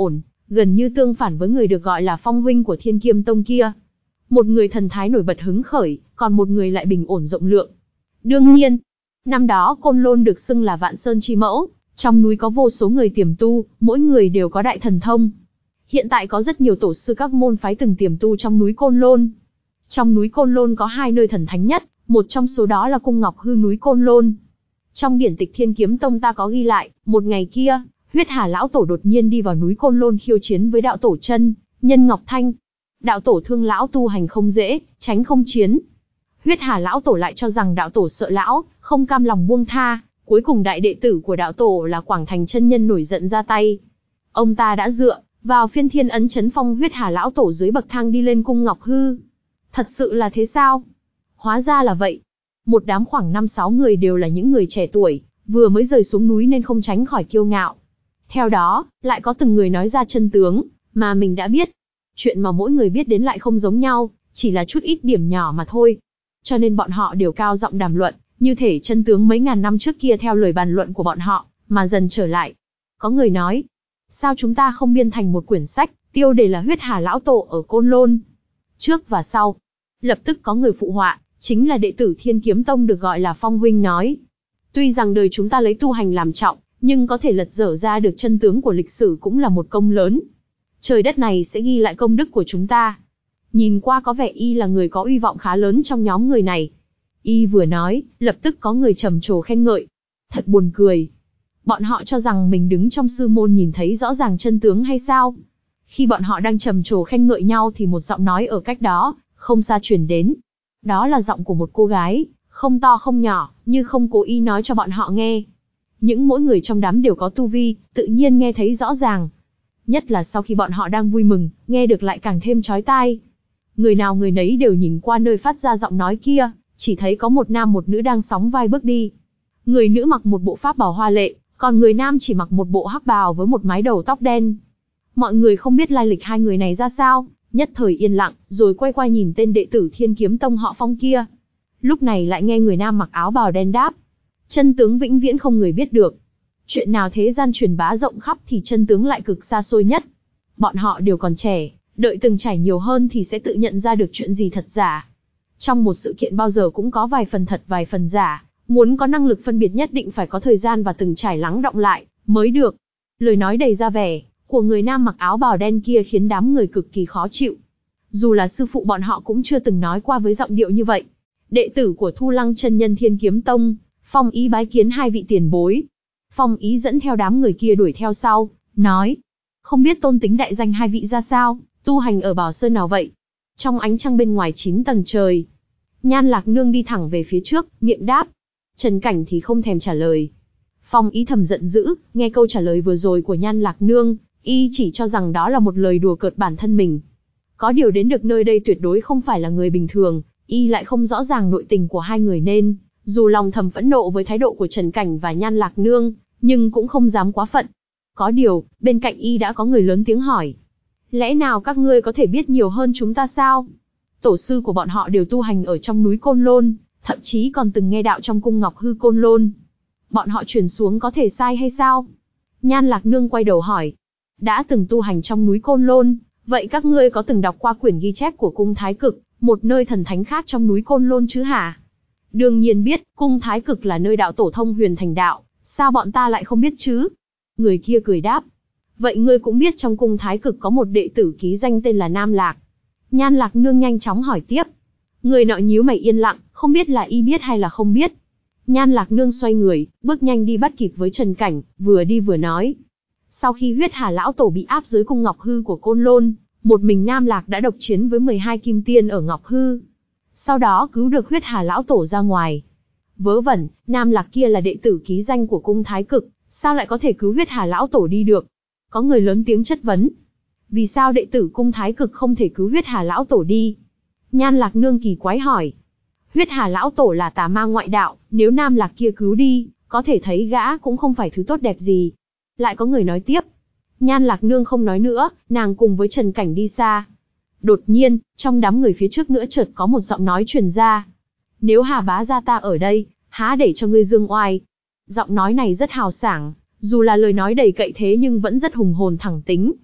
gần như tương phản với người được gọi là phong huynh của Thiên Kiêm Tông kia. Một người thần thái nổi bật hứng khởi, còn một người lại bình ổn rộng lượng. Đương nhiên, năm đó Côn Lôn được xưng là Vạn Sơn Chi Mẫu, trong núi có vô số người tiềm tu, mỗi người đều có đại thần thông. Hiện tại có rất nhiều tổ sư các môn phái từng tiềm tu trong núi Côn Lôn. Trong núi Côn Lôn có hai nơi thần thánh nhất, một trong số đó là cung Ngọc Hư núi Côn Lôn. Trong điển tịch Thiên Kiếm Tông ta có ghi lại, một ngày kia, Huyết Hà lão tổ đột nhiên đi vào núi Côn Lôn khiêu chiến với đạo tổ chân nhân Ngọc Thanh. Đạo tổ thương lão tu hành không dễ, tránh không chiến. Huyết Hà lão tổ lại cho rằng đạo tổ sợ lão, không cam lòng buông tha, cuối cùng đại đệ tử của đạo tổ là Quảng Thành chân nhân nổi giận ra tay. Ông ta đã dựa vào phiên thiên ấn chấn phong Huyết Hà lão tổ dưới bậc thang đi lên cung Ngọc Hư. Thật sự là thế sao? Hóa ra là vậy. Một đám khoảng năm sáu người đều là những người trẻ tuổi, vừa mới rời xuống núi nên không tránh khỏi kiêu ngạo. Theo đó, lại có từng người nói ra chân tướng mà mình đã biết. Chuyện mà mỗi người biết đến lại không giống nhau, chỉ là chút ít điểm nhỏ mà thôi. Cho nên bọn họ đều cao giọng đàm luận, như thể chân tướng mấy ngàn năm trước kia theo lời bàn luận của bọn họ, mà dần trở lại. Có người nói, sao chúng ta không biên thành một quyển sách, tiêu đề là Huyết Hà lão tổ ở Côn Lôn. Trước và sau. Lập tức có người phụ họa, chính là đệ tử Thiên Kiếm Tông được gọi là Phong huynh nói. Tuy rằng đời chúng ta lấy tu hành làm trọng, nhưng có thể lật dở ra được chân tướng của lịch sử cũng là một công lớn. Trời đất này sẽ ghi lại công đức của chúng ta. Nhìn qua có vẻ y là người có uy vọng khá lớn trong nhóm người này. Y vừa nói, lập tức có người trầm trồ khen ngợi. Thật buồn cười. Bọn họ cho rằng mình đứng trong sư môn nhìn thấy rõ ràng chân tướng hay sao? Khi bọn họ đang trầm trồ khen ngợi nhau thì một giọng nói ở cách đó, không xa truyền đến. Đó là giọng của một cô gái, không to không nhỏ, như không cố ý nói cho bọn họ nghe. Những mỗi người trong đám đều có tu vi, tự nhiên nghe thấy rõ ràng. Nhất là sau khi bọn họ đang vui mừng, nghe được lại càng thêm chói tai. Người nào người nấy đều nhìn qua nơi phát ra giọng nói kia, chỉ thấy có một nam một nữ đang sóng vai bước đi. Người nữ mặc một bộ pháp bào hoa lệ, còn người nam chỉ mặc một bộ hắc bào với một mái đầu tóc đen. Mọi người không biết lai lịch hai người này ra sao, nhất thời yên lặng, rồi quay qua nhìn tên đệ tử Thiên Kiếm Tông họ Phong kia. Lúc này lại nghe người nam mặc áo bào đen đáp. Chân tướng vĩnh viễn không người biết được. Chuyện nào thế gian truyền bá rộng khắp thì chân tướng lại cực xa xôi nhất. Bọn họ đều còn trẻ, đợi từng trải nhiều hơn thì sẽ tự nhận ra được chuyện gì thật giả. Trong một sự kiện bao giờ cũng có vài phần thật vài phần giả, muốn có năng lực phân biệt nhất định phải có thời gian và từng trải lắng đọng lại, mới được. Lời nói đầy ra vẻ của người nam mặc áo bào đen kia khiến đám người cực kỳ khó chịu. Dù là sư phụ bọn họ cũng chưa từng nói qua với giọng điệu như vậy. Đệ tử của Thu Lăng chân nhân Thiên Kiếm Tông, Phong Ý bái kiến hai vị tiền bối. Phong Ý dẫn theo đám người kia đuổi theo sau, nói. Không biết tôn tính đại danh hai vị ra sao, tu hành ở Bảo Sơn nào vậy? Trong ánh trăng bên ngoài chín tầng trời. Nhan Lạc Nương đi thẳng về phía trước, miệng đáp. Trần Cảnh thì không thèm trả lời. Phong Ý thầm giận dữ, nghe câu trả lời vừa rồi của Nhan Lạc Nương, y chỉ cho rằng đó là một lời đùa cợt bản thân mình. Có điều đến được nơi đây tuyệt đối không phải là người bình thường, y lại không rõ ràng nội tình của hai người nên, dù lòng thầm phẫn nộ với thái độ của Trần Cảnh và Nhan Lạc Nương, nhưng cũng không dám quá phận. Có điều, bên cạnh y đã có người lớn tiếng hỏi. Lẽ nào các ngươi có thể biết nhiều hơn chúng ta sao? Tổ sư của bọn họ đều tu hành ở trong núi Côn Lôn, thậm chí còn từng nghe đạo trong cung Ngọc Hư Côn Lôn. Bọn họ truyền xuống có thể sai hay sao? Nhan Lạc Nương quay đầu hỏi. Đã từng tu hành trong núi Côn Lôn, vậy các ngươi có từng đọc qua quyển ghi chép của cung Thái Cực, một nơi thần thánh khác trong núi Côn Lôn chứ hả? Đương nhiên biết, cung Thái Cực là nơi đạo tổ thông huyền thành đạo, sao bọn ta lại không biết chứ? Người kia cười đáp. Vậy ngươi cũng biết trong cung Thái Cực có một đệ tử ký danh tên là Nam Lạc. Nhan Lạc Nương nhanh chóng hỏi tiếp. Người nọ nhíu mày yên lặng, không biết là y biết hay là không biết. Nhan Lạc Nương xoay người, bước nhanh đi bắt kịp với Trần Cảnh, vừa đi vừa nói. Sau khi Huyết Hà lão tổ bị áp dưới cung Ngọc Hư của Côn Lôn, một mình Nam Lạc đã độc chiến với mười hai kim tiên ở Ngọc Hư. Sau đó cứu được Huyết Hà lão tổ ra ngoài. Vớ vẩn, Nam Lạc kia là đệ tử ký danh của cung Thái Cực, sao lại có thể cứu Huyết Hà lão tổ đi được? Có người lớn tiếng chất vấn. Vì sao đệ tử cung Thái Cực không thể cứu Huyết Hà lão tổ đi? Nhan Lạc Nương kỳ quái hỏi. Huyết Hà lão tổ là tà ma ngoại đạo, nếu Nam Lạc kia cứu đi, có thể thấy gã cũng không phải thứ tốt đẹp gì. Lại có người nói tiếp. Nhan Lạc Nương không nói nữa, nàng cùng với Trần Cảnh đi xa. Đột nhiên, trong đám người phía trước nữa chợt có một giọng nói truyền ra. Nếu Hà bá gia ta ở đây, há để cho ngươi dương oai. Giọng nói này rất hào sảng, dù là lời nói đầy cậy thế nhưng vẫn rất hùng hồn thẳng tính.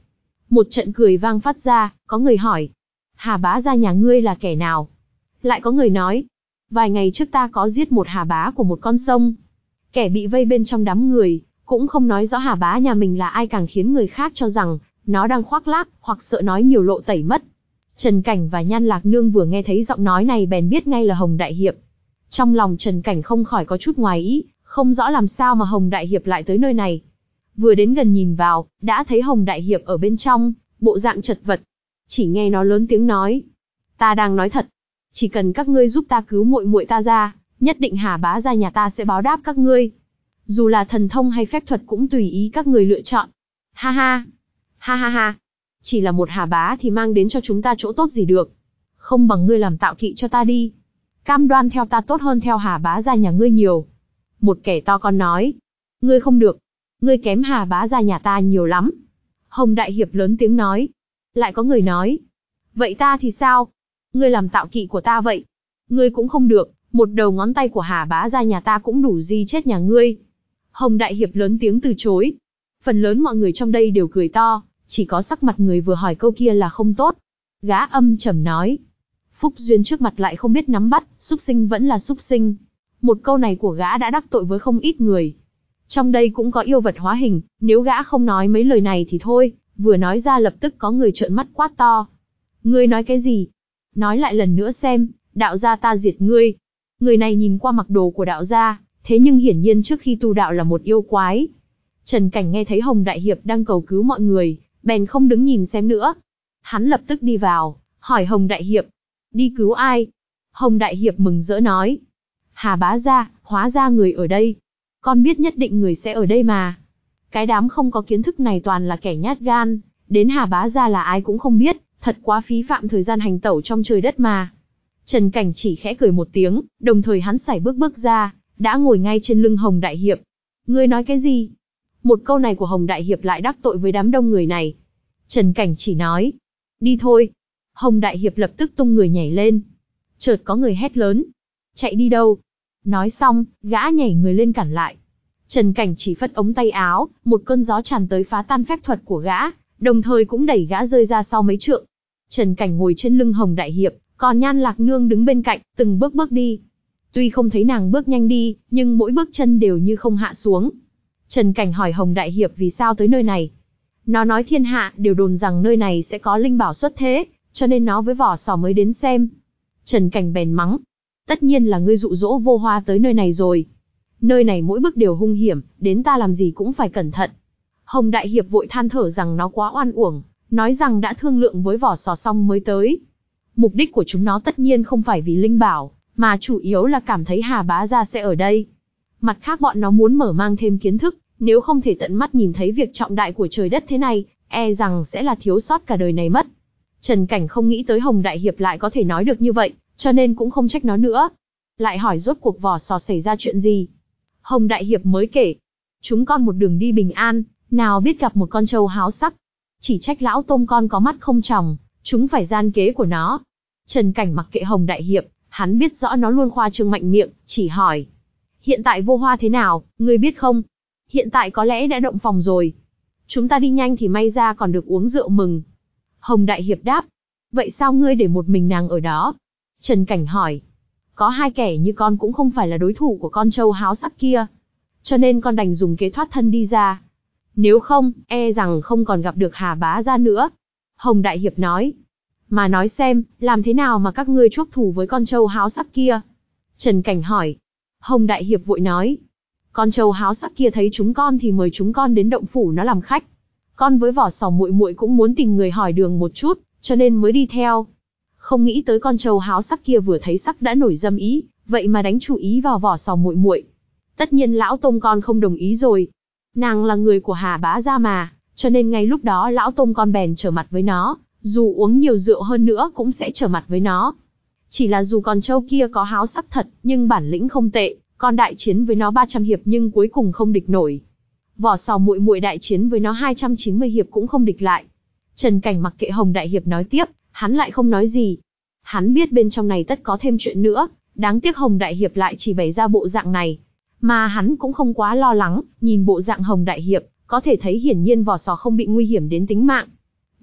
Một trận cười vang phát ra, có người hỏi. Hà bá gia nhà ngươi là kẻ nào? Lại có người nói. Vài ngày trước ta có giết một hà bá của một con sông. Kẻ bị vây bên trong đám người, cũng không nói rõ hà bá nhà mình là ai, càng khiến người khác cho rằng nó đang khoác lác, hoặc sợ nói nhiều lộ tẩy mất. Trần Cảnh và Nhan Lạc Nương vừa nghe thấy giọng nói này bèn biết ngay là Hồng Đại Hiệp. Trong lòng Trần Cảnh không khỏi có chút ngoài ý, không rõ làm sao mà Hồng Đại Hiệp lại tới nơi này. Vừa đến gần nhìn vào, đã thấy Hồng Đại Hiệp ở bên trong, bộ dạng chật vật. Chỉ nghe nó lớn tiếng nói. Ta đang nói thật. Chỉ cần các ngươi giúp ta cứu muội muội ta ra, nhất định Hà bá gia nhà ta sẽ báo đáp các ngươi. Dù là thần thông hay phép thuật cũng tùy ý các người lựa chọn. Ha ha. Ha ha ha. Chỉ là một hà bá thì mang đến cho chúng ta chỗ tốt gì được. Không bằng ngươi làm tạo kỵ cho ta đi. Cam đoan theo ta tốt hơn theo hà bá gia nhà ngươi nhiều. Một kẻ to con nói. Ngươi không được. Ngươi kém hà bá gia nhà ta nhiều lắm. Hồng Đại Hiệp lớn tiếng nói. Lại có người nói. Vậy ta thì sao? Ngươi làm tạo kỵ của ta vậy. Ngươi cũng không được. Một đầu ngón tay của hà bá gia nhà ta cũng đủ di chết nhà ngươi. Hồng Đại Hiệp lớn tiếng từ chối. Phần lớn mọi người trong đây đều cười to. Chỉ có sắc mặt người vừa hỏi câu kia là không tốt. Gã âm trầm nói. Phúc duyên trước mặt lại không biết nắm bắt, súc sinh vẫn là súc sinh. Một câu này của gã đã đắc tội với không ít người. Trong đây cũng có yêu vật hóa hình, nếu gã không nói mấy lời này thì thôi, vừa nói ra lập tức có người trợn mắt quát to. Ngươi nói cái gì? Nói lại lần nữa xem, đạo gia ta diệt ngươi. Người này nhìn qua mặc đồ của đạo gia, thế nhưng hiển nhiên trước khi tu đạo là một yêu quái. Trần Cảnh nghe thấy Hồng Đại Hiệp đang cầu cứu mọi người, bèn không đứng nhìn xem nữa. Hắn lập tức đi vào, hỏi Hồng Đại Hiệp. Đi cứu ai? Hồng Đại Hiệp mừng rỡ nói. Hà bá gia, hóa ra người ở đây. Con biết nhất định người sẽ ở đây mà. Cái đám không có kiến thức này toàn là kẻ nhát gan, đến Hà bá gia là ai cũng không biết, thật quá phí phạm thời gian hành tẩu trong trời đất mà. Trần Cảnh chỉ khẽ cười một tiếng, đồng thời hắn sải bước bước ra, đã ngồi ngay trên lưng Hồng Đại Hiệp. Ngươi nói cái gì? Một câu này của Hồng Đại Hiệp lại đắc tội với đám đông người này. Trần Cảnh chỉ nói. Đi thôi. Hồng Đại Hiệp lập tức tung người nhảy lên. Chợt có người hét lớn. Chạy đi đâu? Nói xong, gã nhảy người lên cản lại. Trần Cảnh chỉ phất ống tay áo, một cơn gió tràn tới phá tan phép thuật của gã, đồng thời cũng đẩy gã rơi ra sau mấy trượng. Trần Cảnh ngồi trên lưng Hồng Đại Hiệp, còn Nhan Lạc Nương đứng bên cạnh, từng bước bước đi. Tuy không thấy nàng bước nhanh đi, nhưng mỗi bước chân đều như không hạ xuống. Trần Cảnh hỏi Hồng Đại Hiệp vì sao tới nơi này. Nó nói thiên hạ đều đồn rằng nơi này sẽ có linh bảo xuất thế, cho nên nó với vỏ sò mới đến xem. Trần Cảnh bèn mắng. Tất nhiên là ngươi dụ dỗ Vô Hoa tới nơi này rồi. Nơi này mỗi bước đều hung hiểm, đến ta làm gì cũng phải cẩn thận. Hồng Đại Hiệp vội than thở rằng nó quá oan uổng, nói rằng đã thương lượng với vỏ sò xong mới tới. Mục đích của chúng nó tất nhiên không phải vì linh bảo, mà chủ yếu là cảm thấy Hà bá gia sẽ ở đây. Mặt khác bọn nó muốn mở mang thêm kiến thức, nếu không thể tận mắt nhìn thấy việc trọng đại của trời đất thế này, e rằng sẽ là thiếu sót cả đời này mất. Trần Cảnh không nghĩ tới Hồng Đại Hiệp lại có thể nói được như vậy, cho nên cũng không trách nó nữa. Lại hỏi rốt cuộc vỏ sò xảy ra chuyện gì. Hồng Đại Hiệp mới kể. Chúng con một đường đi bình an, nào biết gặp một con trâu háo sắc. Chỉ trách lão tôm con có mắt không tròng, chúng phải gian kế của nó. Trần Cảnh mặc kệ Hồng Đại Hiệp, hắn biết rõ nó luôn khoa trương mạnh miệng, chỉ hỏi. Hiện tại Vô Hoa thế nào, ngươi biết không? Hiện tại có lẽ đã động phòng rồi. Chúng ta đi nhanh thì may ra còn được uống rượu mừng. Hồng Đại Hiệp đáp. Vậy sao ngươi để một mình nàng ở đó? Trần Cảnh hỏi. Có hai kẻ như con cũng không phải là đối thủ của con trâu háo sắc kia. Cho nên con đành dùng kế thoát thân đi ra. Nếu không, e rằng không còn gặp được Hà bá gia nữa. Hồng Đại Hiệp nói. Mà nói xem, làm thế nào mà các ngươi chuốc thù với con trâu háo sắc kia? Trần Cảnh hỏi. Hồng Đại Hiệp vội nói. Con trâu háo sắc kia thấy chúng con thì mời chúng con đến động phủ nó làm khách. Con với vỏ sò muội muội cũng muốn tìm người hỏi đường một chút, cho nên mới đi theo. Không nghĩ tới con trâu háo sắc kia vừa thấy sắc đã nổi dâm ý, vậy mà đánh chủ ý vào vỏ sò muội muội. Tất nhiên lão tôm con không đồng ý rồi. Nàng là người của Hà bá gia mà, cho nên ngay lúc đó lão tôm con bèn trở mặt với nó, dù uống nhiều rượu hơn nữa cũng sẽ trở mặt với nó. Chỉ là dù con trâu kia có háo sắc thật, nhưng bản lĩnh không tệ, con đại chiến với nó ba trăm hiệp nhưng cuối cùng không địch nổi. Vỏ sò muội muội đại chiến với nó hai trăm chín mươi hiệp cũng không địch lại. Trần Cảnh mặc kệ Hồng Đại Hiệp nói tiếp, hắn lại không nói gì. Hắn biết bên trong này tất có thêm chuyện nữa, đáng tiếc Hồng Đại Hiệp lại chỉ bày ra bộ dạng này. Mà hắn cũng không quá lo lắng, nhìn bộ dạng Hồng Đại Hiệp, có thể thấy hiển nhiên vỏ sò không bị nguy hiểm đến tính mạng.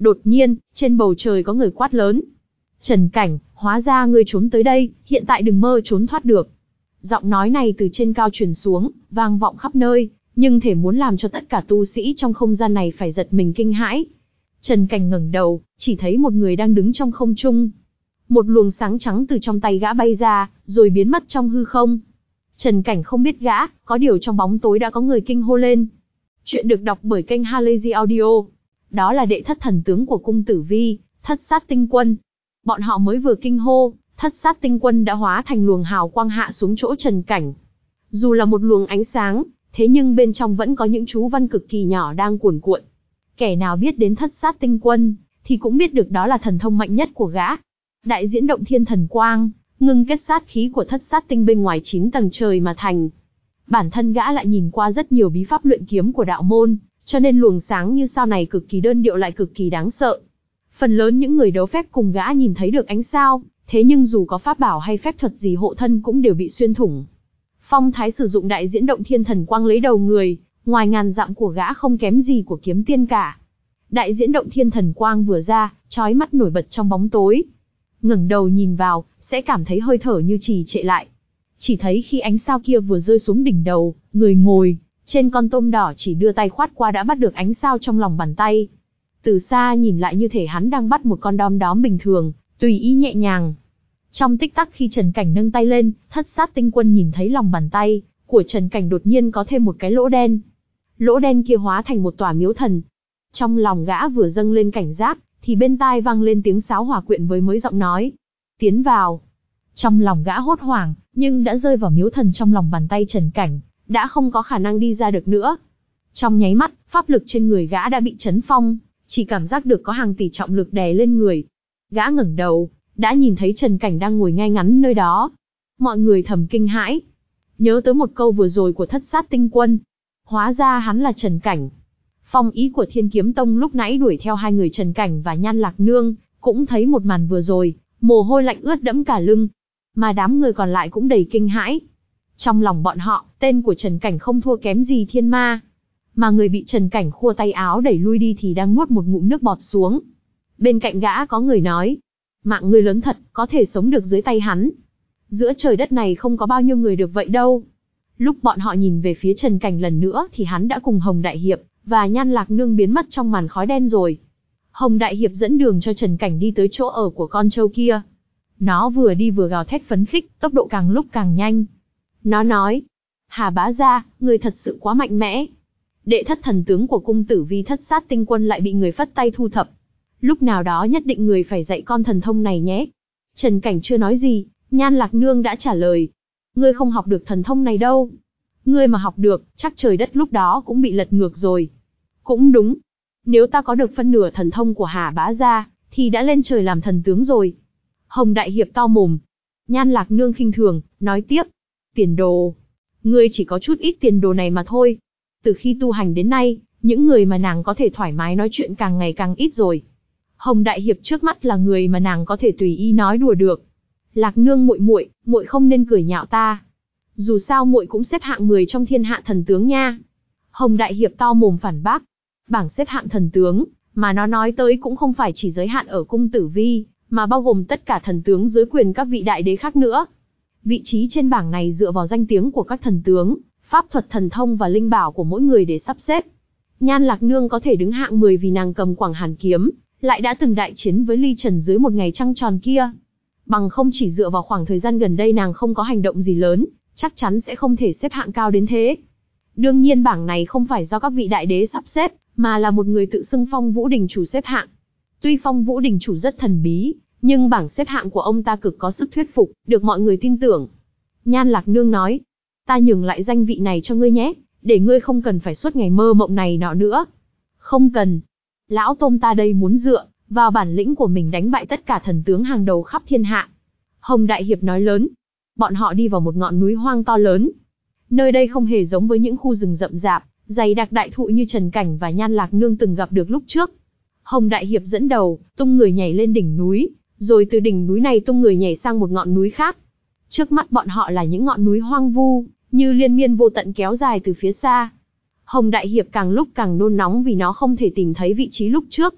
Đột nhiên, trên bầu trời có người quát lớn. Trần Cảnh, hóa ra ngươi trốn tới đây, hiện tại đừng mơ trốn thoát được. Giọng nói này từ trên cao truyền xuống, vang vọng khắp nơi, nhưng thể muốn làm cho tất cả tu sĩ trong không gian này phải giật mình kinh hãi. Trần Cảnh ngẩng đầu, chỉ thấy một người đang đứng trong không trung. Một luồng sáng trắng từ trong tay gã bay ra, rồi biến mất trong hư không. Trần Cảnh không biết gã, có điều trong bóng tối đã có người kinh hô lên. Chuyện được đọc bởi kênh Halazy Audio. Đó là đệ thất thần tướng của cung Tử Vi, Thất Sát Tinh Quân. Bọn họ mới vừa kinh hô, Thất Sát Tinh Quân đã hóa thành luồng hào quang hạ xuống chỗ Trần Cảnh. Dù là một luồng ánh sáng, thế nhưng bên trong vẫn có những chú văn cực kỳ nhỏ đang cuồn cuộn. Kẻ nào biết đến Thất Sát Tinh Quân, thì cũng biết được đó là thần thông mạnh nhất của gã. Đại diễn động thiên thần quang, ngưng kết sát khí của Thất Sát Tinh bên ngoài chín tầng trời mà thành. Bản thân gã lại nhìn qua rất nhiều bí pháp luyện kiếm của đạo môn, cho nên luồng sáng như sao này cực kỳ đơn điệu lại cực kỳ đáng sợ. Phần lớn những người đấu phép cùng gã nhìn thấy được ánh sao, thế nhưng dù có pháp bảo hay phép thuật gì hộ thân cũng đều bị xuyên thủng. Phong Thái sử dụng đại diễn động thiên thần quang lấy đầu người, ngoài ngàn dặm của gã không kém gì của kiếm tiên cả. Đại diễn động thiên thần quang vừa ra, chói mắt nổi bật trong bóng tối. Ngẩng đầu nhìn vào, sẽ cảm thấy hơi thở như trì trệ lại. Chỉ thấy khi ánh sao kia vừa rơi xuống đỉnh đầu, người ngồi trên con tôm đỏ chỉ đưa tay khoát qua đã bắt được ánh sao trong lòng bàn tay. Từ xa nhìn lại như thể hắn đang bắt một con đom đóm bình thường, tùy ý nhẹ nhàng. Trong tích tắc khi Trần Cảnh nâng tay lên, Thất Sát Tinh Quân nhìn thấy lòng bàn tay của Trần Cảnh đột nhiên có thêm một cái lỗ đen. Lỗ đen kia hóa thành một tòa miếu thần. Trong lòng gã vừa dâng lên cảnh giác, thì bên tai vang lên tiếng sáo hòa quyện với mới giọng nói. Tiến vào. Trong lòng gã hốt hoảng, nhưng đã rơi vào miếu thần trong lòng bàn tay Trần Cảnh, đã không có khả năng đi ra được nữa. Trong nháy mắt, pháp lực trên người gã đã bị chấn phong, chỉ cảm giác được có hàng tỷ trọng lực đè lên người. Gã ngẩng đầu, đã nhìn thấy Trần Cảnh đang ngồi ngay ngắn nơi đó. Mọi người thầm kinh hãi, nhớ tới một câu vừa rồi của Thất Sát Tinh Quân. Hóa ra hắn là Trần Cảnh. Phong Ý của Thiên Kiếm Tông lúc nãy đuổi theo hai người Trần Cảnh và Nhan Lạc Nương, cũng thấy một màn vừa rồi, mồ hôi lạnh ướt đẫm cả lưng. Mà đám người còn lại cũng đầy kinh hãi. Trong lòng bọn họ, tên của Trần Cảnh không thua kém gì thiên ma. Mà người bị Trần Cảnh khua tay áo đẩy lui đi thì đang nuốt một ngụm nước bọt xuống. Bên cạnh gã có người nói, mạng người lớn thật, có thể sống được dưới tay hắn. Giữa trời đất này không có bao nhiêu người được vậy đâu. Lúc bọn họ nhìn về phía Trần Cảnh lần nữa thì hắn đã cùng Hồng Đại Hiệp và Nhan Lạc Nương biến mất trong màn khói đen rồi. Hồng Đại Hiệp dẫn đường cho Trần Cảnh đi tới chỗ ở của con trâu kia. Nó vừa đi vừa gào thét phấn khích, tốc độ càng lúc càng nhanh. Nó nói, Hà bá gia, người thật sự quá mạnh mẽ. Đệ thất thần tướng của cung Tử Vi Thất Sát Tinh Quân lại bị người phất tay thu thập. Lúc nào đó nhất định người phải dạy con thần thông này nhé. Trần Cảnh chưa nói gì, Nhan Lạc Nương đã trả lời. Ngươi không học được thần thông này đâu. Ngươi mà học được, chắc trời đất lúc đó cũng bị lật ngược rồi. Cũng đúng. Nếu ta có được phân nửa thần thông của Hà bá gia, thì đã lên trời làm thần tướng rồi. Hồng Đại Hiệp to mồm. Nhan Lạc Nương khinh thường, nói tiếp. Tiền đồ. Ngươi chỉ có chút ít tiền đồ này mà thôi. Từ khi tu hành đến nay, những người mà nàng có thể thoải mái nói chuyện càng ngày càng ít rồi. Hồng Đại Hiệp trước mắt là người mà nàng có thể tùy ý nói đùa được. Lạc Nương muội muội, muội không nên cười nhạo ta. Dù sao muội cũng xếp hạng mười trong thiên hạ thần tướng nha. Hồng Đại Hiệp to mồm phản bác. Bảng xếp hạng thần tướng, mà nó nói tới cũng không phải chỉ giới hạn ở cung Tử Vi, mà bao gồm tất cả thần tướng dưới quyền các vị đại đế khác nữa. Vị trí trên bảng này dựa vào danh tiếng của các thần tướng, pháp thuật thần thông và linh bảo của mỗi người để sắp xếp. Nhan Lạc Nương có thể đứng hạng mười vì nàng cầm Quảng Hàn kiếm, lại đã từng đại chiến với Ly Trần dưới một ngày trăng tròn kia. Bằng không chỉ dựa vào khoảng thời gian gần đây nàng không có hành động gì lớn, chắc chắn sẽ không thể xếp hạng cao đến thế. Đương nhiên bảng này không phải do các vị đại đế sắp xếp, mà là một người tự xưng Phong Vũ Đình chủ xếp hạng. Tuy Phong Vũ Đình chủ rất thần bí, nhưng bảng xếp hạng của ông ta cực có sức thuyết phục, được mọi người tin tưởng. Nhan Lạc Nương nói, ta nhường lại danh vị này cho ngươi nhé, để ngươi không cần phải suốt ngày mơ mộng này nọ nữa. Không cần. Lão Tôm ta đây muốn dựa vào bản lĩnh của mình đánh bại tất cả thần tướng hàng đầu khắp thiên hạ. Hồng Đại Hiệp nói lớn. Bọn họ đi vào một ngọn núi hoang to lớn. Nơi đây không hề giống với những khu rừng rậm rạp, dày đặc đại thụ như Trần Cảnh và Nhan Lạc Nương từng gặp được lúc trước. Hồng Đại Hiệp dẫn đầu, tung người nhảy lên đỉnh núi, rồi từ đỉnh núi này tung người nhảy sang một ngọn núi khác. Trước mắt bọn họ là những ngọn núi hoang vu, như liên miên vô tận kéo dài từ phía xa. Hồng Đại Hiệp càng lúc càng nôn nóng vì nó không thể tìm thấy vị trí lúc trước.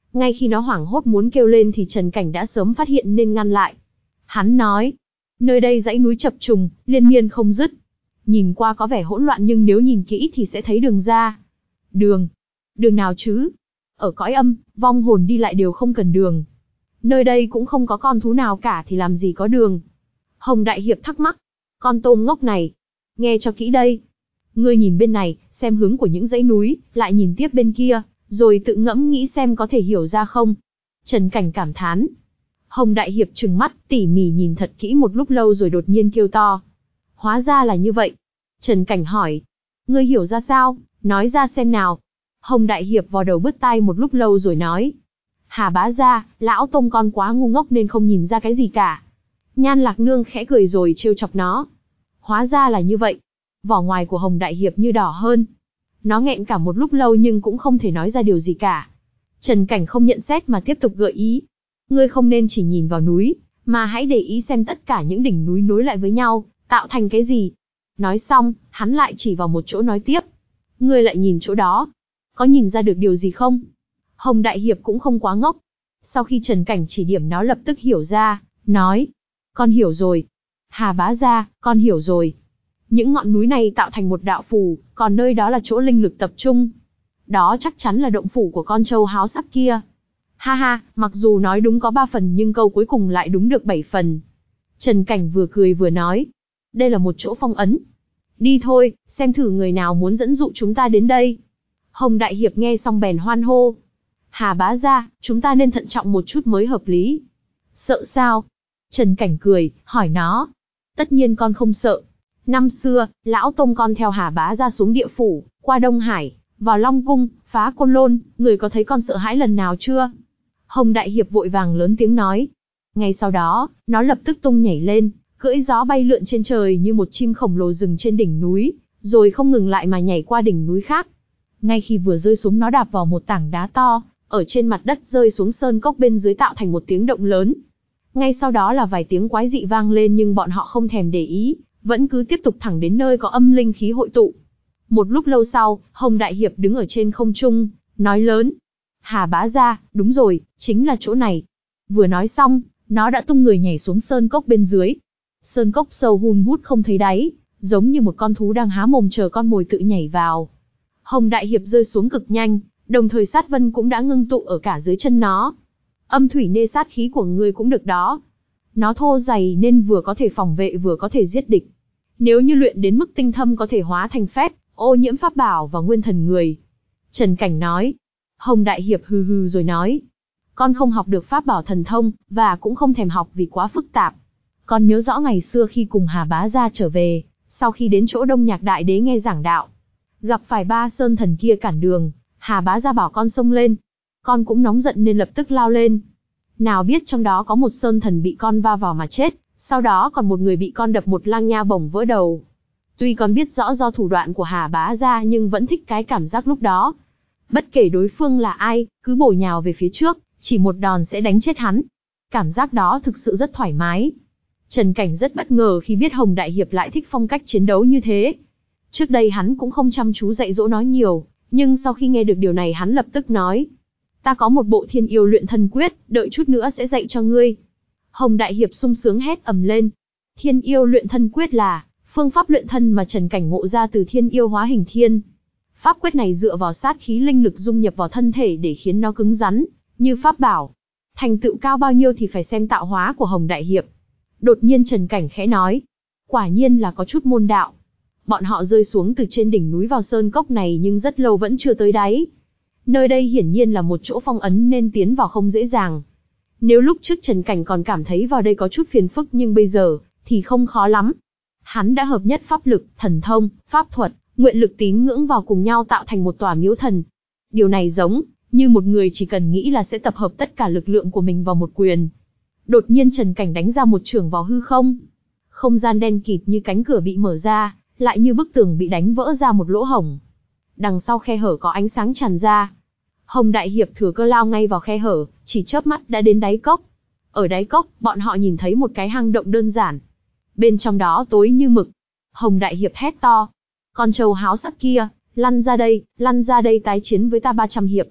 Ngay khi nó hoảng hốt muốn kêu lên thì Trần Cảnh đã sớm phát hiện nên ngăn lại. Hắn nói, nơi đây dãy núi chập trùng, liên miên không dứt. Nhìn qua có vẻ hỗn loạn nhưng nếu nhìn kỹ thì sẽ thấy đường ra. Đường? Đường nào chứ? Ở cõi âm, vong hồn đi lại đều không cần đường. Nơi đây cũng không có con thú nào cả thì làm gì có đường? Hồng Đại Hiệp thắc mắc. Con tôm ngốc này. Nghe cho kỹ đây. Ngươi nhìn bên này, xem hướng của những dãy núi, lại nhìn tiếp bên kia, rồi tự ngẫm nghĩ xem có thể hiểu ra không. Trần Cảnh cảm thán. Hồng Đại Hiệp trừng mắt, tỉ mỉ nhìn thật kỹ một lúc lâu rồi đột nhiên kêu to. Hóa ra là như vậy. Trần Cảnh hỏi. Ngươi hiểu ra sao? Nói ra xem nào. Hồng Đại Hiệp vò đầu bứt tai một lúc lâu rồi nói. Hà bá gia, lão tôm con quá ngu ngốc nên không nhìn ra cái gì cả. Nhan Lạc Nương khẽ cười rồi trêu chọc nó. Hóa ra là như vậy. Vỏ ngoài của Hồng Đại Hiệp như đỏ hơn. Nó nghẹn cả một lúc lâu nhưng cũng không thể nói ra điều gì cả. Trần Cảnh không nhận xét mà tiếp tục gợi ý. Ngươi không nên chỉ nhìn vào núi, mà hãy để ý xem tất cả những đỉnh núi nối lại với nhau, tạo thành cái gì. Nói xong, hắn lại chỉ vào một chỗ nói tiếp. Ngươi lại nhìn chỗ đó. Có nhìn ra được điều gì không? Hồng Đại Hiệp cũng không quá ngốc. Sau khi Trần Cảnh chỉ điểm nó lập tức hiểu ra, nói. Con hiểu rồi. Hà bá gia, con hiểu rồi. Những ngọn núi này tạo thành một đạo phù, còn nơi đó là chỗ linh lực tập trung. Đó chắc chắn là động phủ của con trâu háo sắc kia. Ha ha, mặc dù nói đúng có ba phần nhưng câu cuối cùng lại đúng được bảy phần. Trần Cảnh vừa cười vừa nói. Đây là một chỗ phong ấn. Đi thôi, xem thử người nào muốn dẫn dụ chúng ta đến đây. Hồng Đại Hiệp nghe xong bèn hoan hô. Hà bá gia, chúng ta nên thận trọng một chút mới hợp lý. Sợ sao? Trần Cảnh cười, hỏi nó. Tất nhiên con không sợ. Năm xưa, lão tôm con theo Hà bá gia xuống địa phủ, qua Đông Hải, vào Long Cung, phá Côn Lôn, người có thấy con sợ hãi lần nào chưa? Hồng Đại Hiệp vội vàng lớn tiếng nói. Ngay sau đó, nó lập tức tung nhảy lên, cưỡi gió bay lượn trên trời như một chim khổng lồ dừng trên đỉnh núi, rồi không ngừng lại mà nhảy qua đỉnh núi khác. Ngay khi vừa rơi xuống nó đạp vào một tảng đá to, ở trên mặt đất rơi xuống sơn cốc bên dưới tạo thành một tiếng động lớn. Ngay sau đó là vài tiếng quái dị vang lên nhưng bọn họ không thèm để ý, vẫn cứ tiếp tục thẳng đến nơi có âm linh khí hội tụ. Một lúc lâu sau, Hồng Đại Hiệp đứng ở trên không trung, nói lớn. Hà bá gia, đúng rồi, chính là chỗ này. Vừa nói xong, nó đã tung người nhảy xuống sơn cốc bên dưới. Sơn cốc sâu hun hút không thấy đáy, giống như một con thú đang há mồm chờ con mồi tự nhảy vào. Hồng Đại Hiệp rơi xuống cực nhanh, đồng thời sát vân cũng đã ngưng tụ ở cả dưới chân nó. Âm thủy nê sát khí của ngươi cũng được đó. Nó thô dày nên vừa có thể phòng vệ vừa có thể giết địch. Nếu như luyện đến mức tinh thâm có thể hóa thành phép, ô nhiễm pháp bảo và nguyên thần người. Trần Cảnh nói. Hồng Đại Hiệp hừ hừ rồi nói. Con không học được pháp bảo thần thông, và cũng không thèm học vì quá phức tạp. Con nhớ rõ ngày xưa khi cùng Hà bá gia trở về, sau khi đến chỗ Đông Nhạc Đại Đế nghe giảng đạo, gặp phải ba sơn thần kia cản đường, Hà bá gia bảo con xông lên. Con cũng nóng giận nên lập tức lao lên. Nào biết trong đó có một sơn thần bị con va vào mà chết, sau đó còn một người bị con đập một lang nha bổng vỡ đầu. Tuy con biết rõ do thủ đoạn của Hà bá gia nhưng vẫn thích cái cảm giác lúc đó. Bất kể đối phương là ai, cứ bổ nhào về phía trước, chỉ một đòn sẽ đánh chết hắn. Cảm giác đó thực sự rất thoải mái. Trần Cảnh rất bất ngờ khi biết Hồng Đại Hiệp lại thích phong cách chiến đấu như thế. Trước đây hắn cũng không chăm chú dạy dỗ nó nhiều, nhưng sau khi nghe được điều này hắn lập tức nói. Ta có một bộ thiên yêu luyện thân quyết, đợi chút nữa sẽ dạy cho ngươi. Hồng Đại Hiệp sung sướng hét ầm lên. Thiên yêu luyện thân quyết là phương pháp luyện thân mà Trần Cảnh ngộ ra từ thiên yêu hóa hình thiên. Pháp quyết này dựa vào sát khí linh lực dung nhập vào thân thể để khiến nó cứng rắn, như pháp bảo. Thành tựu cao bao nhiêu thì phải xem tạo hóa của Hồng Đại Hiệp. Đột nhiên Trần Cảnh khẽ nói. Quả nhiên là có chút môn đạo. Bọn họ rơi xuống từ trên đỉnh núi vào sơn cốc này nhưng rất lâu vẫn chưa tới đáy. Nơi đây hiển nhiên là một chỗ phong ấn nên tiến vào không dễ dàng. Nếu lúc trước Trần Cảnh còn cảm thấy vào đây có chút phiền phức nhưng bây giờ thì không khó lắm. Hắn đã hợp nhất pháp lực, thần thông, pháp thuật, nguyện lực tín ngưỡng vào cùng nhau tạo thành một tòa miếu thần. Điều này giống như một người chỉ cần nghĩ là sẽ tập hợp tất cả lực lượng của mình vào một quyền. Đột nhiên Trần Cảnh đánh ra một chưởng vào hư không. Không gian đen kịt như cánh cửa bị mở ra, lại như bức tường bị đánh vỡ ra một lỗ hổng. Đằng sau khe hở có ánh sáng tràn ra. Hồng Đại Hiệp thừa cơ lao ngay vào khe hở, chỉ chớp mắt đã đến đáy cốc. Ở đáy cốc, bọn họ nhìn thấy một cái hang động đơn giản. Bên trong đó tối như mực. Hồng Đại Hiệp hét to. Con trâu háo sắc kia, lăn ra đây, lăn ra đây tái chiến với ta ba trăm hiệp.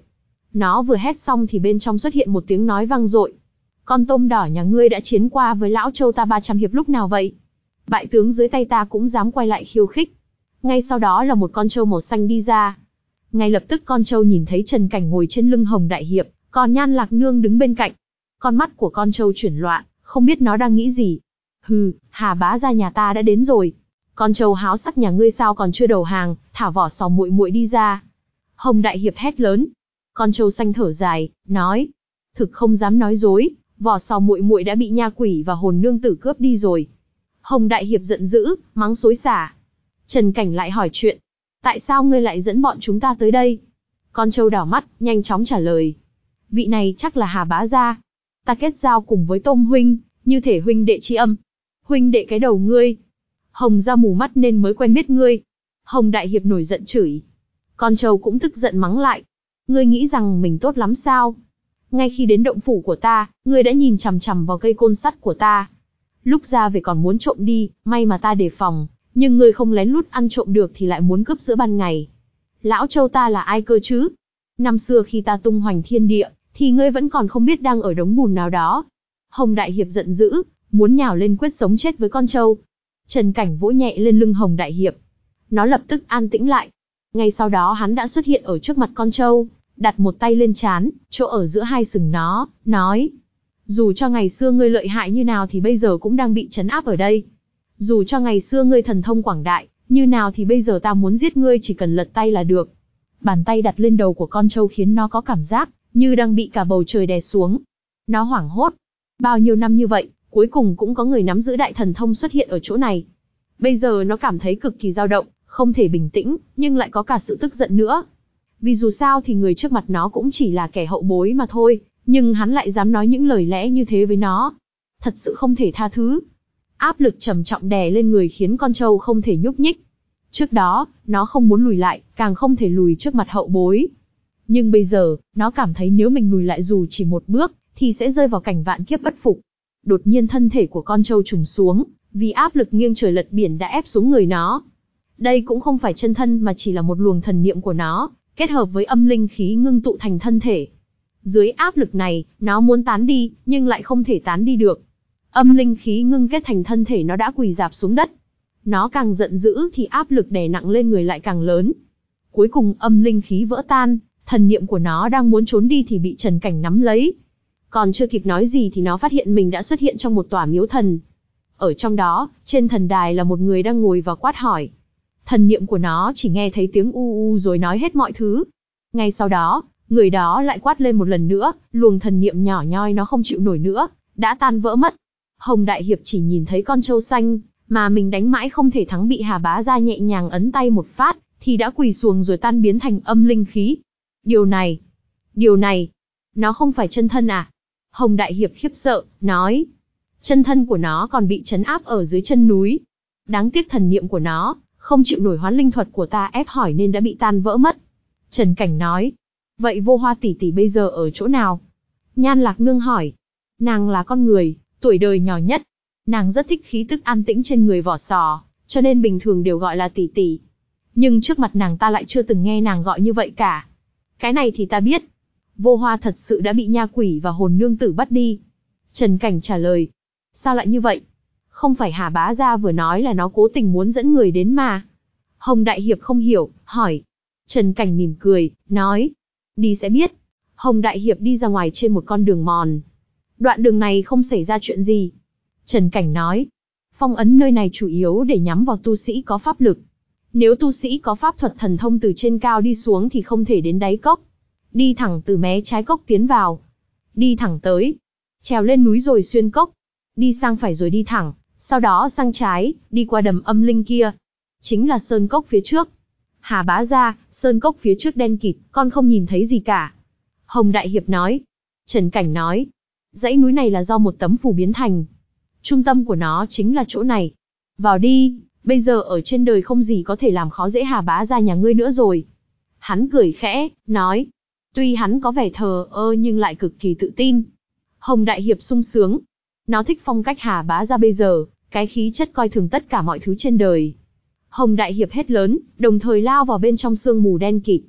Nó vừa hét xong thì bên trong xuất hiện một tiếng nói vang dội. Con tôm đỏ nhà ngươi đã chiến qua với lão Châu ta ba trăm hiệp lúc nào vậy? Bại tướng dưới tay ta cũng dám quay lại khiêu khích. Ngay sau đó là một con trâu màu xanh đi ra. Ngay lập tức con trâu nhìn thấy Trần Cảnh ngồi trên lưng Hồng Đại Hiệp, còn Nhan Lạc Nương đứng bên cạnh. Con mắt của con trâu chuyển loạn, không biết nó đang nghĩ gì. Hừ, Hà bá gia nhà ta đã đến rồi. Con trâu háo sắc nhà ngươi sao còn chưa đầu hàng, thả vỏ sò muội muội đi ra. Hồng Đại Hiệp hét lớn. Con trâu xanh thở dài, nói: Thực không dám nói dối, vỏ sò muội muội đã bị nha quỷ và hồn nương tử cướp đi rồi. Hồng Đại Hiệp giận dữ, mắng xối xả. Trần Cảnh lại hỏi chuyện. Tại sao ngươi lại dẫn bọn chúng ta tới đây? Con trâu đảo mắt, nhanh chóng trả lời. Vị này chắc là Hà bá gia. Ta kết giao cùng với Tôm huynh, như thể huynh đệ tri âm. Huynh đệ cái đầu ngươi. Hồng gia mù mắt nên mới quen biết ngươi. Hồng Đại Hiệp nổi giận chửi. Con trâu cũng tức giận mắng lại. Ngươi nghĩ rằng mình tốt lắm sao? Ngay khi đến động phủ của ta, ngươi đã nhìn chằm chằm vào cây côn sắt của ta. Lúc ra về còn muốn trộm đi, may mà ta đề phòng, nhưng ngươi không lén lút ăn trộm được thì lại muốn cướp giữa ban ngày. Lão Châu ta là ai cơ chứ? Năm xưa khi ta tung hoành thiên địa, thì ngươi vẫn còn không biết đang ở đống bùn nào đó. Hồng Đại Hiệp giận dữ, muốn nhào lên quyết sống chết với con trâu. Trần Cảnh vỗ nhẹ lên lưng Hồng Đại Hiệp. Nó lập tức an tĩnh lại. Ngay sau đó hắn đã xuất hiện ở trước mặt con trâu, đặt một tay lên trán, chỗ ở giữa hai sừng nó, nói: Dù cho ngày xưa ngươi lợi hại như nào thì bây giờ cũng đang bị trấn áp ở đây. Dù cho ngày xưa ngươi thần thông quảng đại, như nào thì bây giờ ta muốn giết ngươi chỉ cần lật tay là được. Bàn tay đặt lên đầu của con trâu khiến nó có cảm giác như đang bị cả bầu trời đè xuống. Nó hoảng hốt. Bao nhiêu năm như vậy, cuối cùng cũng có người nắm giữ đại thần thông xuất hiện ở chỗ này. Bây giờ nó cảm thấy cực kỳ dao động, không thể bình tĩnh, nhưng lại có cả sự tức giận nữa. Vì dù sao thì người trước mặt nó cũng chỉ là kẻ hậu bối mà thôi, nhưng hắn lại dám nói những lời lẽ như thế với nó. Thật sự không thể tha thứ. Áp lực trầm trọng đè lên người khiến con trâu không thể nhúc nhích. Trước đó, nó không muốn lùi lại, càng không thể lùi trước mặt hậu bối. Nhưng bây giờ, nó cảm thấy nếu mình lùi lại dù chỉ một bước, thì sẽ rơi vào cảnh vạn kiếp bất phục. Đột nhiên thân thể của con trâu trùng xuống, vì áp lực nghiêng trời lật biển đã ép xuống người nó. Đây cũng không phải chân thân mà chỉ là một luồng thần niệm của nó, kết hợp với âm linh khí ngưng tụ thành thân thể. Dưới áp lực này, nó muốn tán đi, nhưng lại không thể tán đi được. Âm linh khí ngưng kết thành thân thể nó đã quỳ rạp xuống đất. Nó càng giận dữ thì áp lực đè nặng lên người lại càng lớn. Cuối cùng âm linh khí vỡ tan, thần niệm của nó đang muốn trốn đi thì bị Trần Cảnh nắm lấy. Còn chưa kịp nói gì thì nó phát hiện mình đã xuất hiện trong một tòa miếu thần. Ở trong đó, trên thần đài là một người đang ngồi và quát hỏi. Thần niệm của nó chỉ nghe thấy tiếng u u rồi nói hết mọi thứ. Ngay sau đó, người đó lại quát lên một lần nữa, luồng thần niệm nhỏ nhoi nó không chịu nổi nữa, đã tan vỡ mất. Hồng Đại Hiệp chỉ nhìn thấy con trâu xanh, mà mình đánh mãi không thể thắng bị Hà bá gia nhẹ nhàng ấn tay một phát, thì đã quỳ xuồng rồi tan biến thành âm linh khí. Điều này, điều này, nó không phải chân thân à? Hồng Đại Hiệp khiếp sợ, nói. Chân thân của nó còn bị trấn áp ở dưới chân núi. Đáng tiếc thần niệm của nó, không chịu nổi hoán linh thuật của ta ép hỏi nên đã bị tan vỡ mất. Trần Cảnh nói. Vậy Vô Hoa tỷ tỷ bây giờ ở chỗ nào? Nhan Lạc Nương hỏi. Nàng là con người, tuổi đời nhỏ nhất. Nàng rất thích khí tức an tĩnh trên người vỏ sò, cho nên bình thường đều gọi là tỷ tỷ. Nhưng trước mặt nàng ta lại chưa từng nghe nàng gọi như vậy cả. Cái này thì ta biết. Vô Hoa thật sự đã bị nha quỷ và hồn nương tử bắt đi. Trần Cảnh trả lời. Sao lại như vậy? Không phải Hà bá gia vừa nói là nó cố tình muốn dẫn người đến mà. Hồng Đại Hiệp không hiểu, hỏi. Trần Cảnh mỉm cười, nói. Đi sẽ biết. Hồng Đại Hiệp đi ra ngoài trên một con đường mòn. Đoạn đường này không xảy ra chuyện gì. Trần Cảnh nói. Phong ấn nơi này chủ yếu để nhắm vào tu sĩ có pháp lực. Nếu tu sĩ có pháp thuật thần thông từ trên cao đi xuống thì không thể đến đáy cốc. Đi thẳng từ mé trái cốc tiến vào. Đi thẳng tới. Trèo lên núi rồi xuyên cốc. Đi sang phải rồi đi thẳng. Sau đó sang trái, đi qua đầm âm linh kia. Chính là sơn cốc phía trước. Hà bá gia, sơn cốc phía trước đen kịt, con không nhìn thấy gì cả. Hồng Đại Hiệp nói. Trần Cảnh nói. Dãy núi này là do một tấm phù biến thành. Trung tâm của nó chính là chỗ này. Vào đi, bây giờ ở trên đời không gì có thể làm khó dễ Hà bá gia nhà ngươi nữa rồi. Hắn cười khẽ, nói. Tuy hắn có vẻ thờ ơ nhưng lại cực kỳ tự tin. Hồng Đại Hiệp sung sướng. Nó thích phong cách Hà bá gia bây giờ, cái khí chất coi thường tất cả mọi thứ trên đời. Hồng Đại Hiệp hét lớn, đồng thời lao vào bên trong sương mù đen kịt.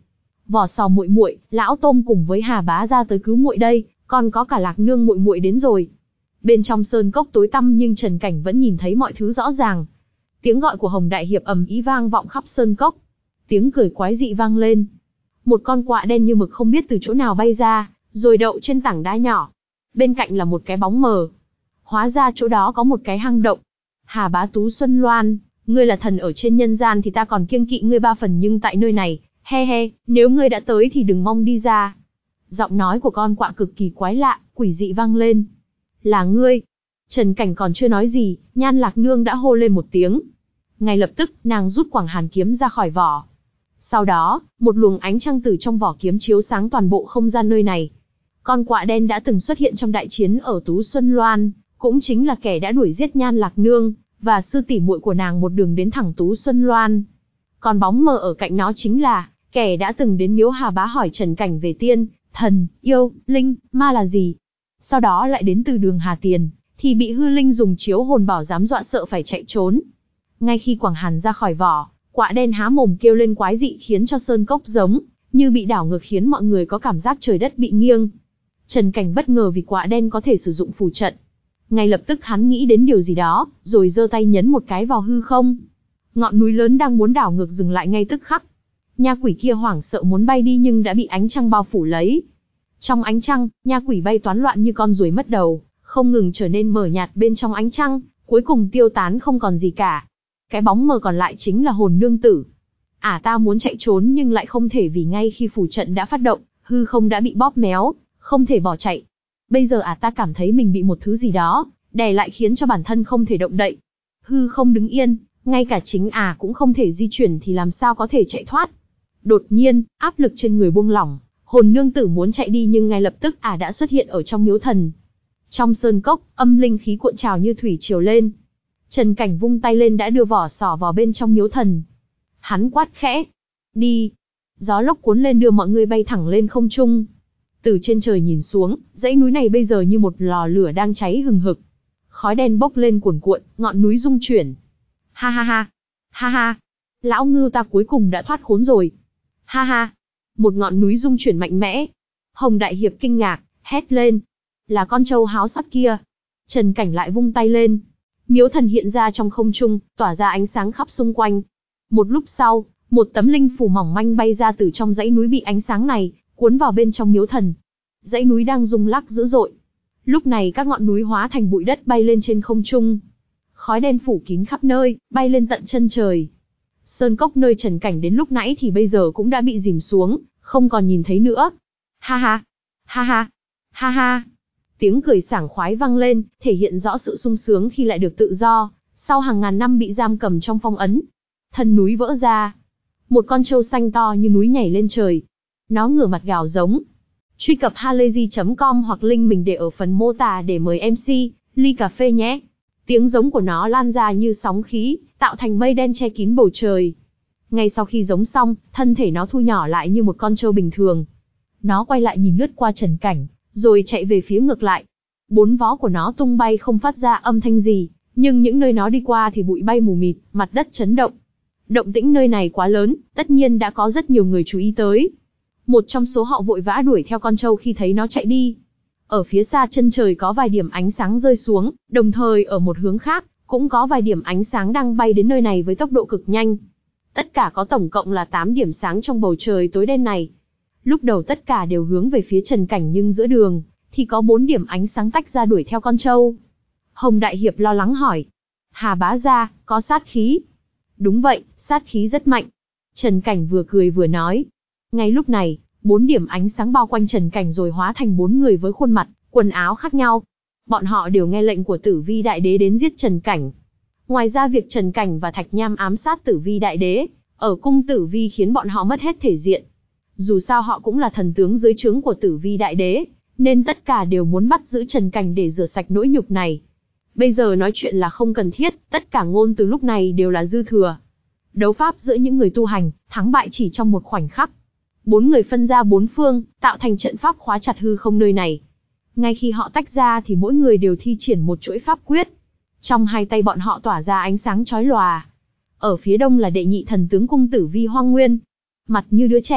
Vỏ Sò muội muội, Lão Tôm cùng với Hà Bá Gia tới cứu muội đây, còn có cả Lạc Nương muội muội đến rồi. Bên trong sơn cốc tối tăm nhưng Trần Cảnh vẫn nhìn thấy mọi thứ rõ ràng. Tiếng gọi của Hồng Đại Hiệp ầm ĩ vang vọng khắp sơn cốc. Tiếng cười quái dị vang lên. Một con quạ đen như mực không biết từ chỗ nào bay ra, rồi đậu trên tảng đá nhỏ. Bên cạnh là một cái bóng mờ. Hóa ra chỗ đó có một cái hang động. Hà Bá Tú Xuân Loan, ngươi là thần ở trên nhân gian thì ta còn kiêng kỵ ngươi ba phần, nhưng tại nơi này, he he, nếu ngươi đã tới thì đừng mong đi ra. Giọng nói của con quạ cực kỳ quái lạ, quỷ dị vang lên. Là ngươi. Trần Cảnh còn chưa nói gì, Nhan Lạc Nương đã hô lên một tiếng. Ngay lập tức, nàng rút quảng hàn kiếm ra khỏi vỏ. Sau đó, một luồng ánh trăng từ trong vỏ kiếm chiếu sáng toàn bộ không gian nơi này. Con quạ đen đã từng xuất hiện trong đại chiến ở Tú Xuân Loan, cũng chính là kẻ đã đuổi giết Nhan Lạc Nương và sư tỷ muội của nàng một đường đến thẳng Tú Xuân Loan. Còn bóng mờ ở cạnh nó chính là kẻ đã từng đến miếu Hà Bá hỏi Trần Cảnh về tiên, thần, yêu, linh, ma là gì. Sau đó lại đến từ đường Hà Tiền, thì bị hư linh dùng chiếu hồn bảo dám dọa sợ phải chạy trốn. Ngay khi quảng hàn ra khỏi vỏ, quạ đen há mồm kêu lên quái dị khiến cho sơn cốc giống như bị đảo ngược, khiến mọi người có cảm giác trời đất bị nghiêng. Trần Cảnh bất ngờ vì quạ đen có thể sử dụng phù trận. Ngay lập tức hắn nghĩ đến điều gì đó, rồi giơ tay nhấn một cái vào hư không. Ngọn núi lớn đang muốn đảo ngược dừng lại ngay tức khắc. Nha quỷ kia hoảng sợ muốn bay đi nhưng đã bị ánh trăng bao phủ lấy. Trong ánh trăng, nha quỷ bay toán loạn như con ruồi mất đầu, không ngừng trở nên mờ nhạt bên trong ánh trăng, cuối cùng tiêu tán không còn gì cả. Cái bóng mờ còn lại chính là hồn nương tử. À, ta muốn chạy trốn nhưng lại không thể, vì ngay khi phù trận đã phát động, hư không đã bị bóp méo, không thể bỏ chạy. Bây giờ à, ta cảm thấy mình bị một thứ gì đó đè lại khiến cho bản thân không thể động đậy. Hư không đứng yên, ngay cả chính à cũng không thể di chuyển thì làm sao có thể chạy thoát. Đột nhiên, áp lực trên người buông lỏng, hồn nương tử muốn chạy đi nhưng ngay lập tức à đã xuất hiện ở trong miếu thần. Trong sơn cốc, âm linh khí cuộn trào như thủy triều lên. Trần Cảnh vung tay lên đã đưa vỏ sò vào bên trong miếu thần. Hắn quát khẽ, đi. Gió lốc cuốn lên đưa mọi người bay thẳng lên không trung. Từ trên trời nhìn xuống, dãy núi này bây giờ như một lò lửa đang cháy hừng hực. Khói đen bốc lên cuồn cuộn, ngọn núi rung chuyển. Ha ha ha, ha ha, lão ngưu ta cuối cùng đã thoát khốn rồi. Ha ha, một ngọn núi rung chuyển mạnh mẽ. Hồng Đại Hiệp kinh ngạc, hét lên. Là con trâu háo sắc kia. Trần Cảnh lại vung tay lên. Miếu thần hiện ra trong không trung, tỏa ra ánh sáng khắp xung quanh. Một lúc sau, một tấm linh phù mỏng manh bay ra từ trong dãy núi bị ánh sáng này cuốn vào bên trong miếu thần. Dãy núi đang rung lắc dữ dội. Lúc này các ngọn núi hóa thành bụi đất bay lên trên không trung. Khói đen phủ kín khắp nơi, bay lên tận chân trời. Sơn cốc nơi Trần Cảnh đến lúc nãy thì bây giờ cũng đã bị dìm xuống, không còn nhìn thấy nữa. Ha ha, ha ha, ha ha. Tiếng cười sảng khoái vang lên, thể hiện rõ sự sung sướng khi lại được tự do, sau hàng ngàn năm bị giam cầm trong phong ấn. Thân núi vỡ ra. Một con trâu xanh to như núi nhảy lên trời. Nó ngửa mặt gào giống. Truy cập halayzi chấm com hoặc link mình để ở phần mô tả để mời em xê, ly cà phê nhé. Tiếng giống của nó lan ra như sóng khí, tạo thành mây đen che kín bầu trời. Ngay sau khi giống xong, thân thể nó thu nhỏ lại như một con trâu bình thường. Nó quay lại nhìn lướt qua Trần Cảnh, rồi chạy về phía ngược lại. Bốn vó của nó tung bay không phát ra âm thanh gì, nhưng những nơi nó đi qua thì bụi bay mù mịt, mặt đất chấn động. Động tĩnh nơi này quá lớn, tất nhiên đã có rất nhiều người chú ý tới. Một trong số họ vội vã đuổi theo con trâu khi thấy nó chạy đi. Ở phía xa chân trời có vài điểm ánh sáng rơi xuống, đồng thời ở một hướng khác, cũng có vài điểm ánh sáng đang bay đến nơi này với tốc độ cực nhanh. Tất cả có tổng cộng là tám điểm sáng trong bầu trời tối đen này. Lúc đầu tất cả đều hướng về phía Trần Cảnh nhưng giữa đường, thì có bốn điểm ánh sáng tách ra đuổi theo con trâu. Hồng Đại Hiệp lo lắng hỏi. Hà Bá Gia, có sát khí? Đúng vậy, sát khí rất mạnh. Trần Cảnh vừa cười vừa nói. Ngay lúc này, bốn điểm ánh sáng bao quanh Trần Cảnh rồi hóa thành bốn người với khuôn mặt, quần áo khác nhau. Bọn họ đều nghe lệnh của Tử Vi Đại Đế đến giết Trần Cảnh. Ngoài ra việc Trần Cảnh và Thạch Nham ám sát Tử Vi Đại Đế, ở cung Tử Vi khiến bọn họ mất hết thể diện. Dù sao họ cũng là thần tướng dưới trướng của Tử Vi Đại Đế, nên tất cả đều muốn bắt giữ Trần Cảnh để rửa sạch nỗi nhục này. Bây giờ nói chuyện là không cần thiết, tất cả ngôn từ lúc này đều là dư thừa. Đấu pháp giữa những người tu hành, thắng bại chỉ trong một khoảnh khắc. Bốn người phân ra bốn phương, tạo thành trận pháp khóa chặt hư không nơi này. Ngay khi họ tách ra thì mỗi người đều thi triển một chuỗi pháp quyết. Trong hai tay bọn họ tỏa ra ánh sáng chói lòa. Ở phía đông là đệ nhị thần tướng cung Tử Vi Hoang Nguyên. Mặt như đứa trẻ,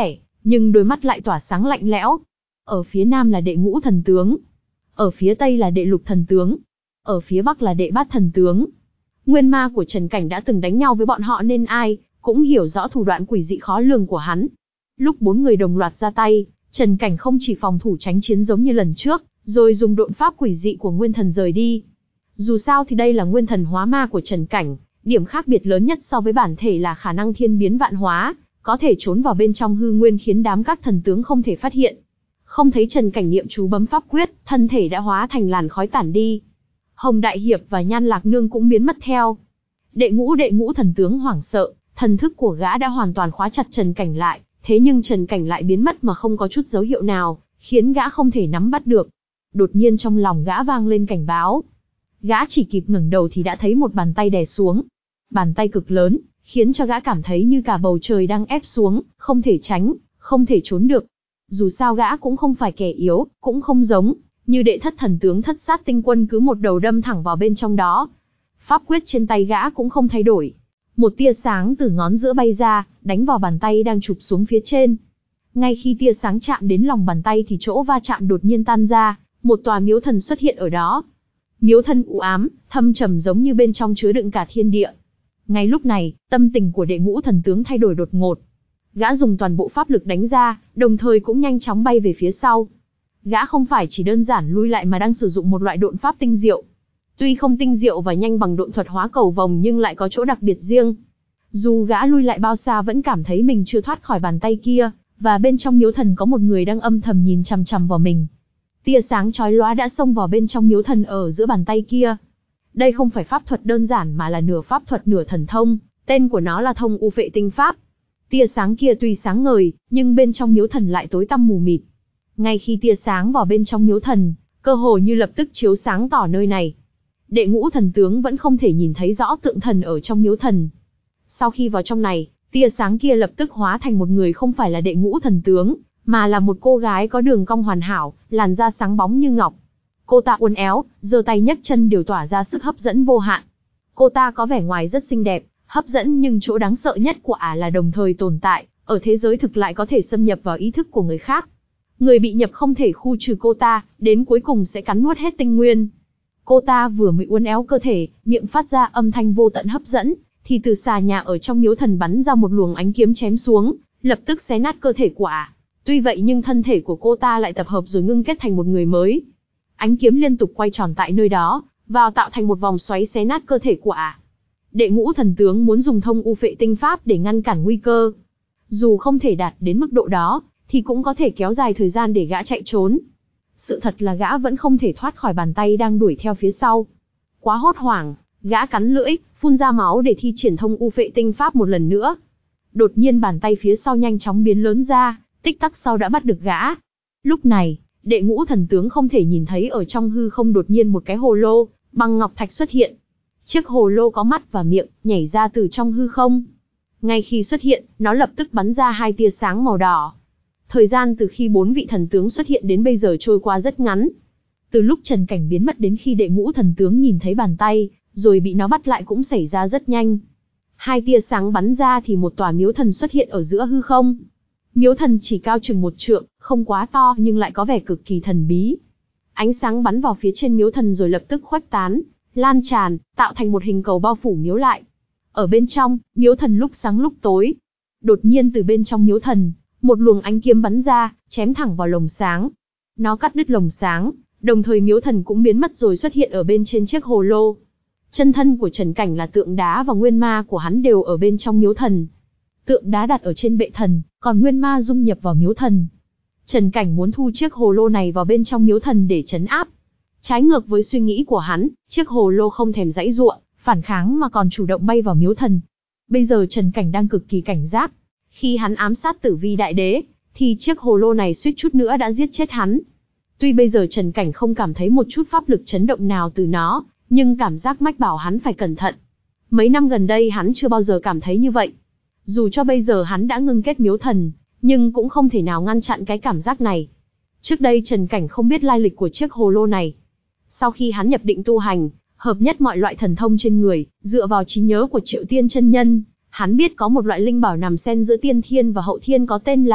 nhưng đôi mắt lại tỏa sáng lạnh lẽo. Ở phía nam là đệ ngũ thần tướng, ở phía tây là đệ lục thần tướng, ở phía bắc là đệ bát thần tướng. Nguyên ma của Trần Cảnh đã từng đánh nhau với bọn họ nên ai cũng hiểu rõ thủ đoạn quỷ dị khó lường của hắn. Lúc bốn người đồng loạt ra tay, Trần Cảnh không chỉ phòng thủ tránh chiến giống như lần trước, rồi dùng độn pháp quỷ dị của nguyên thần rời đi. Dù sao thì đây là nguyên thần hóa ma của Trần Cảnh, điểm khác biệt lớn nhất so với bản thể là khả năng thiên biến vạn hóa, có thể trốn vào bên trong hư nguyên khiến đám các thần tướng không thể phát hiện. Không thấy Trần Cảnh niệm chú bấm pháp quyết, thân thể đã hóa thành làn khói tản đi. Hồng Đại Hiệp và Nhan Lạc Nương cũng biến mất theo. Đệ ngũ đệ ngũ thần tướng hoảng sợ, thần thức của gã đã hoàn toàn khóa chặt Trần Cảnh lại, thế nhưng Trần Cảnh lại biến mất mà không có chút dấu hiệu nào, khiến gã không thể nắm bắt được. Đột nhiên trong lòng gã vang lên cảnh báo. Gã chỉ kịp ngẩng đầu thì đã thấy một bàn tay đè xuống. Bàn tay cực lớn, khiến cho gã cảm thấy như cả bầu trời đang ép xuống, không thể tránh, không thể trốn được. Dù sao gã cũng không phải kẻ yếu, cũng không giống như đệ thất thần tướng Thất Sát Tinh Quân cứ một đầu đâm thẳng vào bên trong đó. Pháp quyết trên tay gã cũng không thay đổi. Một tia sáng từ ngón giữa bay ra, đánh vào bàn tay đang chụp xuống phía trên. Ngay khi tia sáng chạm đến lòng bàn tay thì chỗ va chạm đột nhiên tan ra, một tòa miếu thần xuất hiện ở đó. Miếu thần u ám, thâm trầm giống như bên trong chứa đựng cả thiên địa. Ngay lúc này, tâm tình của đệ ngũ thần tướng thay đổi đột ngột. Gã dùng toàn bộ pháp lực đánh ra, đồng thời cũng nhanh chóng bay về phía sau. Gã không phải chỉ đơn giản lui lại mà đang sử dụng một loại độn pháp tinh diệu. Tuy không tinh diệu và nhanh bằng độn thuật hóa cầu vồng nhưng lại có chỗ đặc biệt riêng. Dù gã lui lại bao xa vẫn cảm thấy mình chưa thoát khỏi bàn tay kia, và bên trong miếu thần có một người đang âm thầm nhìn chằm chằm vào mình. Tia sáng chói lóa đã xông vào bên trong miếu thần ở giữa bàn tay kia. Đây không phải pháp thuật đơn giản mà là nửa pháp thuật nửa thần thông, tên của nó là Thông U Phệ Tinh Pháp. Tia sáng kia tuy sáng ngời, nhưng bên trong miếu thần lại tối tăm mù mịt. Ngay khi tia sáng vào bên trong miếu thần, cơ hồ như lập tức chiếu sáng tỏ nơi này. Đệ ngũ thần tướng vẫn không thể nhìn thấy rõ tượng thần ở trong miếu thần. Sau khi vào trong này, tia sáng kia lập tức hóa thành một người không phải là đệ ngũ thần tướng, mà là một cô gái có đường cong hoàn hảo, làn da sáng bóng như ngọc. Cô ta uốn éo, giơ tay nhấc chân đều tỏa ra sức hấp dẫn vô hạn. Cô ta có vẻ ngoài rất xinh đẹp, hấp dẫn nhưng chỗ đáng sợ nhất của ả là đồng thời tồn tại, ở thế giới thực lại có thể xâm nhập vào ý thức của người khác. Người bị nhập không thể khu trừ cô ta, đến cuối cùng sẽ cắn nuốt hết tinh nguyên. Cô ta vừa mới uốn éo cơ thể, miệng phát ra âm thanh vô tận hấp dẫn, thì từ xà nhà ở trong miếu thần bắn ra một luồng ánh kiếm chém xuống, lập tức xé nát cơ thể của ả. Tuy vậy nhưng thân thể của cô ta lại tập hợp rồi ngưng kết thành một người mới. Ánh kiếm liên tục quay tròn tại nơi đó, vào tạo thành một vòng xoáy xé nát cơ thể của ả. Đệ ngũ thần tướng muốn dùng Thông U Phệ Tinh Pháp để ngăn cản nguy cơ. Dù không thể đạt đến mức độ đó, thì cũng có thể kéo dài thời gian để gã chạy trốn. Sự thật là gã vẫn không thể thoát khỏi bàn tay đang đuổi theo phía sau. Quá hốt hoảng, gã cắn lưỡi, phun ra máu để thi triển Thông U Phệ Tinh Pháp một lần nữa. Đột nhiên bàn tay phía sau nhanh chóng biến lớn ra, tích tắc sau đã bắt được gã. Lúc này, đệ ngũ thần tướng không thể nhìn thấy ở trong hư không đột nhiên một cái hồ lô bằng ngọc thạch xuất hiện. Chiếc hồ lô có mắt và miệng, nhảy ra từ trong hư không. Ngay khi xuất hiện, nó lập tức bắn ra hai tia sáng màu đỏ. Thời gian từ khi bốn vị thần tướng xuất hiện đến bây giờ trôi qua rất ngắn. Từ lúc Trần Cảnh biến mất đến khi đệ ngũ thần tướng nhìn thấy bàn tay, rồi bị nó bắt lại cũng xảy ra rất nhanh. Hai tia sáng bắn ra thì một tòa miếu thần xuất hiện ở giữa hư không. Miếu thần chỉ cao chừng một trượng, không quá to nhưng lại có vẻ cực kỳ thần bí. Ánh sáng bắn vào phía trên miếu thần rồi lập tức khuếch tán, lan tràn, tạo thành một hình cầu bao phủ miếu lại. Ở bên trong, miếu thần lúc sáng lúc tối. Đột nhiên từ bên trong miếu thần, một luồng ánh kiếm bắn ra, chém thẳng vào lồng sáng. Nó cắt đứt lồng sáng, đồng thời miếu thần cũng biến mất rồi xuất hiện ở bên trên chiếc hồ lô. Chân thân của Trần Cảnh là tượng đá và nguyên ma của hắn đều ở bên trong miếu thần. Tượng đá đặt ở trên bệ thần, còn nguyên ma dung nhập vào miếu thần. Trần Cảnh muốn thu chiếc hồ lô này vào bên trong miếu thần để trấn áp. Trái ngược với suy nghĩ của hắn, chiếc hồ lô không thèm giãy giụa, phản kháng mà còn chủ động bay vào miếu thần. Bây giờ Trần Cảnh đang cực kỳ cảnh giác. Khi hắn ám sát Tử Vi Đại Đế, thì chiếc hồ lô này suýt chút nữa đã giết chết hắn. Tuy bây giờ Trần Cảnh không cảm thấy một chút pháp lực chấn động nào từ nó, nhưng cảm giác mách bảo hắn phải cẩn thận. Mấy năm gần đây hắn chưa bao giờ cảm thấy như vậy. Dù cho bây giờ hắn đã ngưng kết miếu thần, nhưng cũng không thể nào ngăn chặn cái cảm giác này. Trước đây Trần Cảnh không biết lai lịch của chiếc hồ lô này. Sau khi hắn nhập định tu hành, hợp nhất mọi loại thần thông trên người, dựa vào trí nhớ của Triệu Tiên chân nhân, hắn biết có một loại linh bảo nằm xen giữa tiên thiên và hậu thiên có tên là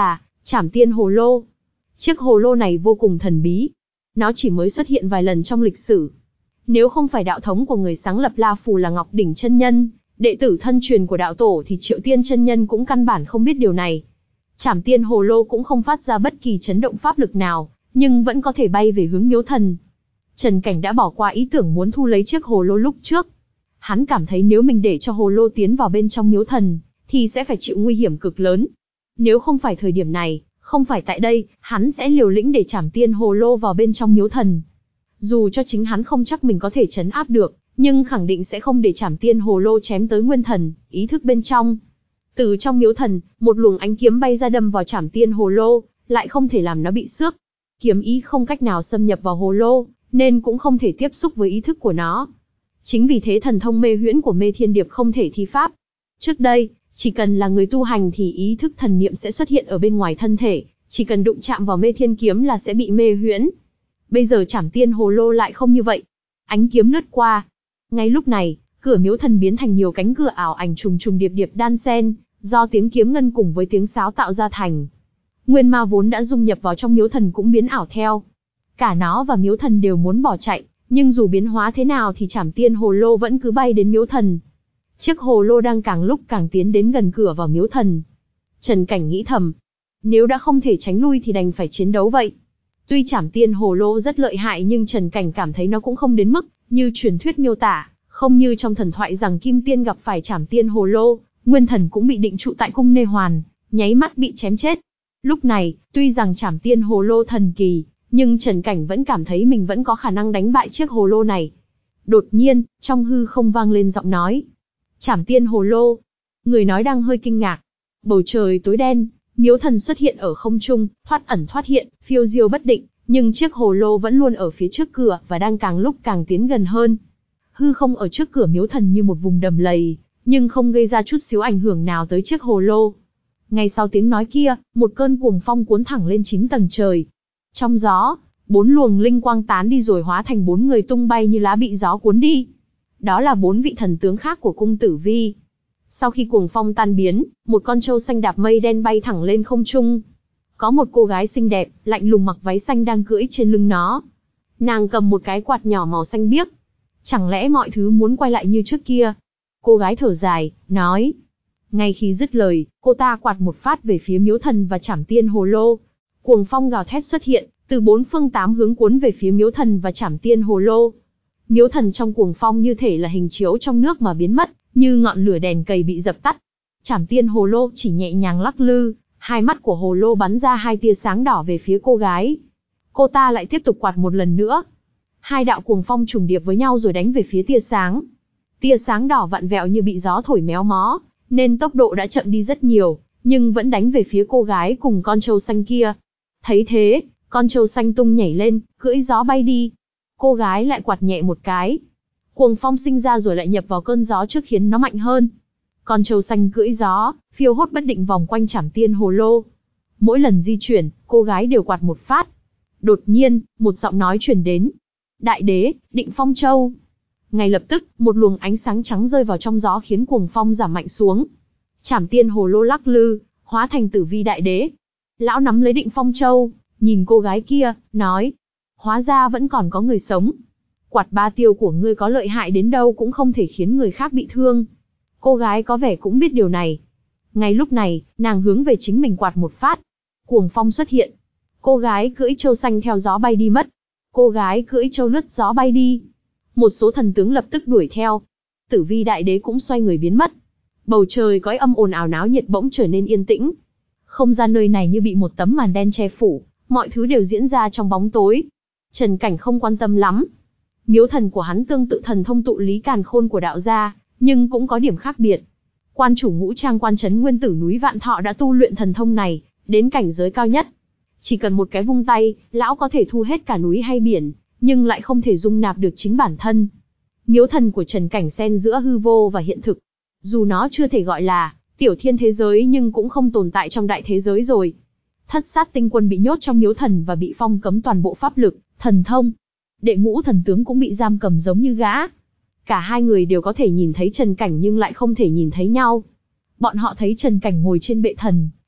Trảm Tiên Hồ Lô. Chiếc hồ lô này vô cùng thần bí. Nó chỉ mới xuất hiện vài lần trong lịch sử. Nếu không phải đạo thống của người sáng lập La Phù là Ngọc Đỉnh chân nhân, đệ tử thân truyền của đạo tổ, thì Triệu Tiên chân nhân cũng căn bản không biết điều này. Trảm Tiên Hồ Lô cũng không phát ra bất kỳ chấn động pháp lực nào, nhưng vẫn có thể bay về hướng miếu thần. Trần Cảnh đã bỏ qua ý tưởng muốn thu lấy chiếc hồ lô lúc trước. Hắn cảm thấy nếu mình để cho hồ lô tiến vào bên trong miếu thần, thì sẽ phải chịu nguy hiểm cực lớn. Nếu không phải thời điểm này, không phải tại đây, hắn sẽ liều lĩnh để Trảm Tiên Hồ Lô vào bên trong miếu thần. Dù cho chính hắn không chắc mình có thể trấn áp được, nhưng khẳng định sẽ không để Trảm Tiên Hồ Lô chém tới nguyên thần, ý thức bên trong. Từ trong miếu thần, một luồng ánh kiếm bay ra đâm vào Trảm Tiên Hồ Lô, lại không thể làm nó bị xước. Kiếm ý không cách nào xâm nhập vào hồ lô, nên cũng không thể tiếp xúc với ý thức của nó. Chính vì thế thần thông mê huyễn của Mê Thiên Điệp không thể thi pháp. Trước đây, chỉ cần là người tu hành thì ý thức thần niệm sẽ xuất hiện ở bên ngoài thân thể, chỉ cần đụng chạm vào Mê Thiên Kiếm là sẽ bị mê huyễn. Bây giờ Trảm Tiên Hồ Lô lại không như vậy. Ánh kiếm lướt qua. Ngay lúc này, cửa miếu thần biến thành nhiều cánh cửa ảo ảnh trùng trùng điệp điệp đan xen, do tiếng kiếm ngân cùng với tiếng sáo tạo ra thành. Nguyên ma vốn đã dung nhập vào trong miếu thần cũng biến ảo theo. Cả nó và miếu thần đều muốn bỏ chạy, nhưng dù biến hóa thế nào thì Trảm Tiên Hồ Lô vẫn cứ bay đến miếu thần. Chiếc hồ lô đang càng lúc càng tiến đến gần cửa vào miếu thần. Trần Cảnh nghĩ thầm, nếu đã không thể tránh lui thì đành phải chiến đấu vậy. Tuy Trảm Tiên Hồ Lô rất lợi hại nhưng Trần Cảnh cảm thấy nó cũng không đến mức như truyền thuyết miêu tả, không như trong thần thoại rằng Kim Tiên gặp phải Trảm Tiên Hồ Lô, nguyên thần cũng bị định trụ tại cung Nê Hoàn, nháy mắt bị chém chết. Lúc này, tuy rằng Trảm Tiên Hồ Lô thần kỳ, nhưng Trần Cảnh vẫn cảm thấy mình vẫn có khả năng đánh bại chiếc hồ lô này. Đột nhiên, trong hư không vang lên giọng nói. Trảm Tiên Hồ Lô. Người nói đang hơi kinh ngạc. Bầu trời tối đen, miếu thần xuất hiện ở không trung, thoát ẩn thoát hiện, phiêu diêu bất định, nhưng chiếc hồ lô vẫn luôn ở phía trước cửa và đang càng lúc càng tiến gần hơn. Hư không ở trước cửa miếu thần như một vùng đầm lầy, nhưng không gây ra chút xíu ảnh hưởng nào tới chiếc hồ lô. Ngay sau tiếng nói kia, một cơn cuồng phong cuốn thẳng lên chín tầng trời. Trong gió, bốn luồng linh quang tán đi rồi hóa thành bốn người tung bay như lá bị gió cuốn đi. Đó là bốn vị thần tướng khác của cung Tử Vi. Sau khi cuồng phong tan biến, một con trâu xanh đạp mây đen bay thẳng lên không trung. Có một cô gái xinh đẹp, lạnh lùng mặc váy xanh đang cưỡi trên lưng nó. Nàng cầm một cái quạt nhỏ màu xanh biếc. Chẳng lẽ mọi thứ muốn quay lại như trước kia? Cô gái thở dài, nói. Ngay khi dứt lời, cô ta quạt một phát về phía miếu thần và Trảm Tiên Hồ Lô. Cuồng phong gào thét xuất hiện, từ bốn phương tám hướng cuốn về phía miếu thần và Trảm Tiên Hồ Lô. Miếu thần trong cuồng phong như thể là hình chiếu trong nước mà biến mất, như ngọn lửa đèn cầy bị dập tắt. Trảm Tiên Hồ Lô chỉ nhẹ nhàng lắc lư, hai mắt của hồ lô bắn ra hai tia sáng đỏ về phía cô gái. Cô ta lại tiếp tục quạt một lần nữa. Hai đạo cuồng phong trùng điệp với nhau rồi đánh về phía tia sáng. Tia sáng đỏ vặn vẹo như bị gió thổi méo mó, nên tốc độ đã chậm đi rất nhiều, nhưng vẫn đánh về phía cô gái cùng con trâu xanh kia. Thấy thế, con trâu xanh tung nhảy lên, cưỡi gió bay đi. Cô gái lại quạt nhẹ một cái. Cuồng phong sinh ra rồi lại nhập vào cơn gió trước khiến nó mạnh hơn. Con trâu xanh cưỡi gió, phiêu hốt bất định vòng quanh Trảm Tiên Hồ Lô. Mỗi lần di chuyển, cô gái đều quạt một phát. Đột nhiên, một giọng nói truyền đến. Đại đế, Định Phong Châu. Ngay lập tức, một luồng ánh sáng trắng rơi vào trong gió khiến cuồng phong giảm mạnh xuống. Trảm Tiên Hồ Lô lắc lư, hóa thành Tử Vi đại đế. Lão nắm lấy Định Phong Châu, nhìn cô gái kia, nói. Hóa ra vẫn còn có người sống. Quạt ba tiêu của ngươi có lợi hại đến đâu cũng không thể khiến người khác bị thương. Cô gái có vẻ cũng biết điều này. Ngay lúc này, nàng hướng về chính mình quạt một phát. Cuồng phong xuất hiện. Cô gái cưỡi trâu xanh theo gió bay đi mất. Cô gái cưỡi trâu lướt gió bay đi. Một số thần tướng lập tức đuổi theo. Tử Vi đại đế cũng xoay người biến mất. Bầu trời cõi âm ồn ào náo nhiệt bỗng trở nên yên tĩnh. Không gian nơi này như bị một tấm màn đen che phủ, mọi thứ đều diễn ra trong bóng tối. Trần Cảnh không quan tâm lắm. Miếu thần của hắn tương tự thần thông tụ lý càn khôn của đạo gia, nhưng cũng có điểm khác biệt. Quan chủ ngũ trang quan trấn nguyên tử núi Vạn Thọ đã tu luyện thần thông này, đến cảnh giới cao nhất. Chỉ cần một cái vung tay, lão có thể thu hết cả núi hay biển, nhưng lại không thể dung nạp được chính bản thân. Miếu thần của Trần Cảnh xen giữa hư vô và hiện thực. Dù nó chưa thể gọi là tiểu thiên thế giới nhưng cũng không tồn tại trong đại thế giới rồi. Thất sát tinh quân bị nhốt trong miếu thần và bị phong cấm toàn bộ pháp lực, thần thông. Đệ ngũ thần tướng cũng bị giam cầm giống như gã. Cả hai người đều có thể nhìn thấy Trần Cảnh nhưng lại không thể nhìn thấy nhau. Bọn họ thấy Trần Cảnh ngồi trên bệ thần,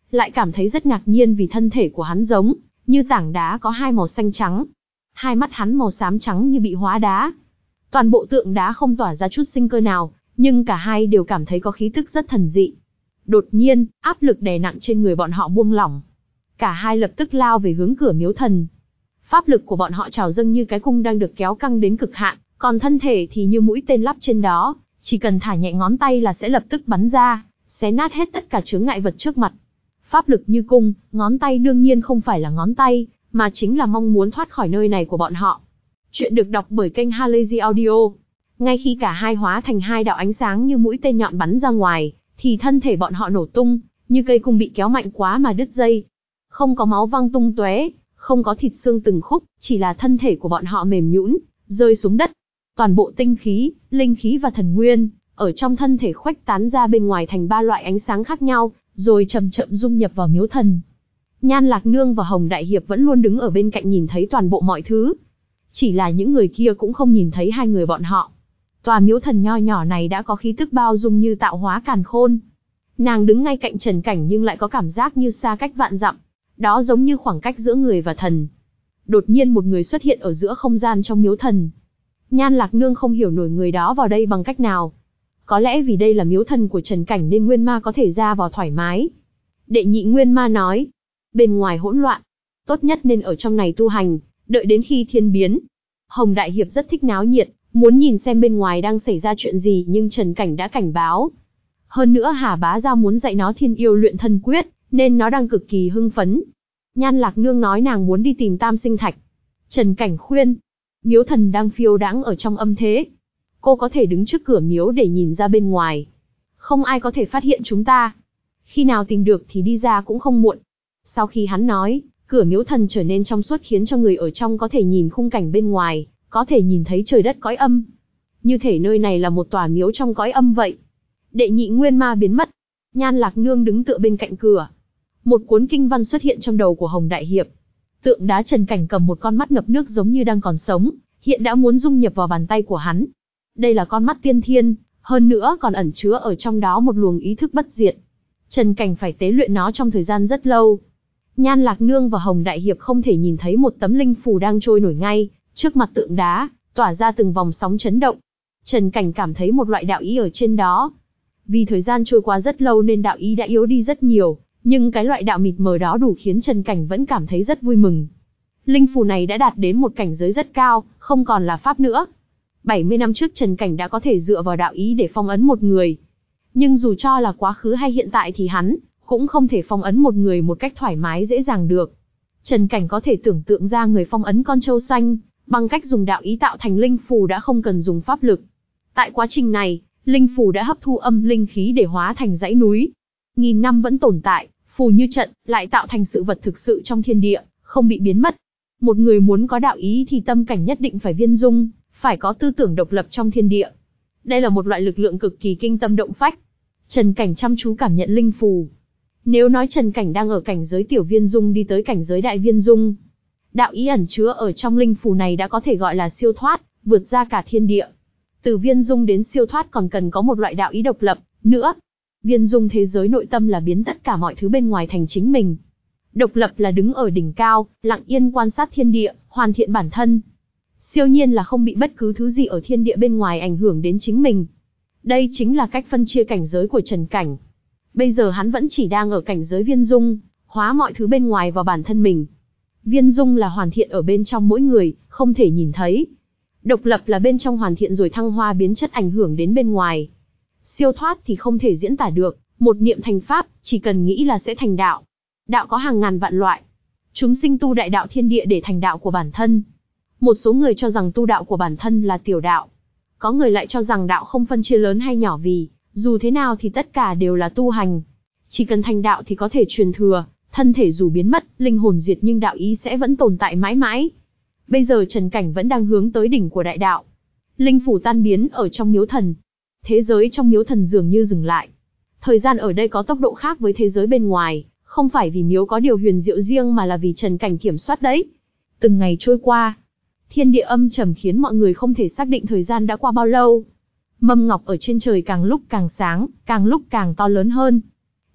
lại cảm thấy rất ngạc nhiên vì thân thể của hắn giống như tảng đá có hai màu xanh trắng. Hai mắt hắn màu xám trắng như bị hóa đá. Toàn bộ tượng đá không tỏa ra chút sinh cơ nào, nhưng cả hai đều cảm thấy có khí tức rất thần dị. Đột nhiên, áp lực đè nặng trên người bọn họ buông lỏng. Cả hai lập tức lao về hướng cửa miếu thần. Pháp lực của bọn họ trào dâng như cái cung đang được kéo căng đến cực hạn, còn thân thể thì như mũi tên lắp trên đó, chỉ cần thả nhẹ ngón tay là sẽ lập tức bắn ra, xé nát hết tất cả chướng ngại vật trước mặt. Pháp lực như cung, ngón tay đương nhiên không phải là ngón tay, mà chính là mong muốn thoát khỏi nơi này của bọn họ. Chuyện được đọc bởi kênh Halazy Audio. Ngay khi cả hai hóa thành hai đạo ánh sáng như mũi tên nhọn bắn ra ngoài, thì thân thể bọn họ nổ tung, như cây cung bị kéo mạnh quá mà đứt dây. Không có máu văng tung tóe, không có thịt xương từng khúc, chỉ là thân thể của bọn họ mềm nhũn, rơi xuống đất. Toàn bộ tinh khí, linh khí và thần nguyên, ở trong thân thể khuếch tán ra bên ngoài thành ba loại ánh sáng khác nhau, rồi chậm chậm dung nhập vào miếu thần. Nhan Lạc Nương và Hồng Đại Hiệp vẫn luôn đứng ở bên cạnh nhìn thấy toàn bộ mọi thứ. Chỉ là những người kia cũng không nhìn thấy hai người bọn họ. Tòa miếu thần nho nhỏ này đã có khí tức bao dung như tạo hóa càn khôn. Nàng đứng ngay cạnh Trần Cảnh nhưng lại có cảm giác như xa cách vạn dặm. Đó giống như khoảng cách giữa người và thần. Đột nhiên một người xuất hiện ở giữa không gian trong miếu thần. Nhan Lạc Nương không hiểu nổi người đó vào đây bằng cách nào. Có lẽ vì đây là miếu thần của Trần Cảnh nên Nguyên Ma có thể ra vào thoải mái. Đệ nhị Nguyên Ma nói, bên ngoài hỗn loạn, tốt nhất nên ở trong này tu hành, đợi đến khi thiên biến. Hồng Đại Hiệp rất thích náo nhiệt, muốn nhìn xem bên ngoài đang xảy ra chuyện gì nhưng Trần Cảnh đã cảnh báo. Hơn nữa Hà Bá Giao muốn dạy nó thiên yêu luyện thân quyết, nên nó đang cực kỳ hưng phấn. Nhan Lạc Nương nói nàng muốn đi tìm Tam Sinh Thạch. Trần Cảnh khuyên, miếu thần đang phiêu đãng ở trong âm thế. Cô có thể đứng trước cửa miếu để nhìn ra bên ngoài. Không ai có thể phát hiện chúng ta. Khi nào tìm được thì đi ra cũng không muộn. Sau khi hắn nói, cửa miếu thần trở nên trong suốt khiến cho người ở trong có thể nhìn khung cảnh bên ngoài, có thể nhìn thấy trời đất cõi âm. Như thể nơi này là một tòa miếu trong cõi âm vậy. Đệ nhị Nguyên Ma biến mất. Nhan Lạc Nương đứng tựa bên cạnh cửa. Một cuốn kinh văn xuất hiện trong đầu của Hồng Đại Hiệp. Tượng đá Trần Cảnh cầm một con mắt ngập nước giống như đang còn sống, hiện đã muốn dung nhập vào bàn tay của hắn. Đây là con mắt tiên thiên, hơn nữa còn ẩn chứa ở trong đó một luồng ý thức bất diệt. Trần Cảnh phải tế luyện nó trong thời gian rất lâu. Nhan Lạc Nương và Hồng Đại Hiệp không thể nhìn thấy một tấm linh phù đang trôi nổi ngay trước mặt tượng đá, tỏa ra từng vòng sóng chấn động. Trần Cảnh cảm thấy một loại đạo ý ở trên đó. Vì thời gian trôi qua rất lâu nên đạo ý đã yếu đi rất nhiều, nhưng cái loại đạo mịt mờ đó đủ khiến Trần Cảnh vẫn cảm thấy rất vui mừng. Linh phù này đã đạt đến một cảnh giới rất cao, không còn là pháp nữa. bảy mươi năm trước Trần Cảnh đã có thể dựa vào đạo ý để phong ấn một người. Nhưng dù cho là quá khứ hay hiện tại thì hắn cũng không thể phong ấn một người một cách thoải mái dễ dàng được. Trần Cảnh có thể tưởng tượng ra người phong ấn con trâu xanh, bằng cách dùng đạo ý tạo thành linh phù đã không cần dùng pháp lực. Tại quá trình này, linh phù đã hấp thu âm linh khí để hóa thành dãy núi. Nghìn năm vẫn tồn tại, phù như trận, lại tạo thành sự vật thực sự trong thiên địa, không bị biến mất. Một người muốn có đạo ý thì tâm cảnh nhất định phải viên dung, phải có tư tưởng độc lập trong thiên địa. Đây là một loại lực lượng cực kỳ kinh tâm động phách. Trần Cảnh chăm chú cảm nhận linh phù. Nếu nói Trần Cảnh đang ở cảnh giới tiểu viên dung đi tới cảnh giới đại viên dung, đạo ý ẩn chứa ở trong linh phù này đã có thể gọi là siêu thoát, vượt ra cả thiên địa. Từ viên dung đến siêu thoát còn cần có một loại đạo ý độc lập nữa. Viên dung thế giới nội tâm là biến tất cả mọi thứ bên ngoài thành chính mình. Độc lập là đứng ở đỉnh cao, lặng yên quan sát thiên địa, hoàn thiện bản thân. Siêu nhiên là không bị bất cứ thứ gì ở thiên địa bên ngoài ảnh hưởng đến chính mình. Đây chính là cách phân chia cảnh giới của Trần Cảnh. Bây giờ hắn vẫn chỉ đang ở cảnh giới viên dung, hóa mọi thứ bên ngoài vào bản thân mình. Viên dung là hoàn thiện ở bên trong mỗi người, không thể nhìn thấy. Độc lập là bên trong hoàn thiện rồi thăng hoa biến chất ảnh hưởng đến bên ngoài. Siêu thoát thì không thể diễn tả được, một niệm thành pháp, chỉ cần nghĩ là sẽ thành đạo. Đạo có hàng ngàn vạn loại. Chúng sinh tu đại đạo thiên địa để thành đạo của bản thân. Một số người cho rằng tu đạo của bản thân là tiểu đạo. Có người lại cho rằng đạo không phân chia lớn hay nhỏ vì, dù thế nào thì tất cả đều là tu hành. Chỉ cần thành đạo thì có thể truyền thừa, thân thể dù biến mất, linh hồn diệt nhưng đạo ý sẽ vẫn tồn tại mãi mãi. Bây giờ Trần Cảnh vẫn đang hướng tới đỉnh của đại đạo. Linh phủ tan biến ở trong miếu thần. Thế giới trong miếu thần dường như dừng lại. Thời gian ở đây có tốc độ khác với thế giới bên ngoài, không phải vì miếu có điều huyền diệu riêng mà là vì Trần Cảnh kiểm soát đấy. Từng ngày trôi qua, thiên địa âm trầm khiến mọi người không thể xác định thời gian đã qua bao lâu. Mâm ngọc ở trên trời càng lúc càng sáng, càng lúc càng to lớn hơn.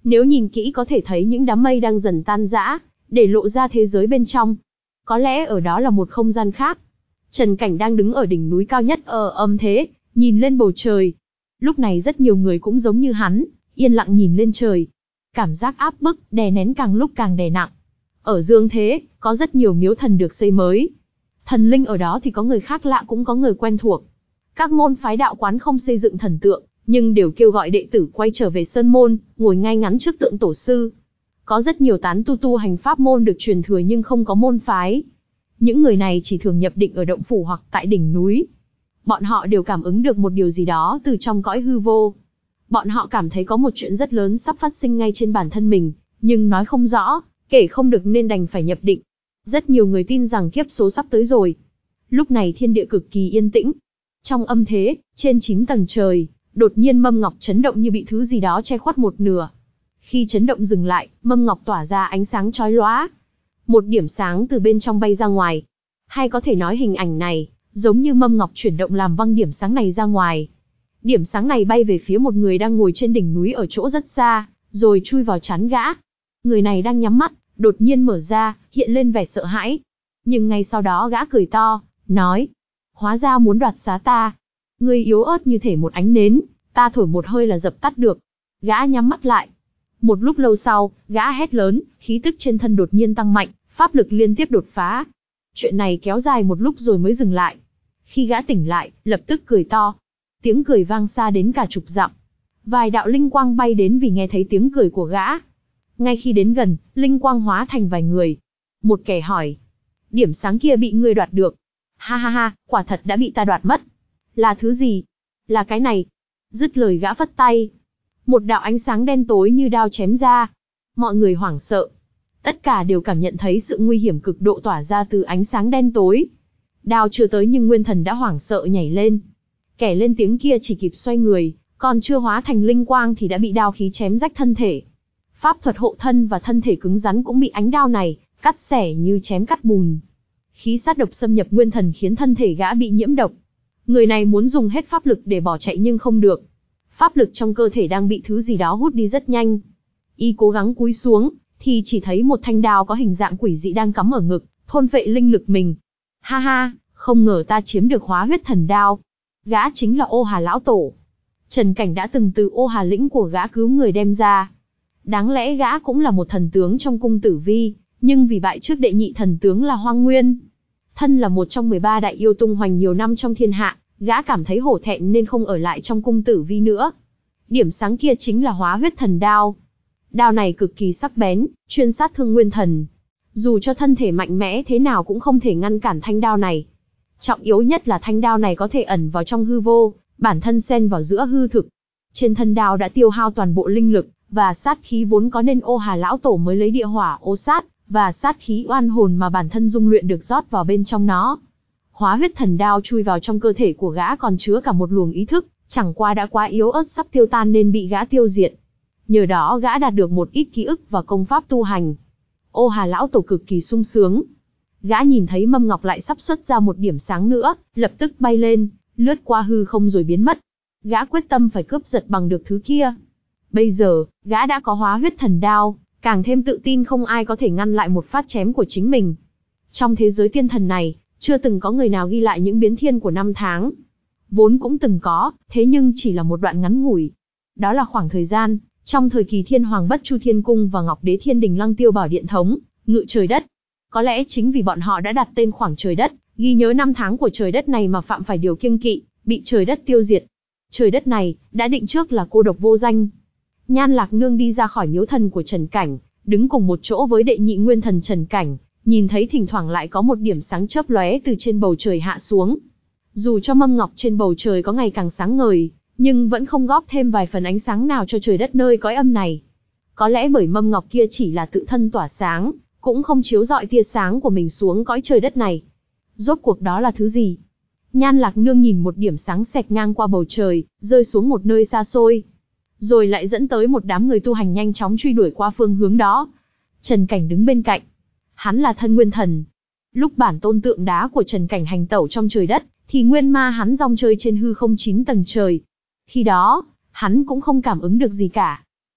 Nếu nhìn kỹ có thể thấy những đám mây đang dần tan rã, để lộ ra thế giới bên trong. Có lẽ ở đó là một không gian khác. Trần Cảnh đang đứng ở đỉnh núi cao nhất ở âm thế, nhìn lên bầu trời. Lúc này rất nhiều người cũng giống như hắn, yên lặng nhìn lên trời. Cảm giác áp bức, đè nén càng lúc càng đè nặng. Ở dương thế, có rất nhiều miếu thần được xây mới. Thần linh ở đó thì có người khác lạ cũng có người quen thuộc. Các môn phái đạo quán không xây dựng thần tượng, nhưng đều kêu gọi đệ tử quay trở về sơn môn, ngồi ngay ngắn trước tượng tổ sư. Có rất nhiều tán tu tu hành pháp môn được truyền thừa nhưng không có môn phái. Những người này chỉ thường nhập định ở động phủ hoặc tại đỉnh núi. Bọn họ đều cảm ứng được một điều gì đó từ trong cõi hư vô. Bọn họ cảm thấy có một chuyện rất lớn sắp phát sinh ngay trên bản thân mình, nhưng nói không rõ, kể không được nên đành phải nhập định. Rất nhiều người tin rằng kiếp số sắp tới rồi. Lúc này thiên địa cực kỳ yên tĩnh. Trong âm thế, trên chín tầng trời, đột nhiên mâm ngọc chấn động như bị thứ gì đó che khuất một nửa. Khi chấn động dừng lại, mâm ngọc tỏa ra ánh sáng chói lóa. Một điểm sáng từ bên trong bay ra ngoài. Hay có thể nói hình ảnh này, giống như mâm ngọc chuyển động làm văng điểm sáng này ra ngoài. Điểm sáng này bay về phía một người đang ngồi trên đỉnh núi ở chỗ rất xa, rồi chui vào trán gã. Người này đang nhắm mắt, đột nhiên mở ra, hiện lên vẻ sợ hãi. Nhưng ngay sau đó gã cười to, nói, hóa ra muốn đoạt xá ta. Ngươi yếu ớt như thể một ánh nến, ta thổi một hơi là dập tắt được. Gã nhắm mắt lại. Một lúc lâu sau, gã hét lớn, khí tức trên thân đột nhiên tăng mạnh, pháp lực liên tiếp đột phá. Chuyện này kéo dài một lúc rồi mới dừng lại. Khi gã tỉnh lại, lập tức cười to. Tiếng cười vang xa đến cả chục dặm. Vài đạo linh quang bay đến vì nghe thấy tiếng cười của gã. Ngay khi đến gần, linh quang hóa thành vài người. Một kẻ hỏi, điểm sáng kia bị ngươi đoạt được. Ha ha ha, quả thật đã bị ta đoạt mất. Là thứ gì? Là cái này. Dứt lời gã phất tay. Một đạo ánh sáng đen tối như đao chém ra. Mọi người hoảng sợ. Tất cả đều cảm nhận thấy sự nguy hiểm cực độ tỏa ra từ ánh sáng đen tối. Đao chưa tới nhưng nguyên thần đã hoảng sợ nhảy lên. Kẻ lên tiếng kia chỉ kịp xoay người, còn chưa hóa thành linh quang thì đã bị đao khí chém rách thân thể. Pháp thuật hộ thân và thân thể cứng rắn cũng bị ánh đao này cắt xẻ như chém cắt bùn. Khí sát độc xâm nhập nguyên thần khiến thân thể gã bị nhiễm độc. Người này muốn dùng hết pháp lực để bỏ chạy nhưng không được. Pháp lực trong cơ thể đang bị thứ gì đó hút đi rất nhanh. Y cố gắng cúi xuống, thì chỉ thấy một thanh đao có hình dạng quỷ dị đang cắm ở ngực, thôn phệ linh lực mình. Ha ha, không ngờ ta chiếm được hóa huyết thần đao. Gã chính là Ô Hà lão tổ. Trần Cảnh đã từng từ Ô Hà lĩnh của gã cứu người đem ra. Đáng lẽ gã cũng là một thần tướng trong cung Tử Vi, nhưng vì bại trước đệ nhị thần tướng là Hoang Nguyên. Thân là một trong mười ba đại yêu tung hoành nhiều năm trong thiên hạ, gã cảm thấy hổ thẹn nên không ở lại trong cung Tử Vi nữa. Điểm sáng kia chính là hóa huyết thần đao. Đao này cực kỳ sắc bén, chuyên sát thương nguyên thần. Dù cho thân thể mạnh mẽ thế nào cũng không thể ngăn cản thanh đao này. Trọng yếu nhất là thanh đao này có thể ẩn vào trong hư vô, bản thân xen vào giữa hư thực. Trên thân đao đã tiêu hao toàn bộ linh lực và sát khí vốn có nên Ô Hà lão tổ mới lấy địa hỏa ô sát và sát khí oan hồn mà bản thân dung luyện được rót vào bên trong nó. Hóa huyết thần đao chui vào trong cơ thể của gã còn chứa cả một luồng ý thức, chẳng qua đã quá yếu ớt sắp tiêu tan nên bị gã tiêu diệt. Nhờ đó gã đạt được một ít ký ức và công pháp tu hành. Ô Hà lão tổ cực kỳ sung sướng. Gã nhìn thấy mâm ngọc lại sắp xuất ra một điểm sáng nữa, lập tức bay lên, lướt qua hư không rồi biến mất. Gã quyết tâm phải cướp giật bằng được thứ kia. Bây giờ, gã đã có hóa huyết thần đao, càng thêm tự tin không ai có thể ngăn lại một phát chém của chính mình. Trong thế giới tiên thần này, chưa từng có người nào ghi lại những biến thiên của năm tháng. Vốn cũng từng có, thế nhưng chỉ là một đoạn ngắn ngủi. Đó là khoảng thời gian, trong thời kỳ Thiên Hoàng Bất Chu Thiên Cung và Ngọc Đế Thiên Đình Lăng Tiêu Bảo Điện Thống, ngự trời đất. Có lẽ chính vì bọn họ đã đặt tên khoảng trời đất, ghi nhớ năm tháng của trời đất này mà phạm phải điều kiêng kỵ, bị trời đất tiêu diệt. Trời đất này, đã định trước là cô độc vô danh. Nhan Lạc Nương đi ra khỏi miếu thần của Trần Cảnh, đứng cùng một chỗ với đệ nhị nguyên thần Trần Cảnh, nhìn thấy thỉnh thoảng lại có một điểm sáng chớp lóe từ trên bầu trời hạ xuống. Dù cho mâm ngọc trên bầu trời có ngày càng sáng ngời, nhưng vẫn không góp thêm vài phần ánh sáng nào cho trời đất nơi cõi âm này. Có lẽ bởi mâm ngọc kia chỉ là tự thân tỏa sáng, cũng không chiếu rọi tia sáng của mình xuống cõi trời đất này. Rốt cuộc đó là thứ gì? Nhan Lạc Nương nhìn một điểm sáng xẹt ngang qua bầu trời, rơi xuống một nơi xa xôi. Rồi lại dẫn tới một đám người tu hành nhanh chóng truy đuổi qua phương hướng đó. Trần Cảnh đứng bên cạnh. Hắn là thân nguyên thần. Lúc bản tôn tượng đá của Trần Cảnh hành tẩu trong trời đất, thì nguyên ma hắn rong chơi trên hư không chín tầng trời. Khi đó, hắn cũng không cảm ứng được gì cả.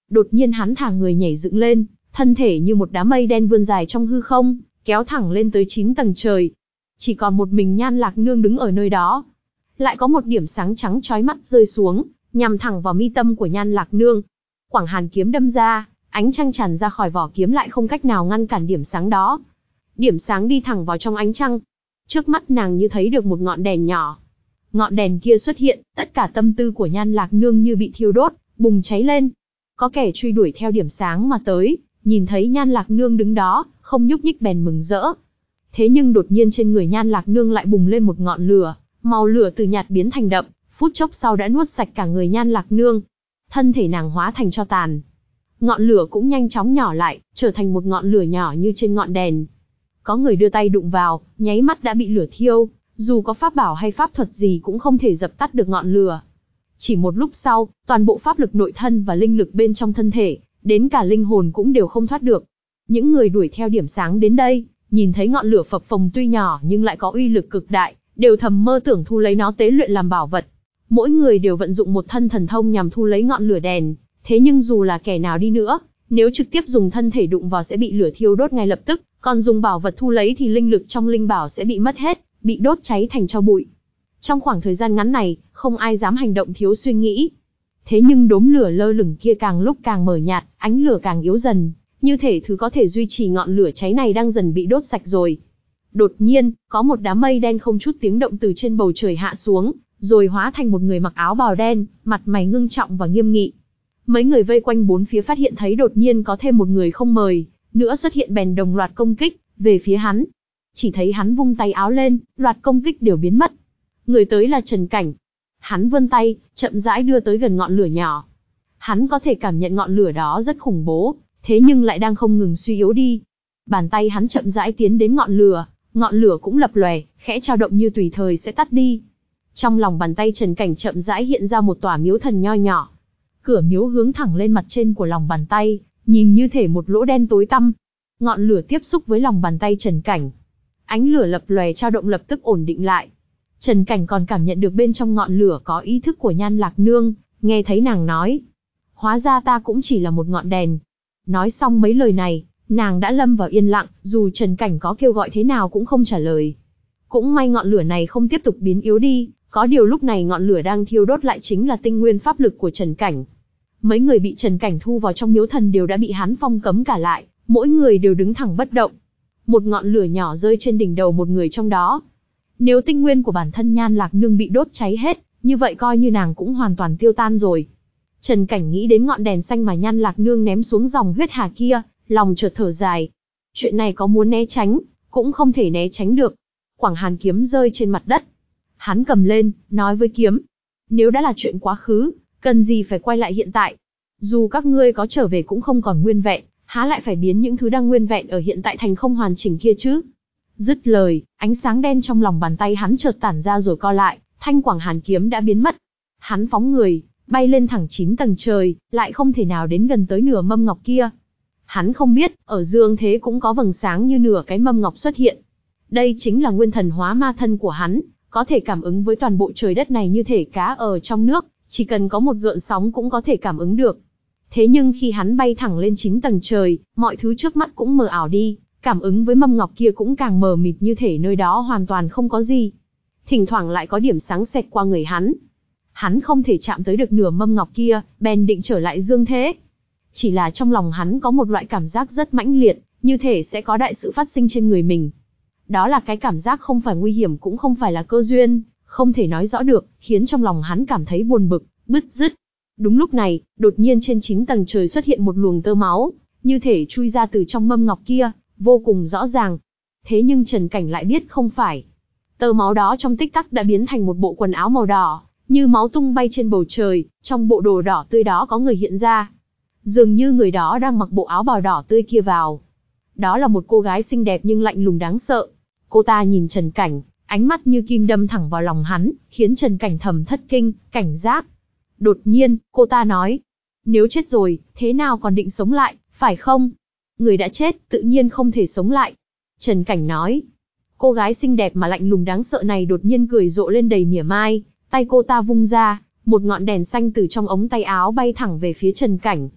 Đột nhiên hắn thả người nhảy dựng lên, thân thể như một đám mây đen vươn dài trong hư không, kéo thẳng lên tới chín tầng trời. Chỉ còn một mình Nhan Lạc Nương đứng ở nơi đó. Lại có một điểm sáng trắng chói mắt rơi xuống, nhằm thẳng vào mi tâm của Nhan Lạc Nương. Quảng Hàn kiếm đâm ra, ánh trăng tràn ra khỏi vỏ kiếm lại không cách nào ngăn cản điểm sáng đó. Điểm sáng đi thẳng vào trong ánh trăng. Trước mắt nàng như thấy được một ngọn đèn nhỏ. Ngọn đèn kia xuất hiện, tất cả tâm tư của Nhan Lạc Nương như bị thiêu đốt, bùng cháy lên. Có kẻ truy đuổi theo điểm sáng mà tới, nhìn thấy Nhan Lạc Nương đứng đó, không nhúc nhích bèn mừng rỡ. Thế nhưng đột nhiên trên người Nhan Lạc Nương lại bùng lên một ngọn lửa, màu lửa từ nhạt biến thành đậm, phút chốc sau đã nuốt sạch cả người Nhan Lạc Nương. Thân thể nàng hóa thành tro tàn. Ngọn lửa cũng nhanh chóng nhỏ lại, trở thành một ngọn lửa nhỏ như trên ngọn đèn. Có người đưa tay đụng vào, nháy mắt đã bị lửa thiêu, dù có pháp bảo hay pháp thuật gì cũng không thể dập tắt được ngọn lửa. Chỉ một lúc sau, toàn bộ pháp lực nội thân và linh lực bên trong thân thể, đến cả linh hồn cũng đều không thoát được. Những người đuổi theo điểm sáng đến đây, nhìn thấy ngọn lửa phập phồng tuy nhỏ nhưng lại có uy lực cực đại, đều thầm mơ tưởng thu lấy nó tế luyện làm bảo vật. Mỗi người đều vận dụng một thân thần thông nhằm thu lấy ngọn lửa đèn, thế nhưng dù là kẻ nào đi nữa, nếu trực tiếp dùng thân thể đụng vào sẽ bị lửa thiêu đốt ngay lập tức, còn dùng bảo vật thu lấy thì linh lực trong linh bảo sẽ bị mất hết, bị đốt cháy thành tro bụi. Trong khoảng thời gian ngắn này, không ai dám hành động thiếu suy nghĩ. Thế nhưng đốm lửa lơ lửng kia càng lúc càng mờ nhạt, ánh lửa càng yếu dần, như thể thứ có thể duy trì ngọn lửa cháy này đang dần bị đốt sạch rồi. Đột nhiên, có một đám mây đen không chút tiếng động từ trên bầu trời hạ xuống, rồi hóa thành một người mặc áo bào đen, mặt mày ngưng trọng và nghiêm nghị. Mấy người vây quanh bốn phía phát hiện thấy đột nhiên có thêm một người không mời, nữa xuất hiện bèn đồng loạt công kích, về phía hắn. Chỉ thấy hắn vung tay áo lên, loạt công kích đều biến mất. Người tới là Trần Cảnh. Hắn vươn tay, chậm rãi đưa tới gần ngọn lửa nhỏ. Hắn có thể cảm nhận ngọn lửa đó rất khủng bố, thế nhưng lại đang không ngừng suy yếu đi. Bàn tay hắn chậm rãi tiến đến ngọn lửa, ngọn lửa cũng lập lòe, khẽ dao động như tùy thời sẽ tắt đi. Trong lòng bàn tay Trần Cảnh chậm rãi hiện ra một tòa miếu thần nho nhỏ. Cửa miếu hướng thẳng lên mặt trên của lòng bàn tay, nhìn như thể một lỗ đen tối tăm. Ngọn lửa tiếp xúc với lòng bàn tay Trần Cảnh. Ánh lửa lập lòe dao động lập tức ổn định lại. Trần Cảnh còn cảm nhận được bên trong ngọn lửa có ý thức của Nhan Lạc Nương, nghe thấy nàng nói. Hóa ra ta cũng chỉ là một ngọn đèn. Nói xong mấy lời này, nàng đã lâm vào yên lặng, dù Trần Cảnh có kêu gọi thế nào cũng không trả lời. Cũng may ngọn lửa này không tiếp tục biến yếu đi, có điều lúc này ngọn lửa đang thiêu đốt lại chính là tinh nguyên pháp lực của Trần Cảnh. Mấy người bị Trần Cảnh thu vào trong miếu thần đều đã bị hắn phong cấm cả lại, mỗi người đều đứng thẳng bất động. Một ngọn lửa nhỏ rơi trên đỉnh đầu một người trong đó. Nếu tinh nguyên của bản thân Nhan Lạc Nương bị đốt cháy hết, như vậy coi như nàng cũng hoàn toàn tiêu tan rồi. Trần Cảnh nghĩ đến ngọn đèn xanh mà Nhan Lạc Nương ném xuống dòng huyết hà kia, lòng chợt thở dài. Chuyện này có muốn né tránh, cũng không thể né tránh được. Quảng Hàn kiếm rơi trên mặt đất. Hắn cầm lên, nói với kiếm. Nếu đã là chuyện quá khứ, cần gì phải quay lại hiện tại. Dù các ngươi có trở về cũng không còn nguyên vẹn, há lại phải biến những thứ đang nguyên vẹn ở hiện tại thành không hoàn chỉnh kia chứ. Dứt lời, ánh sáng đen trong lòng bàn tay hắn chợt tản ra rồi co lại, thanh Quảng Hàn kiếm đã biến mất. Hắn phóng người, bay lên thẳng chín tầng trời, lại không thể nào đến gần tới nửa mâm ngọc kia. Hắn không biết, ở dương thế cũng có vầng sáng như nửa cái mâm ngọc xuất hiện. Đây chính là nguyên thần hóa ma thân của hắn, có thể cảm ứng với toàn bộ trời đất này như thể cá ở trong nước, chỉ cần có một gợn sóng cũng có thể cảm ứng được. Thế nhưng khi hắn bay thẳng lên chín tầng trời, mọi thứ trước mắt cũng mờ ảo đi, cảm ứng với mâm ngọc kia cũng càng mờ mịt như thể nơi đó hoàn toàn không có gì. Thỉnh thoảng lại có điểm sáng xẹt qua người hắn. Hắn không thể chạm tới được nửa mâm ngọc kia, bèn định trở lại dương thế. Chỉ là trong lòng hắn có một loại cảm giác rất mãnh liệt, như thể sẽ có đại sự phát sinh trên người mình. Đó là cái cảm giác không phải nguy hiểm cũng không phải là cơ duyên, không thể nói rõ được, khiến trong lòng hắn cảm thấy buồn bực, bứt rứt. Đúng lúc này, đột nhiên trên chín tầng trời xuất hiện một luồng tơ máu, như thể chui ra từ trong mâm ngọc kia, vô cùng rõ ràng. Thế nhưng Trần Cảnh lại biết không phải. Tơ máu đó trong tích tắc đã biến thành một bộ quần áo màu đỏ, như máu tung bay trên bầu trời, trong bộ đồ đỏ tươi đó có người hiện ra. Dường như người đó đang mặc bộ áo bào đỏ tươi kia vào. Đó là một cô gái xinh đẹp nhưng lạnh lùng đáng sợ. Cô ta nhìn Trần Cảnh, ánh mắt như kim đâm thẳng vào lòng hắn, khiến Trần Cảnh thầm thất kinh, cảnh giác. Đột nhiên, cô ta nói, nếu chết rồi, thế nào còn định sống lại, phải không? Người đã chết, tự nhiên không thể sống lại. Trần Cảnh nói. Cô gái xinh đẹp mà lạnh lùng đáng sợ này đột nhiên cười rộ lên đầy mỉa mai, tay cô ta vung ra, một ngọn đèn xanh từ trong ống tay áo bay thẳng về phía Trần Cảnh.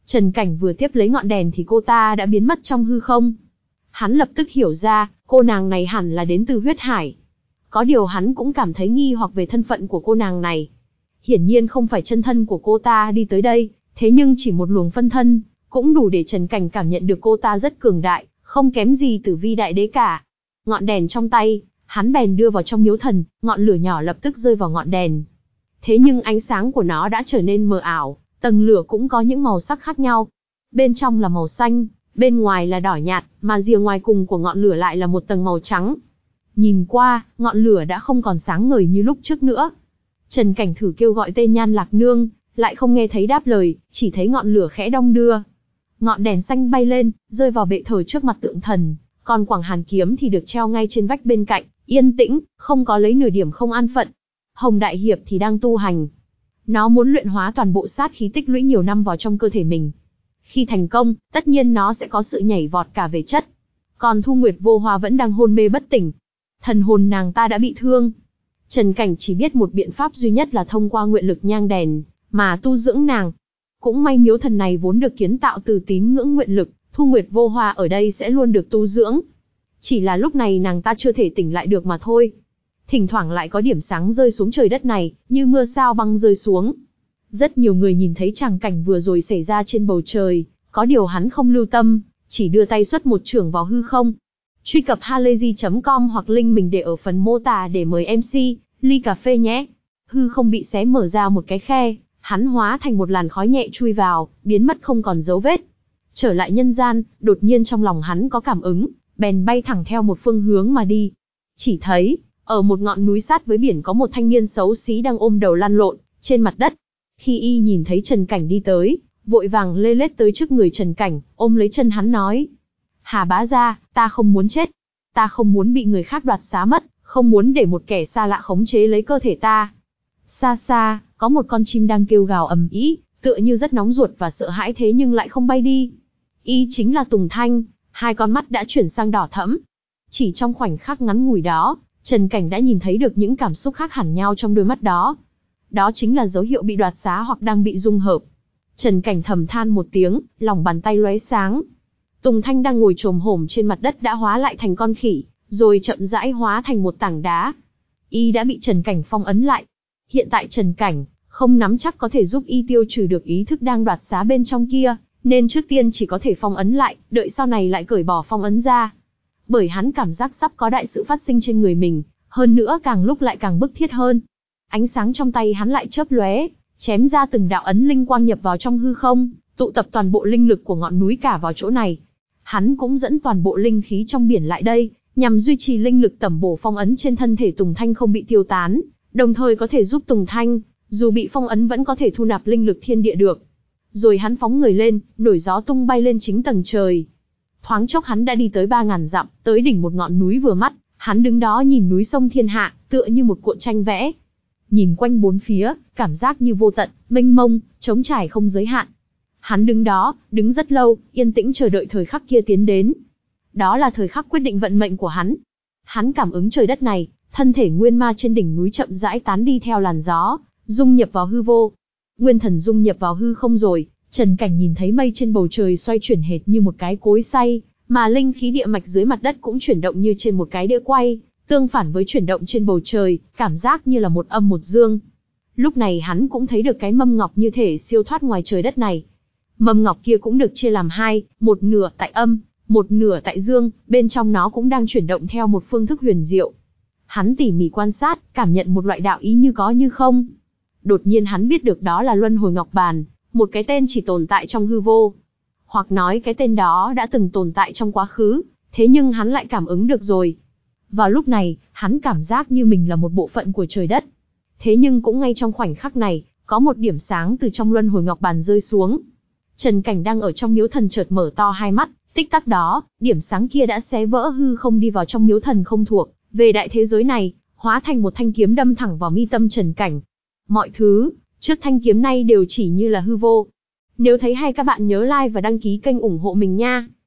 Trần Cảnh vừa tiếp lấy ngọn đèn thì cô ta đã biến mất trong hư không. Hắn lập tức hiểu ra, cô nàng này hẳn là đến từ huyết hải. Có điều hắn cũng cảm thấy nghi hoặc về thân phận của cô nàng này. Hiển nhiên không phải chân thân của cô ta đi tới đây, thế nhưng chỉ một luồng phân thân, cũng đủ để Trần Cảnh cảm nhận được cô ta rất cường đại, không kém gì Tử Vi đại đế cả. Ngọn đèn trong tay, hắn bèn đưa vào trong miếu thần, ngọn lửa nhỏ lập tức rơi vào ngọn đèn. Thế nhưng ánh sáng của nó đã trở nên mờ ảo, tầng lửa cũng có những màu sắc khác nhau. Bên trong là màu xanh, bên ngoài là đỏ nhạt, mà rìa ngoài cùng của ngọn lửa lại là một tầng màu trắng. Nhìn qua, ngọn lửa đã không còn sáng ngời như lúc trước nữa. Trần Cảnh thử kêu gọi tên Nhan Lạc Nương, lại không nghe thấy đáp lời, chỉ thấy ngọn lửa khẽ đong đưa. Ngọn đèn xanh bay lên, rơi vào bệ thờ trước mặt tượng thần, còn quảng hàn kiếm thì được treo ngay trên vách bên cạnh, yên tĩnh, không có lấy nửa điểm không an phận. Hồng Đại Hiệp thì đang tu hành. Nó muốn luyện hóa toàn bộ sát khí tích lũy nhiều năm vào trong cơ thể mình. Khi thành công, tất nhiên nó sẽ có sự nhảy vọt cả về chất. Còn Thu Nguyệt Vô Hoa vẫn đang hôn mê bất tỉnh. Thần hồn nàng ta đã bị thương. Trần Cảnh chỉ biết một biện pháp duy nhất là thông qua nguyện lực nhang đèn, mà tu dưỡng nàng. Cũng may miếu thần này vốn được kiến tạo từ tín ngưỡng nguyện lực, Thu Nguyệt Vô Hoa ở đây sẽ luôn được tu dưỡng. Chỉ là lúc này nàng ta chưa thể tỉnh lại được mà thôi. Thỉnh thoảng lại có điểm sáng rơi xuống trời đất này, như mưa sao băng rơi xuống. Rất nhiều người nhìn thấy tràng cảnh vừa rồi xảy ra trên bầu trời, có điều hắn không lưu tâm, chỉ đưa tay xuất một chưởng vào hư không. Truy cập halayzi chấm com hoặc link mình để ở phần mô tả để mời em xê, ly cà phê nhé. Hư không bị xé mở ra một cái khe, hắn hóa thành một làn khói nhẹ chui vào, biến mất không còn dấu vết. Trở lại nhân gian, đột nhiên trong lòng hắn có cảm ứng, bèn bay thẳng theo một phương hướng mà đi. Chỉ thấy, ở một ngọn núi sát với biển có một thanh niên xấu xí đang ôm đầu lăn lộn trên mặt đất. Khi y nhìn thấy Trần Cảnh đi tới, vội vàng lê lết tới trước người Trần Cảnh, ôm lấy chân hắn nói: Hà bá gia, ta không muốn chết. Ta không muốn bị người khác đoạt xá mất, không muốn để một kẻ xa lạ khống chế lấy cơ thể ta. Xa xa, có một con chim đang kêu gào ầm ĩ, tựa như rất nóng ruột và sợ hãi thế nhưng lại không bay đi. Y chính là Tùng Thanh, hai con mắt đã chuyển sang đỏ thẫm. Chỉ trong khoảnh khắc ngắn ngủi đó, Trần Cảnh đã nhìn thấy được những cảm xúc khác hẳn nhau trong đôi mắt đó. Đó chính là dấu hiệu bị đoạt xá hoặc đang bị dung hợp. Trần Cảnh thầm than một tiếng, lòng bàn tay lóe sáng. Tùng Thanh đang ngồi chồm hổm trên mặt đất đã hóa lại thành con khỉ, rồi chậm rãi hóa thành một tảng đá. Y đã bị Trần Cảnh phong ấn lại. Hiện tại Trần Cảnh không nắm chắc có thể giúp y tiêu trừ được ý thức đang đoạt xá bên trong kia, nên trước tiên chỉ có thể phong ấn lại, đợi sau này lại cởi bỏ phong ấn ra. Bởi hắn cảm giác sắp có đại sự phát sinh trên người mình, hơn nữa càng lúc lại càng bức thiết hơn. Ánh sáng trong tay hắn lại chớp lóe, chém ra từng đạo ấn linh quang nhập vào trong hư không, tụ tập toàn bộ linh lực của ngọn núi cả vào chỗ này. Hắn cũng dẫn toàn bộ linh khí trong biển lại đây, nhằm duy trì linh lực tẩm bổ phong ấn trên thân thể Tùng Thanh không bị tiêu tán, đồng thời có thể giúp Tùng Thanh, dù bị phong ấn vẫn có thể thu nạp linh lực thiên địa được. Rồi hắn phóng người lên, nổi gió tung bay lên chính tầng trời. Thoáng chốc hắn đã đi tới ba ngàn dặm, tới đỉnh một ngọn núi vừa mắt, hắn đứng đó nhìn núi sông thiên hạ, tựa như một cuộn tranh vẽ. Nhìn quanh bốn phía, cảm giác như vô tận, mênh mông, trống trải không giới hạn. Hắn đứng đó, đứng rất lâu, yên tĩnh chờ đợi thời khắc kia tiến đến. Đó là thời khắc quyết định vận mệnh của hắn. Hắn cảm ứng trời đất này, thân thể nguyên ma trên đỉnh núi chậm rãi tán đi theo làn gió, dung nhập vào hư vô. Nguyên thần dung nhập vào hư không rồi, Trần Cảnh nhìn thấy mây trên bầu trời xoay chuyển hệt như một cái cối xay, mà linh khí địa mạch dưới mặt đất cũng chuyển động như trên một cái đĩa quay, tương phản với chuyển động trên bầu trời, cảm giác như là một âm một dương. Lúc này hắn cũng thấy được cái mâm ngọc như thể siêu thoát ngoài trời đất này. Mâm ngọc kia cũng được chia làm hai, một nửa tại âm, một nửa tại dương, bên trong nó cũng đang chuyển động theo một phương thức huyền diệu. Hắn tỉ mỉ quan sát, cảm nhận một loại đạo ý như có như không. Đột nhiên hắn biết được đó là Luân Hồi Ngọc Bàn, một cái tên chỉ tồn tại trong hư vô. Hoặc nói cái tên đó đã từng tồn tại trong quá khứ, thế nhưng hắn lại cảm ứng được rồi. Vào lúc này, hắn cảm giác như mình là một bộ phận của trời đất. Thế nhưng cũng ngay trong khoảnh khắc này, có một điểm sáng từ trong Luân Hồi Ngọc Bàn rơi xuống. Trần Cảnh đang ở trong miếu thần chợt mở to hai mắt, tích tắc đó, điểm sáng kia đã xé vỡ hư không đi vào trong miếu thần không thuộc về đại thế giới này, hóa thành một thanh kiếm đâm thẳng vào mi tâm Trần Cảnh. Mọi thứ trước thanh kiếm này đều chỉ như là hư vô. Nếu thấy hay các bạn nhớ like và đăng ký kênh ủng hộ mình nha.